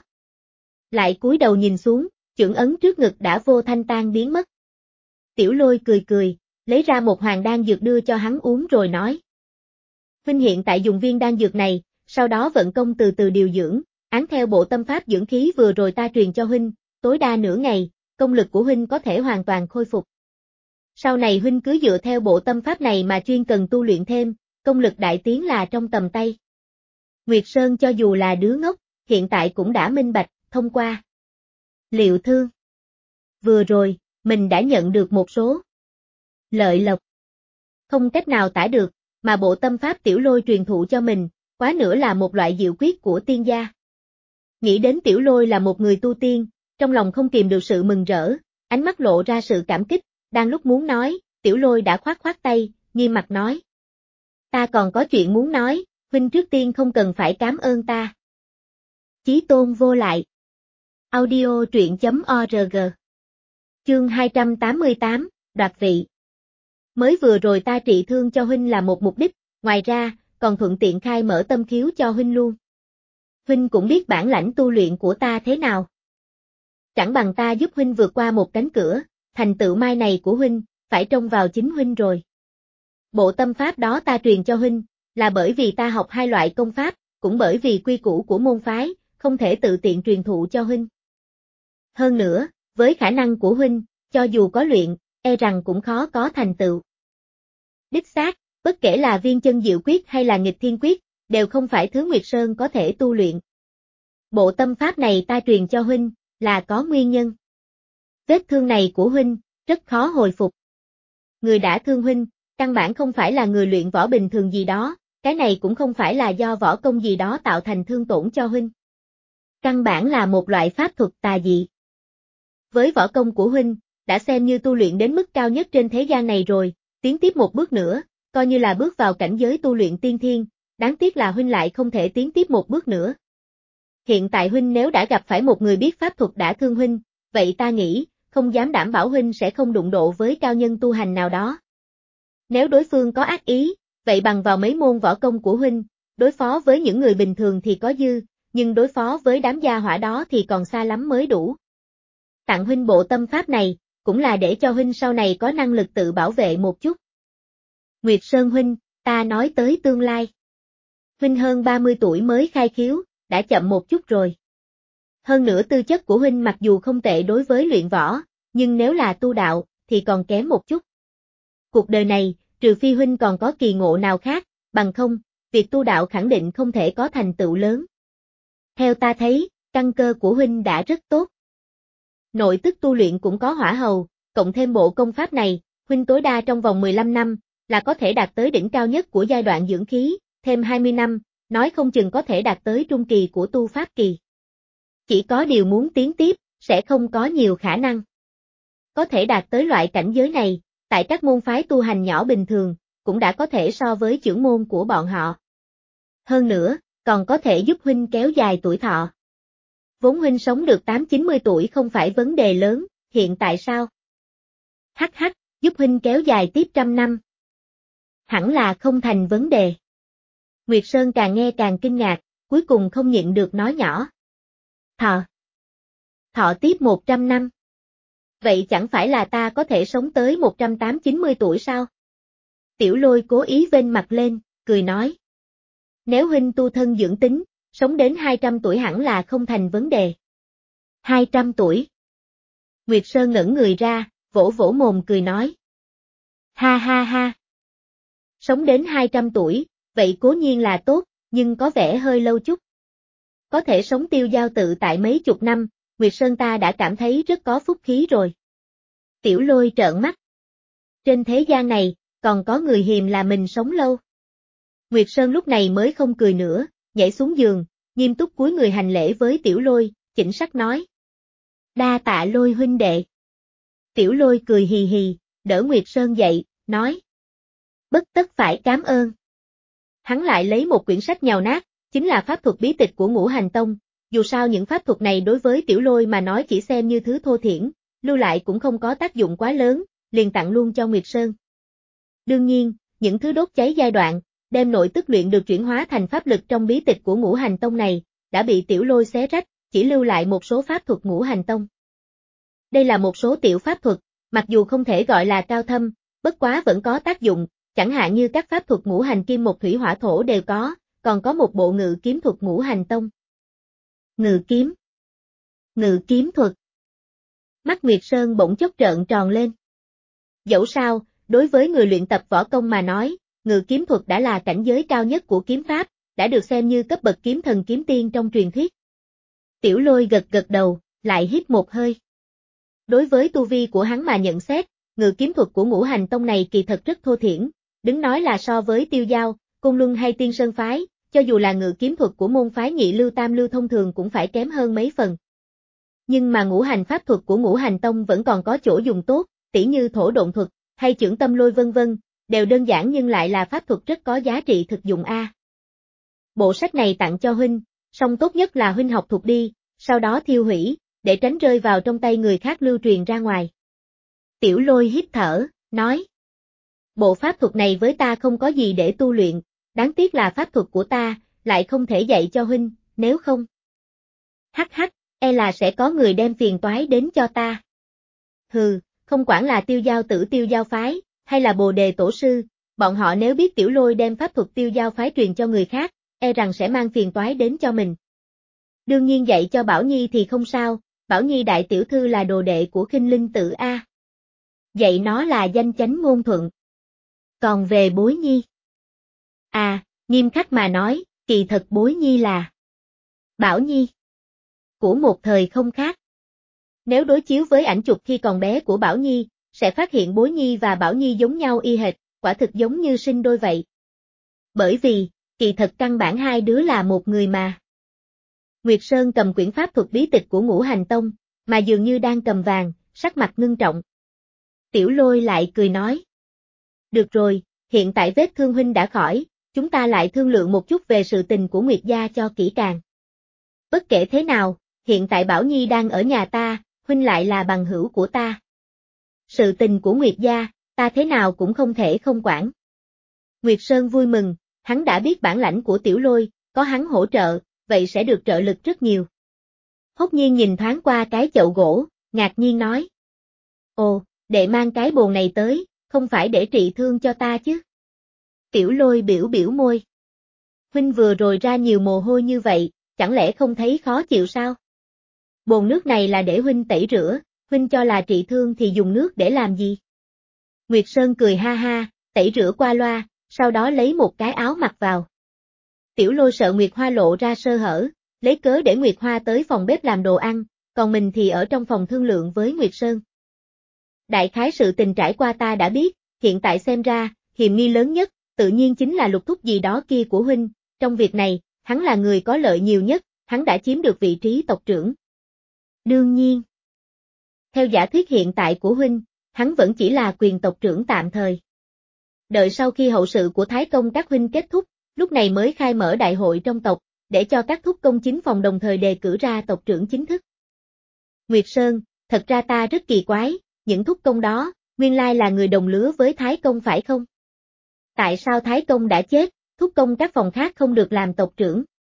Lại cúi đầu nhìn xuống, chưởng ấn trước ngực đã vô thanh tan biến mất. Tiểu Lôi cười cười, lấy ra một hoàng đan dược đưa cho hắn uống rồi nói. Huynh hiện tại dùng viên đan dược này, sau đó vận công từ từ điều dưỡng, án theo bộ tâm pháp dưỡng khí vừa rồi ta truyền cho huynh, tối đa nửa ngày, công lực của huynh có thể hoàn toàn khôi phục. Sau này huynh cứ dựa theo bộ tâm pháp này mà chuyên cần tu luyện thêm, công lực đại tiến là trong tầm tay. Nguyệt Sơn cho dù là đứa ngốc, hiện tại cũng đã minh bạch, thông qua. Liệu thương. Vừa rồi, mình đã nhận được một số lợi lộc. Không cách nào tả được, mà bộ tâm pháp Tiểu Lôi truyền thụ cho mình, quá nữa là một loại diệu quyết của tiên gia. Nghĩ đến Tiểu Lôi là một người tu tiên, trong lòng không kìm được sự mừng rỡ, ánh mắt lộ ra sự cảm kích, đang lúc muốn nói, Tiểu Lôi đã khoát khoát tay, nghiêm mặt nói. Ta còn có chuyện muốn nói, huynh trước tiên không cần phải cảm ơn ta. Chí tôn vô lại. Audio truyện chấm org. Chương hai trăm tám mươi tám, đoạt vị. Mới vừa rồi ta trị thương cho huynh là một mục đích, ngoài ra, còn thuận tiện khai mở tâm khiếu cho huynh luôn. Huynh cũng biết bản lãnh tu luyện của ta thế nào. Chẳng bằng ta giúp huynh vượt qua một cánh cửa, thành tựu mai này của huynh, phải trông vào chính huynh rồi. Bộ tâm pháp đó ta truyền cho huynh, là bởi vì ta học hai loại công pháp, cũng bởi vì quy củ của môn phái, không thể tự tiện truyền thụ cho huynh. Hơn nữa, với khả năng của huynh, cho dù có luyện, e rằng cũng khó có thành tựu. Đích xác, bất kể là viên chân diệu quyết hay là nghịch thiên quyết, đều không phải thứ Nguyệt Sơn có thể tu luyện. Bộ tâm pháp này ta truyền cho huynh, là có nguyên nhân. Vết thương này của huynh, rất khó hồi phục. Người đã thương huynh, căn bản không phải là người luyện võ bình thường gì đó, cái này cũng không phải là do võ công gì đó tạo thành thương tổn cho huynh. Căn bản là một loại pháp thuật tà dị. Với võ công của huynh, đã xem như tu luyện đến mức cao nhất trên thế gian này rồi, tiến tiếp một bước nữa, coi như là bước vào cảnh giới tu luyện tiên thiên, đáng tiếc là huynh lại không thể tiến tiếp một bước nữa. Hiện tại huynh nếu đã gặp phải một người biết pháp thuật đã thương huynh, vậy ta nghĩ, không dám đảm bảo huynh sẽ không đụng độ với cao nhân tu hành nào đó. Nếu đối phương có ác ý, vậy bằng vào mấy môn võ công của huynh, đối phó với những người bình thường thì có dư, nhưng đối phó với đám gia hỏa đó thì còn xa lắm mới đủ. Tặng huynh bộ tâm pháp này, cũng là để cho huynh sau này có năng lực tự bảo vệ một chút. Nguyệt Sơn huynh, ta nói tới tương lai. Huynh hơn ba mươi tuổi mới khai khiếu, đã chậm một chút rồi. Hơn nữa tư chất của huynh mặc dù không tệ đối với luyện võ, nhưng nếu là tu đạo, thì còn kém một chút. Cuộc đời này, trừ phi huynh còn có kỳ ngộ nào khác, bằng không, việc tu đạo khẳng định không thể có thành tựu lớn. Theo ta thấy, căn cơ của huynh đã rất tốt. Nội tức tu luyện cũng có hỏa hầu, cộng thêm bộ công pháp này, huynh tối đa trong vòng mười lăm năm, là có thể đạt tới đỉnh cao nhất của giai đoạn dưỡng khí, thêm hai mươi năm, nói không chừng có thể đạt tới trung kỳ của tu pháp kỳ. Chỉ có điều muốn tiến tiếp, sẽ không có nhiều khả năng. Có thể đạt tới loại cảnh giới này, tại các môn phái tu hành nhỏ bình thường, cũng đã có thể so với chưởng môn của bọn họ. Hơn nữa, còn có thể giúp huynh kéo dài tuổi thọ. Vốn huynh sống được tám chín mươi tuổi không phải vấn đề lớn, hiện tại sao? Hắc hắc, giúp huynh kéo dài tiếp trăm năm. Hẳn là không thành vấn đề. Nguyệt Sơn càng nghe càng kinh ngạc, cuối cùng không nhịn được nói nhỏ. Thọ. Thọ tiếp một trăm năm. Vậy chẳng phải là ta có thể sống tới một trăm tám chín mươi tuổi sao? Tiểu Lôi cố ý vênh mặt lên, cười nói. Nếu huynh tu thân dưỡng tính, sống đến hai trăm tuổi hẳn là không thành vấn đề. hai trăm tuổi. Nguyệt Sơn ngẩn người ra, vỗ vỗ mồm cười nói. Ha ha ha. Sống đến hai trăm tuổi, vậy cố nhiên là tốt, nhưng có vẻ hơi lâu chút. Có thể sống tiêu giao tự tại mấy chục năm, Nguyệt Sơn ta đã cảm thấy rất có phúc khí rồi. Tiểu Lôi trợn mắt. Trên thế gian này, còn có người hiềm là mình sống lâu. Nguyệt Sơn lúc này mới không cười nữa, nhảy xuống giường, nghiêm túc cúi người hành lễ với Tiểu Lôi, chỉnh sắc nói. Đa tạ Lôi huynh đệ. Tiểu Lôi cười hì hì, đỡ Nguyệt Sơn dậy, nói. Bất tất phải cảm ơn. Hắn lại lấy một quyển sách nhào nát, chính là pháp thuật bí tịch của Ngũ Hành Tông, dù sao những pháp thuật này đối với Tiểu Lôi mà nói chỉ xem như thứ thô thiển, lưu lại cũng không có tác dụng quá lớn, liền tặng luôn cho Nguyệt Sơn. Đương nhiên, những thứ đốt cháy giai đoạn, đem nội tức luyện được chuyển hóa thành pháp lực trong bí tịch của Ngũ Hành Tông này, đã bị Tiểu Lôi xé rách, chỉ lưu lại một số pháp thuật Ngũ Hành Tông. Đây là một số tiểu pháp thuật, mặc dù không thể gọi là cao thâm, bất quá vẫn có tác dụng, chẳng hạn như các pháp thuật ngũ hành kim một thủy hỏa thổ đều có, còn có một bộ ngự kiếm thuật Ngũ Hành Tông. Ngự kiếm. Ngự kiếm thuật. Mắt Nguyệt Sơn bỗng chốc trợn tròn lên. Dẫu sao, đối với người luyện tập võ công mà nói, ngự kiếm thuật đã là cảnh giới cao nhất của kiếm pháp, đã được xem như cấp bậc kiếm thần kiếm tiên trong truyền thuyết. Tiểu Lôi gật gật đầu, lại hít một hơi. Đối với tu vi của hắn mà nhận xét, ngự kiếm thuật của Ngũ Hành Tông này kỳ thật rất thô thiển, đứng nói là so với Tiêu Giao, Côn Luân hay Tiên Sơn phái, cho dù là ngự kiếm thuật của môn phái nhị lưu tam lưu thông thường cũng phải kém hơn mấy phần. Nhưng mà ngũ hành pháp thuật của Ngũ Hành Tông vẫn còn có chỗ dùng tốt, tỉ như thổ độn thuật, hay chưởng tâm lôi vân vân, đều đơn giản nhưng lại là pháp thuật rất có giá trị thực dụng a. Bộ sách này tặng cho huynh, song tốt nhất là huynh học thuộc đi, sau đó thiêu hủy, để tránh rơi vào trong tay người khác lưu truyền ra ngoài. Tiểu Lôi hít thở, nói. Bộ pháp thuật này với ta không có gì để tu luyện, đáng tiếc là pháp thuật của ta, lại không thể dạy cho huynh, nếu không. Hắc hắc, e là sẽ có người đem phiền toái đến cho ta. Hừ, không quản là Tiêu Giao tử Tiêu Giao phái, hay là Bồ Đề tổ sư, bọn họ nếu biết Tiểu Lôi đem pháp thuật Tiêu Giao phái truyền cho người khác, e rằng sẽ mang phiền toái đến cho mình. Đương nhiên dạy cho Bảo Nhi thì không sao, Bảo Nhi đại tiểu thư là đồ đệ của Khinh Linh Tử a. Dạy nó là danh chánh ngôn thuận. Còn về Bối Nhi. À, nghiêm khắc mà nói, kỳ thật Bối Nhi là Bảo Nhi. Của một thời không khác. Nếu đối chiếu với ảnh chụp khi còn bé của Bảo Nhi, sẽ phát hiện Bối Nhi và Bảo Nhi giống nhau y hệt, quả thực giống như sinh đôi vậy. Bởi vì, kỳ thật căn bản hai đứa là một người mà. Nguyệt Sơn cầm quyển pháp thuật bí tịch của Ngũ Hành Tông, mà dường như đang cầm vàng, sắc mặt ngưng trọng. Tiểu Lôi lại cười nói. Được rồi, hiện tại vết thương huynh đã khỏi, chúng ta lại thương lượng một chút về sự tình của Nguyệt gia cho kỹ càng. Bất kể thế nào, hiện tại Bảo Nhi đang ở nhà ta, huynh lại là bằng hữu của ta. Sự tình của Nguyệt gia, ta thế nào cũng không thể không quản. Nguyệt Sơn vui mừng, hắn đã biết bản lãnh của Tiểu Lôi, có hắn hỗ trợ, vậy sẽ được trợ lực rất nhiều. Hốt nhiên nhìn thoáng qua cái chậu gỗ, ngạc nhiên nói. Ồ, đệ mang cái bồn này tới, không phải để trị thương cho ta chứ. Tiểu Lôi biểu biểu môi. Huynh vừa rồi ra nhiều mồ hôi như vậy, chẳng lẽ không thấy khó chịu sao? Bồn nước này là để huynh tẩy rửa, huynh cho là trị thương thì dùng nước để làm gì? Nguyệt Sơn cười ha ha, tẩy rửa qua loa, sau đó lấy một cái áo mặc vào. Tiểu Lôi sợ Nguyệt Hoa lộ ra sơ hở, lấy cớ để Nguyệt Hoa tới phòng bếp làm đồ ăn, còn mình thì ở trong phòng thương lượng với Nguyệt Sơn. Đại khái sự tình trải qua ta đã biết, hiện tại xem ra, hiềm nghi lớn nhất, tự nhiên chính là Lục thúc gì đó kia của huynh, trong việc này, hắn là người có lợi nhiều nhất, hắn đã chiếm được vị trí tộc trưởng. Đương nhiên. Theo giả thuyết hiện tại của huynh, hắn vẫn chỉ là quyền tộc trưởng tạm thời. Đợi sau khi hậu sự của Thái Công các huynh kết thúc, lúc này mới khai mở đại hội trong tộc, để cho các thúc công chính phòng đồng thời đề cử ra tộc trưởng chính thức. Nguyệt Sơn, thật ra ta rất kỳ quái, những thúc công đó, nguyên lai là người đồng lứa với Thái Công phải không? Tại sao Thái Công đã chết, thúc công các phòng khác không được làm tộc trưởng?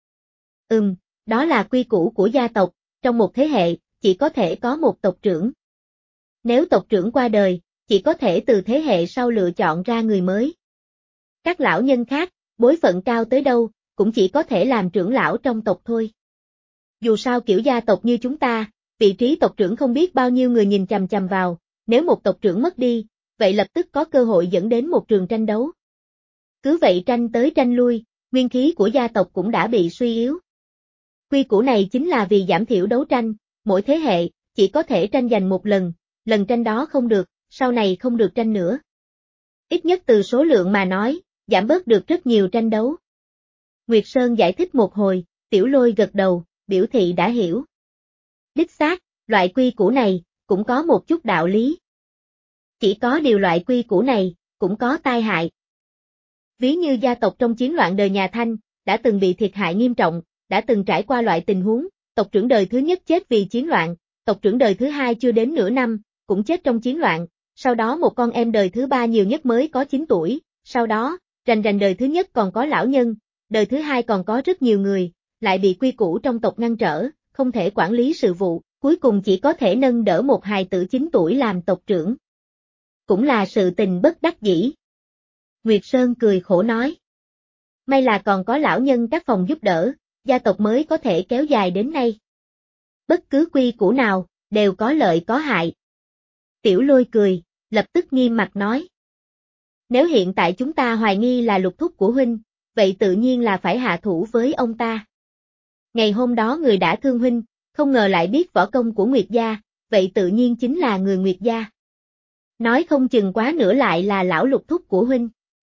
Ừm, đó là quy củ của gia tộc, trong một thế hệ, chỉ có thể có một tộc trưởng. Nếu tộc trưởng qua đời, chỉ có thể từ thế hệ sau lựa chọn ra người mới. Các lão nhân khác, bối phận cao tới đâu, cũng chỉ có thể làm trưởng lão trong tộc thôi. Dù sao kiểu gia tộc như chúng ta, vị trí tộc trưởng không biết bao nhiêu người nhìn chằm chằm vào, nếu một tộc trưởng mất đi, vậy lập tức có cơ hội dẫn đến một trường tranh đấu. Cứ vậy tranh tới tranh lui, nguyên khí của gia tộc cũng đã bị suy yếu. Quy củ này chính là vì giảm thiểu đấu tranh, mỗi thế hệ, chỉ có thể tranh giành một lần, lần tranh đó không được, sau này không được tranh nữa. Ít nhất từ số lượng mà nói, giảm bớt được rất nhiều tranh đấu. Nguyệt Sơn giải thích một hồi, Tiểu Lôi gật đầu, biểu thị đã hiểu. Đích xác, loại quy củ này, cũng có một chút đạo lý. Chỉ có điều loại quy củ này, cũng có tai hại. Ví như gia tộc trong chiến loạn đời nhà Thanh, đã từng bị thiệt hại nghiêm trọng, đã từng trải qua loại tình huống, tộc trưởng đời thứ nhất chết vì chiến loạn, tộc trưởng đời thứ hai chưa đến nửa năm, cũng chết trong chiến loạn, sau đó một con em đời thứ ba nhiều nhất mới có chín tuổi, sau đó, rành rành đời thứ nhất còn có lão nhân, đời thứ hai còn có rất nhiều người, lại bị quy củ trong tộc ngăn trở, không thể quản lý sự vụ, cuối cùng chỉ có thể nâng đỡ một hài tử chín tuổi làm tộc trưởng. Cũng là sự tình bất đắc dĩ. Nguyệt Sơn cười khổ nói. May là còn có lão nhân các phòng giúp đỡ, gia tộc mới có thể kéo dài đến nay. Bất cứ quy củ nào, đều có lợi có hại. Tiểu Lôi cười, lập tức nghiêm mặt nói. Nếu hiện tại chúng ta hoài nghi là Lục thúc của huynh, vậy tự nhiên là phải hạ thủ với ông ta. Ngày hôm đó người đã thương huynh, không ngờ lại biết võ công của Nguyệt gia, vậy tự nhiên chính là người Nguyệt gia. Nói không chừng quá nữa lại là lão Lục thúc của huynh.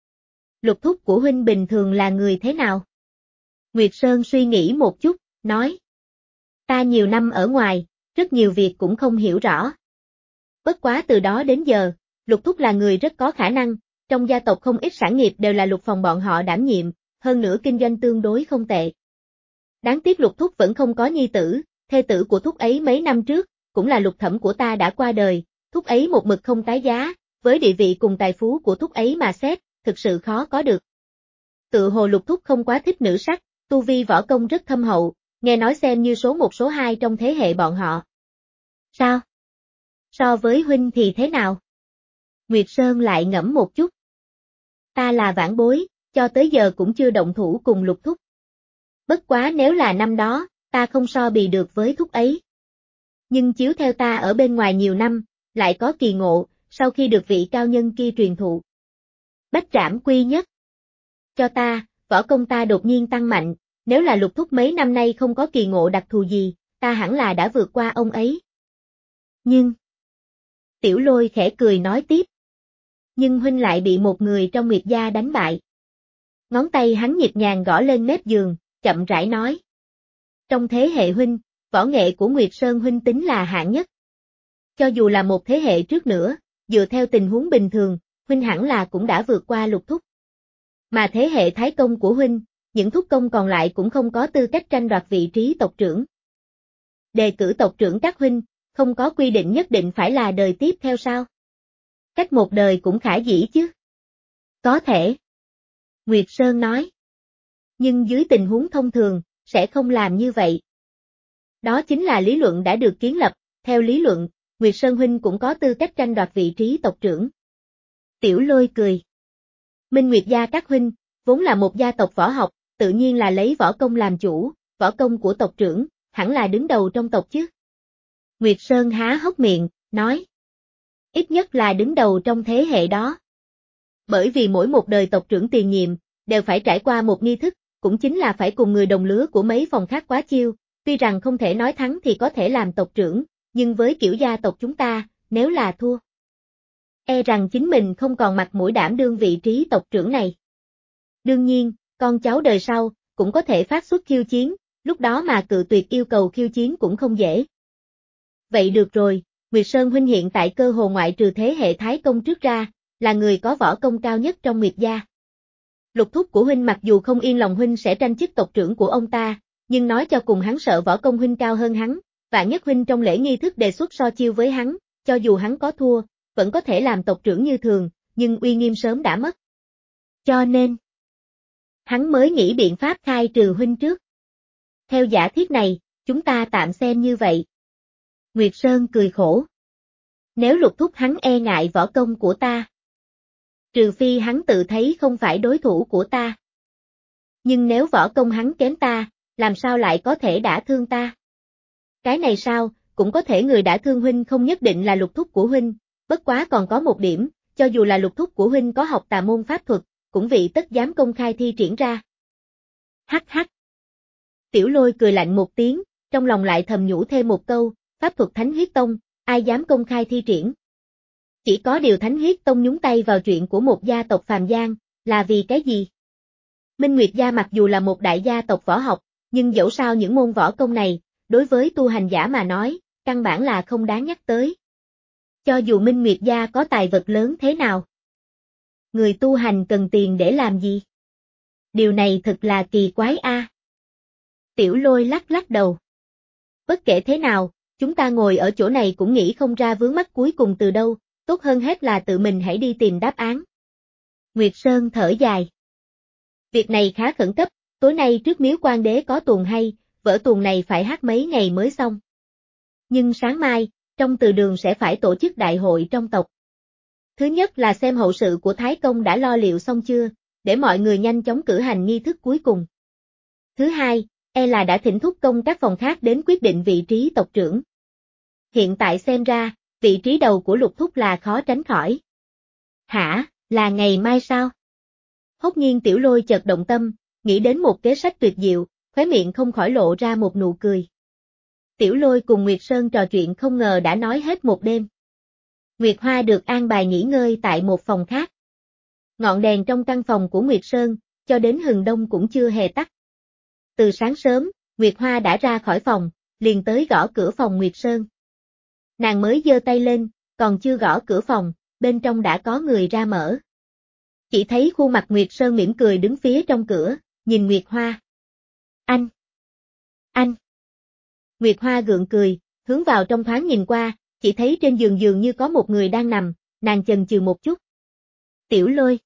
Lục thúc của huynh bình thường là người thế nào? Nguyệt Sơn suy nghĩ một chút, nói. Ta nhiều năm ở ngoài, rất nhiều việc cũng không hiểu rõ. Bất quá từ đó đến giờ, Lục thúc là người rất có khả năng, trong gia tộc không ít sản nghiệp đều là Lục phòng bọn họ đảm nhiệm, hơn nữa kinh doanh tương đối không tệ. Đáng tiếc Lục thúc vẫn không có nhi tử, thê tử của thúc ấy mấy năm trước, cũng là Lục thẩm của ta đã qua đời, thúc ấy một mực không tái giá, với địa vị cùng tài phú của thúc ấy mà xét, thực sự khó có được. Tự hồ Lục thúc không quá thích nữ sắc, tu vi võ công rất thâm hậu, nghe nói xem như số một số hai trong thế hệ bọn họ. Sao? So với huynh thì thế nào? Nguyệt Sơn lại ngẫm một chút. Ta là vãn bối, cho tới giờ cũng chưa động thủ cùng Lục thúc. Bất quá nếu là năm đó, ta không so bì được với thúc ấy. Nhưng chiếu theo ta ở bên ngoài nhiều năm, lại có kỳ ngộ, sau khi được vị cao nhân kia truyền thụ. Bách trảm quy nhất. Cho ta, võ công ta đột nhiên tăng mạnh, nếu là Lục thúc mấy năm nay không có kỳ ngộ đặc thù gì, ta hẳn là đã vượt qua ông ấy. Nhưng... Tiểu Lôi khẽ cười nói tiếp. Nhưng huynh lại bị một người trong Nguyệt gia đánh bại. Ngón tay hắn nhịp nhàng gõ lên mép giường, chậm rãi nói. Trong thế hệ huynh, võ nghệ của Nguyệt Sơn huynh tính là hạng nhất. Cho dù là một thế hệ trước nữa, dựa theo tình huống bình thường, huynh hẳn là cũng đã vượt qua Lục thúc. Mà thế hệ thái công của huynh, những thúc công còn lại cũng không có tư cách tranh đoạt vị trí tộc trưởng. Đề cử tộc trưởng các huynh, không có quy định nhất định phải là đời tiếp theo sao? Cách một đời cũng khả dĩ chứ. Có thể. Nguyệt Sơn nói. Nhưng dưới tình huống thông thường, sẽ không làm như vậy. Đó chính là lý luận đã được kiến lập, theo lý luận, Nguyệt Sơn huynh cũng có tư cách tranh đoạt vị trí tộc trưởng. Tiểu Lôi cười. Minh Nguyệt gia các huynh, vốn là một gia tộc võ học, tự nhiên là lấy võ công làm chủ, võ công của tộc trưởng, hẳn là đứng đầu trong tộc chứ. Nguyệt Sơn há hốc miệng, nói. Ít nhất là đứng đầu trong thế hệ đó. Bởi vì mỗi một đời tộc trưởng tiền nhiệm, đều phải trải qua một nghi thức, cũng chính là phải cùng người đồng lứa của mấy phòng khác quá chiêu, tuy rằng không thể nói thắng thì có thể làm tộc trưởng, nhưng với kiểu gia tộc chúng ta, nếu là thua, e rằng chính mình không còn mặt mũi đảm đương vị trí tộc trưởng này. Đương nhiên, con cháu đời sau, cũng có thể phát xuất khiêu chiến, lúc đó mà cự tuyệt yêu cầu khiêu chiến cũng không dễ. Vậy được rồi, Nguyệt Sơn huynh hiện tại cơ hồ ngoại trừ thế hệ thái công trước ra, là người có võ công cao nhất trong Nguyệt gia. Lục thúc của huynh mặc dù không yên lòng huynh sẽ tranh chức tộc trưởng của ông ta, nhưng nói cho cùng hắn sợ võ công huynh cao hơn hắn, vạn nhất huynh trong lễ nghi thức đề xuất so chiêu với hắn, cho dù hắn có thua, vẫn có thể làm tộc trưởng như thường, nhưng uy nghiêm sớm đã mất. Cho nên, hắn mới nghĩ biện pháp khai trừ huynh trước. Theo giả thiết này, chúng ta tạm xem như vậy. Nguyệt Sơn cười khổ. Nếu Lục Thúc hắn e ngại võ công của ta. Trừ phi hắn tự thấy không phải đối thủ của ta. Nhưng nếu võ công hắn kém ta, làm sao lại có thể đả thương ta? Cái này sao, cũng có thể người đả thương huynh không nhất định là Lục Thúc của huynh, bất quá còn có một điểm, cho dù là Lục Thúc của huynh có học tà môn pháp thuật, cũng vị tất dám công khai thi triển ra. Hắc hắc. Tiểu Lôi cười lạnh một tiếng, trong lòng lại thầm nhủ thêm một câu, pháp thuật Thánh Huyết Tông, ai dám công khai thi triển. Chỉ có điều Thánh Huyết Tông nhúng tay vào chuyện của một gia tộc phàm gian, là vì cái gì? Minh Nguyệt gia mặc dù là một đại gia tộc võ học, nhưng dẫu sao những môn võ công này, đối với tu hành giả mà nói, căn bản là không đáng nhắc tới. Cho dù Minh Nguyệt gia có tài vật lớn thế nào, người tu hành cần tiền để làm gì? Điều này thật là kỳ quái a. À. Tiểu Lôi lắc lắc đầu. Bất kể thế nào, chúng ta ngồi ở chỗ này cũng nghĩ không ra vướng mắc cuối cùng từ đâu, tốt hơn hết là tự mình hãy đi tìm đáp án. Nguyệt Sơn thở dài. Việc này khá khẩn cấp, tối nay trước miếu quan đế có tuồng hay, vở tuồng này phải hát mấy ngày mới xong. Nhưng sáng mai, trong từ đường sẽ phải tổ chức đại hội trong tộc. Thứ nhất là xem hậu sự của Thái Công đã lo liệu xong chưa, để mọi người nhanh chóng cử hành nghi thức cuối cùng. Thứ hai, e là đã thỉnh thúc công các phòng khác đến quyết định vị trí tộc trưởng. Hiện tại xem ra, vị trí đầu của Lục Thúc là khó tránh khỏi. Hả, là ngày mai sao? Hốt nhiên Tiểu Lôi chợt động tâm, nghĩ đến một kế sách tuyệt diệu, khóe miệng không khỏi lộ ra một nụ cười. Tiểu Lôi cùng Nguyệt Sơn trò chuyện không ngờ đã nói hết một đêm. Nguyệt Hoa được an bài nghỉ ngơi tại một phòng khác. Ngọn đèn trong căn phòng của Nguyệt Sơn, cho đến hừng đông cũng chưa hề tắt. Từ sáng sớm, Nguyệt Hoa đã ra khỏi phòng, liền tới gõ cửa phòng Nguyệt Sơn. Nàng mới giơ tay lên, còn chưa gõ cửa phòng, bên trong đã có người ra mở. Chỉ thấy khuôn mặt Nguyệt Sơn mỉm cười đứng phía trong cửa, nhìn Nguyệt Hoa. Anh! Anh! Nguyệt Hoa gượng cười, hướng vào trong thoáng nhìn qua, chỉ thấy trên giường dường như có một người đang nằm, nàng chần chừ một chút. Tiểu Lôi!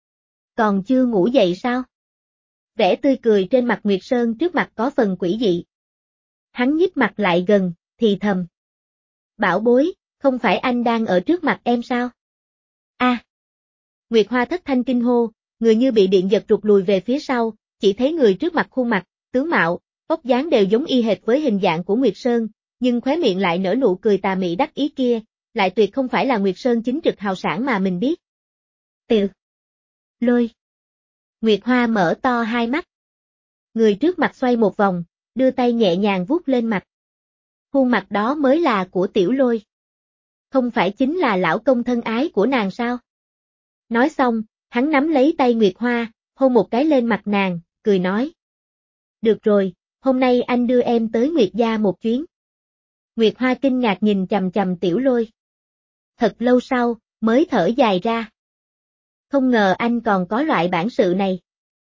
Còn chưa ngủ dậy sao? Vẻ tươi cười trên mặt Nguyệt Sơn trước mặt có phần quỷ dị. Hắn nhích mặt lại gần, thì thầm. Bảo bối, không phải anh đang ở trước mặt em sao? A. À. Nguyệt Hoa thất thanh kinh hô, người như bị điện giật rụt lùi về phía sau, chỉ thấy người trước mặt khuôn mặt, tướng mạo, vóc dáng đều giống y hệt với hình dạng của Nguyệt Sơn, nhưng khóe miệng lại nở nụ cười tà mị đắc ý kia, lại tuyệt không phải là Nguyệt Sơn chính trực hào sảng mà mình biết. Tiểu Lôi. Nguyệt Hoa mở to hai mắt. Người trước mặt xoay một vòng, đưa tay nhẹ nhàng vuốt lên mặt. Khuôn mặt đó mới là của Tiểu Lôi. Không phải chính là lão công thân ái của nàng sao? Nói xong, hắn nắm lấy tay Nguyệt Hoa, hôn một cái lên mặt nàng, cười nói. Được rồi, hôm nay anh đưa em tới Nguyệt gia một chuyến. Nguyệt Hoa kinh ngạc nhìn chằm chằm Tiểu Lôi. Thật lâu sau, mới thở dài ra. Không ngờ anh còn có loại bản sự này.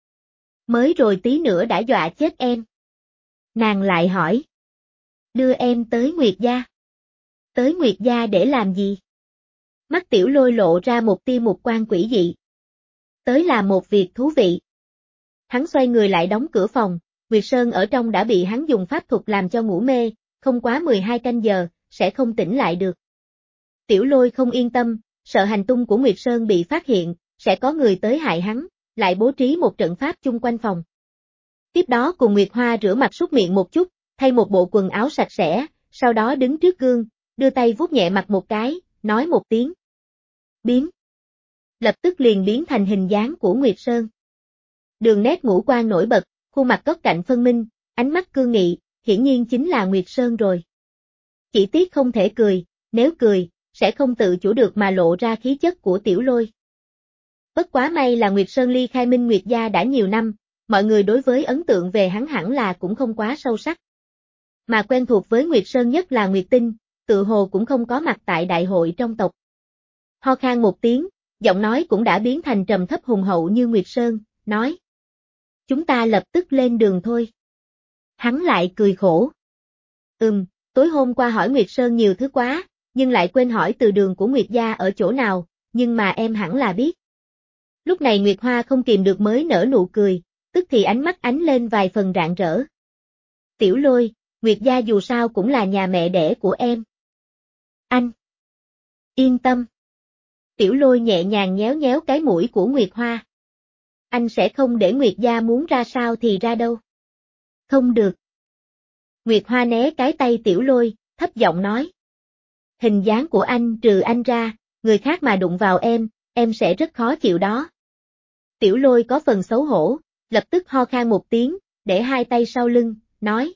Mới rồi tí nữa đã dọa chết em. Nàng lại hỏi. Đưa em tới Nguyệt gia. Tới Nguyệt gia để làm gì? Mắt Tiểu Lôi lộ ra một tia mục quan quỷ dị. Tới là một việc thú vị. Hắn xoay người lại đóng cửa phòng, Nguyệt Sơn ở trong đã bị hắn dùng pháp thuật làm cho ngủ mê, không quá mười hai canh giờ, sẽ không tỉnh lại được. Tiểu Lôi không yên tâm, sợ hành tung của Nguyệt Sơn bị phát hiện, sẽ có người tới hại hắn, lại bố trí một trận pháp chung quanh phòng. Tiếp đó cùng Nguyệt Hoa rửa mặt súc miệng một chút, thay một bộ quần áo sạch sẽ, sau đó đứng trước gương, đưa tay vuốt nhẹ mặt một cái, nói một tiếng. Biến. Lập tức liền biến thành hình dáng của Nguyệt Sơn. Đường nét ngũ quan nổi bật, khuôn mặt góc cạnh phân minh, ánh mắt cương nghị, hiển nhiên chính là Nguyệt Sơn rồi. Chỉ tiếc không thể cười, nếu cười, sẽ không tự chủ được mà lộ ra khí chất của Tiểu Lôi. Bất quá may là Nguyệt Sơn ly khai Minh Nguyệt gia đã nhiều năm, mọi người đối với ấn tượng về hắn hẳn là cũng không quá sâu sắc. Mà quen thuộc với Nguyệt Sơn nhất là Nguyệt Tinh, tự hồ cũng không có mặt tại đại hội trong tộc. Ho khan một tiếng, giọng nói cũng đã biến thành trầm thấp hùng hậu như Nguyệt Sơn, nói. Chúng ta lập tức lên đường thôi. Hắn lại cười khổ. Ừm, tối hôm qua hỏi Nguyệt Sơn nhiều thứ quá, nhưng lại quên hỏi từ đường của Nguyệt gia ở chỗ nào, nhưng mà em hẳn là biết. Lúc này Nguyệt Hoa không kìm được mới nở nụ cười, tức thì ánh mắt ánh lên vài phần rạng rỡ. Tiểu Lôi, Nguyệt gia dù sao cũng là nhà mẹ đẻ của em. Anh yên tâm. Tiểu Lôi nhẹ nhàng nhéo nhéo cái mũi của Nguyệt Hoa. Anh sẽ không để Nguyệt gia muốn ra sao thì ra đâu. Không được. Nguyệt Hoa né cái tay Tiểu Lôi, thấp giọng nói. Hình dáng của anh trừ anh ra, người khác mà đụng vào em, em sẽ rất khó chịu đó. Tiểu Lôi có phần xấu hổ, lập tức ho khan một tiếng, để hai tay sau lưng, nói.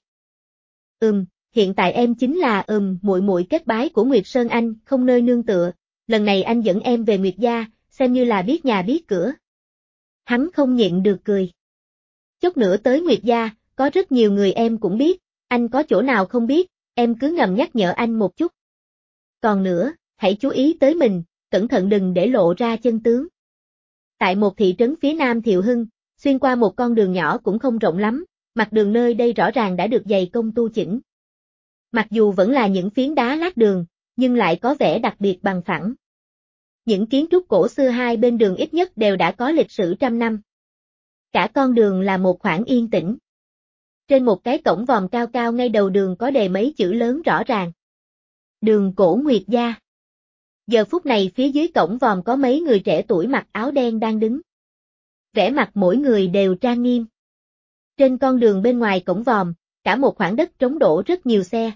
Ừm, hiện tại em chính là ừm muội muội kết bái của Nguyệt Sơn anh, không nơi nương tựa, lần này anh dẫn em về Nguyệt gia, xem như là biết nhà biết cửa. Hắn không nhịn được cười. Chút nữa tới Nguyệt gia, có rất nhiều người em cũng biết, anh có chỗ nào không biết, em cứ ngầm nhắc nhở anh một chút. Còn nữa, hãy chú ý tới mình, cẩn thận đừng để lộ ra chân tướng. Tại một thị trấn phía nam Thiệu Hưng, xuyên qua một con đường nhỏ cũng không rộng lắm, mặt đường nơi đây rõ ràng đã được dày công tu chỉnh. Mặc dù vẫn là những phiến đá lát đường, nhưng lại có vẻ đặc biệt bằng phẳng. Những kiến trúc cổ xưa hai bên đường ít nhất đều đã có lịch sử trăm năm. Cả con đường là một khoảng yên tĩnh. Trên một cái cổng vòm cao cao ngay đầu đường có đề mấy chữ lớn rõ ràng. Đường cổ Nguyệt gia. Giờ phút này phía dưới cổng vòm có mấy người trẻ tuổi mặc áo đen đang đứng. Vẻ mặt mỗi người đều trang nghiêm. Trên con đường bên ngoài cổng vòm, cả một khoảng đất trống đổ rất nhiều xe.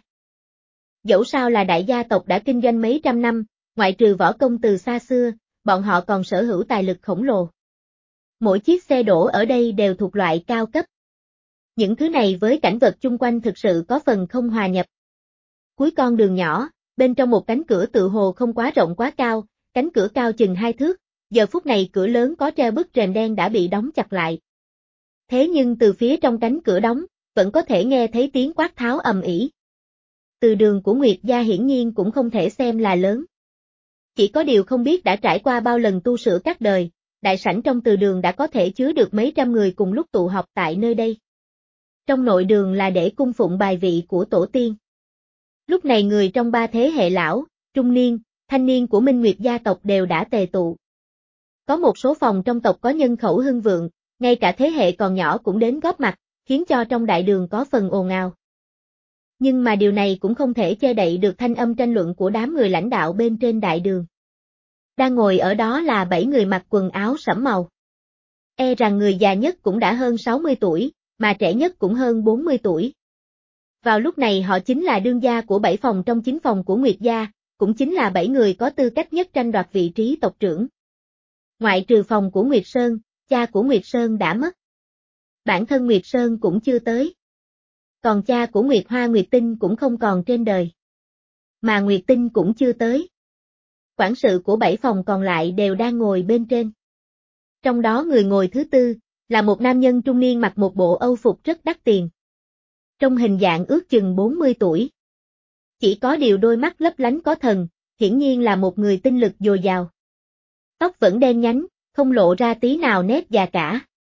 Dẫu sao là đại gia tộc đã kinh doanh mấy trăm năm, ngoại trừ võ công từ xa xưa, bọn họ còn sở hữu tài lực khổng lồ. Mỗi chiếc xe đổ ở đây đều thuộc loại cao cấp. Những thứ này với cảnh vật chung quanh thực sự có phần không hòa nhập. Cuối con đường nhỏ, bên trong một cánh cửa tự hồ không quá rộng quá cao, cánh cửa cao chừng hai thước, giờ phút này cửa lớn có treo bức rèm đen đã bị đóng chặt lại. Thế nhưng từ phía trong cánh cửa đóng, vẫn có thể nghe thấy tiếng quát tháo ầm ĩ. Từ đường của Nguyệt gia hiển nhiên cũng không thể xem là lớn. Chỉ có điều không biết đã trải qua bao lần tu sửa các đời, đại sảnh trong từ đường đã có thể chứa được mấy trăm người cùng lúc tụ họp tại nơi đây. Trong nội đường là để cung phụng bài vị của tổ tiên. Lúc này người trong ba thế hệ lão, trung niên, thanh niên của Minh Nguyệt gia tộc đều đã tề tụ. Có một số phòng trong tộc có nhân khẩu hưng vượng, ngay cả thế hệ còn nhỏ cũng đến góp mặt, khiến cho trong đại đường có phần ồn ào. Nhưng mà điều này cũng không thể che đậy được thanh âm tranh luận của đám người lãnh đạo bên trên đại đường. Đang ngồi ở đó là bảy người mặc quần áo sẫm màu. E rằng người già nhất cũng đã hơn sáu mươi tuổi, mà trẻ nhất cũng hơn bốn mươi tuổi. Vào lúc này họ chính là đương gia của bảy phòng trong chín phòng của Nguyệt gia, cũng chính là bảy người có tư cách nhất tranh đoạt vị trí tộc trưởng. Ngoại trừ phòng của Nguyệt Sơn, cha của Nguyệt Sơn đã mất. Bản thân Nguyệt Sơn cũng chưa tới. Còn cha của Nguyệt Hoa Nguyệt Tinh cũng không còn trên đời. Mà Nguyệt Tinh cũng chưa tới. Quản sự của bảy phòng còn lại đều đang ngồi bên trên. Trong đó người ngồi thứ tư, là một nam nhân trung niên mặc một bộ âu phục rất đắt tiền. Trong hình dạng ước chừng bốn mươi tuổi. Chỉ có điều đôi mắt lấp lánh có thần, hiển nhiên là một người tinh lực dồi dào. Tóc vẫn đen nhánh, không lộ ra tí nào nét già cả.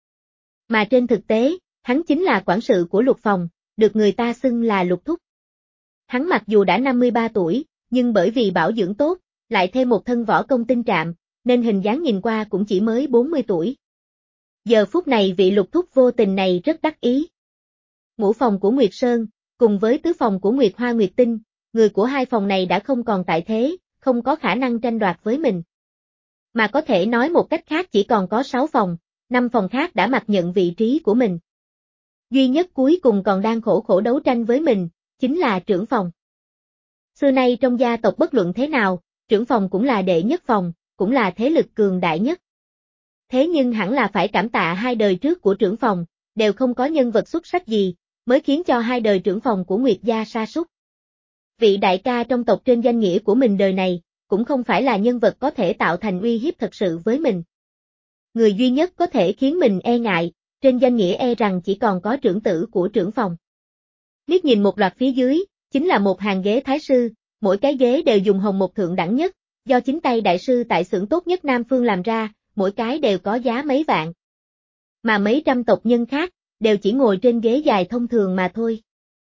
Mà trên thực tế, hắn chính là quản sự của Lục phòng, được người ta xưng là Lục thúc. Hắn mặc dù đã năm mươi ba tuổi, nhưng bởi vì bảo dưỡng tốt, lại thêm một thân võ công tinh trạm, nên hình dáng nhìn qua cũng chỉ mới bốn mươi tuổi. Giờ phút này vị Lục thúc vô tình này rất đắc ý. Ngũ phòng của Nguyệt Sơn, cùng với tứ phòng của Nguyệt Hoa Nguyệt Tinh, người của hai phòng này đã không còn tại thế, không có khả năng tranh đoạt với mình. Mà có thể nói một cách khác chỉ còn có sáu phòng, năm phòng khác đã mặc nhận vị trí của mình. Duy nhất cuối cùng còn đang khổ khổ đấu tranh với mình, chính là trưởng phòng. Xưa nay trong gia tộc bất luận thế nào, trưởng phòng cũng là đệ nhất phòng, cũng là thế lực cường đại nhất. Thế nhưng hẳn là phải cảm tạ hai đời trước của trưởng phòng, đều không có nhân vật xuất sắc gì, mới khiến cho hai đời trưởng phòng của Nguyệt gia sa sút. Vị đại ca trong tộc trên danh nghĩa của mình đời này, cũng không phải là nhân vật có thể tạo thành uy hiếp thật sự với mình. Người duy nhất có thể khiến mình e ngại, trên danh nghĩa e rằng chỉ còn có trưởng tử của trưởng phòng. Liếc nhìn một loạt phía dưới, chính là một hàng ghế thái sư, mỗi cái ghế đều dùng hồng một thượng đẳng nhất, do chính tay đại sư tại xưởng tốt nhất Nam Phương làm ra, mỗi cái đều có giá mấy vạn. Mà mấy trăm tộc nhân khác, đều chỉ ngồi trên ghế dài thông thường mà thôi.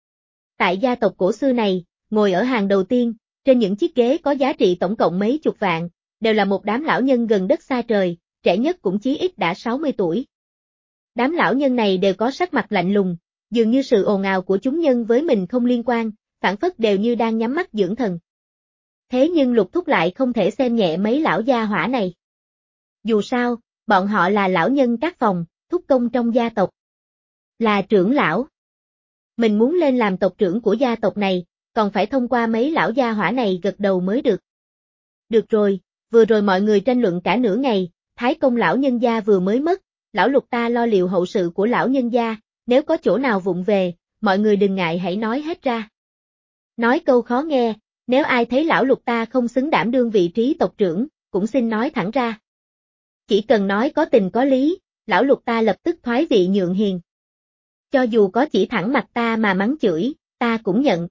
Tại gia tộc cổ xưa này, ngồi ở hàng đầu tiên, trên những chiếc ghế có giá trị tổng cộng mấy chục vạn, đều là một đám lão nhân gần đất xa trời, trẻ nhất cũng chí ít đã sáu mươi tuổi. Đám lão nhân này đều có sắc mặt lạnh lùng, dường như sự ồn ào của chúng nhân với mình không liên quan, phản phất đều như đang nhắm mắt dưỡng thần. Thế nhưng Lục Thúc lại không thể xem nhẹ mấy lão gia hỏa này. Dù sao, bọn họ là lão nhân các phòng, thúc công trong gia tộc. Là trưởng lão. Mình muốn lên làm tộc trưởng của gia tộc này, còn phải thông qua mấy lão gia hỏa này gật đầu mới được. Được rồi, vừa rồi mọi người tranh luận cả nửa ngày, Thái công lão nhân gia vừa mới mất, lão Lục ta lo liệu hậu sự của lão nhân gia, nếu có chỗ nào vụng về, mọi người đừng ngại hãy nói hết ra. Nói câu khó nghe, nếu ai thấy lão Lục ta không xứng đảm đương vị trí tộc trưởng, cũng xin nói thẳng ra. Chỉ cần nói có tình có lý, lão Lục ta lập tức thoái vị nhượng hiền. Cho dù có chỉ thẳng mặt ta mà mắng chửi, ta cũng nhận.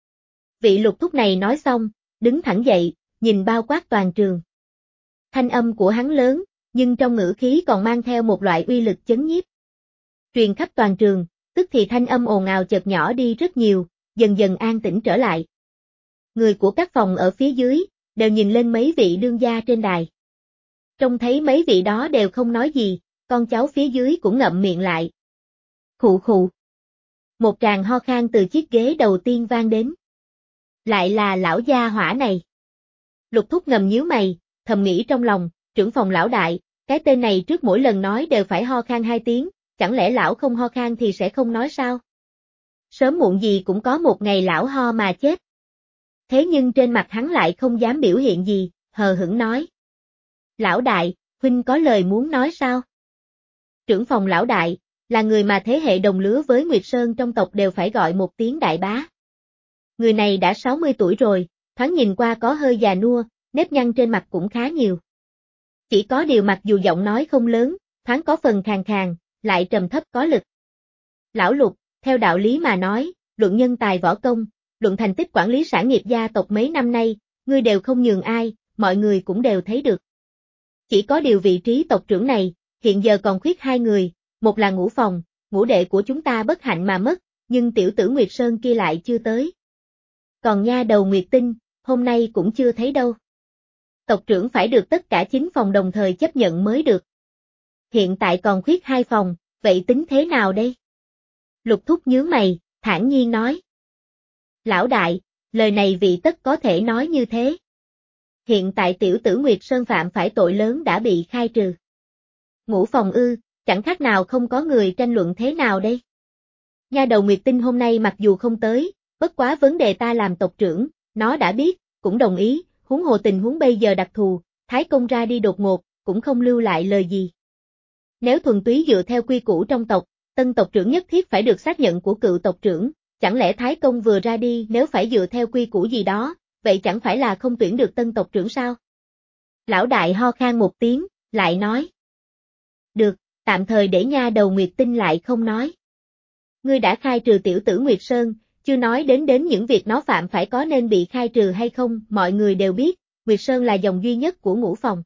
Vị Lục thúc này nói xong, đứng thẳng dậy, nhìn bao quát toàn trường. Thanh âm của hắn lớn, nhưng trong ngữ khí còn mang theo một loại uy lực chấn nhiếp. Truyền khắp toàn trường, tức thì thanh âm ồn ào chợt nhỏ đi rất nhiều, dần dần an tĩnh trở lại. Người của các phòng ở phía dưới, đều nhìn lên mấy vị đương gia trên đài. Trông thấy mấy vị đó đều không nói gì, con cháu phía dưới cũng ngậm miệng lại. Khụ khụ. Một tràng ho khan từ chiếc ghế đầu tiên vang đến. Lại là lão gia hỏa này. Lục Thúc ngầm nhíu mày, thầm nghĩ trong lòng, trưởng phòng lão đại, cái tên này trước mỗi lần nói đều phải ho khan hai tiếng, chẳng lẽ lão không ho khan thì sẽ không nói sao? Sớm muộn gì cũng có một ngày lão ho mà chết. Thế nhưng trên mặt hắn lại không dám biểu hiện gì, hờ hững nói. Lão đại, huynh có lời muốn nói sao? Trưởng phòng lão đại, là người mà thế hệ đồng lứa với Nguyệt Sơn trong tộc đều phải gọi một tiếng đại bá. Người này đã sáu mươi tuổi rồi, thoáng nhìn qua có hơi già nua, nếp nhăn trên mặt cũng khá nhiều. Chỉ có điều mặc dù giọng nói không lớn, thoáng có phần khàn khàn, lại trầm thấp có lực. Lão Lục, theo đạo lý mà nói, luận nhân tài võ công, luận thành tích quản lý sản nghiệp gia tộc mấy năm nay, ngươi đều không nhường ai, mọi người cũng đều thấy được. Chỉ có điều vị trí tộc trưởng này, hiện giờ còn khuyết hai người, một là Ngũ Phòng, ngũ đệ của chúng ta bất hạnh mà mất, nhưng tiểu tử Nguyệt Sơn kia lại chưa tới. Còn nha đầu Nguyệt Tinh, hôm nay cũng chưa thấy đâu. Tộc trưởng phải được tất cả chín phòng đồng thời chấp nhận mới được. Hiện tại còn khuyết hai phòng, vậy tính thế nào đây? Lục Thúc nhướng mày, thản nhiên nói. Lão đại, lời này vị tất có thể nói như thế. Hiện tại tiểu tử Nguyệt Sơn phạm phải tội lớn đã bị khai trừ. Ngũ phòng ư, chẳng khác nào không có người tranh luận thế nào đây. Nha đầu Nguyệt Tinh hôm nay mặc dù không tới, bất quá vấn đề ta làm tộc trưởng, nó đã biết, cũng đồng ý, huống hồ tình huống bây giờ đặc thù, Thái công ra đi đột ngột, cũng không lưu lại lời gì. Nếu thuần túy dựa theo quy củ trong tộc, tân tộc trưởng nhất thiết phải được xác nhận của cựu tộc trưởng, chẳng lẽ Thái công vừa ra đi nếu phải dựa theo quy củ gì đó, vậy chẳng phải là không tuyển được tân tộc trưởng sao? Lão đại ho khan một tiếng, lại nói. Được, tạm thời để nha đầu Nguyệt Tinh lại không nói. Ngươi đã khai trừ tiểu tử Nguyệt Sơn, chưa nói đến đến những việc nó phạm phải có nên bị khai trừ hay không, mọi người đều biết, Nguyệt Sơn là dòng duy nhất của Ngũ phòng.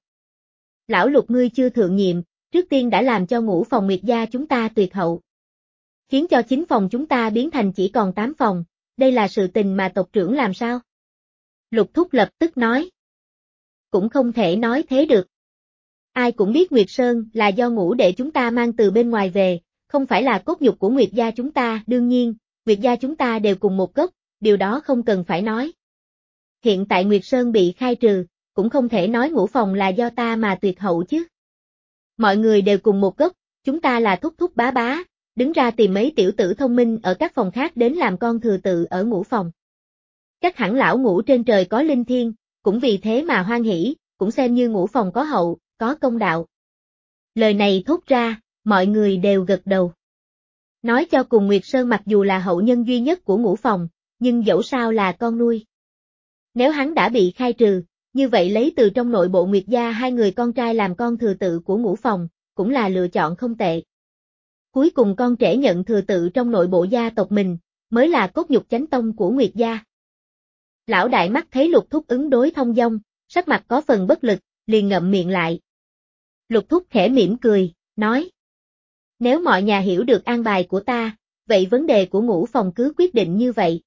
Lão Lục ngươi chưa thượng nhiệm, trước tiên đã làm cho Ngũ phòng Nguyệt gia chúng ta tuyệt hậu. Khiến cho chín phòng chúng ta biến thành chỉ còn tám phòng, đây là sự tình mà tộc trưởng làm sao? Lục Thúc lập tức nói. Cũng không thể nói thế được. Ai cũng biết Nguyệt Sơn là do ngũ đệ chúng ta mang từ bên ngoài về, không phải là cốt nhục của Nguyệt gia chúng ta, đương nhiên, Nguyệt gia chúng ta đều cùng một gốc, điều đó không cần phải nói. Hiện tại Nguyệt Sơn bị khai trừ, cũng không thể nói Ngũ phòng là do ta mà tuyệt hậu chứ. Mọi người đều cùng một gốc, chúng ta là thúc thúc bá bá, đứng ra tìm mấy tiểu tử thông minh ở các phòng khác đến làm con thừa tự ở Ngũ phòng. Chắc hẳn lão Ngũ trên trời có linh thiêng, cũng vì thế mà hoan hỉ, cũng xem như Ngũ phòng có hậu, có công đạo. Lời này thốt ra, mọi người đều gật đầu. Nói cho cùng Nguyệt Sơn mặc dù là hậu nhân duy nhất của Ngũ phòng, nhưng dẫu sao là con nuôi. Nếu hắn đã bị khai trừ, như vậy lấy từ trong nội bộ Nguyệt gia hai người con trai làm con thừa tự của Ngũ phòng, cũng là lựa chọn không tệ. Cuối cùng con trẻ nhận thừa tự trong nội bộ gia tộc mình, mới là cốt nhục chánh tông của Nguyệt gia. Lão đại mắt thấy Lục Thúc ứng đối thông dong, sắc mặt có phần bất lực, liền ngậm miệng lại. Lục Thúc khẽ mỉm cười, nói. Nếu mọi nhà hiểu được an bài của ta, vậy vấn đề của Ngũ phòng cứ quyết định như vậy.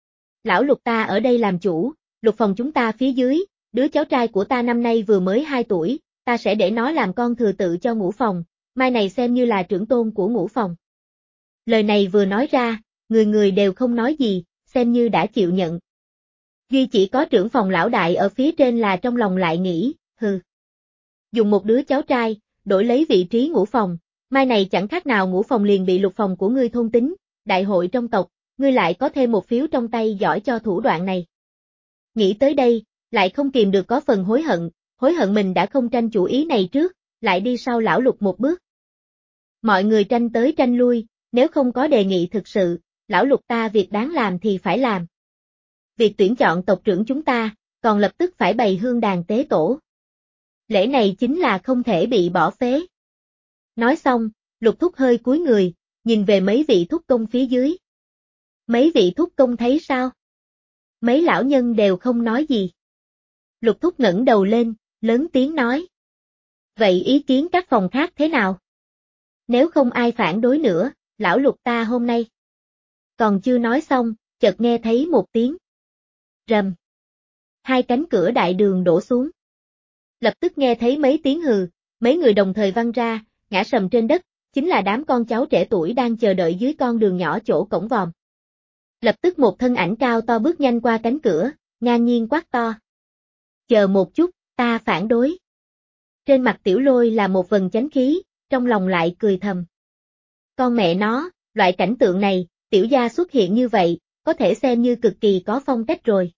Lão Lục ta ở đây làm chủ, Lục phòng chúng ta phía dưới, đứa cháu trai của ta năm nay vừa mới hai tuổi, ta sẽ để nó làm con thừa tự cho Ngũ Phòng, mai này xem như là trưởng tôn của Ngũ Phòng. Lời này vừa nói ra, người người đều không nói gì, xem như đã chịu nhận. Duy chỉ có trưởng phòng lão đại ở phía trên là trong lòng lại nghĩ, hừ. Dùng một đứa cháu trai, đổi lấy vị trí Ngũ Phòng, mai này chẳng khác nào Ngũ Phòng liền bị Lục Phòng của ngươi thôn tính, đại hội trong tộc, ngươi lại có thêm một phiếu trong tay giỏi cho thủ đoạn này. Nghĩ tới đây, lại không kìm được có phần hối hận, hối hận mình đã không tranh chủ ý này trước, lại đi sau lão Lục một bước. Mọi người tranh tới tranh lui, nếu không có đề nghị thực sự, lão Lục ta việc đáng làm thì phải làm. Việc tuyển chọn tộc trưởng chúng ta, còn lập tức phải bày hương đàn tế tổ. Lễ này chính là không thể bị bỏ phế. Nói xong, Lục Thúc hơi cúi người, nhìn về mấy vị thúc công phía dưới. Mấy vị thúc công thấy sao? Mấy lão nhân đều không nói gì. Lục Thúc ngẩng đầu lên, lớn tiếng nói. Vậy ý kiến các phòng khác thế nào? Nếu không ai phản đối nữa, lão Lục ta hôm nay. Còn chưa nói xong, chợt nghe thấy một tiếng. Rầm. Hai cánh cửa đại đường đổ xuống. Lập tức nghe thấy mấy tiếng hừ, mấy người đồng thời văng ra, ngã sầm trên đất, chính là đám con cháu trẻ tuổi đang chờ đợi dưới con đường nhỏ chỗ cổng vòm. Lập tức một thân ảnh cao to bước nhanh qua cánh cửa, ngang nhiên quát to. Chờ một chút, ta phản đối. Trên mặt Tiểu Lôi là một vần chánh khí, trong lòng lại cười thầm. Con mẹ nó, loại cảnh tượng này, Tiểu gia xuất hiện như vậy, có thể xem như cực kỳ có phong cách rồi.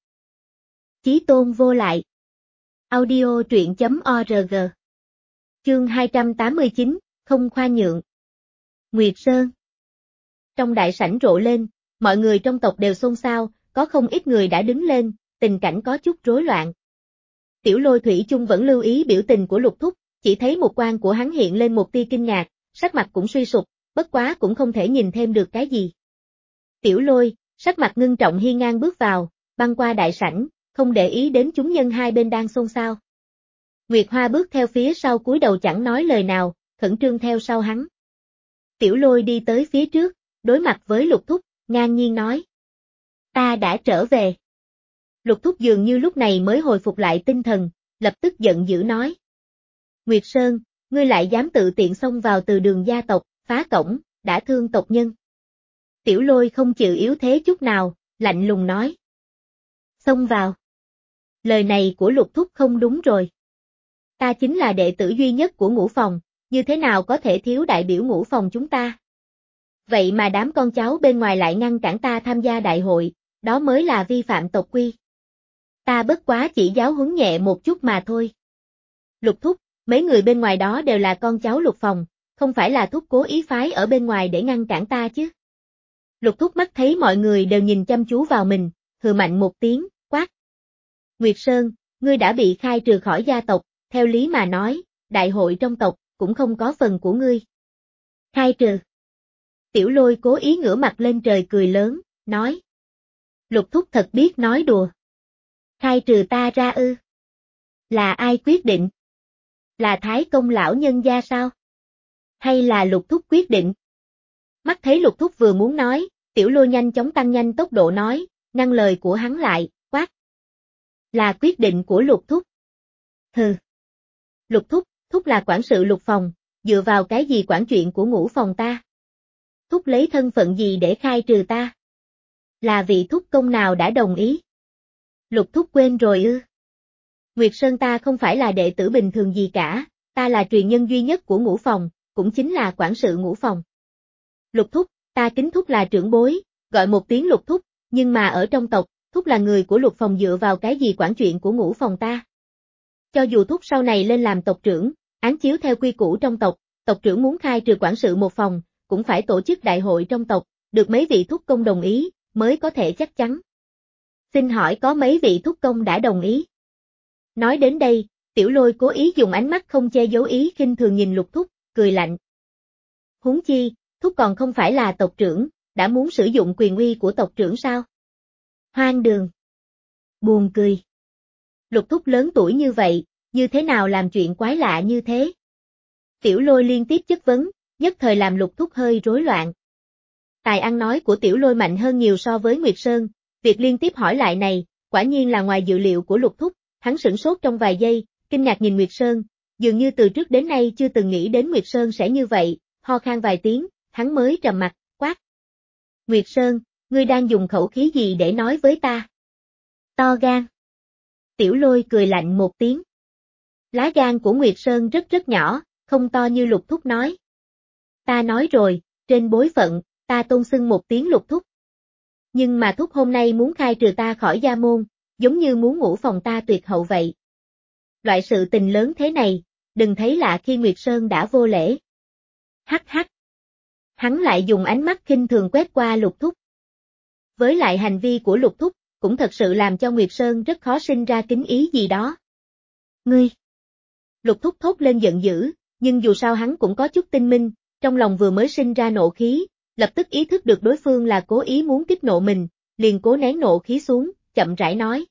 Chí tôn vô lại. Audio truyện chấm org. Chương hai trăm tám mươi chín, không khoan nhượng. Nguyệt Sơn. Trong đại sảnh rộ lên, mọi người trong tộc đều xôn xao, có không ít người đã đứng lên, tình cảnh có chút rối loạn. Tiểu Lôi thủy chung vẫn lưu ý biểu tình của Lục Thúc, chỉ thấy một quan của hắn hiện lên một tia kinh ngạc, sắc mặt cũng suy sụp, bất quá cũng không thể nhìn thêm được cái gì. Tiểu Lôi, sắc mặt ngưng trọng hiên ngang bước vào, băng qua đại sảnh, không để ý đến chúng nhân hai bên đang xôn xao. Nguyệt Hoa bước theo phía sau cúi đầu chẳng nói lời nào, khẩn trương theo sau hắn. Tiểu Lôi đi tới phía trước, đối mặt với Lục Thúc, ngang nhiên nói. Ta đã trở về. Lục Thúc dường như lúc này mới hồi phục lại tinh thần, lập tức giận dữ nói. Nguyệt Sơn, ngươi lại dám tự tiện xông vào từ đường gia tộc, phá cổng, đã thương tộc nhân. Tiểu Lôi không chịu yếu thế chút nào, lạnh lùng nói. Xông vào. Lời này của Lục Thúc không đúng rồi. Ta chính là đệ tử duy nhất của Ngũ Phòng, như thế nào có thể thiếu đại biểu Ngũ Phòng chúng ta? Vậy mà đám con cháu bên ngoài lại ngăn cản ta tham gia đại hội, đó mới là vi phạm tộc quy. Ta bất quá chỉ giáo huấn nhẹ một chút mà thôi. Lục Thúc, mấy người bên ngoài đó đều là con cháu Lục Phòng, không phải là Thúc cố ý phái ở bên ngoài để ngăn cản ta chứ. Lục Thúc mắt thấy mọi người đều nhìn chăm chú vào mình, hừ mạnh một tiếng, quát. Nguyệt Sơn, ngươi đã bị khai trừ khỏi gia tộc, theo lý mà nói, đại hội trong tộc, cũng không có phần của ngươi. Khai trừ. Tiểu Lôi cố ý ngửa mặt lên trời cười lớn, nói. Lục Thúc thật biết nói đùa. Khai trừ ta ra ư? Là ai quyết định? Là Thái Công lão nhân gia sao? Hay là Lục Thúc quyết định? Mắt thấy Lục Thúc vừa muốn nói, Tiểu Lôi nhanh chóng tăng nhanh tốc độ nói, ngăn lời của hắn lại, quát. Là quyết định của Lục Thúc. Hừ. Lục Thúc, Thúc là quản sự Lục Phòng, dựa vào cái gì quản chuyện của Ngũ Phòng ta? Thúc lấy thân phận gì để khai trừ ta? Là vị Thúc công nào đã đồng ý? Lục Thúc quên rồi ư? Nguyệt Sơn ta không phải là đệ tử bình thường gì cả, ta là truyền nhân duy nhất của Ngũ Phòng, cũng chính là quản sự Ngũ Phòng. Lục Thúc, ta kính Thúc là trưởng bối, gọi một tiếng Lục Thúc, nhưng mà ở trong tộc, Thúc là người của Lục Phòng dựa vào cái gì quản chuyện của Ngũ Phòng ta? Cho dù Thúc sau này lên làm tộc trưởng, án chiếu theo quy củ trong tộc, tộc trưởng muốn khai trừ quản sự một phòng, cũng phải tổ chức đại hội trong tộc, được mấy vị Thúc công đồng ý, mới có thể chắc chắn. Xin hỏi có mấy vị Thúc công đã đồng ý? Nói đến đây, Tiểu Lôi cố ý dùng ánh mắt không che giấu ý khinh thường nhìn Lục Thúc, cười lạnh. Huống chi, Thúc còn không phải là tộc trưởng, đã muốn sử dụng quyền uy của tộc trưởng sao? Hoang đường. Buồn cười. Lục Thúc lớn tuổi như vậy, như thế nào làm chuyện quái lạ như thế? Tiểu Lôi liên tiếp chất vấn, nhất thời làm Lục Thúc hơi rối loạn. Tài ăn nói của Tiểu Lôi mạnh hơn nhiều so với Nguyệt Sơn, việc liên tiếp hỏi lại này, quả nhiên là ngoài dự liệu của Lục Thúc, hắn sửng sốt trong vài giây, kinh ngạc nhìn Nguyệt Sơn, dường như từ trước đến nay chưa từng nghĩ đến Nguyệt Sơn sẽ như vậy, ho khan vài tiếng, hắn mới trầm mặt, quát. Nguyệt Sơn, ngươi đang dùng khẩu khí gì để nói với ta? To gan. Tiểu Lôi cười lạnh một tiếng. Lá gan của Nguyệt Sơn rất rất nhỏ, không to như Lục Thúc nói. Ta nói rồi, trên bối phận, ta tôn xưng một tiếng Lục Thúc. Nhưng mà Thúc hôm nay muốn khai trừ ta khỏi gia môn, giống như muốn ngủ phòng ta tuyệt hậu vậy. Loại sự tình lớn thế này, đừng thấy lạ khi Nguyệt Sơn đã vô lễ. Hắc hắc. Hắn lại dùng ánh mắt khinh thường quét qua Lục Thúc. Với lại hành vi của Lục Thúc, cũng thật sự làm cho Nguyệt Sơn rất khó sinh ra kính ý gì đó. Ngươi! Lục Thúc thốt lên giận dữ, nhưng dù sao hắn cũng có chút tinh minh, trong lòng vừa mới sinh ra nộ khí, lập tức ý thức được đối phương là cố ý muốn kích nộ mình, liền cố nén nộ khí xuống, chậm rãi nói.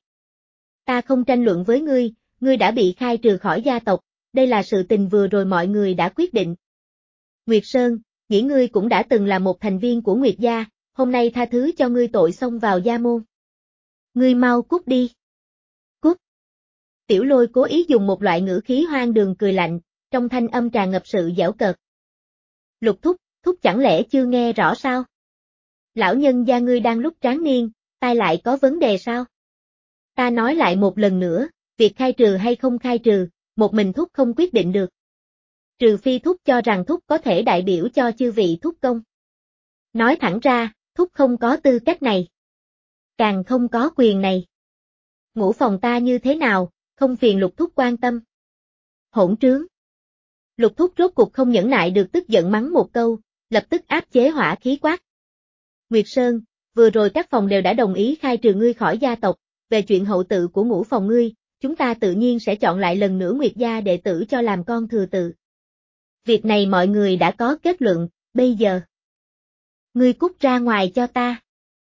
Ta không tranh luận với ngươi, ngươi đã bị khai trừ khỏi gia tộc, đây là sự tình vừa rồi mọi người đã quyết định. Nguyệt Sơn, nghĩ ngươi cũng đã từng là một thành viên của Nguyệt gia, hôm nay tha thứ cho ngươi tội xông vào gia môn. Ngươi mau cút đi. Cút. Tiểu Lôi cố ý dùng một loại ngữ khí hoang đường cười lạnh, trong thanh âm tràn ngập sự giễu cợt. Lục Thúc, Thúc chẳng lẽ chưa nghe rõ sao? Lão nhân gia ngươi đang lúc tráng niên, tai lại có vấn đề sao? Ta nói lại một lần nữa, việc khai trừ hay không khai trừ, một mình Thúc không quyết định được. Trừ phi Thúc cho rằng Thúc có thể đại biểu cho chư vị Thúc công. Nói thẳng ra, Thúc không có tư cách này. Càng không có quyền này. Ngủ phòng ta như thế nào, không phiền Lục Thúc quan tâm. Hỗn trướng. Lục Thúc rốt cuộc không nhẫn nại được tức giận mắng một câu, lập tức áp chế hỏa khí quát. Nguyệt Sơn, vừa rồi các phòng đều đã đồng ý khai trừ ngươi khỏi gia tộc, về chuyện hậu tự của ngũ phòng ngươi, chúng ta tự nhiên sẽ chọn lại lần nữa Nguyệt gia đệ tử cho làm con thừa tự. Việc này mọi người đã có kết luận, bây giờ. Ngươi cút ra ngoài cho ta.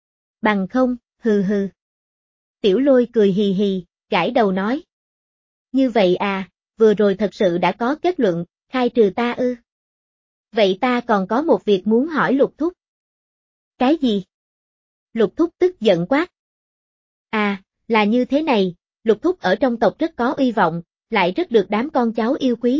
Bằng không, hừ hừ. Tiểu Lôi cười hì hì, gãi đầu nói. Như vậy à, vừa rồi thật sự đã có kết luận, khai trừ ta ư. Vậy ta còn có một việc muốn hỏi Lục Thúc. Cái gì? Lục Thúc tức giận quát. À, là như thế này, Lục Thúc ở trong tộc rất có uy vọng, lại rất được đám con cháu yêu quý.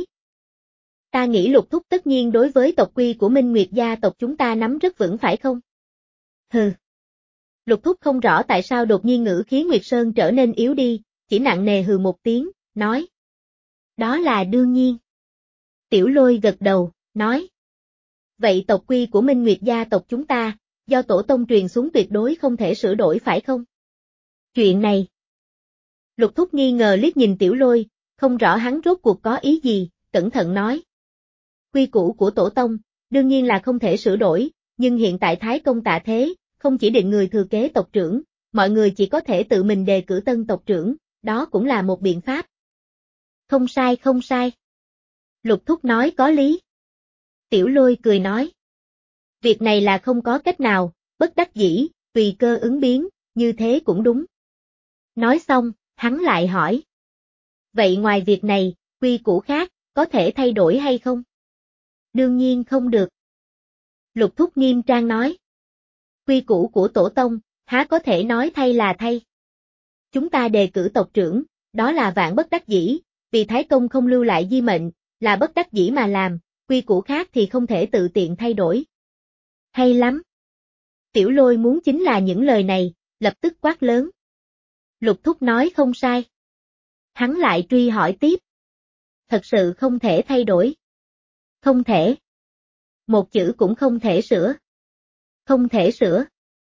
Ta nghĩ Lục Thúc tất nhiên đối với tộc quy của Minh Nguyệt gia tộc chúng ta nắm rất vững phải không? Hừ. Lục Thúc không rõ tại sao đột nhiên ngữ khí Nguyệt Sơn trở nên yếu đi, chỉ nặng nề hừ một tiếng, nói. Đó là đương nhiên. Tiểu Lôi gật đầu, nói. Vậy tộc quy của Minh Nguyệt gia tộc chúng ta, do tổ tông truyền xuống tuyệt đối không thể sửa đổi phải không? Chuyện này. Lục Thúc nghi ngờ liếc nhìn Tiểu Lôi, không rõ hắn rốt cuộc có ý gì, cẩn thận nói. Quy củ của tổ tông, đương nhiên là không thể sửa đổi, nhưng hiện tại Thái Công tạ thế, không chỉ định người thừa kế tộc trưởng, mọi người chỉ có thể tự mình đề cử tân tộc trưởng, đó cũng là một biện pháp. Không sai không sai. Lục Thúc nói có lý. Tiểu Lôi cười nói. Việc này là không có cách nào, bất đắc dĩ, tùy cơ ứng biến, như thế cũng đúng. Nói xong, hắn lại hỏi. Vậy ngoài việc này, quy củ khác, có thể thay đổi hay không? Đương nhiên không được. Lục Thúc nghiêm trang nói. Quy củ của tổ tông, há có thể nói thay là thay. Chúng ta đề cử tộc trưởng, đó là vạn bất đắc dĩ, vì Thái Công không lưu lại di mệnh, là bất đắc dĩ mà làm, quy củ khác thì không thể tự tiện thay đổi. Hay lắm. Tiểu Lôi muốn chính là những lời này, lập tức quát lớn. Lục Thúc nói không sai. Hắn lại truy hỏi tiếp. Thật sự không thể thay đổi. Không thể. Một chữ cũng không thể sửa. Không thể sửa.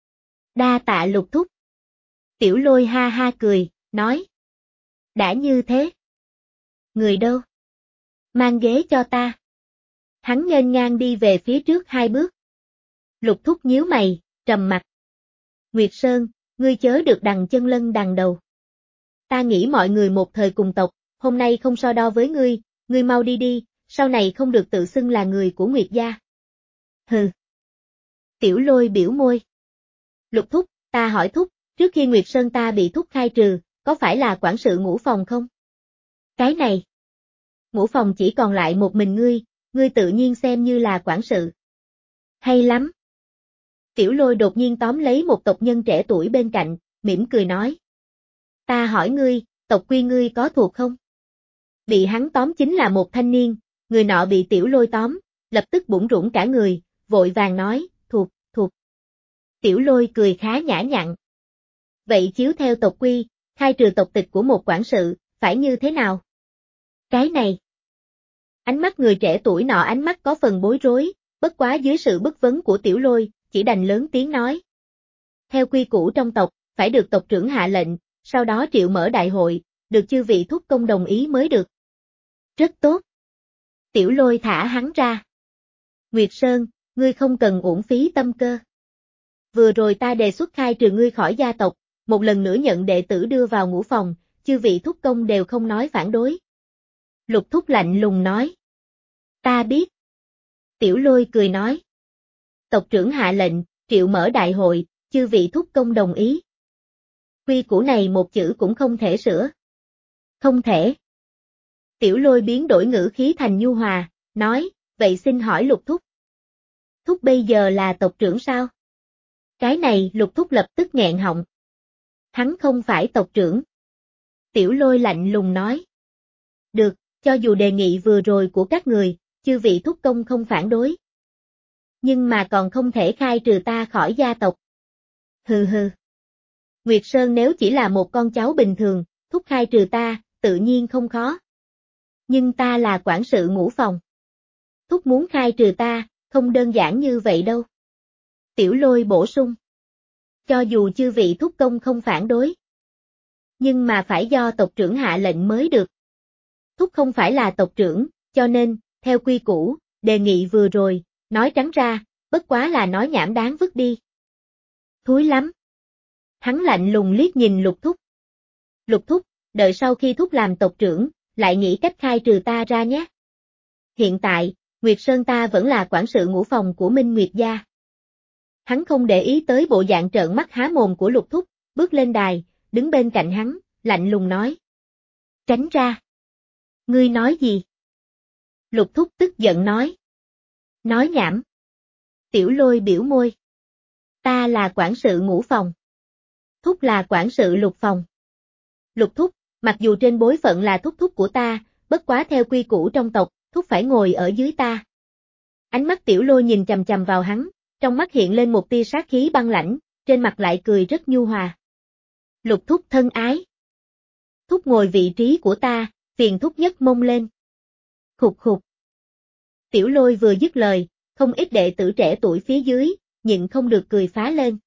Đa tạ Lục Thúc. Tiểu Lôi ha ha cười, nói. Đã như thế. Người đâu? Mang ghế cho ta. Hắn nghênh ngang đi về phía trước hai bước. Lục Thúc nhíu mày, trầm mặt. Nguyệt Sơn, ngươi chớ được đằng chân lân đằng đầu. Ta nghĩ mọi người một thời cùng tộc, hôm nay không so đo với ngươi, ngươi mau đi đi, sau này không được tự xưng là người của Nguyệt gia. Hừ. Tiểu Lôi biểu môi. Lục Thúc, ta hỏi Thúc, trước khi Nguyệt Sơn ta bị Thúc khai trừ, có phải là quản sự ngũ phòng không? Cái này. Ngũ phòng chỉ còn lại một mình ngươi, ngươi tự nhiên xem như là quản sự. Hay lắm. Tiểu Lôi đột nhiên tóm lấy một tộc nhân trẻ tuổi bên cạnh, mỉm cười nói. Ta hỏi ngươi, tộc quy ngươi có thuộc không? Bị hắn tóm chính là một thanh niên, người nọ bị Tiểu Lôi tóm, lập tức bủn rủn cả người, vội vàng nói, thuộc, thuộc. Tiểu Lôi cười khá nhã nhặn. Vậy chiếu theo tộc quy, khai trừ tộc tịch của một quản sự, phải như thế nào? Cái này. Ánh mắt người trẻ tuổi nọ ánh mắt có phần bối rối, bất quá dưới sự bức vấn của Tiểu Lôi, chỉ đành lớn tiếng nói. Theo quy củ trong tộc, phải được tộc trưởng hạ lệnh, sau đó triệu mở đại hội, được chư vị thúc công đồng ý mới được. Rất tốt. Tiểu Lôi thả hắn ra. Nguyệt Sơn, ngươi không cần uổng phí tâm cơ. Vừa rồi ta đề xuất khai trừ ngươi khỏi gia tộc, một lần nữa nhận đệ tử đưa vào ngũ phòng, chư vị thúc công đều không nói phản đối. Lục thúc lạnh lùng nói. Ta biết. Tiểu Lôi cười nói. Tộc trưởng hạ lệnh, triệu mở đại hội, chư vị thúc công đồng ý. Quy củ này một chữ cũng không thể sửa. Không thể. Tiểu Lôi biến đổi ngữ khí thành nhu hòa, nói, vậy xin hỏi Lục thúc. Thúc bây giờ là tộc trưởng sao? Cái này Lục thúc lập tức nghẹn họng. Hắn không phải tộc trưởng. Tiểu Lôi lạnh lùng nói. Được, cho dù đề nghị vừa rồi của các người, chư vị thúc công không phản đối. Nhưng mà còn không thể khai trừ ta khỏi gia tộc. Hừ hừ. Nguyệt Sơn nếu chỉ là một con cháu bình thường, thúc khai trừ ta, tự nhiên không khó. Nhưng ta là quản sự ngũ phòng. Thúc muốn khai trừ ta, không đơn giản như vậy đâu. Tiểu Lôi bổ sung. Cho dù chư vị thúc công không phản đối. Nhưng mà phải do tộc trưởng hạ lệnh mới được. Thúc không phải là tộc trưởng, cho nên, theo quy củ, đề nghị vừa rồi, nói trắng ra, bất quá là nói nhảm đáng vứt đi. Thúi lắm. Hắn lạnh lùng liếc nhìn Lục thúc. Lục thúc, đợi sau khi thúc làm tộc trưởng, lại nghĩ cách khai trừ ta ra nhé. Hiện tại, Nguyệt Sơn ta vẫn là quản sự ngũ phòng của Minh Nguyệt gia. Hắn không để ý tới bộ dạng trợn mắt há mồm của Lục thúc, bước lên đài, đứng bên cạnh hắn, lạnh lùng nói. Tránh ra. Ngươi nói gì? Lục thúc tức giận nói. Nói nhảm. Tiểu Lôi biểu môi. Ta là quản sự ngũ phòng. Thúc là quản sự lục phòng. Lục thúc, mặc dù trên bối phận là thúc thúc của ta, bất quá theo quy củ trong tộc, thúc phải ngồi ở dưới ta. Ánh mắt Tiểu Lôi nhìn chằm chằm vào hắn, trong mắt hiện lên một tia sát khí băng lãnh, trên mặt lại cười rất nhu hòa. Lục thúc thân ái. Thúc ngồi vị trí của ta, phiền thúc nhất mông lên. Khục khục. Tiểu Lôi vừa dứt lời, không ít đệ tử trẻ tuổi phía dưới, nhịn không được cười phá lên.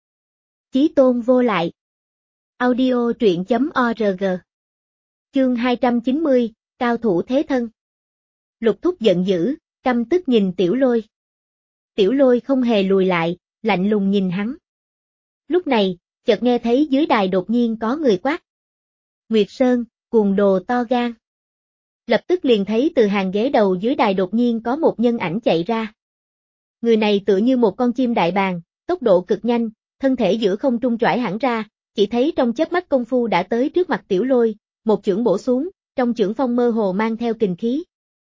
Chí tôn vô lại. Audio truyện chấm org. Chương hai trăm chín mươi, cao thủ thế thân. Lục thúc giận dữ, căm tức nhìn Tiểu Lôi. Tiểu Lôi không hề lùi lại, lạnh lùng nhìn hắn. Lúc này, chợt nghe thấy dưới đài đột nhiên có người quát. Nguyệt Sơn, cuồng đồ to gan. Lập tức liền thấy từ hàng ghế đầu dưới đài đột nhiên có một nhân ảnh chạy ra. Người này tựa như một con chim đại bàng, tốc độ cực nhanh, thân thể giữa không trung chỏi hẳn ra, chỉ thấy trong chớp mắt công phu đã tới trước mặt Tiểu Lôi, một chưởng bổ xuống, trong chưởng phong mơ hồ mang theo kình khí.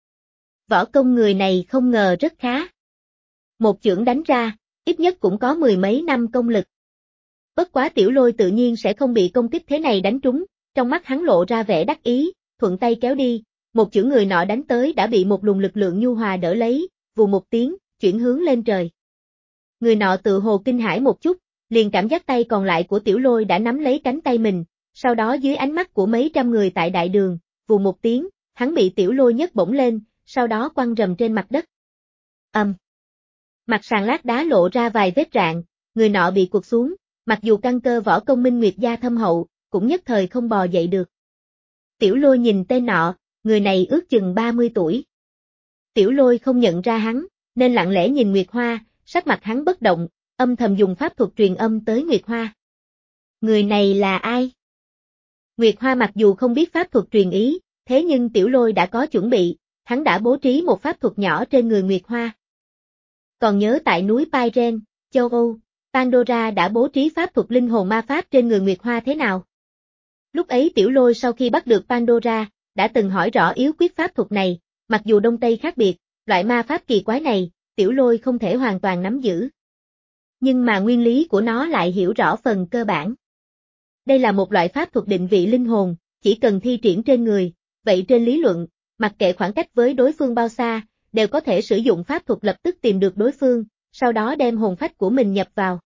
Võ công người này không ngờ rất khá. Một chưởng đánh ra, ít nhất cũng có mười mấy năm công lực. Bất quá Tiểu Lôi tự nhiên sẽ không bị công kích thế này đánh trúng, trong mắt hắn lộ ra vẻ đắc ý, thuận tay kéo đi, một chưởng người nọ đánh tới đã bị một luồng lực lượng nhu hòa đỡ lấy, vù một tiếng, chuyển hướng lên trời. Người nọ tự hồ kinh hãi một chút, liền cảm giác tay còn lại của Tiểu Lôi đã nắm lấy cánh tay mình, sau đó dưới ánh mắt của mấy trăm người tại đại đường, vù một tiếng, hắn bị Tiểu Lôi nhấc bổng lên, sau đó quăng rầm trên mặt đất. Ầm. Um. Mặt sàn lát đá lộ ra vài vết rạn, người nọ bị quật xuống, mặc dù căn cơ võ công Minh Nguyệt gia thâm hậu, cũng nhất thời không bò dậy được. Tiểu Lôi nhìn tên nọ, người này ước chừng ba mươi tuổi. Tiểu Lôi không nhận ra hắn, nên lặng lẽ nhìn Nguyệt Hoa, sắc mặt hắn bất động, âm thầm dùng pháp thuật truyền âm tới Nguyệt Hoa. Người này là ai? Nguyệt Hoa mặc dù không biết pháp thuật truyền ý, thế nhưng Tiểu Lôi đã có chuẩn bị, hắn đã bố trí một pháp thuật nhỏ trên người Nguyệt Hoa. Còn nhớ tại núi Pyren, châu Âu, Pandora đã bố trí pháp thuật linh hồn ma pháp trên người Nguyệt Hoa thế nào? Lúc ấy Tiểu Lôi sau khi bắt được Pandora, đã từng hỏi rõ yếu quyết pháp thuật này, mặc dù Đông Tây khác biệt, loại ma pháp kỳ quái này, Tiểu Lôi không thể hoàn toàn nắm giữ. Nhưng mà nguyên lý của nó lại hiểu rõ phần cơ bản. Đây là một loại pháp thuật định vị linh hồn, chỉ cần thi triển trên người, vậy trên lý luận, mặc kệ khoảng cách với đối phương bao xa, đều có thể sử dụng pháp thuật lập tức tìm được đối phương, sau đó đem hồn phách của mình nhập vào.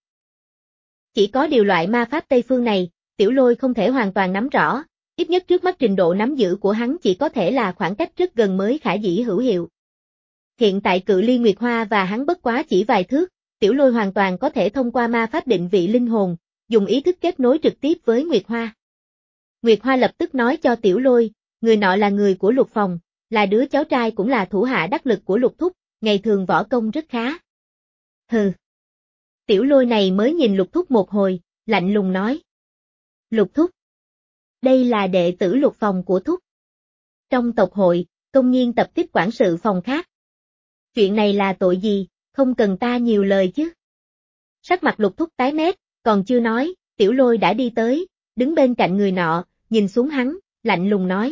Chỉ có điều loại ma pháp Tây phương này, Tiểu Lôi không thể hoàn toàn nắm rõ, ít nhất trước mắt trình độ nắm giữ của hắn chỉ có thể là khoảng cách rất gần mới khả dĩ hữu hiệu. Hiện tại cự ly Nguyệt Hoa và hắn bất quá chỉ vài thước, Tiểu Lôi hoàn toàn có thể thông qua ma pháp định vị linh hồn, dùng ý thức kết nối trực tiếp với Nguyệt Hoa. Nguyệt Hoa lập tức nói cho Tiểu Lôi, người nọ là người của Lục Phòng, là đứa cháu trai cũng là thủ hạ đắc lực của Lục Thúc, ngày thường võ công rất khá. Hừ. Tiểu Lôi này mới nhìn Lục Thúc một hồi, lạnh lùng nói. Lục Thúc. Đây là đệ tử Lục Phòng của Thúc. Trong tộc hội, công nhiên tập kích quản sự phòng khác. Chuyện này là tội gì, không cần ta nhiều lời chứ. Sắc mặt Lục Thúc tái mét, còn chưa nói, Tiểu Lôi đã đi tới, đứng bên cạnh người nọ, nhìn xuống hắn, lạnh lùng nói.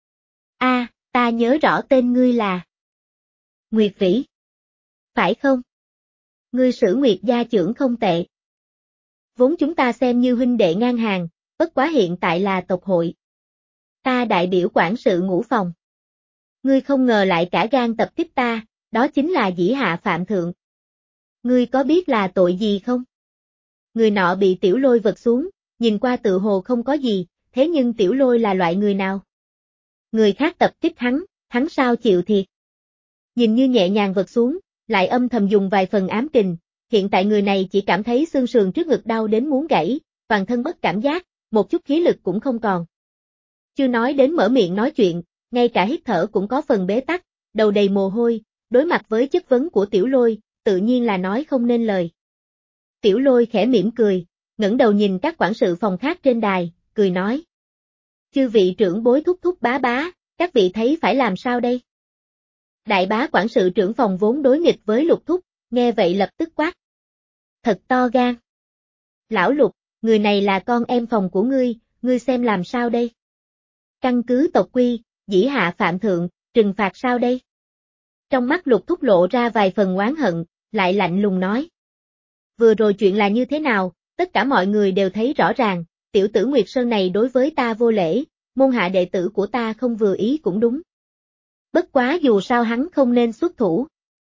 A, ta nhớ rõ tên ngươi là Nguyệt Vĩ. Phải không? Ngươi Sử Nguyệt gia trưởng không tệ. Vốn chúng ta xem như huynh đệ ngang hàng, bất quá hiện tại là tộc hội. Ta đại biểu quản sự Ngũ Phòng. Ngươi không ngờ lại cả gan tập kích ta, đó chính là dĩ hạ phạm thượng. Ngươi có biết là tội gì không? Người nọ bị Tiểu Lôi vật xuống, nhìn qua tự hồ không có gì, thế nhưng Tiểu Lôi là loại người nào? Người khác tập kích hắn, hắn sao chịu thiệt? Nhìn như nhẹ nhàng vật xuống, lại âm thầm dùng vài phần ám kình, hiện tại người này chỉ cảm thấy xương sườn trước ngực đau đến muốn gãy, toàn thân mất cảm giác, một chút khí lực cũng không còn. Chưa nói đến mở miệng nói chuyện, ngay cả hít thở cũng có phần bế tắc, đầu đầy mồ hôi, đối mặt với chất vấn của Tiểu Lôi, tự nhiên là nói không nên lời. Tiểu Lôi khẽ mỉm cười, ngẩng đầu nhìn các quản sự phòng khác trên đài, cười nói. Chư vị trưởng bối thúc thúc bá bá, các vị thấy phải làm sao đây? Đại bá quản sự trưởng phòng vốn đối nghịch với Lục Thúc, nghe vậy lập tức quát. Thật to gan. Lão Lục, người này là con em phòng của ngươi, ngươi xem làm sao đây? Căn cứ tộc quy, dĩ hạ phạm thượng, trừng phạt sao đây? Trong mắt Lục Thúc lộ ra vài phần oán hận, lại lạnh lùng nói. Vừa rồi chuyện là như thế nào, tất cả mọi người đều thấy rõ ràng, tiểu tử Nguyệt Sơn này đối với ta vô lễ, môn hạ đệ tử của ta không vừa ý cũng đúng. Bất quá dù sao hắn không nên xuất thủ.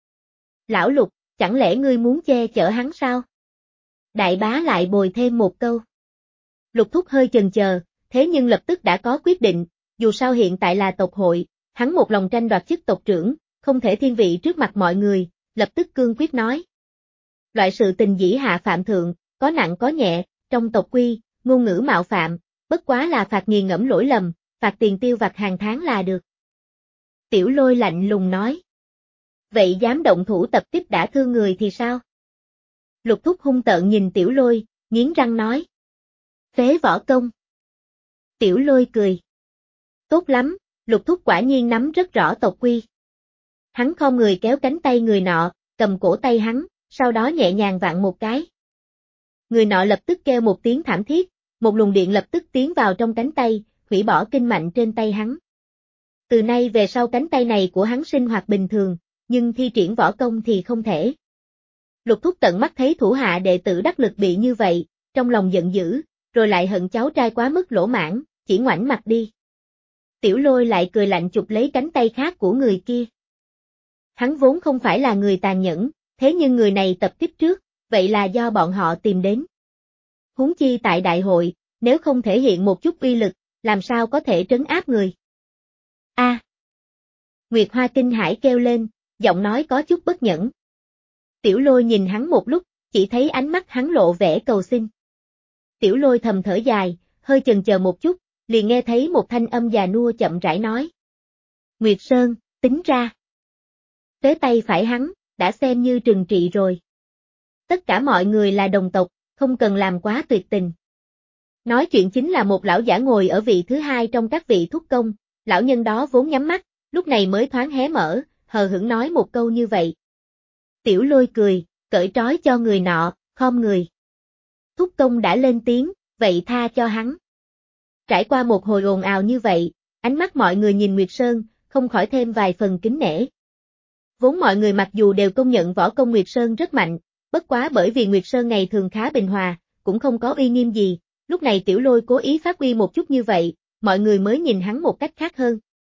Lão Lục, chẳng lẽ ngươi muốn che chở hắn sao? Đại bá lại bồi thêm một câu. Lục Thúc hơi chần chờ, thế nhưng lập tức đã có quyết định, dù sao hiện tại là tộc hội, hắn một lòng tranh đoạt chức tộc trưởng, không thể thiên vị trước mặt mọi người, lập tức cương quyết nói. Loại sự tình dĩ hạ phạm thượng, có nặng có nhẹ, trong tộc quy, ngôn ngữ mạo phạm, bất quá là phạt nghiền ngẫm lỗi lầm, phạt tiền tiêu vặt hàng tháng là được. Tiểu Lôi lạnh lùng nói. Vậy dám động thủ tập kích đã thương người thì sao? Lục Thúc hung tợn nhìn Tiểu Lôi, nghiến răng nói. Phế võ công. Tiểu Lôi cười. Tốt lắm, Lục Thúc quả nhiên nắm rất rõ tộc quy. Hắn khom người kéo cánh tay người nọ, cầm cổ tay hắn, sau đó nhẹ nhàng vặn một cái. Người nọ lập tức kêu một tiếng thảm thiết, một luồng điện lập tức tiến vào trong cánh tay, hủy bỏ kinh mạnh trên tay hắn. Từ nay về sau cánh tay này của hắn sinh hoạt bình thường, nhưng thi triển võ công thì không thể. Lục Thúc tận mắt thấy thủ hạ đệ tử đắc lực bị như vậy, trong lòng giận dữ, rồi lại hận cháu trai quá mức lỗ mãn, chỉ ngoảnh mặt đi. Tiểu Lôi lại cười lạnh chụp lấy cánh tay khác của người kia. Hắn vốn không phải là người tàn nhẫn, thế nhưng người này tập kích trước, vậy là do bọn họ tìm đến. Huống chi tại đại hội, nếu không thể hiện một chút uy lực, làm sao có thể trấn áp người. A. À. Nguyệt Hoa kinh hãi kêu lên, giọng nói có chút bất nhẫn. Tiểu Lôi nhìn hắn một lúc, chỉ thấy ánh mắt hắn lộ vẻ cầu xin. Tiểu Lôi thầm thở dài, hơi chần chờ một chút, liền nghe thấy một thanh âm già nua chậm rãi nói. Nguyệt Sơn, tính ra. Phế tay phải hắn, đã xem như trừng trị rồi. Tất cả mọi người là đồng tộc, không cần làm quá tuyệt tình. Nói chuyện chính là một lão giả ngồi ở vị thứ hai trong các vị thúc công, lão nhân đó vốn nhắm mắt, lúc này mới thoáng hé mở, hờ hững nói một câu như vậy. Tiểu Lôi cười, cởi trói cho người nọ, khom người. Thúc công đã lên tiếng, vậy tha cho hắn. Trải qua một hồi ồn ào như vậy, ánh mắt mọi người nhìn Nguyệt Sơn, không khỏi thêm vài phần kính nể. Vốn mọi người mặc dù đều công nhận võ công Nguyệt Sơn rất mạnh, bất quá bởi vì Nguyệt Sơn ngày thường khá bình hòa, cũng không có uy nghiêm gì, lúc này Tiểu Lôi cố ý phát huy một chút như vậy, mọi người mới nhìn hắn một cách khác hơn.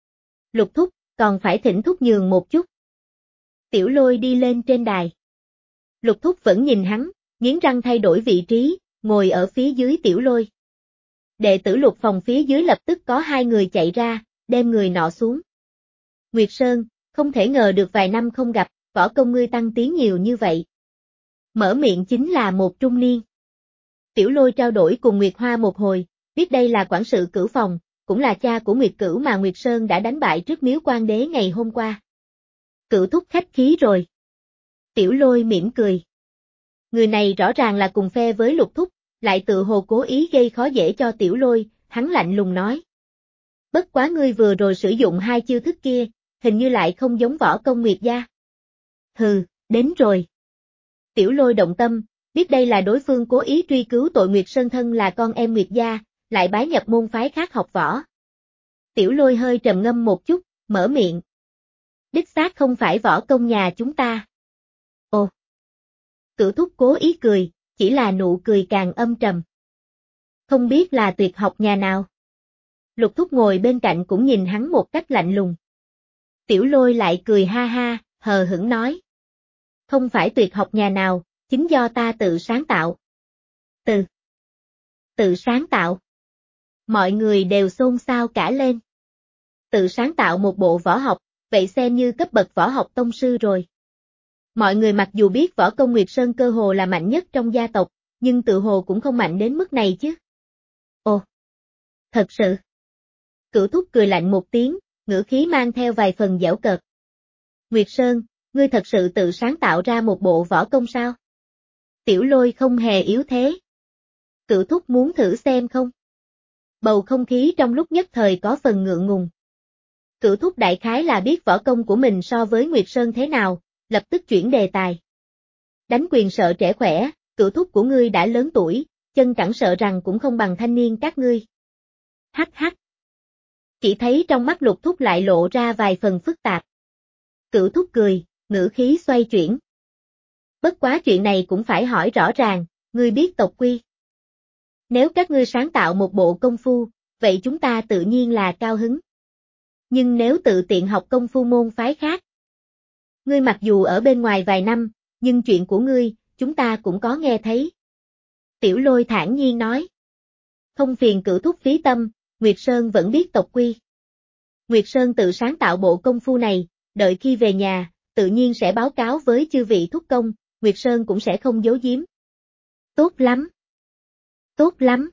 Lục thúc, còn phải thỉnh thúc nhường một chút. Tiểu Lôi đi lên trên đài. Lục thúc vẫn nhìn hắn, nghiến răng thay đổi vị trí, ngồi ở phía dưới Tiểu Lôi. Đệ tử Lục phòng phía dưới lập tức có hai người chạy ra, đem người nọ xuống. Nguyệt Sơn, không thể ngờ được vài năm không gặp, võ công ngươi tăng tiến nhiều như vậy. Mở miệng chính là một trung niên. Tiểu Lôi trao đổi cùng Nguyệt Hoa một hồi, biết đây là quản sự Cửu phòng, cũng là cha của Nguyệt Cửu mà Nguyệt Sơn đã đánh bại trước miếu quan đế ngày hôm qua. Cửu thúc khách khí rồi. Tiểu Lôi mỉm cười. Người này rõ ràng là cùng phe với Lục thúc, lại tự hồ cố ý gây khó dễ cho Tiểu Lôi, hắn lạnh lùng nói. Bất quá ngươi vừa rồi sử dụng hai chiêu thức kia, hình như lại không giống võ công Nguyệt gia. Hừ, đến rồi. Tiểu Lôi động tâm, biết đây là đối phương cố ý truy cứu tội Nguyệt Sơn thân là con em Nguyệt gia, lại bái nhập môn phái khác học võ. Tiểu Lôi hơi trầm ngâm một chút, mở miệng. Đích xác không phải võ công nhà chúng ta. Ồ. Cửu thúc cố ý cười, chỉ là nụ cười càng âm trầm. Không biết là tuyệt học nhà nào. Lục thúc ngồi bên cạnh cũng nhìn hắn một cách lạnh lùng. Tiểu Lôi lại cười ha ha, hờ hững nói. Không phải tuyệt học nhà nào, chính do ta tự sáng tạo. Từ. Tự sáng tạo. Mọi người đều xôn xao cả lên. Tự sáng tạo một bộ võ học, vậy xem như cấp bậc võ học tông sư rồi. Mọi người mặc dù biết võ công Nguyệt Sơn cơ hồ là mạnh nhất trong gia tộc, nhưng tự hồ cũng không mạnh đến mức này chứ. Ồ, thật sự. Cửu thúc cười lạnh một tiếng, ngữ khí mang theo vài phần giễu cợt. Nguyệt Sơn, ngươi thật sự tự sáng tạo ra một bộ võ công sao? Tiểu Lôi không hề yếu thế. Cửu thúc muốn thử xem không? Bầu không khí trong lúc nhất thời có phần ngượng ngùng. Cửu thúc đại khái là biết võ công của mình so với Nguyệt Sơn thế nào, lập tức chuyển đề tài. Đánh quyền sợ trẻ khỏe, cửu thúc của ngươi đã lớn tuổi, chân cẳng sợ rằng cũng không bằng thanh niên các ngươi. Hắc hắc. Chỉ thấy trong mắt Lục thúc lại lộ ra vài phần phức tạp. Cửu thúc cười, ngữ khí xoay chuyển. Bất quá chuyện này cũng phải hỏi rõ ràng, ngươi biết tộc quy. Nếu các ngươi sáng tạo một bộ công phu, vậy chúng ta tự nhiên là cao hứng. Nhưng nếu tự tiện học công phu môn phái khác, ngươi mặc dù ở bên ngoài vài năm, nhưng chuyện của ngươi, chúng ta cũng có nghe thấy. Tiểu Lôi thản nhiên nói. Không phiền Cửu thúc phí tâm, Nguyệt Sơn vẫn biết tộc quy. Nguyệt Sơn tự sáng tạo bộ công phu này, đợi khi về nhà, tự nhiên sẽ báo cáo với chư vị thúc công, Nguyệt Sơn cũng sẽ không giấu giếm. Tốt lắm. Tốt lắm.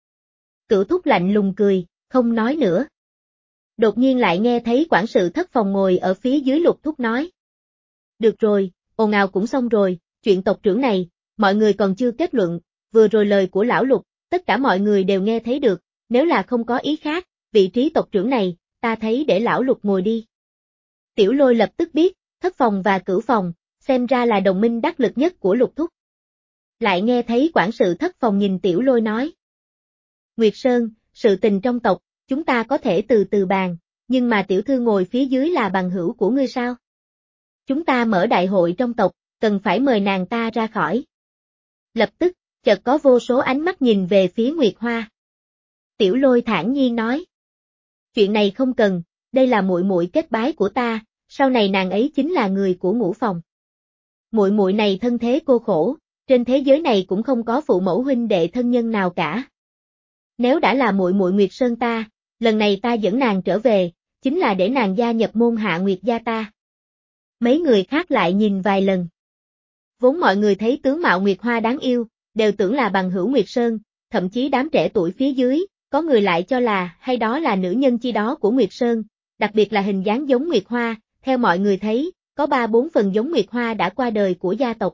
Cửu thúc lạnh lùng cười, không nói nữa. Đột nhiên lại nghe thấy quản sự thất phòng ngồi ở phía dưới Lục thúc nói. Được rồi, ồn ào cũng xong rồi, chuyện tộc trưởng này, mọi người còn chưa kết luận, vừa rồi lời của lão Lục, tất cả mọi người đều nghe thấy được, nếu là không có ý khác, vị trí tộc trưởng này, ta thấy để lão Lục ngồi đi. Tiểu Lôi lập tức biết, thất phòng và cửu phòng, xem ra là đồng minh đắc lực nhất của Lục thúc. Lại nghe thấy quản sự thất phòng nhìn Tiểu Lôi nói. Nguyệt Sơn, sự tình trong tộc, chúng ta có thể từ từ bàn, nhưng mà tiểu thư ngồi phía dưới là bằng hữu của ngươi sao? Chúng ta mở đại hội trong tộc, cần phải mời nàng ta ra khỏi. Lập tức, chợt có vô số ánh mắt nhìn về phía Nguyệt Hoa. Tiểu Lôi thản nhiên nói. Chuyện này không cần, đây là muội muội kết bái của ta, sau này nàng ấy chính là người của ngũ phòng. Muội muội này thân thế cô khổ, trên thế giới này cũng không có phụ mẫu huynh đệ thân nhân nào cả. Nếu đã là muội muội Nguyệt Sơn ta, lần này ta dẫn nàng trở về, chính là để nàng gia nhập môn Hạ Nguyệt gia ta. Mấy người khác lại nhìn vài lần. Vốn mọi người thấy tướng mạo Nguyệt Hoa đáng yêu, đều tưởng là bằng hữu Nguyệt Sơn, thậm chí đám trẻ tuổi phía dưới, có người lại cho là hay đó là nữ nhân chi đó của Nguyệt Sơn, đặc biệt là hình dáng giống Nguyệt Hoa, theo mọi người thấy, có ba bốn phần giống Nguyệt Hoa đã qua đời của gia tộc.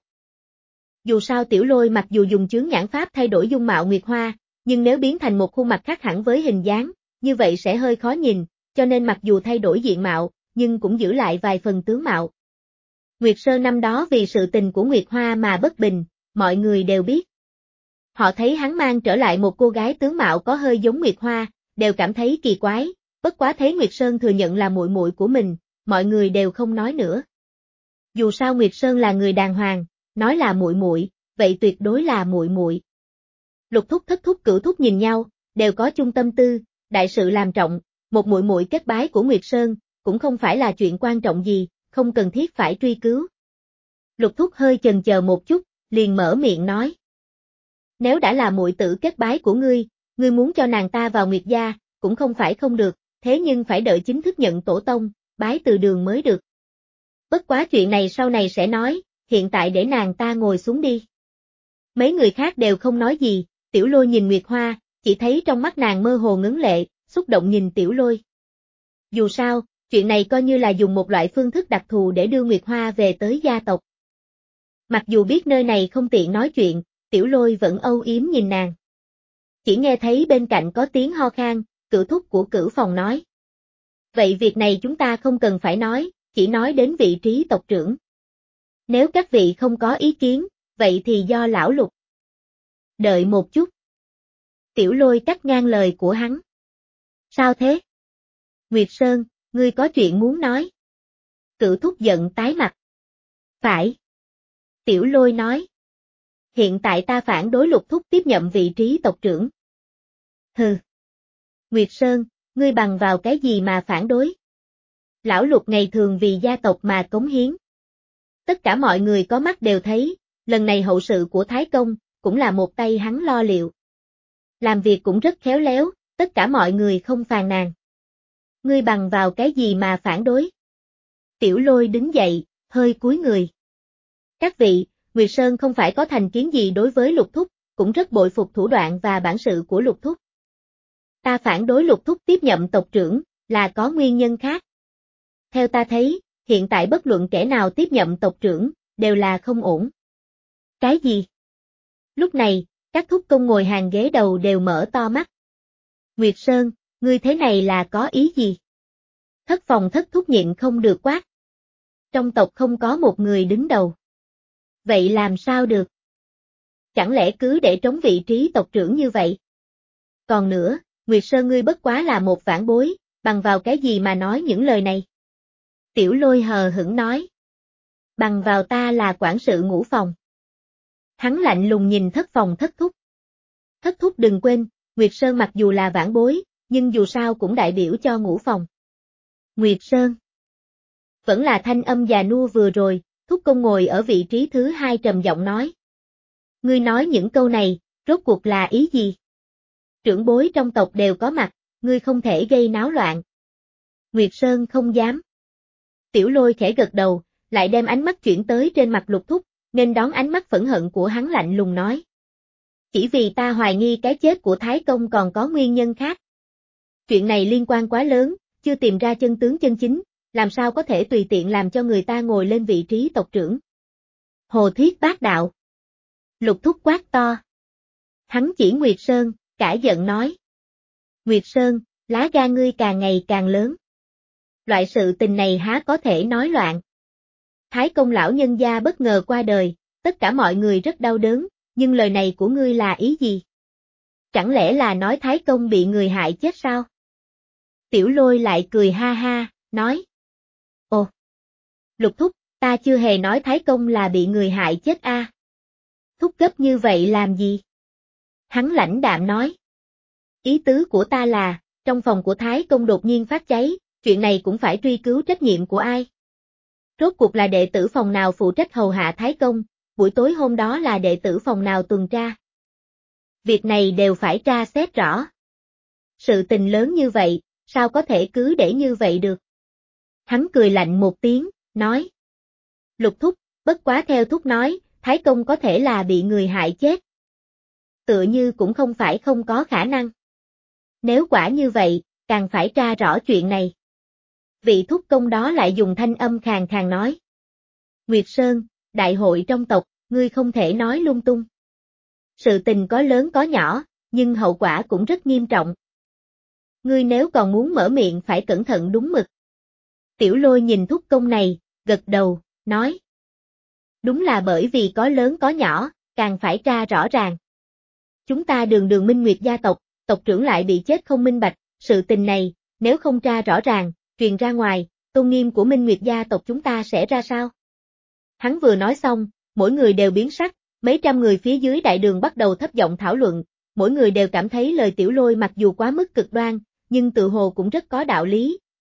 Dù sao Tiểu Lôi mặc dù dùng chướng nhãn pháp thay đổi dung mạo Nguyệt Hoa, nhưng nếu biến thành một khuôn mặt khác hẳn với hình dáng, như vậy sẽ hơi khó nhìn, cho nên mặc dù thay đổi diện mạo, nhưng cũng giữ lại vài phần tướng mạo. Nguyệt Sơn năm đó vì sự tình của Nguyệt Hoa mà bất bình, mọi người đều biết. Họ thấy hắn mang trở lại một cô gái tướng mạo có hơi giống Nguyệt Hoa, đều cảm thấy kỳ quái, bất quá thấy Nguyệt Sơn thừa nhận là muội muội của mình, mọi người đều không nói nữa. Dù sao Nguyệt Sơn là người đàng hoàng, nói là muội muội, vậy tuyệt đối là muội muội. Lục thúc thất thúc cửu thúc nhìn nhau, đều có chung tâm tư, đại sự làm trọng, một muội muội kết bái của Nguyệt Sơn, cũng không phải là chuyện quan trọng gì, không cần thiết phải truy cứu. Lục Thúc hơi chần chờ một chút, liền mở miệng nói. Nếu đã là muội tử kết bái của ngươi, ngươi muốn cho nàng ta vào Nguyệt gia, cũng không phải không được, thế nhưng phải đợi chính thức nhận tổ tông, bái từ đường mới được. Bất quá chuyện này sau này sẽ nói, hiện tại để nàng ta ngồi xuống đi. Mấy người khác đều không nói gì, Tiểu Lôi nhìn Nguyệt Hoa, chỉ thấy trong mắt nàng mơ hồ ngấn lệ, xúc động nhìn Tiểu Lôi. Dù sao, chuyện này coi như là dùng một loại phương thức đặc thù để đưa Nguyệt Hoa về tới gia tộc. Mặc dù biết nơi này không tiện nói chuyện, Tiểu Lôi vẫn âu yếm nhìn nàng. Chỉ nghe thấy bên cạnh có tiếng ho khan, Cửu thúc của Cửu phòng nói. Vậy việc này chúng ta không cần phải nói, chỉ nói đến vị trí tộc trưởng. Nếu các vị không có ý kiến, vậy thì do lão Lục. Đợi một chút. Tiểu Lôi cắt ngang lời của hắn. Sao thế? Nguyệt Sơn, ngươi có chuyện muốn nói. Cửu thúc giận tái mặt. Phải. Tiểu Lôi nói. Hiện tại ta phản đối Lục thúc tiếp nhận vị trí tộc trưởng. Hừ. Nguyệt Sơn, ngươi bằng vào cái gì mà phản đối? Lão Lục ngày thường vì gia tộc mà cống hiến. Tất cả mọi người có mắt đều thấy, lần này hậu sự của Thái Công, cũng là một tay hắn lo liệu. Làm việc cũng rất khéo léo, tất cả mọi người không phàn nàn. Ngươi bằng vào cái gì mà phản đối? Tiểu Lôi đứng dậy, hơi cúi người. Các vị, Nguyệt Sơn không phải có thành kiến gì đối với Lục thúc, cũng rất bội phục thủ đoạn và bản sự của Lục thúc. Ta phản đối Lục thúc tiếp nhận tộc trưởng, là có nguyên nhân khác. Theo ta thấy, hiện tại bất luận kẻ nào tiếp nhận tộc trưởng, đều là không ổn. Cái gì? Lúc này, các thúc công ngồi hàng ghế đầu đều mở to mắt. Nguyệt Sơn, ngươi thế này là có ý gì? Thất phòng thất thúc nhịn không được quát. Trong tộc không có một người đứng đầu. Vậy làm sao được? Chẳng lẽ cứ để trống vị trí tộc trưởng như vậy? Còn nữa, Nguyệt Sơn ngươi bất quá là một vãn bối, bằng vào cái gì mà nói những lời này? Tiểu Lôi hờ hững nói. Bằng vào ta là quản sự ngũ phòng. Hắn lạnh lùng nhìn thất phòng thất thúc. Thất thúc đừng quên, Nguyệt Sơn mặc dù là vãn bối, nhưng dù sao cũng đại biểu cho ngũ phòng. Nguyệt Sơn. Vẫn là thanh âm già nua vừa rồi, thúc công ngồi ở vị trí thứ hai trầm giọng nói. Ngươi nói những câu này, rốt cuộc là ý gì? Trưởng bối trong tộc đều có mặt, ngươi không thể gây náo loạn. Nguyệt Sơn không dám. Tiểu Lôi khẽ gật đầu, lại đem ánh mắt chuyển tới trên mặt Lục thúc, nên đón ánh mắt phẫn hận của hắn lạnh lùng nói. Chỉ vì ta hoài nghi cái chết của Thái Công còn có nguyên nhân khác. Chuyện này liên quan quá lớn, chưa tìm ra chân tướng chân chính, làm sao có thể tùy tiện làm cho người ta ngồi lên vị trí tộc trưởng. Hồ thiết bác đạo. Lục thúc quát to. Hắn chỉ Nguyệt Sơn, cả giận nói. Nguyệt Sơn, lá gan ngươi càng ngày càng lớn. Loại sự tình này há có thể nói loạn. Thái Công lão nhân gia bất ngờ qua đời, tất cả mọi người rất đau đớn, nhưng lời này của ngươi là ý gì? Chẳng lẽ là nói Thái Công bị người hại chết sao? Tiểu Lôi lại cười ha ha, nói. Ồ! Lục thúc, ta chưa hề nói Thái Công là bị người hại chết a. À. Thúc gấp như vậy làm gì? Hắn lãnh đạm nói. Ý tứ của ta là, trong phòng của Thái Công đột nhiên phát cháy, chuyện này cũng phải truy cứu trách nhiệm của ai? Rốt cuộc là đệ tử phòng nào phụ trách hầu hạ Thái Công, buổi tối hôm đó là đệ tử phòng nào tuần tra. Việc này đều phải tra xét rõ. Sự tình lớn như vậy, sao có thể cứ để như vậy được? Hắn cười lạnh một tiếng, nói. Lục thúc, bất quá theo thúc nói, Thái Công có thể là bị người hại chết. Tựa như cũng không phải không có khả năng. Nếu quả như vậy, càng phải tra rõ chuyện này. Vị thúc công đó lại dùng thanh âm khàn khàn nói. Nguyệt Sơn, đại hội trong tộc, ngươi không thể nói lung tung. Sự tình có lớn có nhỏ, nhưng hậu quả cũng rất nghiêm trọng. Ngươi nếu còn muốn mở miệng phải cẩn thận đúng mực. Tiểu Lôi nhìn thúc công này, gật đầu, nói. Đúng là bởi vì có lớn có nhỏ, càng phải tra rõ ràng. Chúng ta đường đường Minh Nguyệt gia tộc, tộc trưởng lại bị chết không minh bạch, sự tình này, nếu không tra rõ ràng, truyền ra ngoài, tôn nghiêm của Minh Nguyệt gia tộc chúng ta sẽ ra sao? Hắn vừa nói xong, mỗi người đều biến sắc, mấy trăm người phía dưới đại đường bắt đầu thấp giọng thảo luận, mỗi người đều cảm thấy lời Tiểu Lôi mặc dù quá mức cực đoan, nhưng tự hồ cũng rất có đạo lý,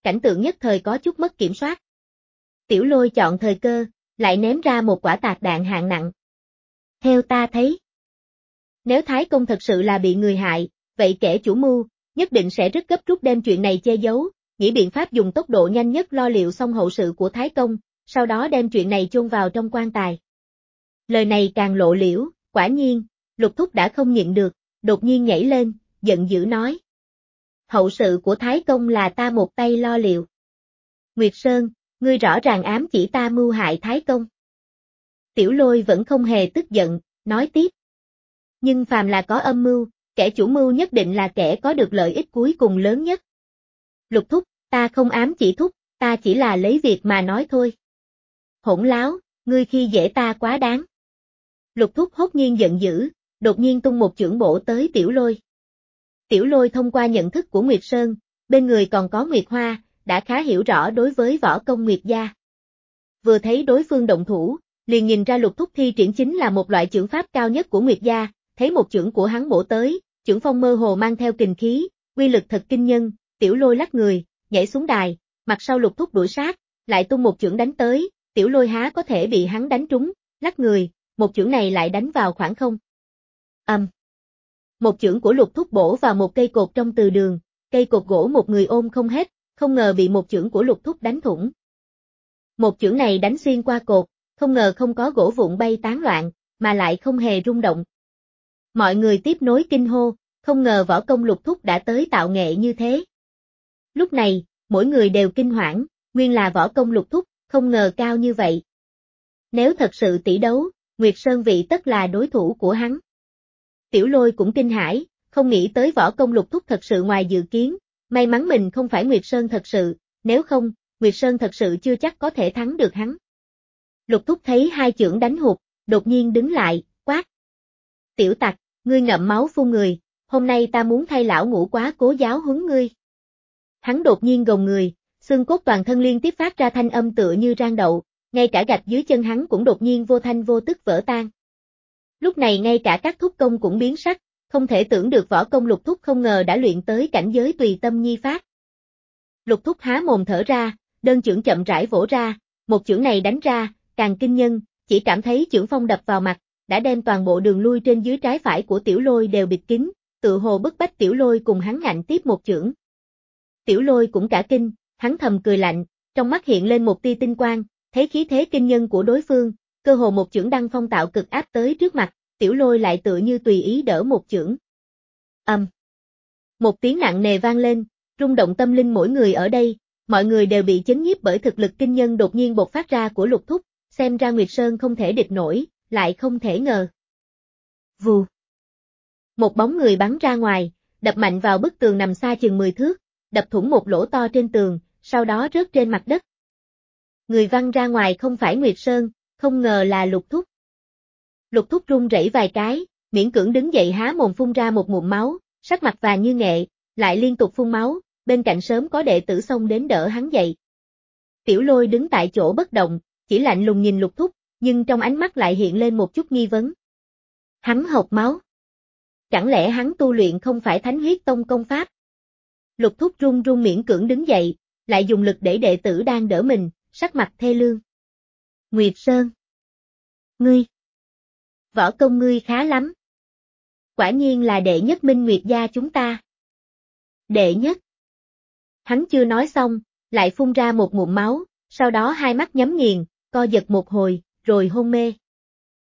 cảnh tượng nhất thời có chút mất kiểm soát. Tiểu Lôi chọn thời cơ, lại ném ra một quả tạc đạn hạng nặng. Theo ta thấy, nếu Thái Công thật sự là bị người hại, vậy kẻ chủ mưu, nhất định sẽ rất gấp rút đem chuyện này che giấu, nghĩ biện pháp dùng tốc độ nhanh nhất lo liệu xong hậu sự của Thái Công, sau đó đem chuyện này chôn vào trong quan tài. Lời này càng lộ liễu, quả nhiên, Lục Thúc đã không nhịn được, đột nhiên nhảy lên, giận dữ nói. Hậu sự của Thái Công là ta một tay lo liệu. Nguyệt Sơn, ngươi rõ ràng ám chỉ ta mưu hại Thái Công. Tiểu Lôi vẫn không hề tức giận, nói tiếp. Nhưng phàm là có âm mưu, kẻ chủ mưu nhất định là kẻ có được lợi ích cuối cùng lớn nhất. Lục Thúc, ta không ám chỉ Thúc, ta chỉ là lấy việc mà nói thôi. Hỗn láo, ngươi khi dễ ta quá đáng. Lục Thúc hốt nhiên giận dữ, đột nhiên tung một chưởng bổ tới Tiểu Lôi. Tiểu Lôi thông qua nhận thức của Nguyệt Sơn, bên người còn có Nguyệt Hoa, đã khá hiểu rõ đối với võ công Nguyệt gia. Vừa thấy đối phương động thủ, liền nhìn ra Lục Thúc thi triển chính là một loại chưởng pháp cao nhất của Nguyệt gia, thấy một chưởng của hắn bổ tới, chưởng phong mơ hồ mang theo kình khí, uy lực thật kinh nhân, Tiểu Lôi lắc người, nhảy xuống đài, mặt sau Lục Thúc đuổi sát, lại tung một chưởng đánh tới, Tiểu Lôi há có thể bị hắn đánh trúng, lắc người, một chưởng này lại đánh vào khoảng không. Ầm. Um. Một chưởng của Lục Thúc bổ vào một cây cột trong từ đường, cây cột gỗ một người ôm không hết, không ngờ bị một chưởng của Lục Thúc đánh thủng. Một chưởng này đánh xuyên qua cột, không ngờ không có gỗ vụn bay tán loạn, mà lại không hề rung động. Mọi người tiếp nối kinh hô, không ngờ võ công Lục Thúc đã tới tạo nghệ như thế. Lúc này, mỗi người đều kinh hoảng, nguyên là võ công Lục Thúc, không ngờ cao như vậy. Nếu thật sự tỷ đấu, Nguyệt Sơn vị tất là đối thủ của hắn. Tiểu Lôi cũng kinh hãi, không nghĩ tới võ công Lục Thúc thật sự ngoài dự kiến, may mắn mình không phải Nguyệt Sơn thật sự, nếu không, Nguyệt Sơn thật sự chưa chắc có thể thắng được hắn. Lục Thúc thấy hai chưởng đánh hụt, đột nhiên đứng lại, quát. Tiểu tặc, ngươi ngậm máu phun người, hôm nay ta muốn thay lão Ngũ Quá cố giáo huấn ngươi. Hắn đột nhiên gồng người, xương cốt toàn thân liên tiếp phát ra thanh âm tựa như rang đậu, ngay cả gạch dưới chân hắn cũng đột nhiên vô thanh vô tức vỡ tan. Lúc này ngay cả các thúc công cũng biến sắc, không thể tưởng được võ công Lục Thúc không ngờ đã luyện tới cảnh giới tùy tâm nhi phát. Lục Thúc há mồm thở ra, đơn chưởng chậm rãi vỗ ra, một chưởng này đánh ra, càng kinh nhân, chỉ cảm thấy chưởng phong đập vào mặt, đã đem toàn bộ đường lui trên dưới trái phải của Tiểu Lôi đều bịt kín, tự hồ bức bách Tiểu Lôi cùng hắn ngạnh tiếp một chưởng. Tiểu Lôi cũng cả kinh, hắn thầm cười lạnh, trong mắt hiện lên một tia tinh quang, thấy khí thế kinh nhân của đối phương, cơ hồ một chưởng đăng phong tạo cực áp tới trước mặt, Tiểu Lôi lại tựa như tùy ý đỡ một chưởng. Ầm. Um. Một tiếng nặng nề vang lên, rung động tâm linh mỗi người ở đây, mọi người đều bị chấn nhiếp bởi thực lực kinh nhân đột nhiên bộc phát ra của Lục Thúc, xem ra Nguyệt Sơn không thể địch nổi, lại không thể ngờ. Vù. Một bóng người bắn ra ngoài, đập mạnh vào bức tường nằm xa chừng mười thước, đập thủng một lỗ to trên tường, sau đó rớt trên mặt đất. Người văng ra ngoài không phải Nguyệt Sơn, không ngờ là Lục Thúc. Lục Thúc run rẩy vài cái, miễn cưỡng đứng dậy há mồm phun ra một ngụm máu, sắc mặt vàng như nghệ, lại liên tục phun máu, bên cạnh sớm có đệ tử xông đến đỡ hắn dậy. Tiểu Lôi đứng tại chỗ bất động, chỉ lạnh lùng nhìn Lục Thúc, nhưng trong ánh mắt lại hiện lên một chút nghi vấn. Hắn hộc máu. Chẳng lẽ hắn tu luyện không phải Thánh Huyết Tông công pháp? Lục Thúc run run miễn cưỡng đứng dậy, lại dùng lực để đệ tử đang đỡ mình, sắc mặt thê lương. Nguyệt Sơn. Ngươi. Võ công ngươi khá lắm. Quả nhiên là đệ nhất Minh Nguyệt gia chúng ta. Đệ nhất. Hắn chưa nói xong, lại phun ra một ngụm máu, sau đó hai mắt nhắm nghiền, co giật một hồi, rồi hôn mê.